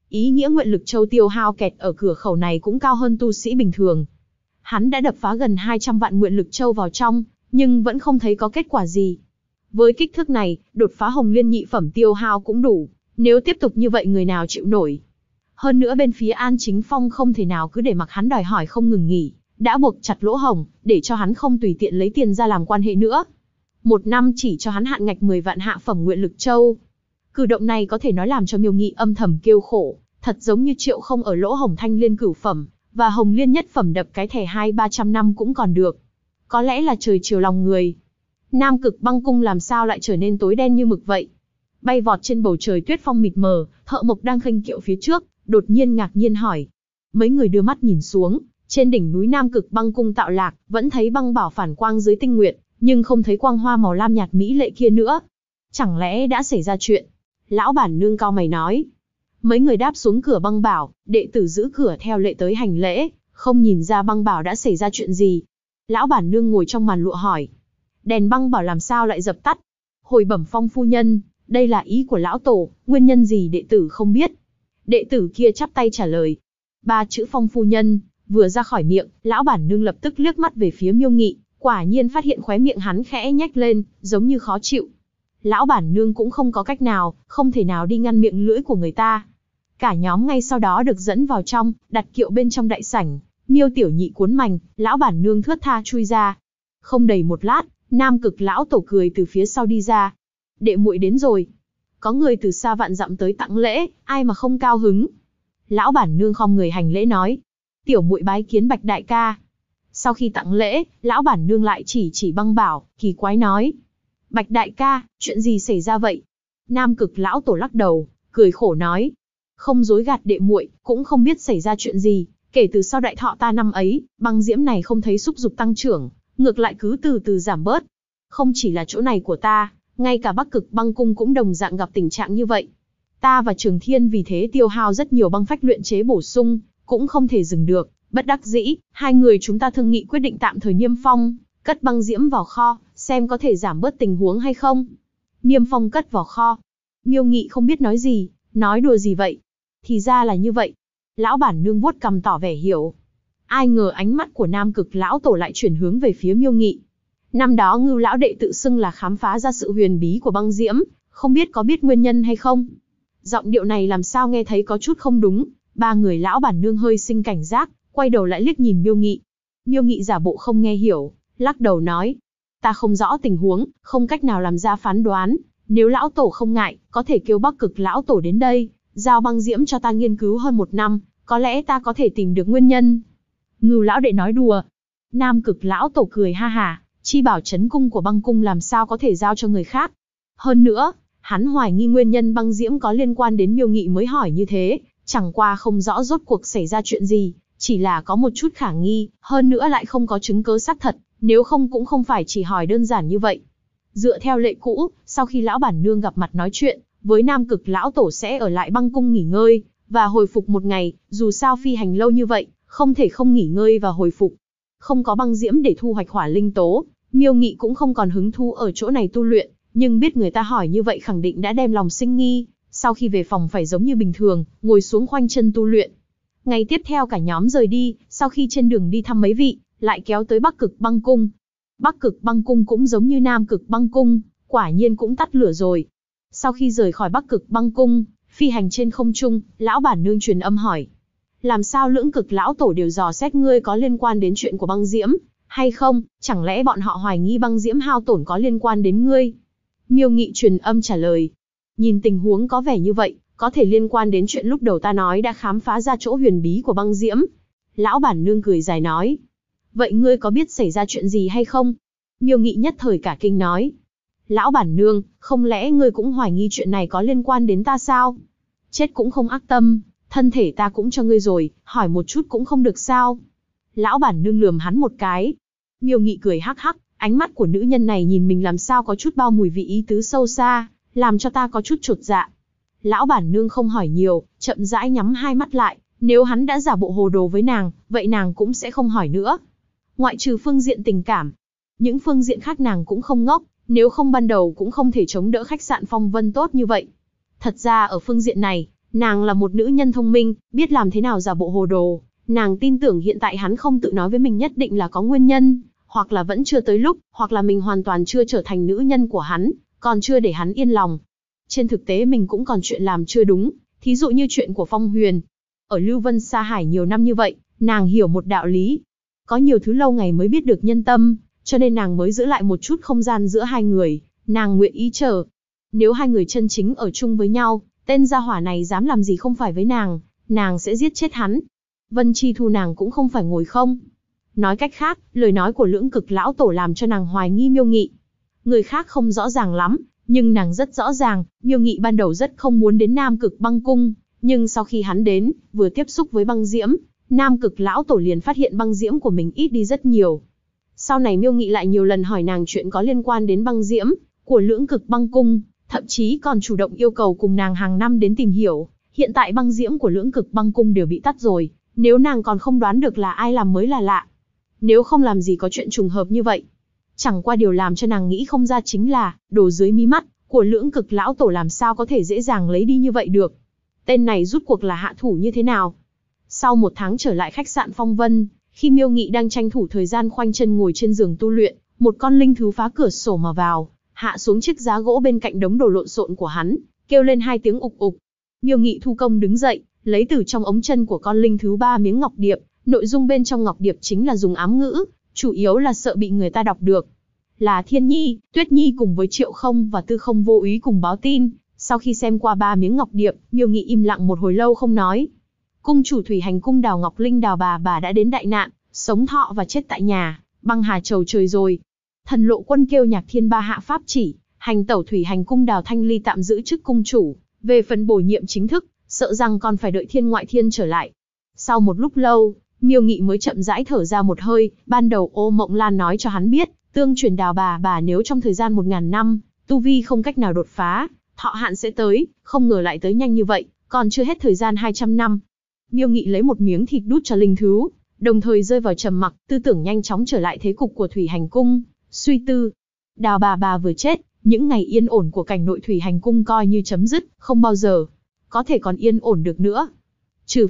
Ý nghĩa nguyện lực châu tiêu hao kẹt ở cửa khẩu này cũng cao hơn tu sĩ bình thường. Hắn đã đập phá gần 200 vạn nguyện lực châu vào trong, nhưng vẫn không thấy có kết quả gì. Với kích thước này, đột phá hồng liên nhị phẩm tiêu hao cũng đủ, nếu tiếp tục như vậy người nào chịu nổi. Hơn nữa bên phía An Chính Phong không thể nào cứ để mặc hắn đòi hỏi không ngừng nghỉ, đã buộc chặt lỗ hổng, để cho hắn không tùy tiện lấy tiền ra làm quan hệ nữa. 1 năm chỉ cho hắn hạn ngạch 10 vạn hạ phẩm nguyện lực châu. Cử động này có thể nói làm cho Miêu Nghị âm thầm kêu khổ, thật giống như Triệu Không ở lỗ hổng thanh liên cửu phẩm, và hồng liên nhất phẩm đập cái thẻ 200-300 năm cũng còn được. Có lẽ là trời chiều lòng người. Nam Cực Băng Cung làm sao lại trở nên tối đen như mực vậy? Bay vọt trên bầu trời tuyết phong mịt mờ, Thợ Mộc đang khênh kiệu phía trước, đột nhiên ngạc nhiên hỏi. Mấy người đưa mắt nhìn xuống, trên đỉnh núi Nam Cực Băng Cung tạo lạc, vẫn thấy băng bảo phản quang dưới tinh nguyệt, nhưng không thấy quang hoa màu lam nhạt mỹ lệ kia nữa. Chẳng lẽ đã xảy ra chuyện? Lão bản nương cau mày nói. Mấy người đáp xuống cửa băng bảo, đệ tử giữ cửa theo lệ tới hành lễ, không nhìn ra băng bảo đã xảy ra chuyện gì. Lão bản nương ngồi trong màn lụa hỏi. Đèn băng bảo làm sao lại dập tắt? Hồi bẩm Phong phu nhân, đây là ý của lão tổ, nguyên nhân gì đệ tử không biết. Đệ tử kia chắp tay trả lời. 3 chữ Phong phu nhân vừa ra khỏi miệng, lão bản nương lập tức liếc mắt về phía Miêu Nghị, quả nhiên phát hiện khóe miệng hắn khẽ nhếch lên, giống như khó chịu. Lão bản nương cũng không có cách nào, không thể nào đi ngăn miệng lưỡi của người ta. Cả nhóm ngay sau đó được dẫn vào trong, đặt kiệu bên trong đại sảnh. Miêu Tiểu Nhị cuốn mành, lão bản nương thướt tha chui ra. Không đầy một lát, Nam Cực lão tổ cười từ phía sau đi ra. Đệ muội đến rồi. Có người từ xa vạn dặm tới tặng lễ, ai mà không cao hứng. Lão bản nương khom người hành lễ nói. Tiểu muội bái kiến Bạch đại ca. Sau khi tặng lễ, lão bản nương lại chỉ băng bảo, kỳ quái nói. Bạch đại ca, chuyện gì xảy ra vậy? Nam Cực lão tổ lắc đầu, cười khổ nói. Không dối gạt đệ muội, cũng không biết xảy ra chuyện gì. Kể từ sau đại thọ ta năm ấy, băng diễm này không thấy xúc dục tăng trưởng, ngược lại cứ từ từ giảm bớt. Không chỉ là chỗ này của ta, ngay cả Bắc Cực Băng Cung cũng đồng dạng gặp tình trạng như vậy. Ta và Trường Thiên vì thế tiêu hao rất nhiều băng phách luyện chế bổ sung, cũng không thể dừng được. Bất đắc dĩ, hai người chúng ta thương nghị quyết định tạm thời niêm phong, cất băng diễm vào kho, xem có thể giảm bớt tình huống hay không. Niêm phong cất vào kho. Miêu Nghị không biết nói gì, nói đùa gì vậy? Thì ra là như vậy. Lão bản nương vuốt cằm tỏ vẻ hiểu. Ai ngờ ánh mắt của Nam Cực lão tổ lại chuyển hướng về phía Miêu Nghị. Năm đó Ngưu lão đệ tự xưng là khám phá ra sự huyền bí của băng diễm, không biết có biết nguyên nhân hay không? Giọng điệu này làm sao nghe thấy có chút không đúng. 3 người lão bản nương hơi sinh cảnh giác, quay đầu lại liếc nhìn Miêu Nghị. Miêu Nghị giả bộ không nghe hiểu, lắc đầu nói. Ta không rõ tình huống, không cách nào làm ra phán đoán. Nếu lão tổ không ngại, có thể kêu Bắc Cực lão tổ đến đây, giao băng diễm cho ta nghiên cứu hơn 1 năm, có lẽ ta có thể tìm được nguyên nhân. Ngưu lão đệ nói đùa. Nam Cực lão tổ cười ha hả, chi bảo trấn cung của băng cung làm sao có thể giao cho người khác. Hơn nữa, hắn hoài nghi nguyên nhân băng diễm có liên quan đến Miêu Nghị mới hỏi như thế, chẳng qua không rõ rốt cuộc xảy ra chuyện gì, chỉ là có một chút khả nghi, hơn nữa lại không có chứng cứ xác thật, nếu không cũng không phải chỉ hỏi đơn giản như vậy. Dựa theo lệ cũ, sau khi lão bản nương gặp mặt nói chuyện, với Nam Cực lão tổ sẽ ở lại băng cung nghỉ ngơi, và hồi phục 1 ngày, dù sao phi hành lâu như vậy, không thể không nghỉ ngơi và hồi phục. Không có băng diễm để thu hoạch hỏa linh tố, Miêu Nghị cũng không còn hứng thú ở chỗ này tu luyện, nhưng biết người ta hỏi như vậy khẳng định đã đem lòng sinh nghi, sau khi về phòng phải giống như bình thường, ngồi xuống khoanh chân tu luyện. Ngày tiếp theo cả nhóm rời đi, sau khi trên đường đi thăm mấy vị, lại kéo tới Bắc Cực Băng Cung. Bắc Cực Băng Cung cũng giống như Nam Cực Băng Cung, quả nhiên cũng tắt lửa rồi. Sau khi rời khỏi Bắc Cực Băng Cung, phi hành trên không trung, lão bản nương truyền âm hỏi. Làm sao Lưỡng Cực lão tổ đều dò xét ngươi có liên quan đến chuyện của băng diễm, hay không, chẳng lẽ bọn họ hoài nghi băng diễm hao tổn có liên quan đến ngươi? Miêu Nghị truyền âm trả lời. Nhìn tình huống có vẻ như vậy, có thể liên quan đến chuyện lúc đầu ta nói đã khám phá ra chỗ huyền bí của băng diễm. Lão bản nương cười dài nói. Vậy ngươi có biết xảy ra chuyện gì hay không? Miêu Nghị nhất thời cả kinh nói. Lão bản nương, không lẽ ngươi cũng hoài nghi chuyện này có liên quan đến ta sao? Chết cũng không ác tâm, thân thể ta cũng cho ngươi rồi, hỏi một chút cũng không được sao? Lão bản nương lườm hắn một cái. Miêu Nghị cười hắc hắc, ánh mắt của nữ nhân này nhìn mình làm sao có chút bao mùi vị ý tứ sâu xa, làm cho ta có chút chột dạ. Lão bản nương không hỏi nhiều, chậm rãi nhắm hai mắt lại, nếu hắn đã giả bộ hồ đồ với nàng, vậy nàng cũng sẽ không hỏi nữa. Ngoại trừ phương diện tình cảm, những phương diện khác nàng cũng không ngốc, nếu không ban đầu cũng không thể chống đỡ khách sạn Phong Vân tốt như vậy. Thật ra ở phương diện này, Nàng là một nữ nhân thông minh, biết làm thế nào giả bộ hồ đồ. Nàng tin tưởng hiện tại hắn không tự nói với mình nhất định là có nguyên nhân, hoặc là vẫn chưa tới lúc, hoặc là mình hoàn toàn chưa trở thành nữ nhân của hắn, còn chưa để hắn yên lòng. Trên thực tế mình cũng còn chuyện làm chưa đúng, thí dụ như chuyện của Phong Huyền. Ở Lưu Vân Sa Hải nhiều năm như vậy, nàng hiểu một đạo lý. Có nhiều thứ lâu ngày mới biết được nhân tâm, cho nên nàng mới giữ lại một chút không gian giữa hai người, nàng nguyện ý chờ. Nếu hai người chân chính ở chung với nhau, tên gia hỏa này dám làm gì không phải với nàng sẽ giết chết hắn. Vân Chi Thu nàng cũng không phải ngồi không. Nói cách khác, lời nói của Lưỡng Cực lão tổ làm cho nàng hoài nghi Miêu Nghị. Người khác không rõ ràng lắm, nhưng nàng rất rõ ràng, Miêu Nghị ban đầu rất không muốn đến Nam Cực Băng Cung, nhưng sau khi hắn đến, vừa tiếp xúc với băng diễm, Nam Cực lão tổ liền phát hiện băng diễm của mình ít đi rất nhiều. Sau này Miêu Nghị lại nhiều lần hỏi nàng chuyện có liên quan đến băng diễm của Lưỡng Cực Băng Cung, thậm chí còn chủ động yêu cầu cùng nàng hàng năm đến tìm hiểu. Hiện tại băng diễm của Lưỡng Cực Băng Cung đều bị tắt rồi, nếu nàng còn không đoán được là ai làm mới là lạ. Nếu không làm gì có chuyện trùng hợp như vậy. Chẳng qua điều làm cho nàng nghĩ không ra chính là, đồ dưới mí mắt của Lưỡng Cực lão tổ làm sao có thể dễ dàng lấy đi như vậy được. Tên này rút cuộc là hạ thủ như thế nào? Sau 1 tháng trở lại khách sạn Phong Vân, khi Miêu Nghị đang tranh thủ thời gian khoanh chân ngồi trên giường tu luyện, một con linh thú phá cửa sổ mà vào, hạ xuống chiếc giá gỗ bên cạnh đống đồ lộn xộn của hắn, kêu lên 2 tiếng ục ục. Miêu Nghị thu công đứng dậy, lấy từ trong ống chân của con linh thú 3 miếng ngọc điệp, nội dung bên trong ngọc điệp chính là dùng ám ngữ, chủ yếu là sợ bị người ta đọc được. Là Thiên Nhi, Tuyết Nhi cùng với Triệu Không và Tư Không vô ý cùng báo tin. Sau khi xem qua 3 miếng ngọc điệp, Miêu Nghị im lặng một hồi lâu không nói. Cung chủ Thủy Hành Cung Đào Ngọc Linh Đào bà đã đến đại nạn, sống thọ và chết tại nhà, băng hà trầu trời rồi. Thần Lộ Quân kêu Nhạc Thiên Ba hạ pháp chỉ, hành tẩu Thủy Hành Cung Đào Thanh Ly tạm giữ chức cung chủ, về phần bổ nhiệm chính thức, sợ rằng còn phải đợi Thiên Ngoại Thiên trở lại. Sau một lúc lâu, Miêu Nghị mới chậm rãi thở ra một hơi, ban đầu Ô Mộng Lan nói cho hắn biết, tương truyền Đào bà nếu trong thời gian 1000 năm, tu vi không cách nào đột phá, thọ hạn sẽ tới, không ngờ lại tới nhanh như vậy, còn chưa hết thời gian 200 năm. Miêu Nghị lấy một miếng thịt đút cho linh thú, đồng thời rơi vào trầm mặc, tư tưởng nhanh chóng trở lại thế cục của Thủy Hành Cung, suy tư. Đào bà vừa chết, những ngày yên ổn của cảnh nội Thủy Hành Cung coi như chấm dứt, không bao giờ có thể còn yên ổn được nữa. Trừ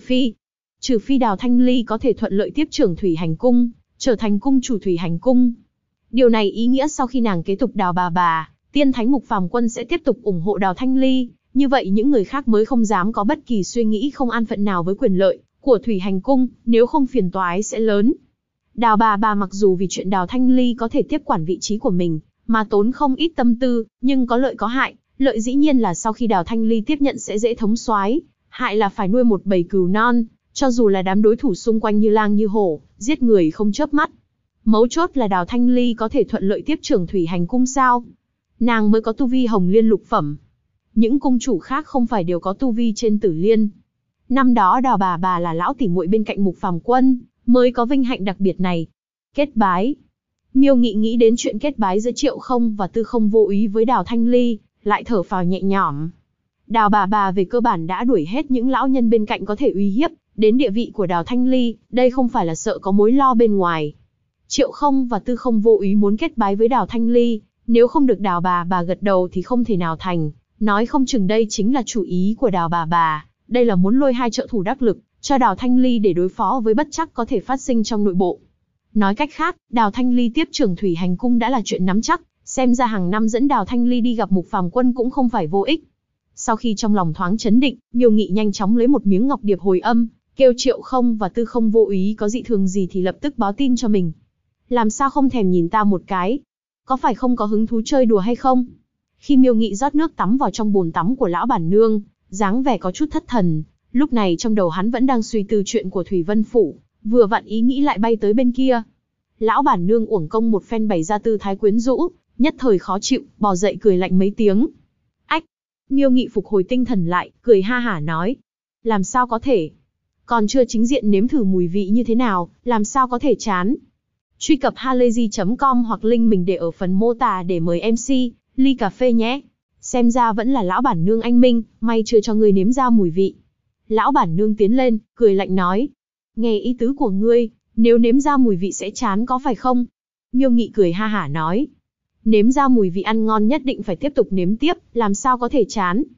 phi Đào Thanh Ly có thể thuận lợi tiếp trưởng Thủy Hành Cung, trở thành cung chủ Thủy Hành Cung. Điều này ý nghĩa sau khi nàng kế tục Đào bà, Tiên Thánh Mục Phàm Quân sẽ tiếp tục ủng hộ Đào Thanh Ly, như vậy những người khác mới không dám có bất kỳ suy nghĩ không an phận nào với quyền lợi của Thủy Hành Cung, nếu không phiền toái sẽ lớn. Đào bà mặc dù vì chuyện Đào Thanh Ly có thể tiếp quản vị trí của mình, mà tốn không ít tâm tư, nhưng có lợi có hại. Lợi dĩ nhiên là sau khi Đào Thanh Ly tiếp nhận sẽ dễ thống soái, hại là phải nuôi một bầy cừu non, cho dù là đám đối thủ xung quanh như lang như hổ, giết người không chớp mắt. Mấu chốt là Đào Thanh Ly có thể thuận lợi tiếp trưởng Thủy Hành Cung sao? Nàng mới có tu vi Hồng Liên lục phẩm. Những cung chủ khác không phải đều có tu vi trên Tử Liên. Năm đó Đào bà là lão tỉ muội bên cạnh Mục Phàm Quân, mới có vinh hạnh đặc biệt này. Kết bái. Miêu Nghị nghĩ đến chuyện kết bái giữa Triệu Không và Tư Không vô ý với Đào Thanh Ly, lại thở phào nhẹ nhõm. Đào bà về cơ bản đã đuổi hết những lão nhân bên cạnh có thể uy hiếp đến địa vị của Đào Thanh Ly, đây không phải là sợ có mối lo bên ngoài. Triệu Không và Tư Không vô ý muốn kết bái với Đào Thanh Ly, nếu không được Đào bà gật đầu thì không thể nào thành, nói không chừng đây chính là chủ ý của Đào bà, đây là muốn lôi 2 trợ thủ đắc lực cho Đào Thanh Ly để đối phó với bất trắc có thể phát sinh trong nội bộ. Nói cách khác, Đào Thanh Ly tiếp trưởng Thủy Hành Cung đã là chuyện nắm chắc, xem ra hàng năm dẫn Đào Thanh Ly đi gặp Mục Phàm Quân cũng không phải vô ích. Sau khi trong lòng thoáng chấn định, Miêu Nghị nhanh chóng lấy một miếng ngọc điệp hồi âm, kêu Triệu Không và Tư Không vô ý có dị thường gì thì lập tức báo tin cho mình. Làm sao không thèm nhìn ta một cái? Có phải không có hứng thú chơi đùa hay không? Khi Miêu Nghị rót nước tắm vào trong bồn tắm của lão bản nương, dáng vẻ có chút thất thần, lúc này trong đầu hắn vẫn đang suy tư chuyện của Thủy Vân Phủ, vừa vặn ý nghĩ lại bay tới bên kia. Lão bản nương uổng công một phen bày ra tư thái quyến rũ, nhất thời khó chịu, bò dậy cười lạnh mấy tiếng. Ách! Miêu Nghị phục hồi tinh thần lại, cười ha hả nói. Làm sao có thể? Còn chưa chính diện nếm thử mùi vị như thế nào, làm sao có thể chán? Truy cập halayzi.com hoặc link mình để ở phần mô tả để mời MC, ly cà phê nhé. Xem ra vẫn là lão bản nương anh minh, may chưa cho ngươi nếm ra mùi vị. Lão bản nương tiến lên, cười lạnh nói. Nghe ý tứ của ngươi, nếu nếm ra mùi vị sẽ chán có phải không? Miêu Nghị cười ha hả nói. Nếm ra mùi vị ăn ngon nhất định phải tiếp tục nếm tiếp, làm sao có thể chán?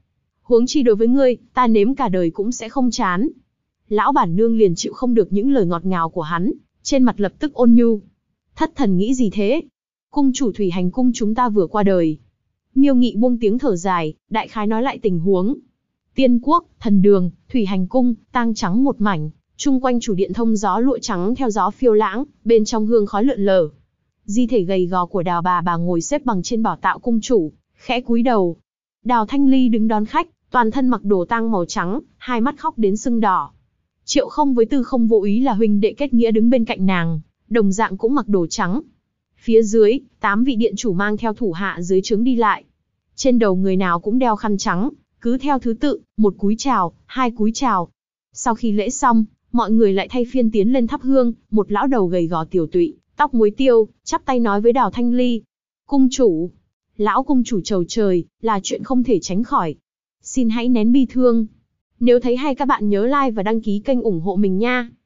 Huống chi đối với ngươi, ta nếm cả đời cũng sẽ không chán. Lão bản nương liền chịu không được những lời ngọt ngào của hắn, trên mặt lập tức ôn nhu. Thất thần nghĩ gì thế? Cung chủ thủy hành cung chúng ta vừa qua đời. Miêu Nghị buông tiếng thở dài, đại khái nói lại tình huống. Tiên quốc, thần đường, thủy hành cung, tang trắng một mảnh, chung quanh chủ điện thông gió lụa trắng theo gió phiêu lãng, bên trong hương khói lượn lờ. Di thể gầy gò của Đào bà ngồi xếp bằng trên bảo tạo cung chủ, khẽ cúi đầu. Đào Thanh Ly đứng đón khách, toàn thân mặc đồ tang màu trắng, hai mắt khóc đến sưng đỏ. Triệu Không với Tư Không vô ý là huynh đệ kết nghĩa đứng bên cạnh nàng, đồng dạng cũng mặc đồ trắng. Phía dưới, 8 vị điện chủ mang theo thủ hạ dưới trướng đi lại. Trên đầu người nào cũng đeo khăn trắng, cứ theo thứ tự, một cúi chào, hai cúi chào. Sau khi lễ xong, mọi người lại thay phiên tiến lên thắp hương, một lão đầu gầy gò tiểu tụy, tóc muối tiêu, chắp tay nói với Đào Thanh Ly. Cung chủ, lão cung chủ trầu trời, là chuyện không thể tránh khỏi. Xin hãy nén bi thương. Nếu thấy hay các bạn nhớ like và đăng ký kênh ủng hộ mình nha.